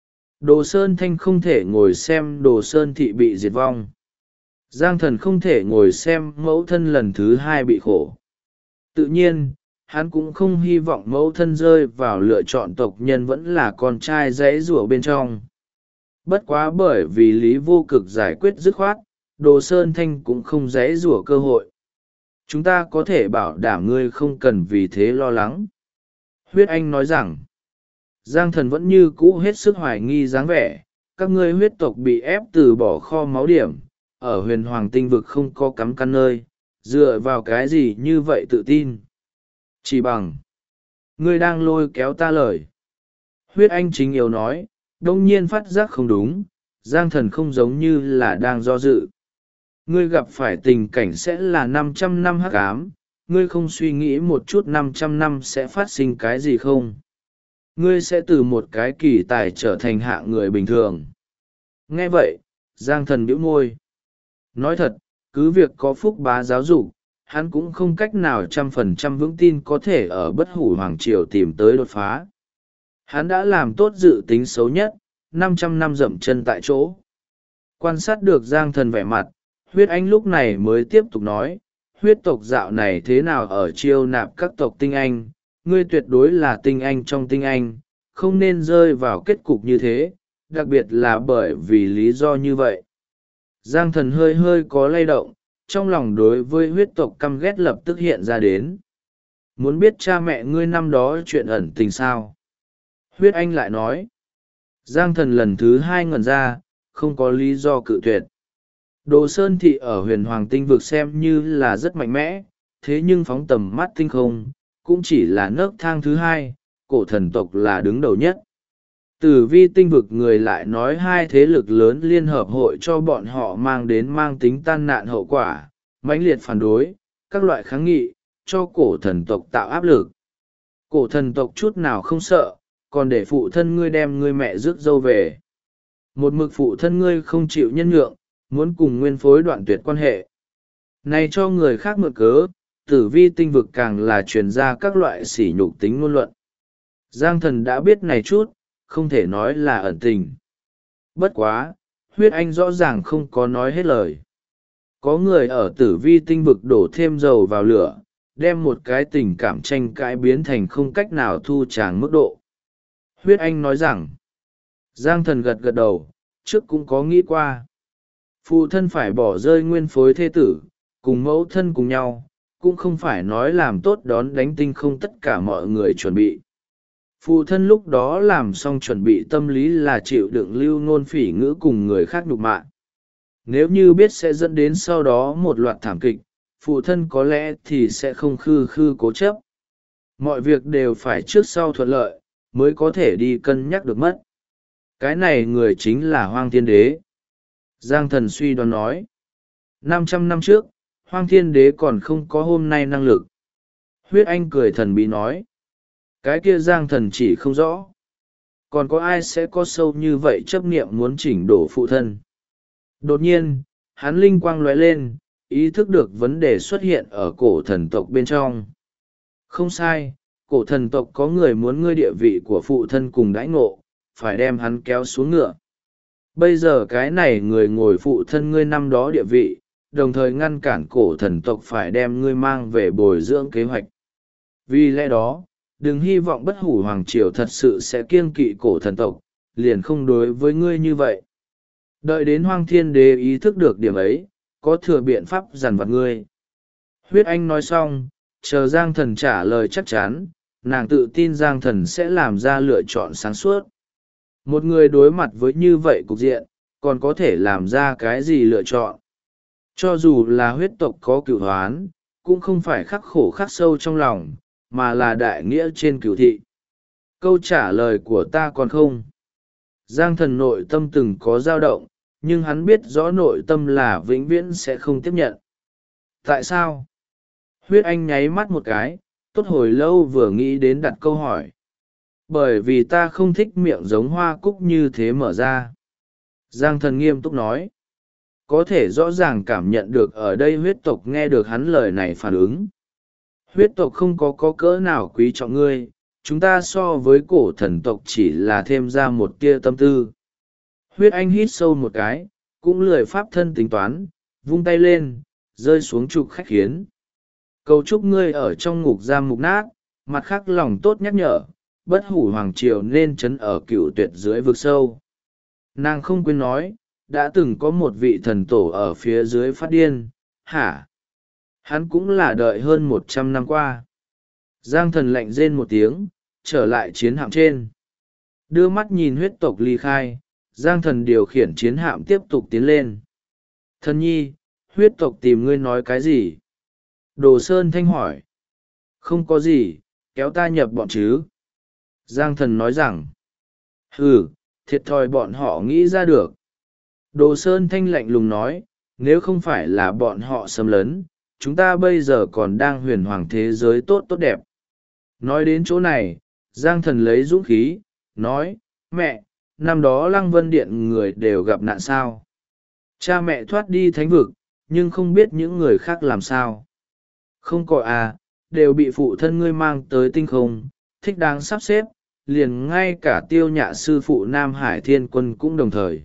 S1: Đồ Sơn Thanh không thể ngồi xem Đồ Sơn Thị bị diệt vong. Giang Thần không thể ngồi xem mẫu thân lần thứ hai bị khổ. Tự nhiên, hắn cũng không hy vọng mẫu thân rơi vào lựa chọn tộc nhân vẫn là con trai dãy rủa bên trong. Bất quá bởi vì lý vô cực giải quyết dứt khoát, Đồ Sơn Thanh cũng không dãy rủa cơ hội. Chúng ta có thể bảo đảm ngươi không cần vì thế lo lắng. Huyết anh nói rằng, Giang Thần vẫn như cũ hết sức hoài nghi dáng vẻ, các ngươi huyết tộc bị ép từ bỏ kho máu điểm, ở huyền hoàng tinh vực không có cắm căn nơi, dựa vào cái gì như vậy tự tin? Chỉ bằng, ngươi đang lôi kéo ta lời. Huyết anh chính yếu nói, đông nhiên phát giác không đúng, Giang Thần không giống như là đang do dự. Ngươi gặp phải tình cảnh sẽ là 500 năm hắc ám, ngươi không suy nghĩ một chút 500 năm sẽ phát sinh cái gì không? Ngươi sẽ từ một cái kỳ tài trở thành hạng người bình thường. Nghe vậy, Giang Thần bĩu môi. Nói thật, cứ việc có phúc bá giáo dục, hắn cũng không cách nào 100% vững tin có thể ở bất hủ hoàng triều tìm tới đột phá. Hắn đã làm tốt dự tính xấu nhất, 500 năm dậm chân tại chỗ. Quan sát được Giang Thần vẻ mặt, huyết anh lúc này mới tiếp tục nói, huyết tộc dạo này thế nào ở chiêu nạp các tộc tinh anh, ngươi tuyệt đối là tinh anh trong tinh anh, không nên rơi vào kết cục như thế, đặc biệt là bởi vì lý do như vậy. Giang Thần hơi hơi có lay động, trong lòng đối với huyết tộc căm ghét lập tức hiện ra đến. Muốn biết cha mẹ ngươi năm đó chuyện ẩn tình sao? Huyết anh lại nói. Giang Thần lần thứ hai ngẩn ra, không có lý do cự tuyệt. Đồ Sơn Thị ở huyền hoàng tinh vực xem như là rất mạnh mẽ, thế nhưng phóng tầm mắt tinh không, cũng chỉ là nấc thang thứ hai, cổ thần tộc là đứng đầu nhất. Tử vi tinh vực người lại nói hai thế lực lớn liên hợp hội cho bọn họ mang đến mang tính tan nạn hậu quả, mãnh liệt phản đối, các loại kháng nghị, cho cổ thần tộc tạo áp lực. Cổ thần tộc chút nào không sợ, còn để phụ thân ngươi đem ngươi mẹ rước dâu về. Một mực phụ thân ngươi không chịu nhân nhượng, muốn cùng nguyên phối đoạn tuyệt quan hệ. Này cho người khác mượn cớ, tử vi tinh vực càng là truyền ra các loại sỉ nhục tính ngôn luận. Giang Thần đã biết này chút, không thể nói là ẩn tình. Bất quá, huyết anh rõ ràng không có nói hết lời. Có người ở tử vi tinh vực đổ thêm dầu vào lửa, đem một cái tình cảm tranh cãi biến thành không cách nào thu tràng mức độ. Huyết anh nói rằng, Giang Thần gật gật đầu, trước cũng có nghĩ qua. Phụ thân phải bỏ rơi nguyên phối thê tử, cùng mẫu thân cùng nhau, cũng không phải nói làm tốt đón đánh tinh không tất cả mọi người chuẩn bị. Phụ thân lúc đó làm xong chuẩn bị tâm lý là chịu đựng lưu ngôn phỉ ngữ cùng người khác nhục mạ. Nếu như biết sẽ dẫn đến sau đó một loạt thảm kịch, phụ thân có lẽ thì sẽ không khư khư cố chấp. Mọi việc đều phải trước sau thuận lợi, mới có thể đi cân nhắc được mất. Cái này người chính là Hoang Thiên Đế. Giang Thần suy đoán nói. 500 năm trước, Hoang Thiên Đế còn không có hôm nay năng lực. Huyết anh cười thần bí nói. Cái kia Giang Thần chỉ không rõ. Còn có ai sẽ có sâu như vậy chấp niệm muốn chỉnh đổ phụ thân. Đột nhiên, hắn linh quang lóe lên, ý thức được vấn đề xuất hiện ở cổ thần tộc bên trong. Không sai, cổ thần tộc có người muốn ngươi địa vị của phụ thân cùng đãi ngộ, phải đem hắn kéo xuống ngựa. Bây giờ cái này người ngồi phụ thân ngươi năm đó địa vị, đồng thời ngăn cản cổ thần tộc phải đem ngươi mang về bồi dưỡng kế hoạch. Vì lẽ đó, đừng hy vọng bất hủ hoàng triều thật sự sẽ kiêng kỵ cổ thần tộc, liền không đối với ngươi như vậy. Đợi đến Hoang Thiên Đế ý thức được điểm ấy, có thừa biện pháp dằn vặt ngươi. Huyết Anh nói xong, chờ Giang Thần trả lời chắc chắn, nàng tự tin Giang Thần sẽ làm ra lựa chọn sáng suốt. Một người đối mặt với như vậy cục diện, còn có thể làm ra cái gì lựa chọn. Cho dù là huyết tộc có cửu hoán, cũng không phải khắc khổ khắc sâu trong lòng, mà là đại nghĩa trên cửu thị. Câu trả lời của ta còn không. Giang Thần nội tâm từng có dao động, nhưng hắn biết rõ nội tâm là vĩnh viễn sẽ không tiếp nhận. Tại sao? Huyết Anh nháy mắt một cái, tốt hồi lâu vừa nghĩ đến đặt câu hỏi. Bởi vì ta không thích miệng giống hoa cúc như thế mở ra. Giang Thần nghiêm túc nói. Có thể rõ ràng cảm nhận được ở đây huyết tộc nghe được hắn lời này phản ứng. Huyết tộc không có cỡ nào quý trọng ngươi, chúng ta so với cổ thần tộc chỉ là thêm ra một tia tâm tư. Huyết Anh hít sâu một cái, cũng lười pháp thân tính toán, vung tay lên, rơi xuống trục khách khiến. Cầu chúc ngươi ở trong ngục giam mục nát, mặt khác lòng tốt nhắc nhở, bất hủ hoàng triều nên trấn ở cựu tuyệt dưới vực sâu. Nàng không quên nói, đã từng có một vị thần tổ ở phía dưới phát điên, hả? Hắn cũng là đợi hơn 100 năm qua. Giang Thần lạnh rên một tiếng, trở lại chiến hạm trên. Đưa mắt nhìn huyết tộc ly khai, Giang Thần điều khiển chiến hạm tiếp tục tiến lên. Thần nhi, huyết tộc tìm ngươi nói cái gì? Đồ Sơn Thanh hỏi. Không có gì, kéo ta nhập bọn chứ. Giang Thần nói rằng. Thiệt thòi bọn họ nghĩ ra được. Đồ Sơn Thanh lạnh lùng nói, nếu không phải là bọn họ xâm lấn, chúng ta bây giờ còn đang huyền hoàng thế giới tốt tốt đẹp. Nói đến chỗ này, Giang Thần lấy dũng khí, nói, mẹ, năm đó Lăng Vân Điện người đều gặp nạn sao. Cha mẹ thoát đi thánh vực, nhưng không biết những người khác làm sao. Không có à, đều bị phụ thân ngươi mang tới tinh không, thích đáng sắp xếp, liền ngay cả Tiêu Nhạ sư phụ Nam Hải Thiên Quân cũng đồng thời.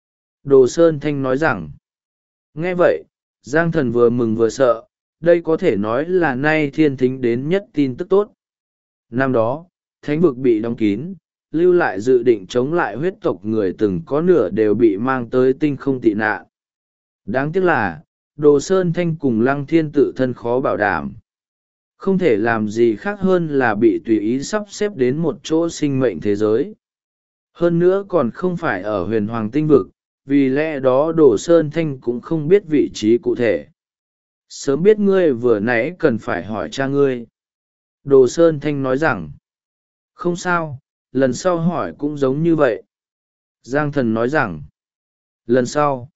S1: Đồ Sơn Thanh nói rằng, nghe vậy, Giang Thần vừa mừng vừa sợ, đây có thể nói là nay thiên thính đến nhất tin tức tốt. Năm đó, thánh vực bị đóng kín, lưu lại dự định chống lại huyết tộc người từng có nửa đều bị mang tới tinh không tị nạn. Đáng tiếc là, Đồ Sơn Thanh cùng Lăng Thiên tự thân khó bảo đảm. Không thể làm gì khác hơn là bị tùy ý sắp xếp đến một chỗ sinh mệnh thế giới. Hơn nữa còn không phải ở huyền hoàng tinh vực, vì lẽ đó Đồ Sơn Thanh cũng không biết vị trí cụ thể. Sớm biết ngươi vừa nãy cần phải hỏi cha ngươi. Đồ Sơn Thanh nói rằng, không sao, lần sau hỏi cũng giống như vậy. Giang Thần nói rằng, lần sau.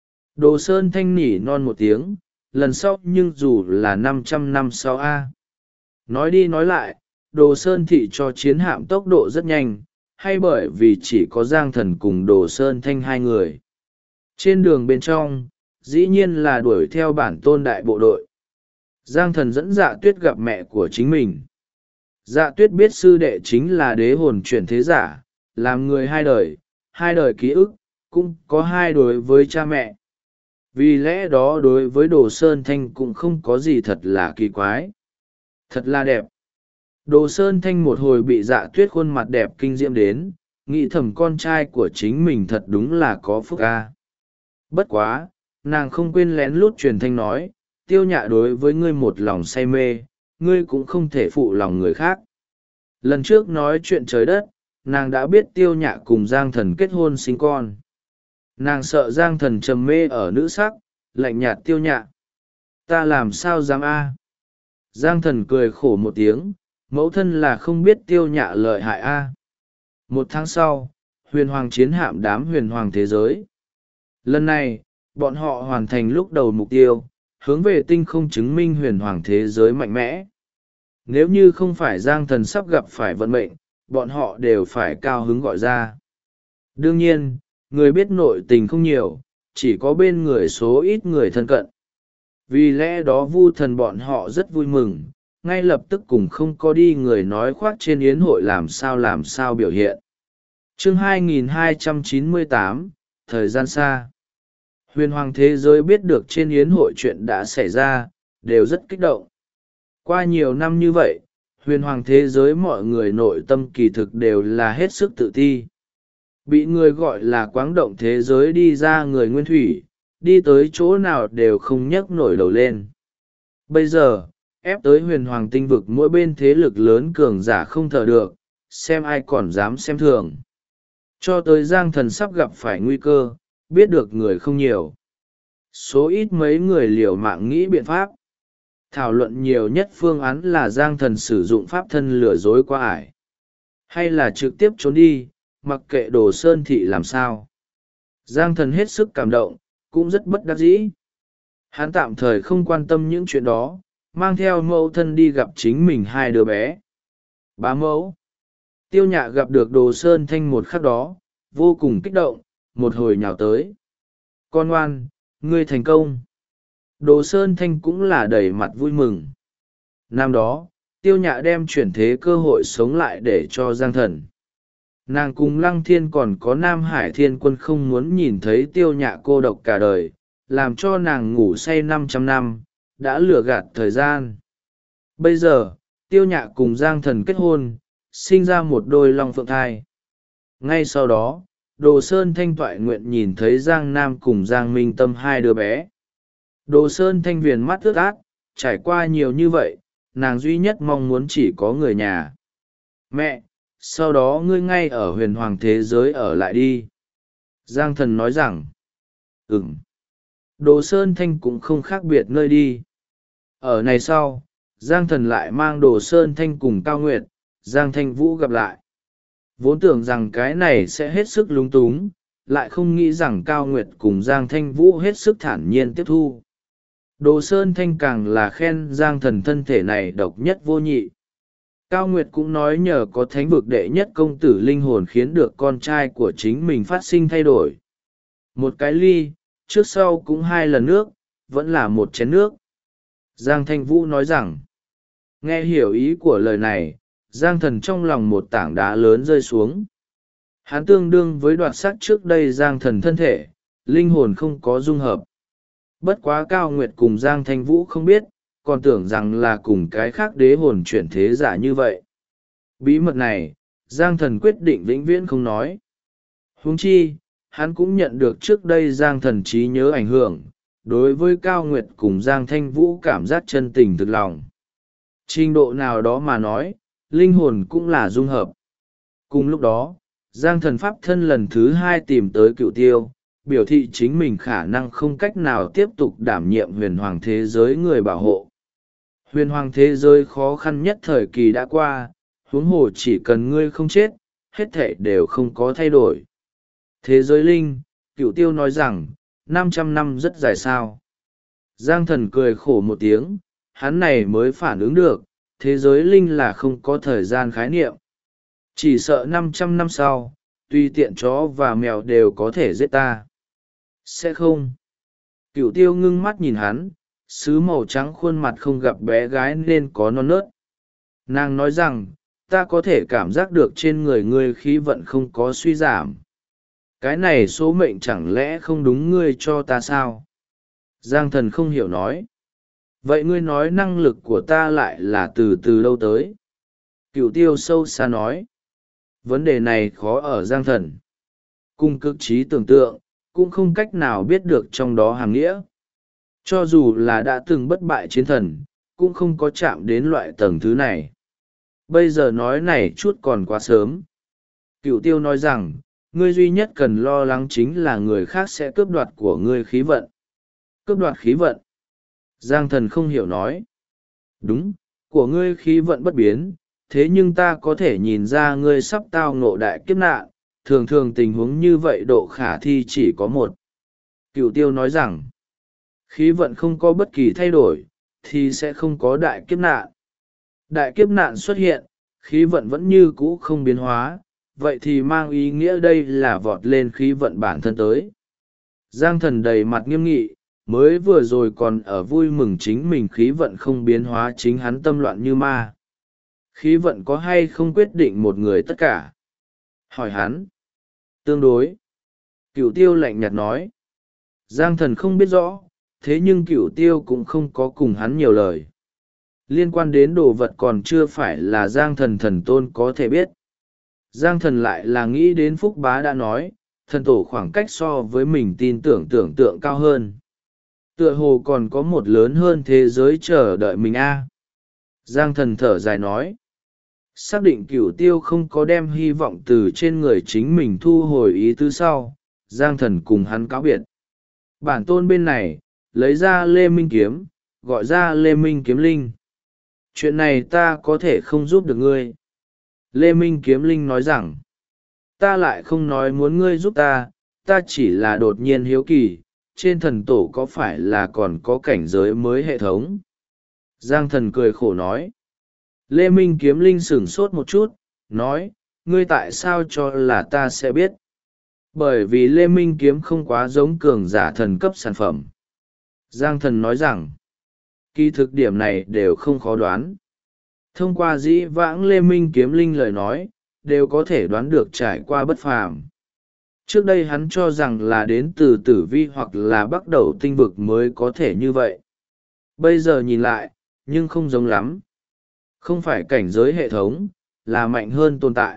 S1: Đồ Sơn Thanh nỉ non một tiếng, lần sau nhưng dù là 500 năm sau a. Nói đi nói lại, Đồ Sơn thị cho chiến hạm tốc độ rất nhanh, hay bởi vì chỉ có Giang Thần cùng Đồ Sơn Thanh hai người. Trên đường bên trong, dĩ nhiên là đuổi theo bản tôn đại bộ đội. Giang Thần dẫn Dạ Tuyết gặp mẹ của chính mình. Dạ Tuyết biết sư đệ chính là đế hồn chuyển thế giả, làm người hai đời ký ức, cũng có hai đối với cha mẹ. Vì lẽ đó đối với Đồ Sơn Thanh cũng không có gì thật là kỳ quái. Thật là đẹp. Đồ Sơn Thanh một hồi bị Dạ Tuyết khuôn mặt đẹp kinh diễm đến, nghĩ thầm con trai của chính mình thật đúng là có phúc a. Bất quá, nàng không quên lén lút truyền thanh nói, Tiêu Nhạ đối với ngươi một lòng say mê, ngươi cũng không thể phụ lòng người khác. Lần trước nói chuyện trời đất, nàng đã biết Tiêu Nhạ cùng Giang Thần kết hôn sinh con. Nàng sợ Giang Thần trầm mê ở nữ sắc, lạnh nhạt Tiêu Nhạ. Ta làm sao dám a? Giang Thần cười khổ một tiếng, mẫu thân là không biết Tiêu Nhạ lợi hại a. Một tháng sau, huyền hoàng chiến hạm đám huyền hoàng thế giới. Lần này, bọn họ hoàn thành lúc đầu mục tiêu, hướng về tinh không chứng minh huyền hoàng thế giới mạnh mẽ. Nếu như không phải Giang Thần sắp gặp phải vận mệnh, bọn họ đều phải cao hứng gọi ra. Đương nhiên, người biết nội tình không nhiều, chỉ có bên người số ít người thân cận. vì lẽ đó vu thần bọn họ rất vui mừng, ngay lập tức cùng không có đi người nói khoác trên yến hội làm sao biểu hiện. Chương 2298, thời gian xa. Huyền hoàng thế giới biết được trên yến hội chuyện đã xảy ra, đều rất kích động. Qua nhiều năm như vậy, huyền hoàng thế giới mọi người nội tâm kỳ thực đều là hết sức tự ti. Bị người gọi là quáng động thế giới đi ra người nguyên thủy, đi tới chỗ nào đều không nhấc nổi đầu lên. Bây giờ, ép tới huyền hoàng tinh vực mỗi bên thế lực lớn cường giả không thở được, xem ai còn dám xem thường. Cho tới Giang Thần sắp gặp phải nguy cơ, biết được người không nhiều. Số ít mấy người liều mạng nghĩ biện pháp. Thảo luận nhiều nhất phương án là Giang Thần sử dụng pháp thân lừa dối qua ải. Hay là trực tiếp trốn đi, mặc kệ Đồ Sơn Thị làm sao. Giang Thần hết sức cảm động, cũng rất bất đắc dĩ. Hắn tạm thời không quan tâm những chuyện đó, mang theo mẫu thân đi gặp chính mình hai đứa bé. Bá mẫu. Tiêu Nhạ gặp được Đồ Sơn Thanh một khắc đó, vô cùng kích động, một hồi nhào tới. Con ngoan, ngươi thành công. Đồ Sơn Thanh cũng là đầy mặt vui mừng. Năm đó, Tiêu Nhạ đem chuyển thế cơ hội sống lại để cho Giang Thần. Nàng cùng Lăng Thiên còn có Nam Hải Thiên Quân không muốn nhìn thấy Tiêu Nhạ cô độc cả đời, làm cho nàng ngủ say 500 năm, đã lừa gạt thời gian. Bây giờ, Tiêu Nhạ cùng Giang Thần kết hôn, sinh ra một đôi long phượng thai. Ngay sau đó, Đồ Sơn Thanh toại nguyện nhìn thấy Giang Nam cùng Giang Minh Tâm hai đứa bé. Đồ Sơn Thanh viền mắt ướt át, trải qua nhiều như vậy, nàng duy nhất mong muốn chỉ có người nhà. Mẹ, sau đó ngươi ngay ở huyền hoàng thế giới ở lại đi. Giang Thần nói rằng, Đồ Sơn Thanh cũng không khác biệt nơi đi. Ở này sau, Giang Thần lại mang Đồ Sơn Thanh cùng Cao Nguyệt, Giang Thanh Vũ gặp lại. Vốn tưởng rằng cái này sẽ hết sức lúng túng, lại không nghĩ rằng Cao Nguyệt cùng Giang Thanh Vũ hết sức thản nhiên tiếp thu. Đồ Sơn Thanh càng là khen Giang Thần thân thể này độc nhất vô nhị. Cao Nguyệt cũng nói nhờ có thánh vực đệ nhất công tử linh hồn khiến được con trai của chính mình phát sinh thay đổi. Một cái ly, trước sau cũng 2 lần nước, vẫn là một chén nước. Giang Thanh Vũ nói rằng, nghe hiểu ý của lời này, Giang Thần trong lòng một tảng đá lớn rơi xuống. Hắn tương đương với đoạt sắc trước đây Giang Thần thân thể, linh hồn không có dung hợp. Bất quá Cao Nguyệt cùng Giang Thanh Vũ không biết, còn tưởng rằng là cùng cái khác đế hồn chuyển thế giả như vậy. Bí mật này, Giang Thần quyết định vĩnh viễn không nói. Huống chi, hắn cũng nhận được trước đây Giang Thần trí nhớ ảnh hưởng, đối với Cao Nguyệt cùng Giang Thanh Vũ cảm giác chân tình thực lòng. Trình độ nào đó mà nói, linh hồn cũng là dung hợp. Cùng lúc đó, Giang Thần pháp thân lần thứ 2 tìm tới Cửu Tiêu, biểu thị chính mình khả năng không cách nào tiếp tục đảm nhiệm huyền hoàng thế giới người bảo hộ. Huyền hoàng thế giới khó khăn nhất thời kỳ đã qua, huống hồ chỉ cần ngươi không chết, hết thảy đều không có thay đổi. Thế giới linh, Cửu Tiêu nói rằng, 500 năm rất dài sao. Giang Thần cười khổ một tiếng, hắn này mới phản ứng được, thế giới linh là không có thời gian khái niệm. Chỉ sợ 500 năm sau, tuy tiện chó và mèo đều có thể giết ta. Sẽ không. Cửu Tiêu ngưng mắt nhìn hắn, sứ màu trắng khuôn mặt không gặp bé gái nên có non nớt. Nàng nói rằng, ta có thể cảm giác được trên người ngươi khí vận không có suy giảm. Cái này số mệnh chẳng lẽ không đúng ngươi cho ta sao? Giang Thần không hiểu nói. Vậy ngươi nói năng lực của ta lại là từ đâu tới? Cửu Tiêu sâu xa nói. Vấn đề này khó ở Giang Thần. Cùng cực trí tưởng tượng, cũng không cách nào biết được trong đó hàm nghĩa. Cho dù là đã từng bất bại chiến thần, cũng không có chạm đến loại tầng thứ này. Bây giờ nói này chút còn quá sớm. Cửu Tiêu nói rằng, ngươi duy nhất cần lo lắng chính là người khác sẽ cướp đoạt của ngươi khí vận. Cướp đoạt khí vận. Giang Thần không hiểu nói. Đúng, của ngươi khí vận bất biến, thế nhưng ta có thể nhìn ra ngươi sắp tao ngộ đại kiếp nạn, thường thường tình huống như vậy độ khả thi chỉ có một. Cửu Tiêu nói rằng, khí vận không có bất kỳ thay đổi, thì sẽ không có đại kiếp nạn. Đại kiếp nạn xuất hiện, khí vận vẫn như cũ không biến hóa, vậy thì mang ý nghĩa đây là vọt lên khí vận bản thân tới. Giang Thần đầy mặt nghiêm nghị, mới vừa rồi còn ở vui mừng chính mình khí vận không biến hóa, chính hắn tâm loạn như ma. Khí vận có hay không quyết định một người tất cả? Hỏi hắn. Tương đối. Cửu Tiêu lạnh nhạt nói. Giang Thần không biết rõ, thế nhưng Cửu Tiêu cũng không có cùng hắn nhiều lời. Liên quan đến đồ vật còn chưa phải là Giang Thần thần tôn có thể biết. Giang Thần lại là nghĩ đến Phúc Bá đã nói, thần tổ khoảng cách so với mình tin tưởng tưởng tượng cao hơn. Tựa hồ còn có một lớn hơn thế giới chờ đợi mình a. Giang Thần thở dài nói. Xác định Cửu Tiêu không có đem hy vọng từ trên người chính mình thu hồi ý tứ sau, Giang Thần cùng hắn cáo biệt. Bản tôn bên này, lấy ra Lê Minh Kiếm, gọi ra Lê Minh Kiếm Linh. Chuyện này ta có thể không giúp được ngươi. Lê Minh Kiếm Linh nói rằng, ta lại không nói muốn ngươi giúp ta, ta chỉ là đột nhiên hiếu kỳ, trên thần tổ có phải là còn có cảnh giới mới hệ thống? Giang Thần cười khổ nói. Lê Minh Kiếm Linh sửng sốt một chút, nói, ngươi tại sao cho là ta sẽ biết? Bởi vì Lê Minh Kiếm không quá giống cường giả thần cấp sản phẩm. Giang Thần nói rằng, kỳ thực điểm này đều không khó đoán. Thông qua dĩ vãng Lê Minh Kiếm Linh lời nói, đều có thể đoán được trải qua bất phàm. Trước đây hắn cho rằng là đến từ tử vi hoặc là bắt đầu tinh vực mới có thể như vậy. Bây giờ nhìn lại, nhưng không giống lắm. Không phải cảnh giới hệ thống, là mạnh hơn tồn tại.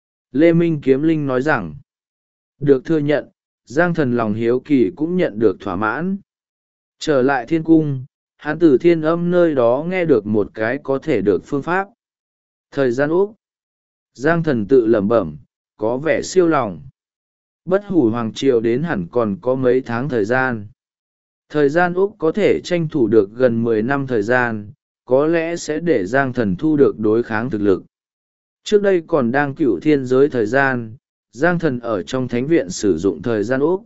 S1: Lê Minh Kiếm Linh nói rằng, được thừa nhận, Giang Thần lòng hiếu kỳ cũng nhận được thỏa mãn. Trở lại thiên cung, hắn từ thiên âm nơi đó nghe được một cái có thể được phương pháp. Thời gian úc. Giang Thần tự lẩm bẩm, có vẻ siêu lòng. Bất hủ hoàng triều đến hẳn còn có mấy tháng thời gian. Thời gian úc có thể tranh thủ được gần 10 năm thời gian, có lẽ sẽ để Giang Thần thu được đối kháng thực lực. Trước đây còn đang cựu thiên giới thời gian, Giang Thần ở trong thánh viện sử dụng thời gian úc.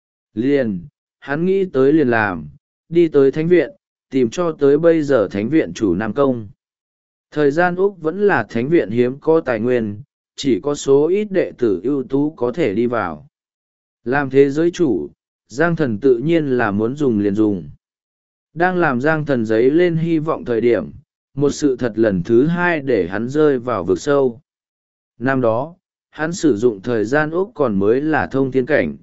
S1: Liền, hắn nghĩ tới liền làm, đi tới thánh viện, tìm cho tới bây giờ thánh viện chủ Nam Công. Thời gian úc vẫn là thánh viện hiếm có tài nguyên, chỉ có số ít đệ tử ưu tú có thể đi vào. Làm thế giới chủ, Giang Thần tự nhiên là muốn dùng liền dùng. Đang làm Giang Thần giấy lên hy vọng thời điểm, một sự thật lần thứ hai để hắn rơi vào vực sâu. Năm đó, hắn sử dụng thời gian úc còn mới là thông thiên cảnh.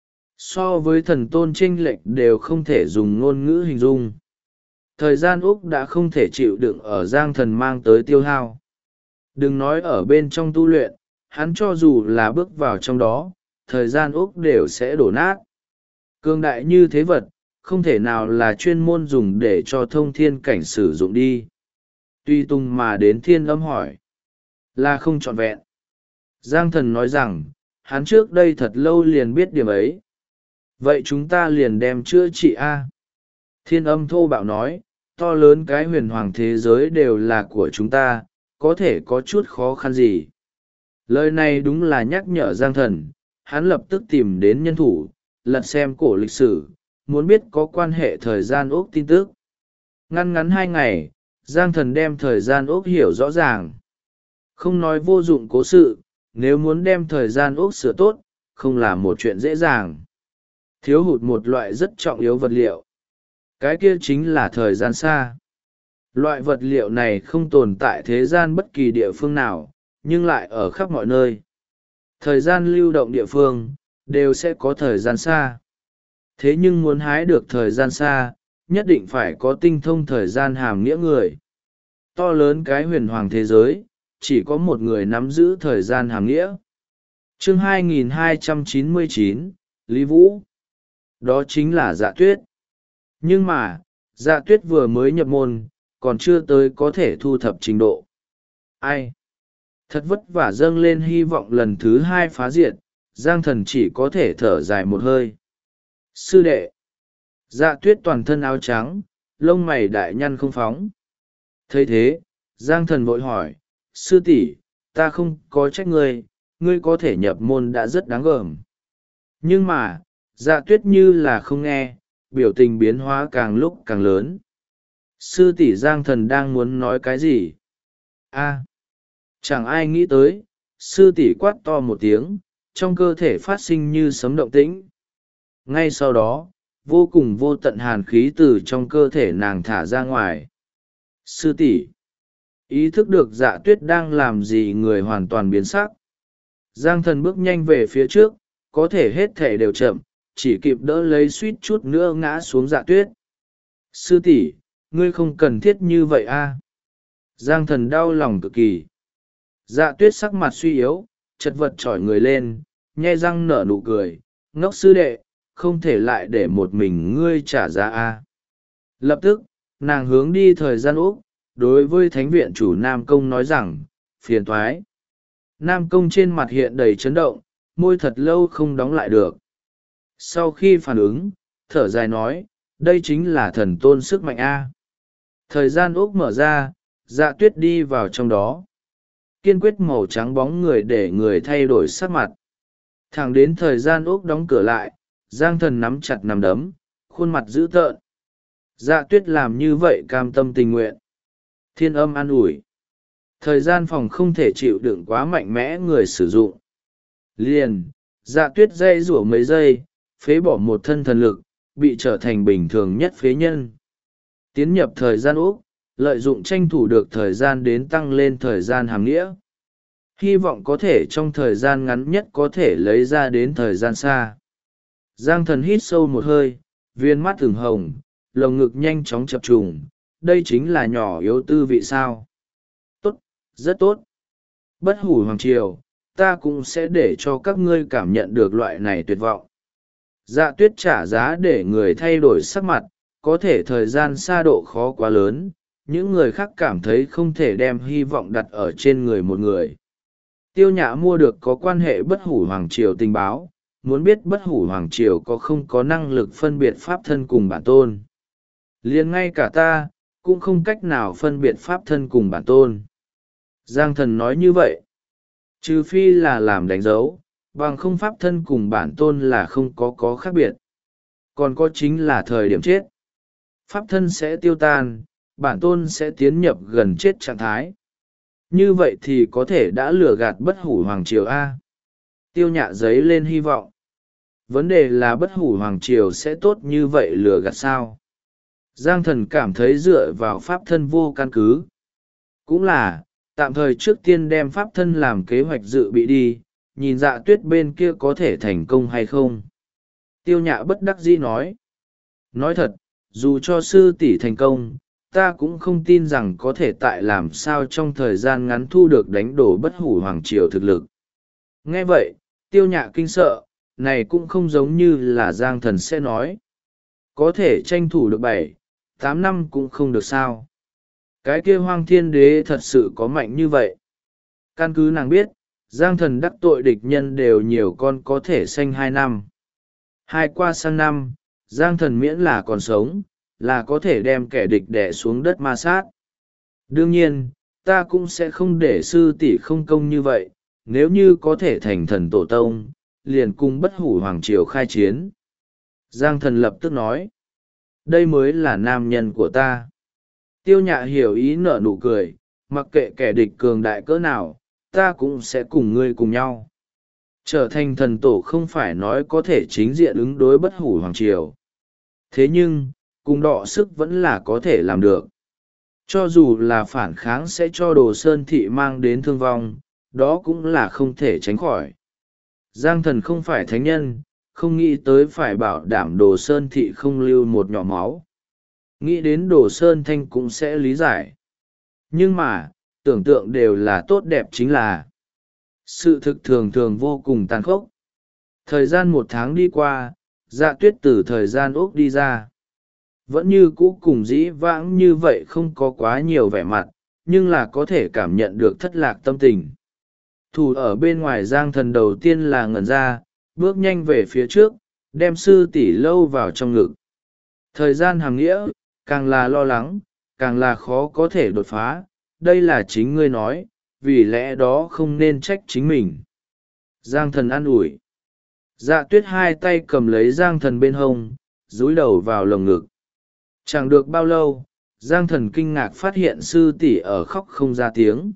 S1: So với thần tôn chênh lệch đều không thể dùng ngôn ngữ hình dung. Thời gian úc đã không thể chịu đựng ở Giang Thần mang tới tiêu hao. Đừng nói ở bên trong tu luyện, hắn cho dù là bước vào trong đó, thời gian úc đều sẽ đổ nát. Cương đại như thế vật, không thể nào là chuyên môn dùng để cho thông thiên cảnh sử dụng đi. Tuy tung mà đến thiên âm hỏi, là không trọn vẹn. Giang Thần nói rằng, hắn trước đây thật lâu liền biết điểm ấy. Vậy chúng ta liền đem chữa trị A. Thiên âm thô bạo nói, to lớn cái huyền hoàng thế giới đều là của chúng ta, có thể có chút khó khăn gì. Lời này đúng là nhắc nhở Giang Thần, hắn lập tức tìm đến nhân thủ, lật xem cổ lịch sử, muốn biết có quan hệ thời gian ốc tin tức. Ngăn ngắn 2 ngày, Giang Thần đem thời gian ốc hiểu rõ ràng. Không nói vô dụng cố sự, nếu muốn đem thời gian ốc sửa tốt, không là một chuyện dễ dàng. Thiếu hụt một loại rất trọng yếu vật liệu. Cái kia chính là thời gian xa. Loại vật liệu này không tồn tại thế gian bất kỳ địa phương nào, nhưng lại ở khắp mọi nơi. Thời gian lưu động địa phương, đều sẽ có thời gian xa. Thế nhưng muốn hái được thời gian xa, nhất định phải có tinh thông thời gian hàm nghĩa người. To lớn cái huyền hoàng thế giới, chỉ có một người nắm giữ thời gian hàm nghĩa. Chương 2299, Lý Vũ. Đó chính là Dạ Tuyết. Nhưng mà, Dạ Tuyết vừa mới nhập môn, còn chưa tới có thể thu thập trình độ. Ai? Thật vất vả dâng lên hy vọng lần thứ 2 phá diệt, Giang Thần chỉ có thể thở dài một hơi. Sư đệ. Dạ Tuyết toàn thân áo trắng, lông mày đại nhăn không phóng. Thấy thế, Giang Thần vội hỏi, sư tỷ, ta không có trách ngươi, ngươi có thể nhập môn đã rất đáng gờm. Nhưng mà, Dạ Tuyết như là không nghe, biểu tình biến hóa càng lúc càng lớn. Sư tỷ, Giang Thần đang muốn nói cái gì? Chẳng ai nghĩ tới, sư tỷ quát to một tiếng, trong cơ thể phát sinh như sấm động tĩnh. Ngay sau đó, vô cùng vô tận hàn khí từ trong cơ thể nàng thả ra ngoài. Sư tỷ, ý thức được Dạ Tuyết đang làm gì người hoàn toàn biến sắc. Giang thần bước nhanh về phía trước, có thể hết thể đều chậm, chỉ kịp đỡ lấy suýt chút nữa ngã xuống Dạ Tuyết. Sư tỷ, ngươi không cần thiết như vậy a. Giang thần đau lòng cực kỳ. Dạ Tuyết sắc mặt suy yếu, chật vật chỏi người lên, nhe răng nở nụ cười. Ngốc sư đệ, không thể lại để một mình ngươi trả giá a. Lập tức, nàng hướng đi thời gian úc, đối với thánh viện chủ Nam Công nói rằng, phiền thoái. Nam Công trên mặt hiện đầy chấn động, môi thật lâu không đóng lại được. Sau khi phản ứng, thở dài nói, đây chính là thần tôn sức mạnh a. Thời gian úc mở ra, Dạ Tuyết đi vào trong đó. Kiên quyết màu trắng bóng người để người thay đổi sắc mặt. Thẳng đến thời gian úc đóng cửa lại, Giang thần nắm chặt nắm đấm, khuôn mặt dữ tợn. Dạ Tuyết làm như vậy cam tâm tình nguyện. Thiên âm an ủi. Thời gian phòng không thể chịu đựng quá mạnh mẽ người sử dụng. Liền, Dạ Tuyết dây rủa mấy giây, phế bỏ một thân thần lực, bị trở thành bình thường nhất phế nhân. Tiến nhập thời gian úc, lợi dụng tranh thủ được thời gian đến tăng lên thời gian hàm nghĩa. Hy vọng có thể trong thời gian ngắn nhất có thể lấy ra đến thời gian xa. Giang thần hít sâu một hơi, viên mắt ửng hồng, lồng ngực nhanh chóng chập trùng. Đây chính là nhỏ yếu tư vị sao. Tốt, rất tốt. Bất hủ hoàng triều, ta cũng sẽ để cho các ngươi cảm nhận được loại này tuyệt vọng. Dạ Tuyết trả giá để người thay đổi sắc mặt, có thể thời gian xa độ khó quá lớn, những người khác cảm thấy không thể đem hy vọng đặt ở trên người một người. Tiêu Nhã mua được có quan hệ bất hủ hoàng triều tình báo, muốn biết bất hủ hoàng triều có không có năng lực phân biệt pháp thân cùng bản tôn. Liền ngay cả ta, cũng không cách nào phân biệt pháp thân cùng bản tôn. Giang thần nói như vậy. Trừ phi là làm đánh dấu, bằng không pháp thân cùng bản tôn là không có khác biệt. Còn có chính là thời điểm chết. Pháp thân sẽ tiêu tan, bản tôn sẽ tiến nhập gần chết trạng thái. Như vậy thì có thể đã lừa gạt bất hủ hoàng triều A. Tiêu Nhã giấy lên hy vọng. Vấn đề là bất hủ hoàng triều sẽ tốt như vậy lừa gạt sao? Giang thần cảm thấy dựa vào pháp thân vô căn cứ. Cũng là, tạm thời trước tiên đem pháp thân làm kế hoạch dự bị đi, nhìn Dạ Tuyết bên kia có thể thành công hay không. Tiêu Nhã bất đắc dĩ nói. Nói thật, dù cho sư tỷ thành công, ta cũng không tin rằng có thể tại làm sao trong thời gian ngắn thu được đánh đổ bất hủ hoàng triều thực lực. Nghe vậy, Tiêu Nhã kinh sợ, này cũng không giống như là Giang thần sẽ nói. Có thể tranh thủ được 7, 8 năm cũng không được sao. Cái kia Hoang Thiên Đế thật sự có mạnh như vậy. Căn cứ nàng biết, Giang thần đắc tội địch nhân đều nhiều con có thể sanh 2 năm. 2 qua sang năm, Giang thần miễn là còn sống, là có thể đem kẻ địch đè xuống đất ma sát. Đương nhiên, ta cũng sẽ không để sư tỷ không công như vậy, nếu như có thể thành thần tổ tông, liền cùng bất hủ hoàng triều khai chiến. Giang thần lập tức nói, đây mới là nam nhân của ta. Tiêu Nhã hiểu ý nở nụ cười, mặc kệ kẻ địch cường đại cỡ nào, ta cũng sẽ cùng ngươi cùng nhau. Trở thành thần tổ không phải nói có thể chính diện ứng đối bất hủ hoàng triều. Thế nhưng, cùng đọ sức vẫn là có thể làm được. Cho dù là phản kháng sẽ cho Đồ Sơn Thị mang đến thương vong, đó cũng là không thể tránh khỏi. Giang thần không phải thánh nhân, không nghĩ tới phải bảo đảm Đồ Sơn Thị không lưu một nhỏ máu. Nghĩ đến Đồ Sơn Thanh cũng sẽ lý giải. Nhưng mà, tưởng tượng đều là tốt đẹp chính là sự thực thường thường vô cùng tàn khốc. Thời gian 1 tháng đi qua, Dạ Tuyết từ thời gian úc đi ra. Vẫn như cũ cùng dĩ vãng như vậy, không có quá nhiều vẻ mặt, nhưng là có thể cảm nhận được thất lạc tâm tình. Thủ ở bên ngoài Giang thần đầu tiên là ngẩn ra, bước nhanh về phía trước, đem sư tỷ lâu vào trong ngực. Thời gian hàm nghĩa, càng là lo lắng, càng là khó có thể đột phá, đây là chính ngươi nói, vì lẽ đó không nên trách chính mình. Giang thần an ủi. Dạ Tuyết 2 tay cầm lấy Giang thần bên hông, dúi đầu vào lồng ngực. Chẳng được bao lâu, Giang thần kinh ngạc phát hiện sư tỷ ở khóc không ra tiếng.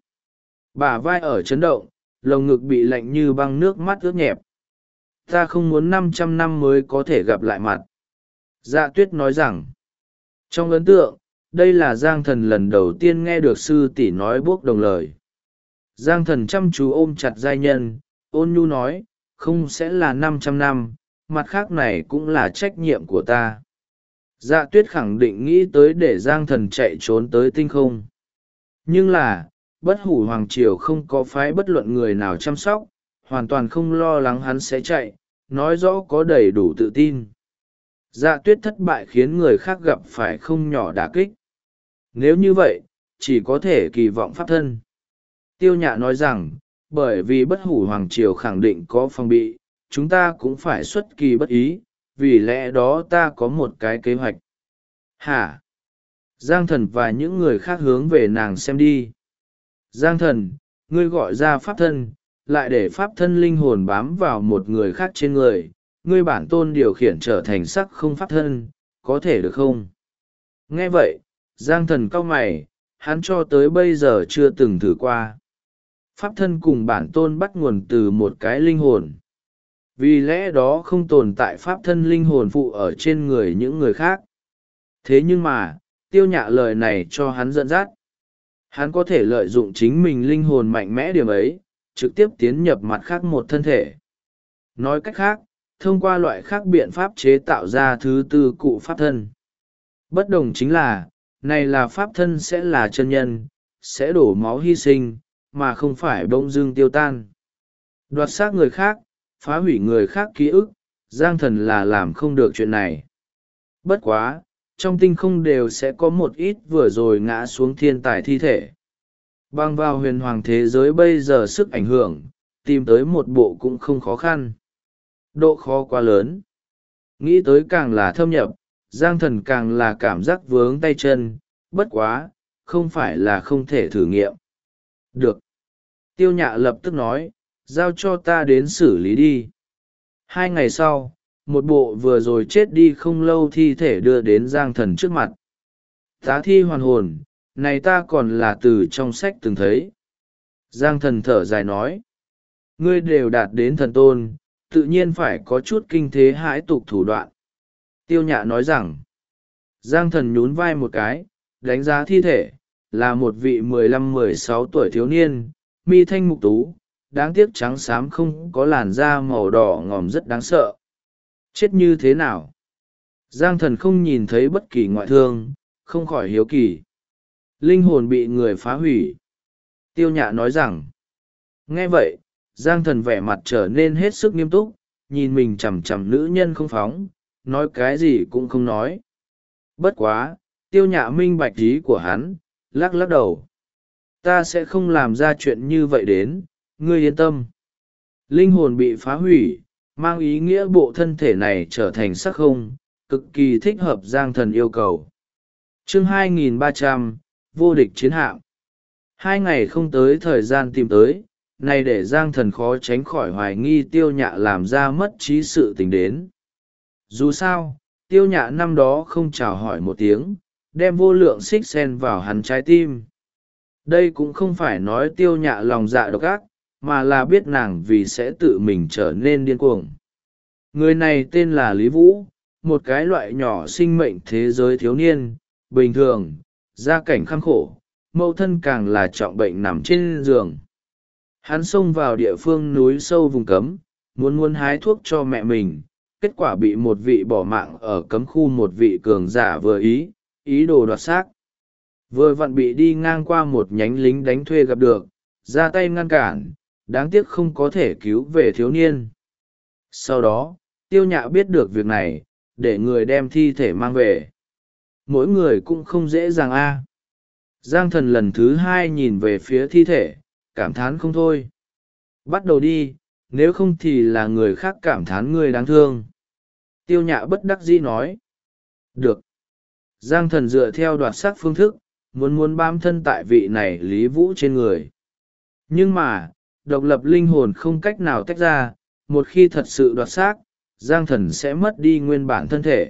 S1: Bả vai ở chấn động, lồng ngực bị lạnh như băng, nước mắt ướt nhẹp. Ta không muốn 500 năm mới có thể gặp lại mặt. Dạ tuyết nói rằng, trong ấn tượng, đây là Giang Thần lần đầu tiên nghe được sư tỷ nói buốc đồng lời. Giang Thần chăm chú ôm chặt giai nhân, ôn nhu nói, không sẽ là 500 năm, mặt khác này cũng là trách nhiệm của ta. Dạ tuyết khẳng định nghĩ tới để Giang Thần chạy trốn tới tinh không. Nhưng là, bất hủ hoàng triều không có phái bất luận người nào chăm sóc, hoàn toàn không lo lắng hắn sẽ chạy, nói rõ có đầy đủ tự tin. Dạ tuyết thất bại khiến người khác gặp phải không nhỏ đả kích. Nếu như vậy, chỉ có thể kỳ vọng pháp thân. Tiêu Nhạ nói rằng, bởi vì bất hủ hoàng triều khẳng định có phòng bị, chúng ta cũng phải xuất kỳ bất ý, vì lẽ đó ta có một cái kế hoạch. Hả? Giang Thần và những người khác hướng về nàng xem đi. Giang Thần, ngươi gọi ra pháp thân, lại để pháp thân linh hồn bám vào một người khác trên người, ngươi bản tôn điều khiển trở thành sắc không pháp thân, có thể được không? Nghe vậy, Giang Thần cau mày, hắn cho tới bây giờ chưa từng thử qua. Pháp thân cùng bản tôn bắt nguồn từ một cái linh hồn. Vì lẽ đó không tồn tại pháp thân linh hồn phụ ở trên người những người khác. Thế nhưng mà, Tiêu Nhạ lời này cho hắn dẫn dắt. Hắn có thể lợi dụng chính mình linh hồn mạnh mẽ điểm ấy, trực tiếp tiến nhập mặt khác một thân thể. Nói cách khác, thông qua loại khác biện pháp chế tạo ra thứ tư cụ pháp thân. Bất đồng chính là, này là pháp thân sẽ là chân nhân, sẽ đổ máu hy sinh, mà không phải bỗng dưng tiêu tan. Đoạt xác người khác, phá hủy người khác ký ức, Giang Thần là làm không được chuyện này. Bất quá, trong tinh không đều sẽ có một ít vừa rồi ngã xuống thiên tài thi thể. Bằng vào huyền hoàng thế giới bây giờ sức ảnh hưởng, tìm tới một bộ cũng không khó khăn. Độ khó quá lớn. Nghĩ tới càng là thâm nhập, Giang Thần càng là cảm giác vướng tay chân, bất quá, không phải là không thể thử nghiệm. Được. Tiêu Nhạ lập tức nói, giao cho ta đến xử lý đi. 2 ngày sau, một bộ vừa rồi chết đi không lâu thi thể đưa đến Giang Thần trước mặt. Tá thi hoàn hồn, này ta còn là từ trong sách từng thấy. Giang Thần thở dài nói, ngươi đều đạt đến thần tôn, tự nhiên phải có chút kinh thế hãi tục thủ đoạn. Tiêu Nhạ nói rằng, Giang Thần nhún vai một cái, đánh giá thi thể, là một vị 15-16 tuổi thiếu niên, mi thanh mục tú, đáng tiếc trắng xám không có làn da màu đỏ ngòm rất đáng sợ. Chết như thế nào? Giang Thần không nhìn thấy bất kỳ ngoại thương, không khỏi hiếu kỳ. Linh hồn bị người phá hủy. Tiêu Nhạ nói rằng, nghe vậy, Giang Thần vẻ mặt trở nên hết sức nghiêm túc, nhìn mình chằm chằm nữ nhân không phóng, nói cái gì cũng không nói. Bất quá, Tiêu Nhạ minh bạch ý của hắn, lắc lắc đầu. Ta sẽ không làm ra chuyện như vậy đến, ngươi yên tâm. Linh hồn bị phá hủy, mang ý nghĩa bộ thân thể này trở thành sắc không, cực kỳ thích hợp Giang Thần yêu cầu. Chương 2300, vô địch chiến hạm. 2 ngày không tới thời gian tìm tới, này để Giang Thần khó tránh khỏi hoài nghi Tiêu Nhạ làm ra mất trí sự tình đến. Dù sao, Tiêu Nhạ năm đó không chào hỏi một tiếng, đem vô lượng xích sen vào hắn trái tim. Đây cũng không phải nói Tiêu Nhạ lòng dạ độc ác, mà là biết nàng vì sẽ tự mình trở nên điên cuồng. Người này tên là Lý Vũ, một cái loại nhỏ sinh mệnh thế giới thiếu niên, bình thường, gia cảnh kham khổ, mẫu thân càng là trọng bệnh nằm trên giường. Hắn xông vào địa phương núi sâu vùng cấm, muốn hái thuốc cho mẹ mình, kết quả bị một vị bỏ mạng ở cấm khu, một vị cường giả vừa ý đồ đoạt xác. Vừa vặn bị đi ngang qua một nhánh lính đánh thuê gặp được, ra tay ngăn cản, đáng tiếc không có thể cứu về thiếu niên. Sau đó, Tiêu Nhạ biết được việc này, để người đem thi thể mang về. Mỗi người cũng không dễ dàng a. Giang Thần lần thứ 2 nhìn về phía thi thể, cảm thán không thôi. Bắt đầu đi, nếu không thì là người khác cảm thán ngươi đáng thương. Tiêu Nhạ bất đắc dĩ nói. Được. Giang Thần dựa theo đoạt xác phương thức, muốn bám thân tại vị này Lý Vũ trên người. Nhưng mà, độc lập linh hồn không cách nào tách ra, một khi thật sự đoạt xác, Giang Thần sẽ mất đi nguyên bản thân thể.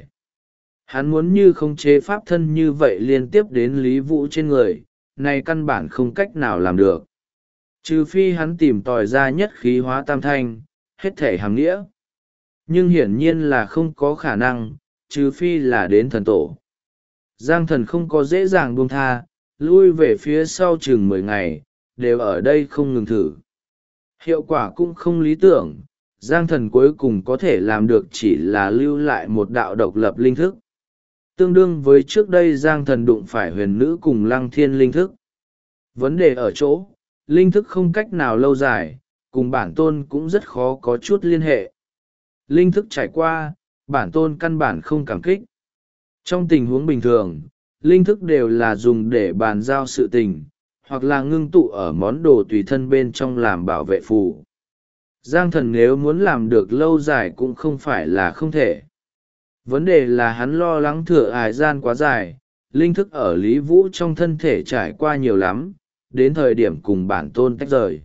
S1: Hắn muốn như khống chế pháp thân như vậy liên tiếp đến Lý Vũ trên người, này căn bản không cách nào làm được. Trừ phi hắn tìm tòi ra nhất khí hóa tam thanh, hết thể hàm nghĩa. Nhưng hiển nhiên là không có khả năng, trừ phi là đến thần tổ. Giang thần không có dễ dàng buông tha, lui về phía sau chừng 10 ngày, đều ở đây không ngừng thử. Hiệu quả cũng không lý tưởng, Giang thần cuối cùng có thể làm được chỉ là lưu lại một đạo độc lập linh thức. Tương đương với trước đây Giang thần đụng phải huyền nữ cùng lăng thiên linh thức. Vấn đề ở chỗ, linh thức không cách nào lâu dài, cùng bản tôn cũng rất khó có chút liên hệ. Linh thức trải qua, bản tôn căn bản không cảm kích. Trong tình huống bình thường, linh thức đều là dùng để bàn giao sự tình, hoặc là ngưng tụ ở món đồ tùy thân bên trong làm bảo vệ phù. Giang thần nếu muốn làm được lâu dài cũng không phải là không thể. Vấn đề là hắn lo lắng thừa ải gian quá dài, linh thức ở Lý Vũ trong thân thể trải qua nhiều lắm, đến thời điểm cùng bản tôn tách rời.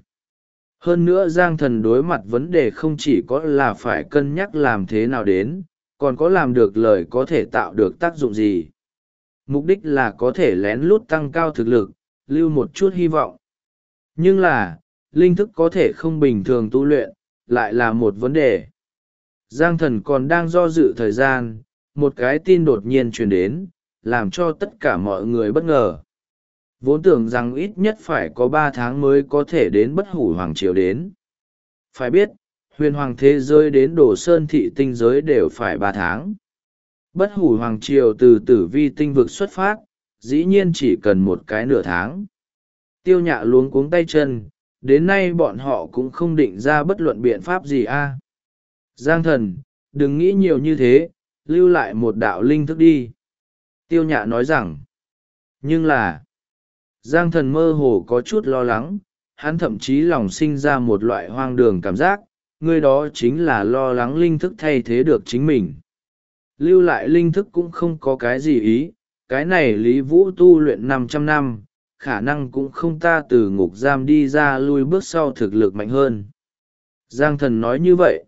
S1: Hơn nữa Giang thần đối mặt vấn đề không chỉ có là phải cân nhắc làm thế nào đến, còn có làm được lời có thể tạo được tác dụng gì. Mục đích là có thể lén lút tăng cao thực lực, lưu một chút hy vọng. Nhưng là, linh thức có thể không bình thường tu luyện, lại là một vấn đề. Giang thần còn đang do dự thời gian, một cái tin đột nhiên truyền đến, làm cho tất cả mọi người bất ngờ. Vốn tưởng rằng ít nhất phải có 3 tháng mới có thể đến bất hủ hoàng triều đến. Phải biết, huyền hoàng thế giới đến Đồ Sơn thị tinh giới đều phải 3 tháng. Bất hủ hoàng triều từ tử vi tinh vực xuất phát, dĩ nhiên chỉ cần một cái nửa tháng. Tiêu Nhạ luống cuống tay chân, đến nay bọn họ cũng không định ra bất luận biện pháp gì a. Giang thần, đừng nghĩ nhiều như thế, lưu lại một đạo linh thức đi. Tiêu Nhạ nói rằng, nhưng là, Giang thần mơ hồ có chút lo lắng, hắn thậm chí lòng sinh ra một loại hoang đường cảm giác, người đó chính là lo lắng linh thức thay thế được chính mình. Lưu lại linh thức cũng không có cái gì ý, cái này Lý Vũ tu luyện 500 năm, khả năng cũng không ta từ ngục giam đi ra lui bước sau thực lực mạnh hơn. Giang thần nói như vậy.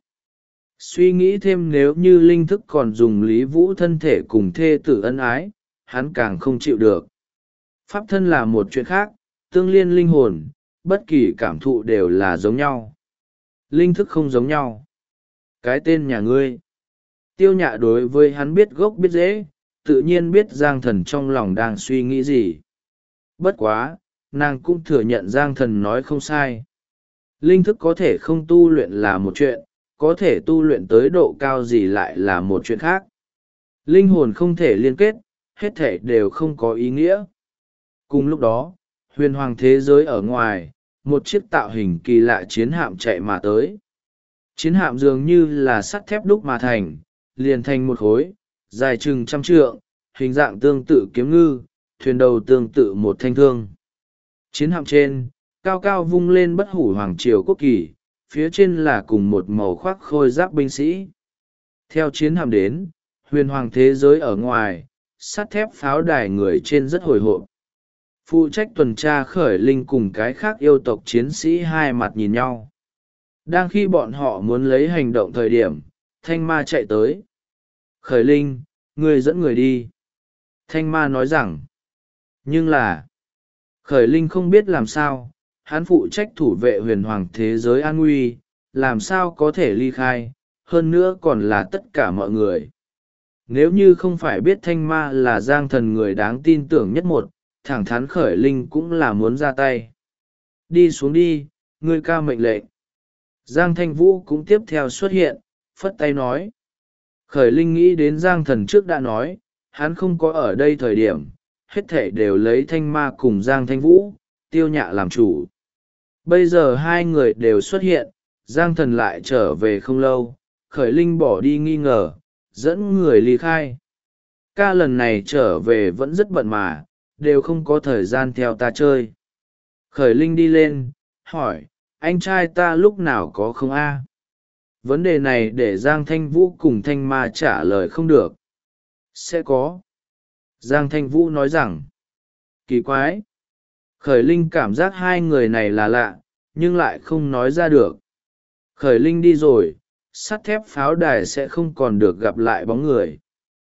S1: Suy nghĩ thêm nếu như linh thức còn dùng Lý Vũ thân thể cùng thê tử ân ái, hắn càng không chịu được. Pháp thân là một chuyện khác, tương liên linh hồn, bất kỳ cảm thụ đều là giống nhau. Linh thức không giống nhau. Cái tên nhà ngươi. Tiêu Nhạ đối với hắn biết gốc biết rễ, tự nhiên biết Giang thần trong lòng đang suy nghĩ gì. Bất quá, nàng cũng thừa nhận Giang thần nói không sai. Linh thức có thể không tu luyện là một chuyện, có thể tu luyện tới độ cao gì lại là một chuyện khác. Linh hồn không thể liên kết, hết thể đều không có ý nghĩa. Cùng lúc đó, huyền hoàng thế giới ở ngoài, một chiếc tạo hình kỳ lạ chiến hạm chạy mà tới. Chiến hạm dường như là sắt thép đúc mà thành, liền thành một khối, dài chừng 100 trượng, hình dạng tương tự kiếm ngư, thuyền đầu tương tự một thanh thương. Chiến hạm trên, cao cao vung lên bất hủ hoàng triều quốc kỳ, phía trên là cùng một màu khoác khôi giáp binh sĩ. Theo chiến hạm đến, huyền hoàng thế giới ở ngoài, sắt thép pháo đài người trên rất hồi hộp. Phụ trách tuần tra Khởi Linh cùng cái khác yêu tộc chiến sĩ hai mặt nhìn nhau. Đang khi bọn họ muốn lấy hành động thời điểm, Thanh Ma chạy tới. Khởi Linh, người dẫn người đi. Thanh Ma nói rằng, nhưng là, Khởi Linh không biết làm sao, hắn phụ trách thủ vệ huyền hoàng thế giới an nguy, làm sao có thể ly khai, hơn nữa còn là tất cả mọi người. Nếu như không phải biết Thanh Ma là Giang thần người đáng tin tưởng nhất một, thẳng thắn Khởi Linh cũng là muốn ra tay. Đi xuống đi, ngươi ca mệnh lệnh. Giang Thanh Vũ cũng tiếp theo xuất hiện, phất tay nói. Khởi Linh nghĩ đến Giang thần trước đã nói, hắn không có ở đây thời điểm, hết thể đều lấy Thanh Ma cùng Giang Thanh Vũ, Tiêu Nhạ làm chủ. Bây giờ hai người đều xuất hiện, Giang thần lại trở về không lâu, Khởi Linh bỏ đi nghi ngờ, dẫn người ly khai. Ca lần này trở về vẫn rất bận mà, đều không có thời gian theo ta chơi. Khởi Linh đi lên, hỏi, anh trai ta lúc nào có không a? Vấn đề này để Giang Thanh Vũ cùng Thanh Ma trả lời không được. Sẽ có. Giang Thanh Vũ nói rằng, kỳ quái. Khởi Linh cảm giác hai người này là lạ, nhưng lại không nói ra được. Khởi Linh đi rồi, sắt thép pháo đài sẽ không còn được gặp lại bóng người.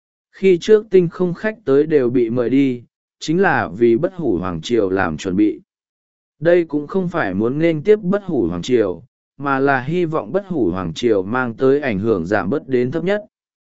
S1: Khi trước tinh không khách tới đều bị mời đi, chính là vì bất hủ hoàng triều làm chuẩn bị. Đây cũng không phải muốn nên tiếp bất hủ hoàng triều, mà là hy vọng bất hủ hoàng triều mang tới ảnh hưởng giảm bớt đến thấp nhất.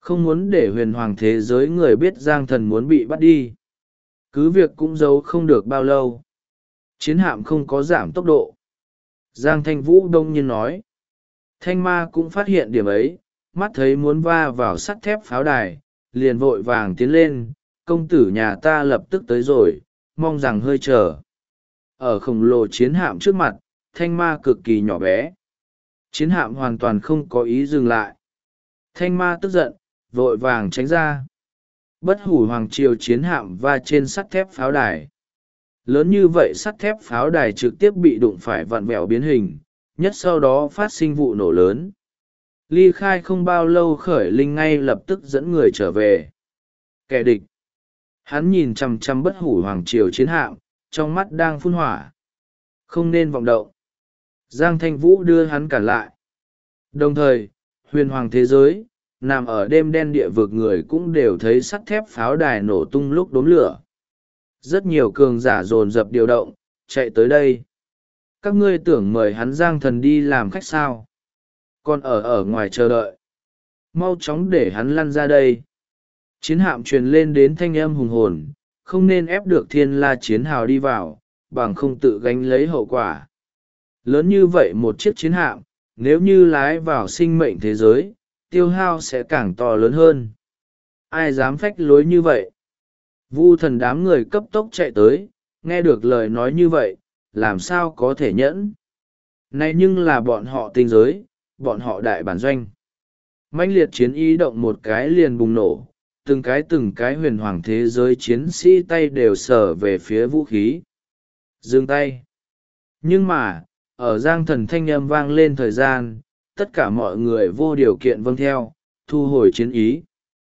S1: không muốn để huyền hoàng thế giới người biết Giang Thần muốn bị bắt đi. Cứ việc cũng giấu không được bao lâu. Chiến hạm không có giảm tốc độ. Giang Thanh Vũ đông nhiên nói. Thanh ma cũng phát hiện điểm ấy, mắt thấy muốn va vào sắt thép pháo đài, liền vội vàng tiến lên. Công tử nhà ta lập tức tới rồi, mong rằng hơi chờ. Ở khổng lồ chiến hạm trước mặt, thanh ma cực kỳ nhỏ bé. Chiến hạm hoàn toàn không có ý dừng lại. Thanh ma tức giận, vội vàng tránh ra. Bất hủ hoàng triều chiến hạm va trên sắt thép pháo đài. Lớn như vậy sắt thép pháo đài trực tiếp bị đụng phải vặn vẹo biến hình, nhất sau đó phát sinh vụ nổ lớn. Ly Khai không bao lâu khởi linh ngay lập tức dẫn người trở về. Kẻ địch. Hắn nhìn chằm chằm bất hủ hoàng triều chiến hạm, trong mắt đang phun hỏa. Không nên vọng động. Giang Thanh Vũ đưa hắn cản lại. Đồng thời, huyền hoàng thế giới, nằm ở đêm đen địa vực người cũng đều thấy sắt thép pháo đài nổ tung lúc đốm lửa. Rất nhiều cường giả dồn dập điều động, chạy tới đây. Các ngươi tưởng mời hắn Giang Thần đi làm khách sao? Còn ở ngoài chờ đợi. Mau chóng để hắn lăn ra đây. Chiến hạm truyền lên đến thanh âm hùng hồn, không nên ép được thiên la chiến hào đi vào, bằng không tự gánh lấy hậu quả. Lớn như vậy một chiếc chiến hạm, nếu như lái vào sinh mệnh thế giới, tiêu hao sẽ càng to lớn hơn. Ai dám phách lối như vậy? Vu thần đám người cấp tốc chạy tới, nghe được lời nói như vậy, làm sao có thể nhẫn? Này nhưng là bọn họ tinh giới, bọn họ đại bản doanh. Mãnh liệt chiến ý động một cái liền bùng nổ, từng cái huyền hoàng thế giới chiến sĩ tay đều sờ về phía vũ khí. Dừng tay. Nhưng mà, ở Giang Thần thanh âm vang lên thời gian, tất cả mọi người vô điều kiện vâng theo, thu hồi chiến ý.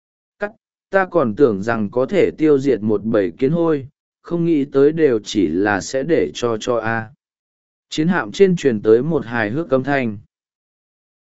S1: Ta còn tưởng rằng có thể tiêu diệt một bầy kiến hôi, không nghĩ tới đều chỉ là sẽ để cho A. Chiến hạm trên truyền tới một hài hước âm thanh.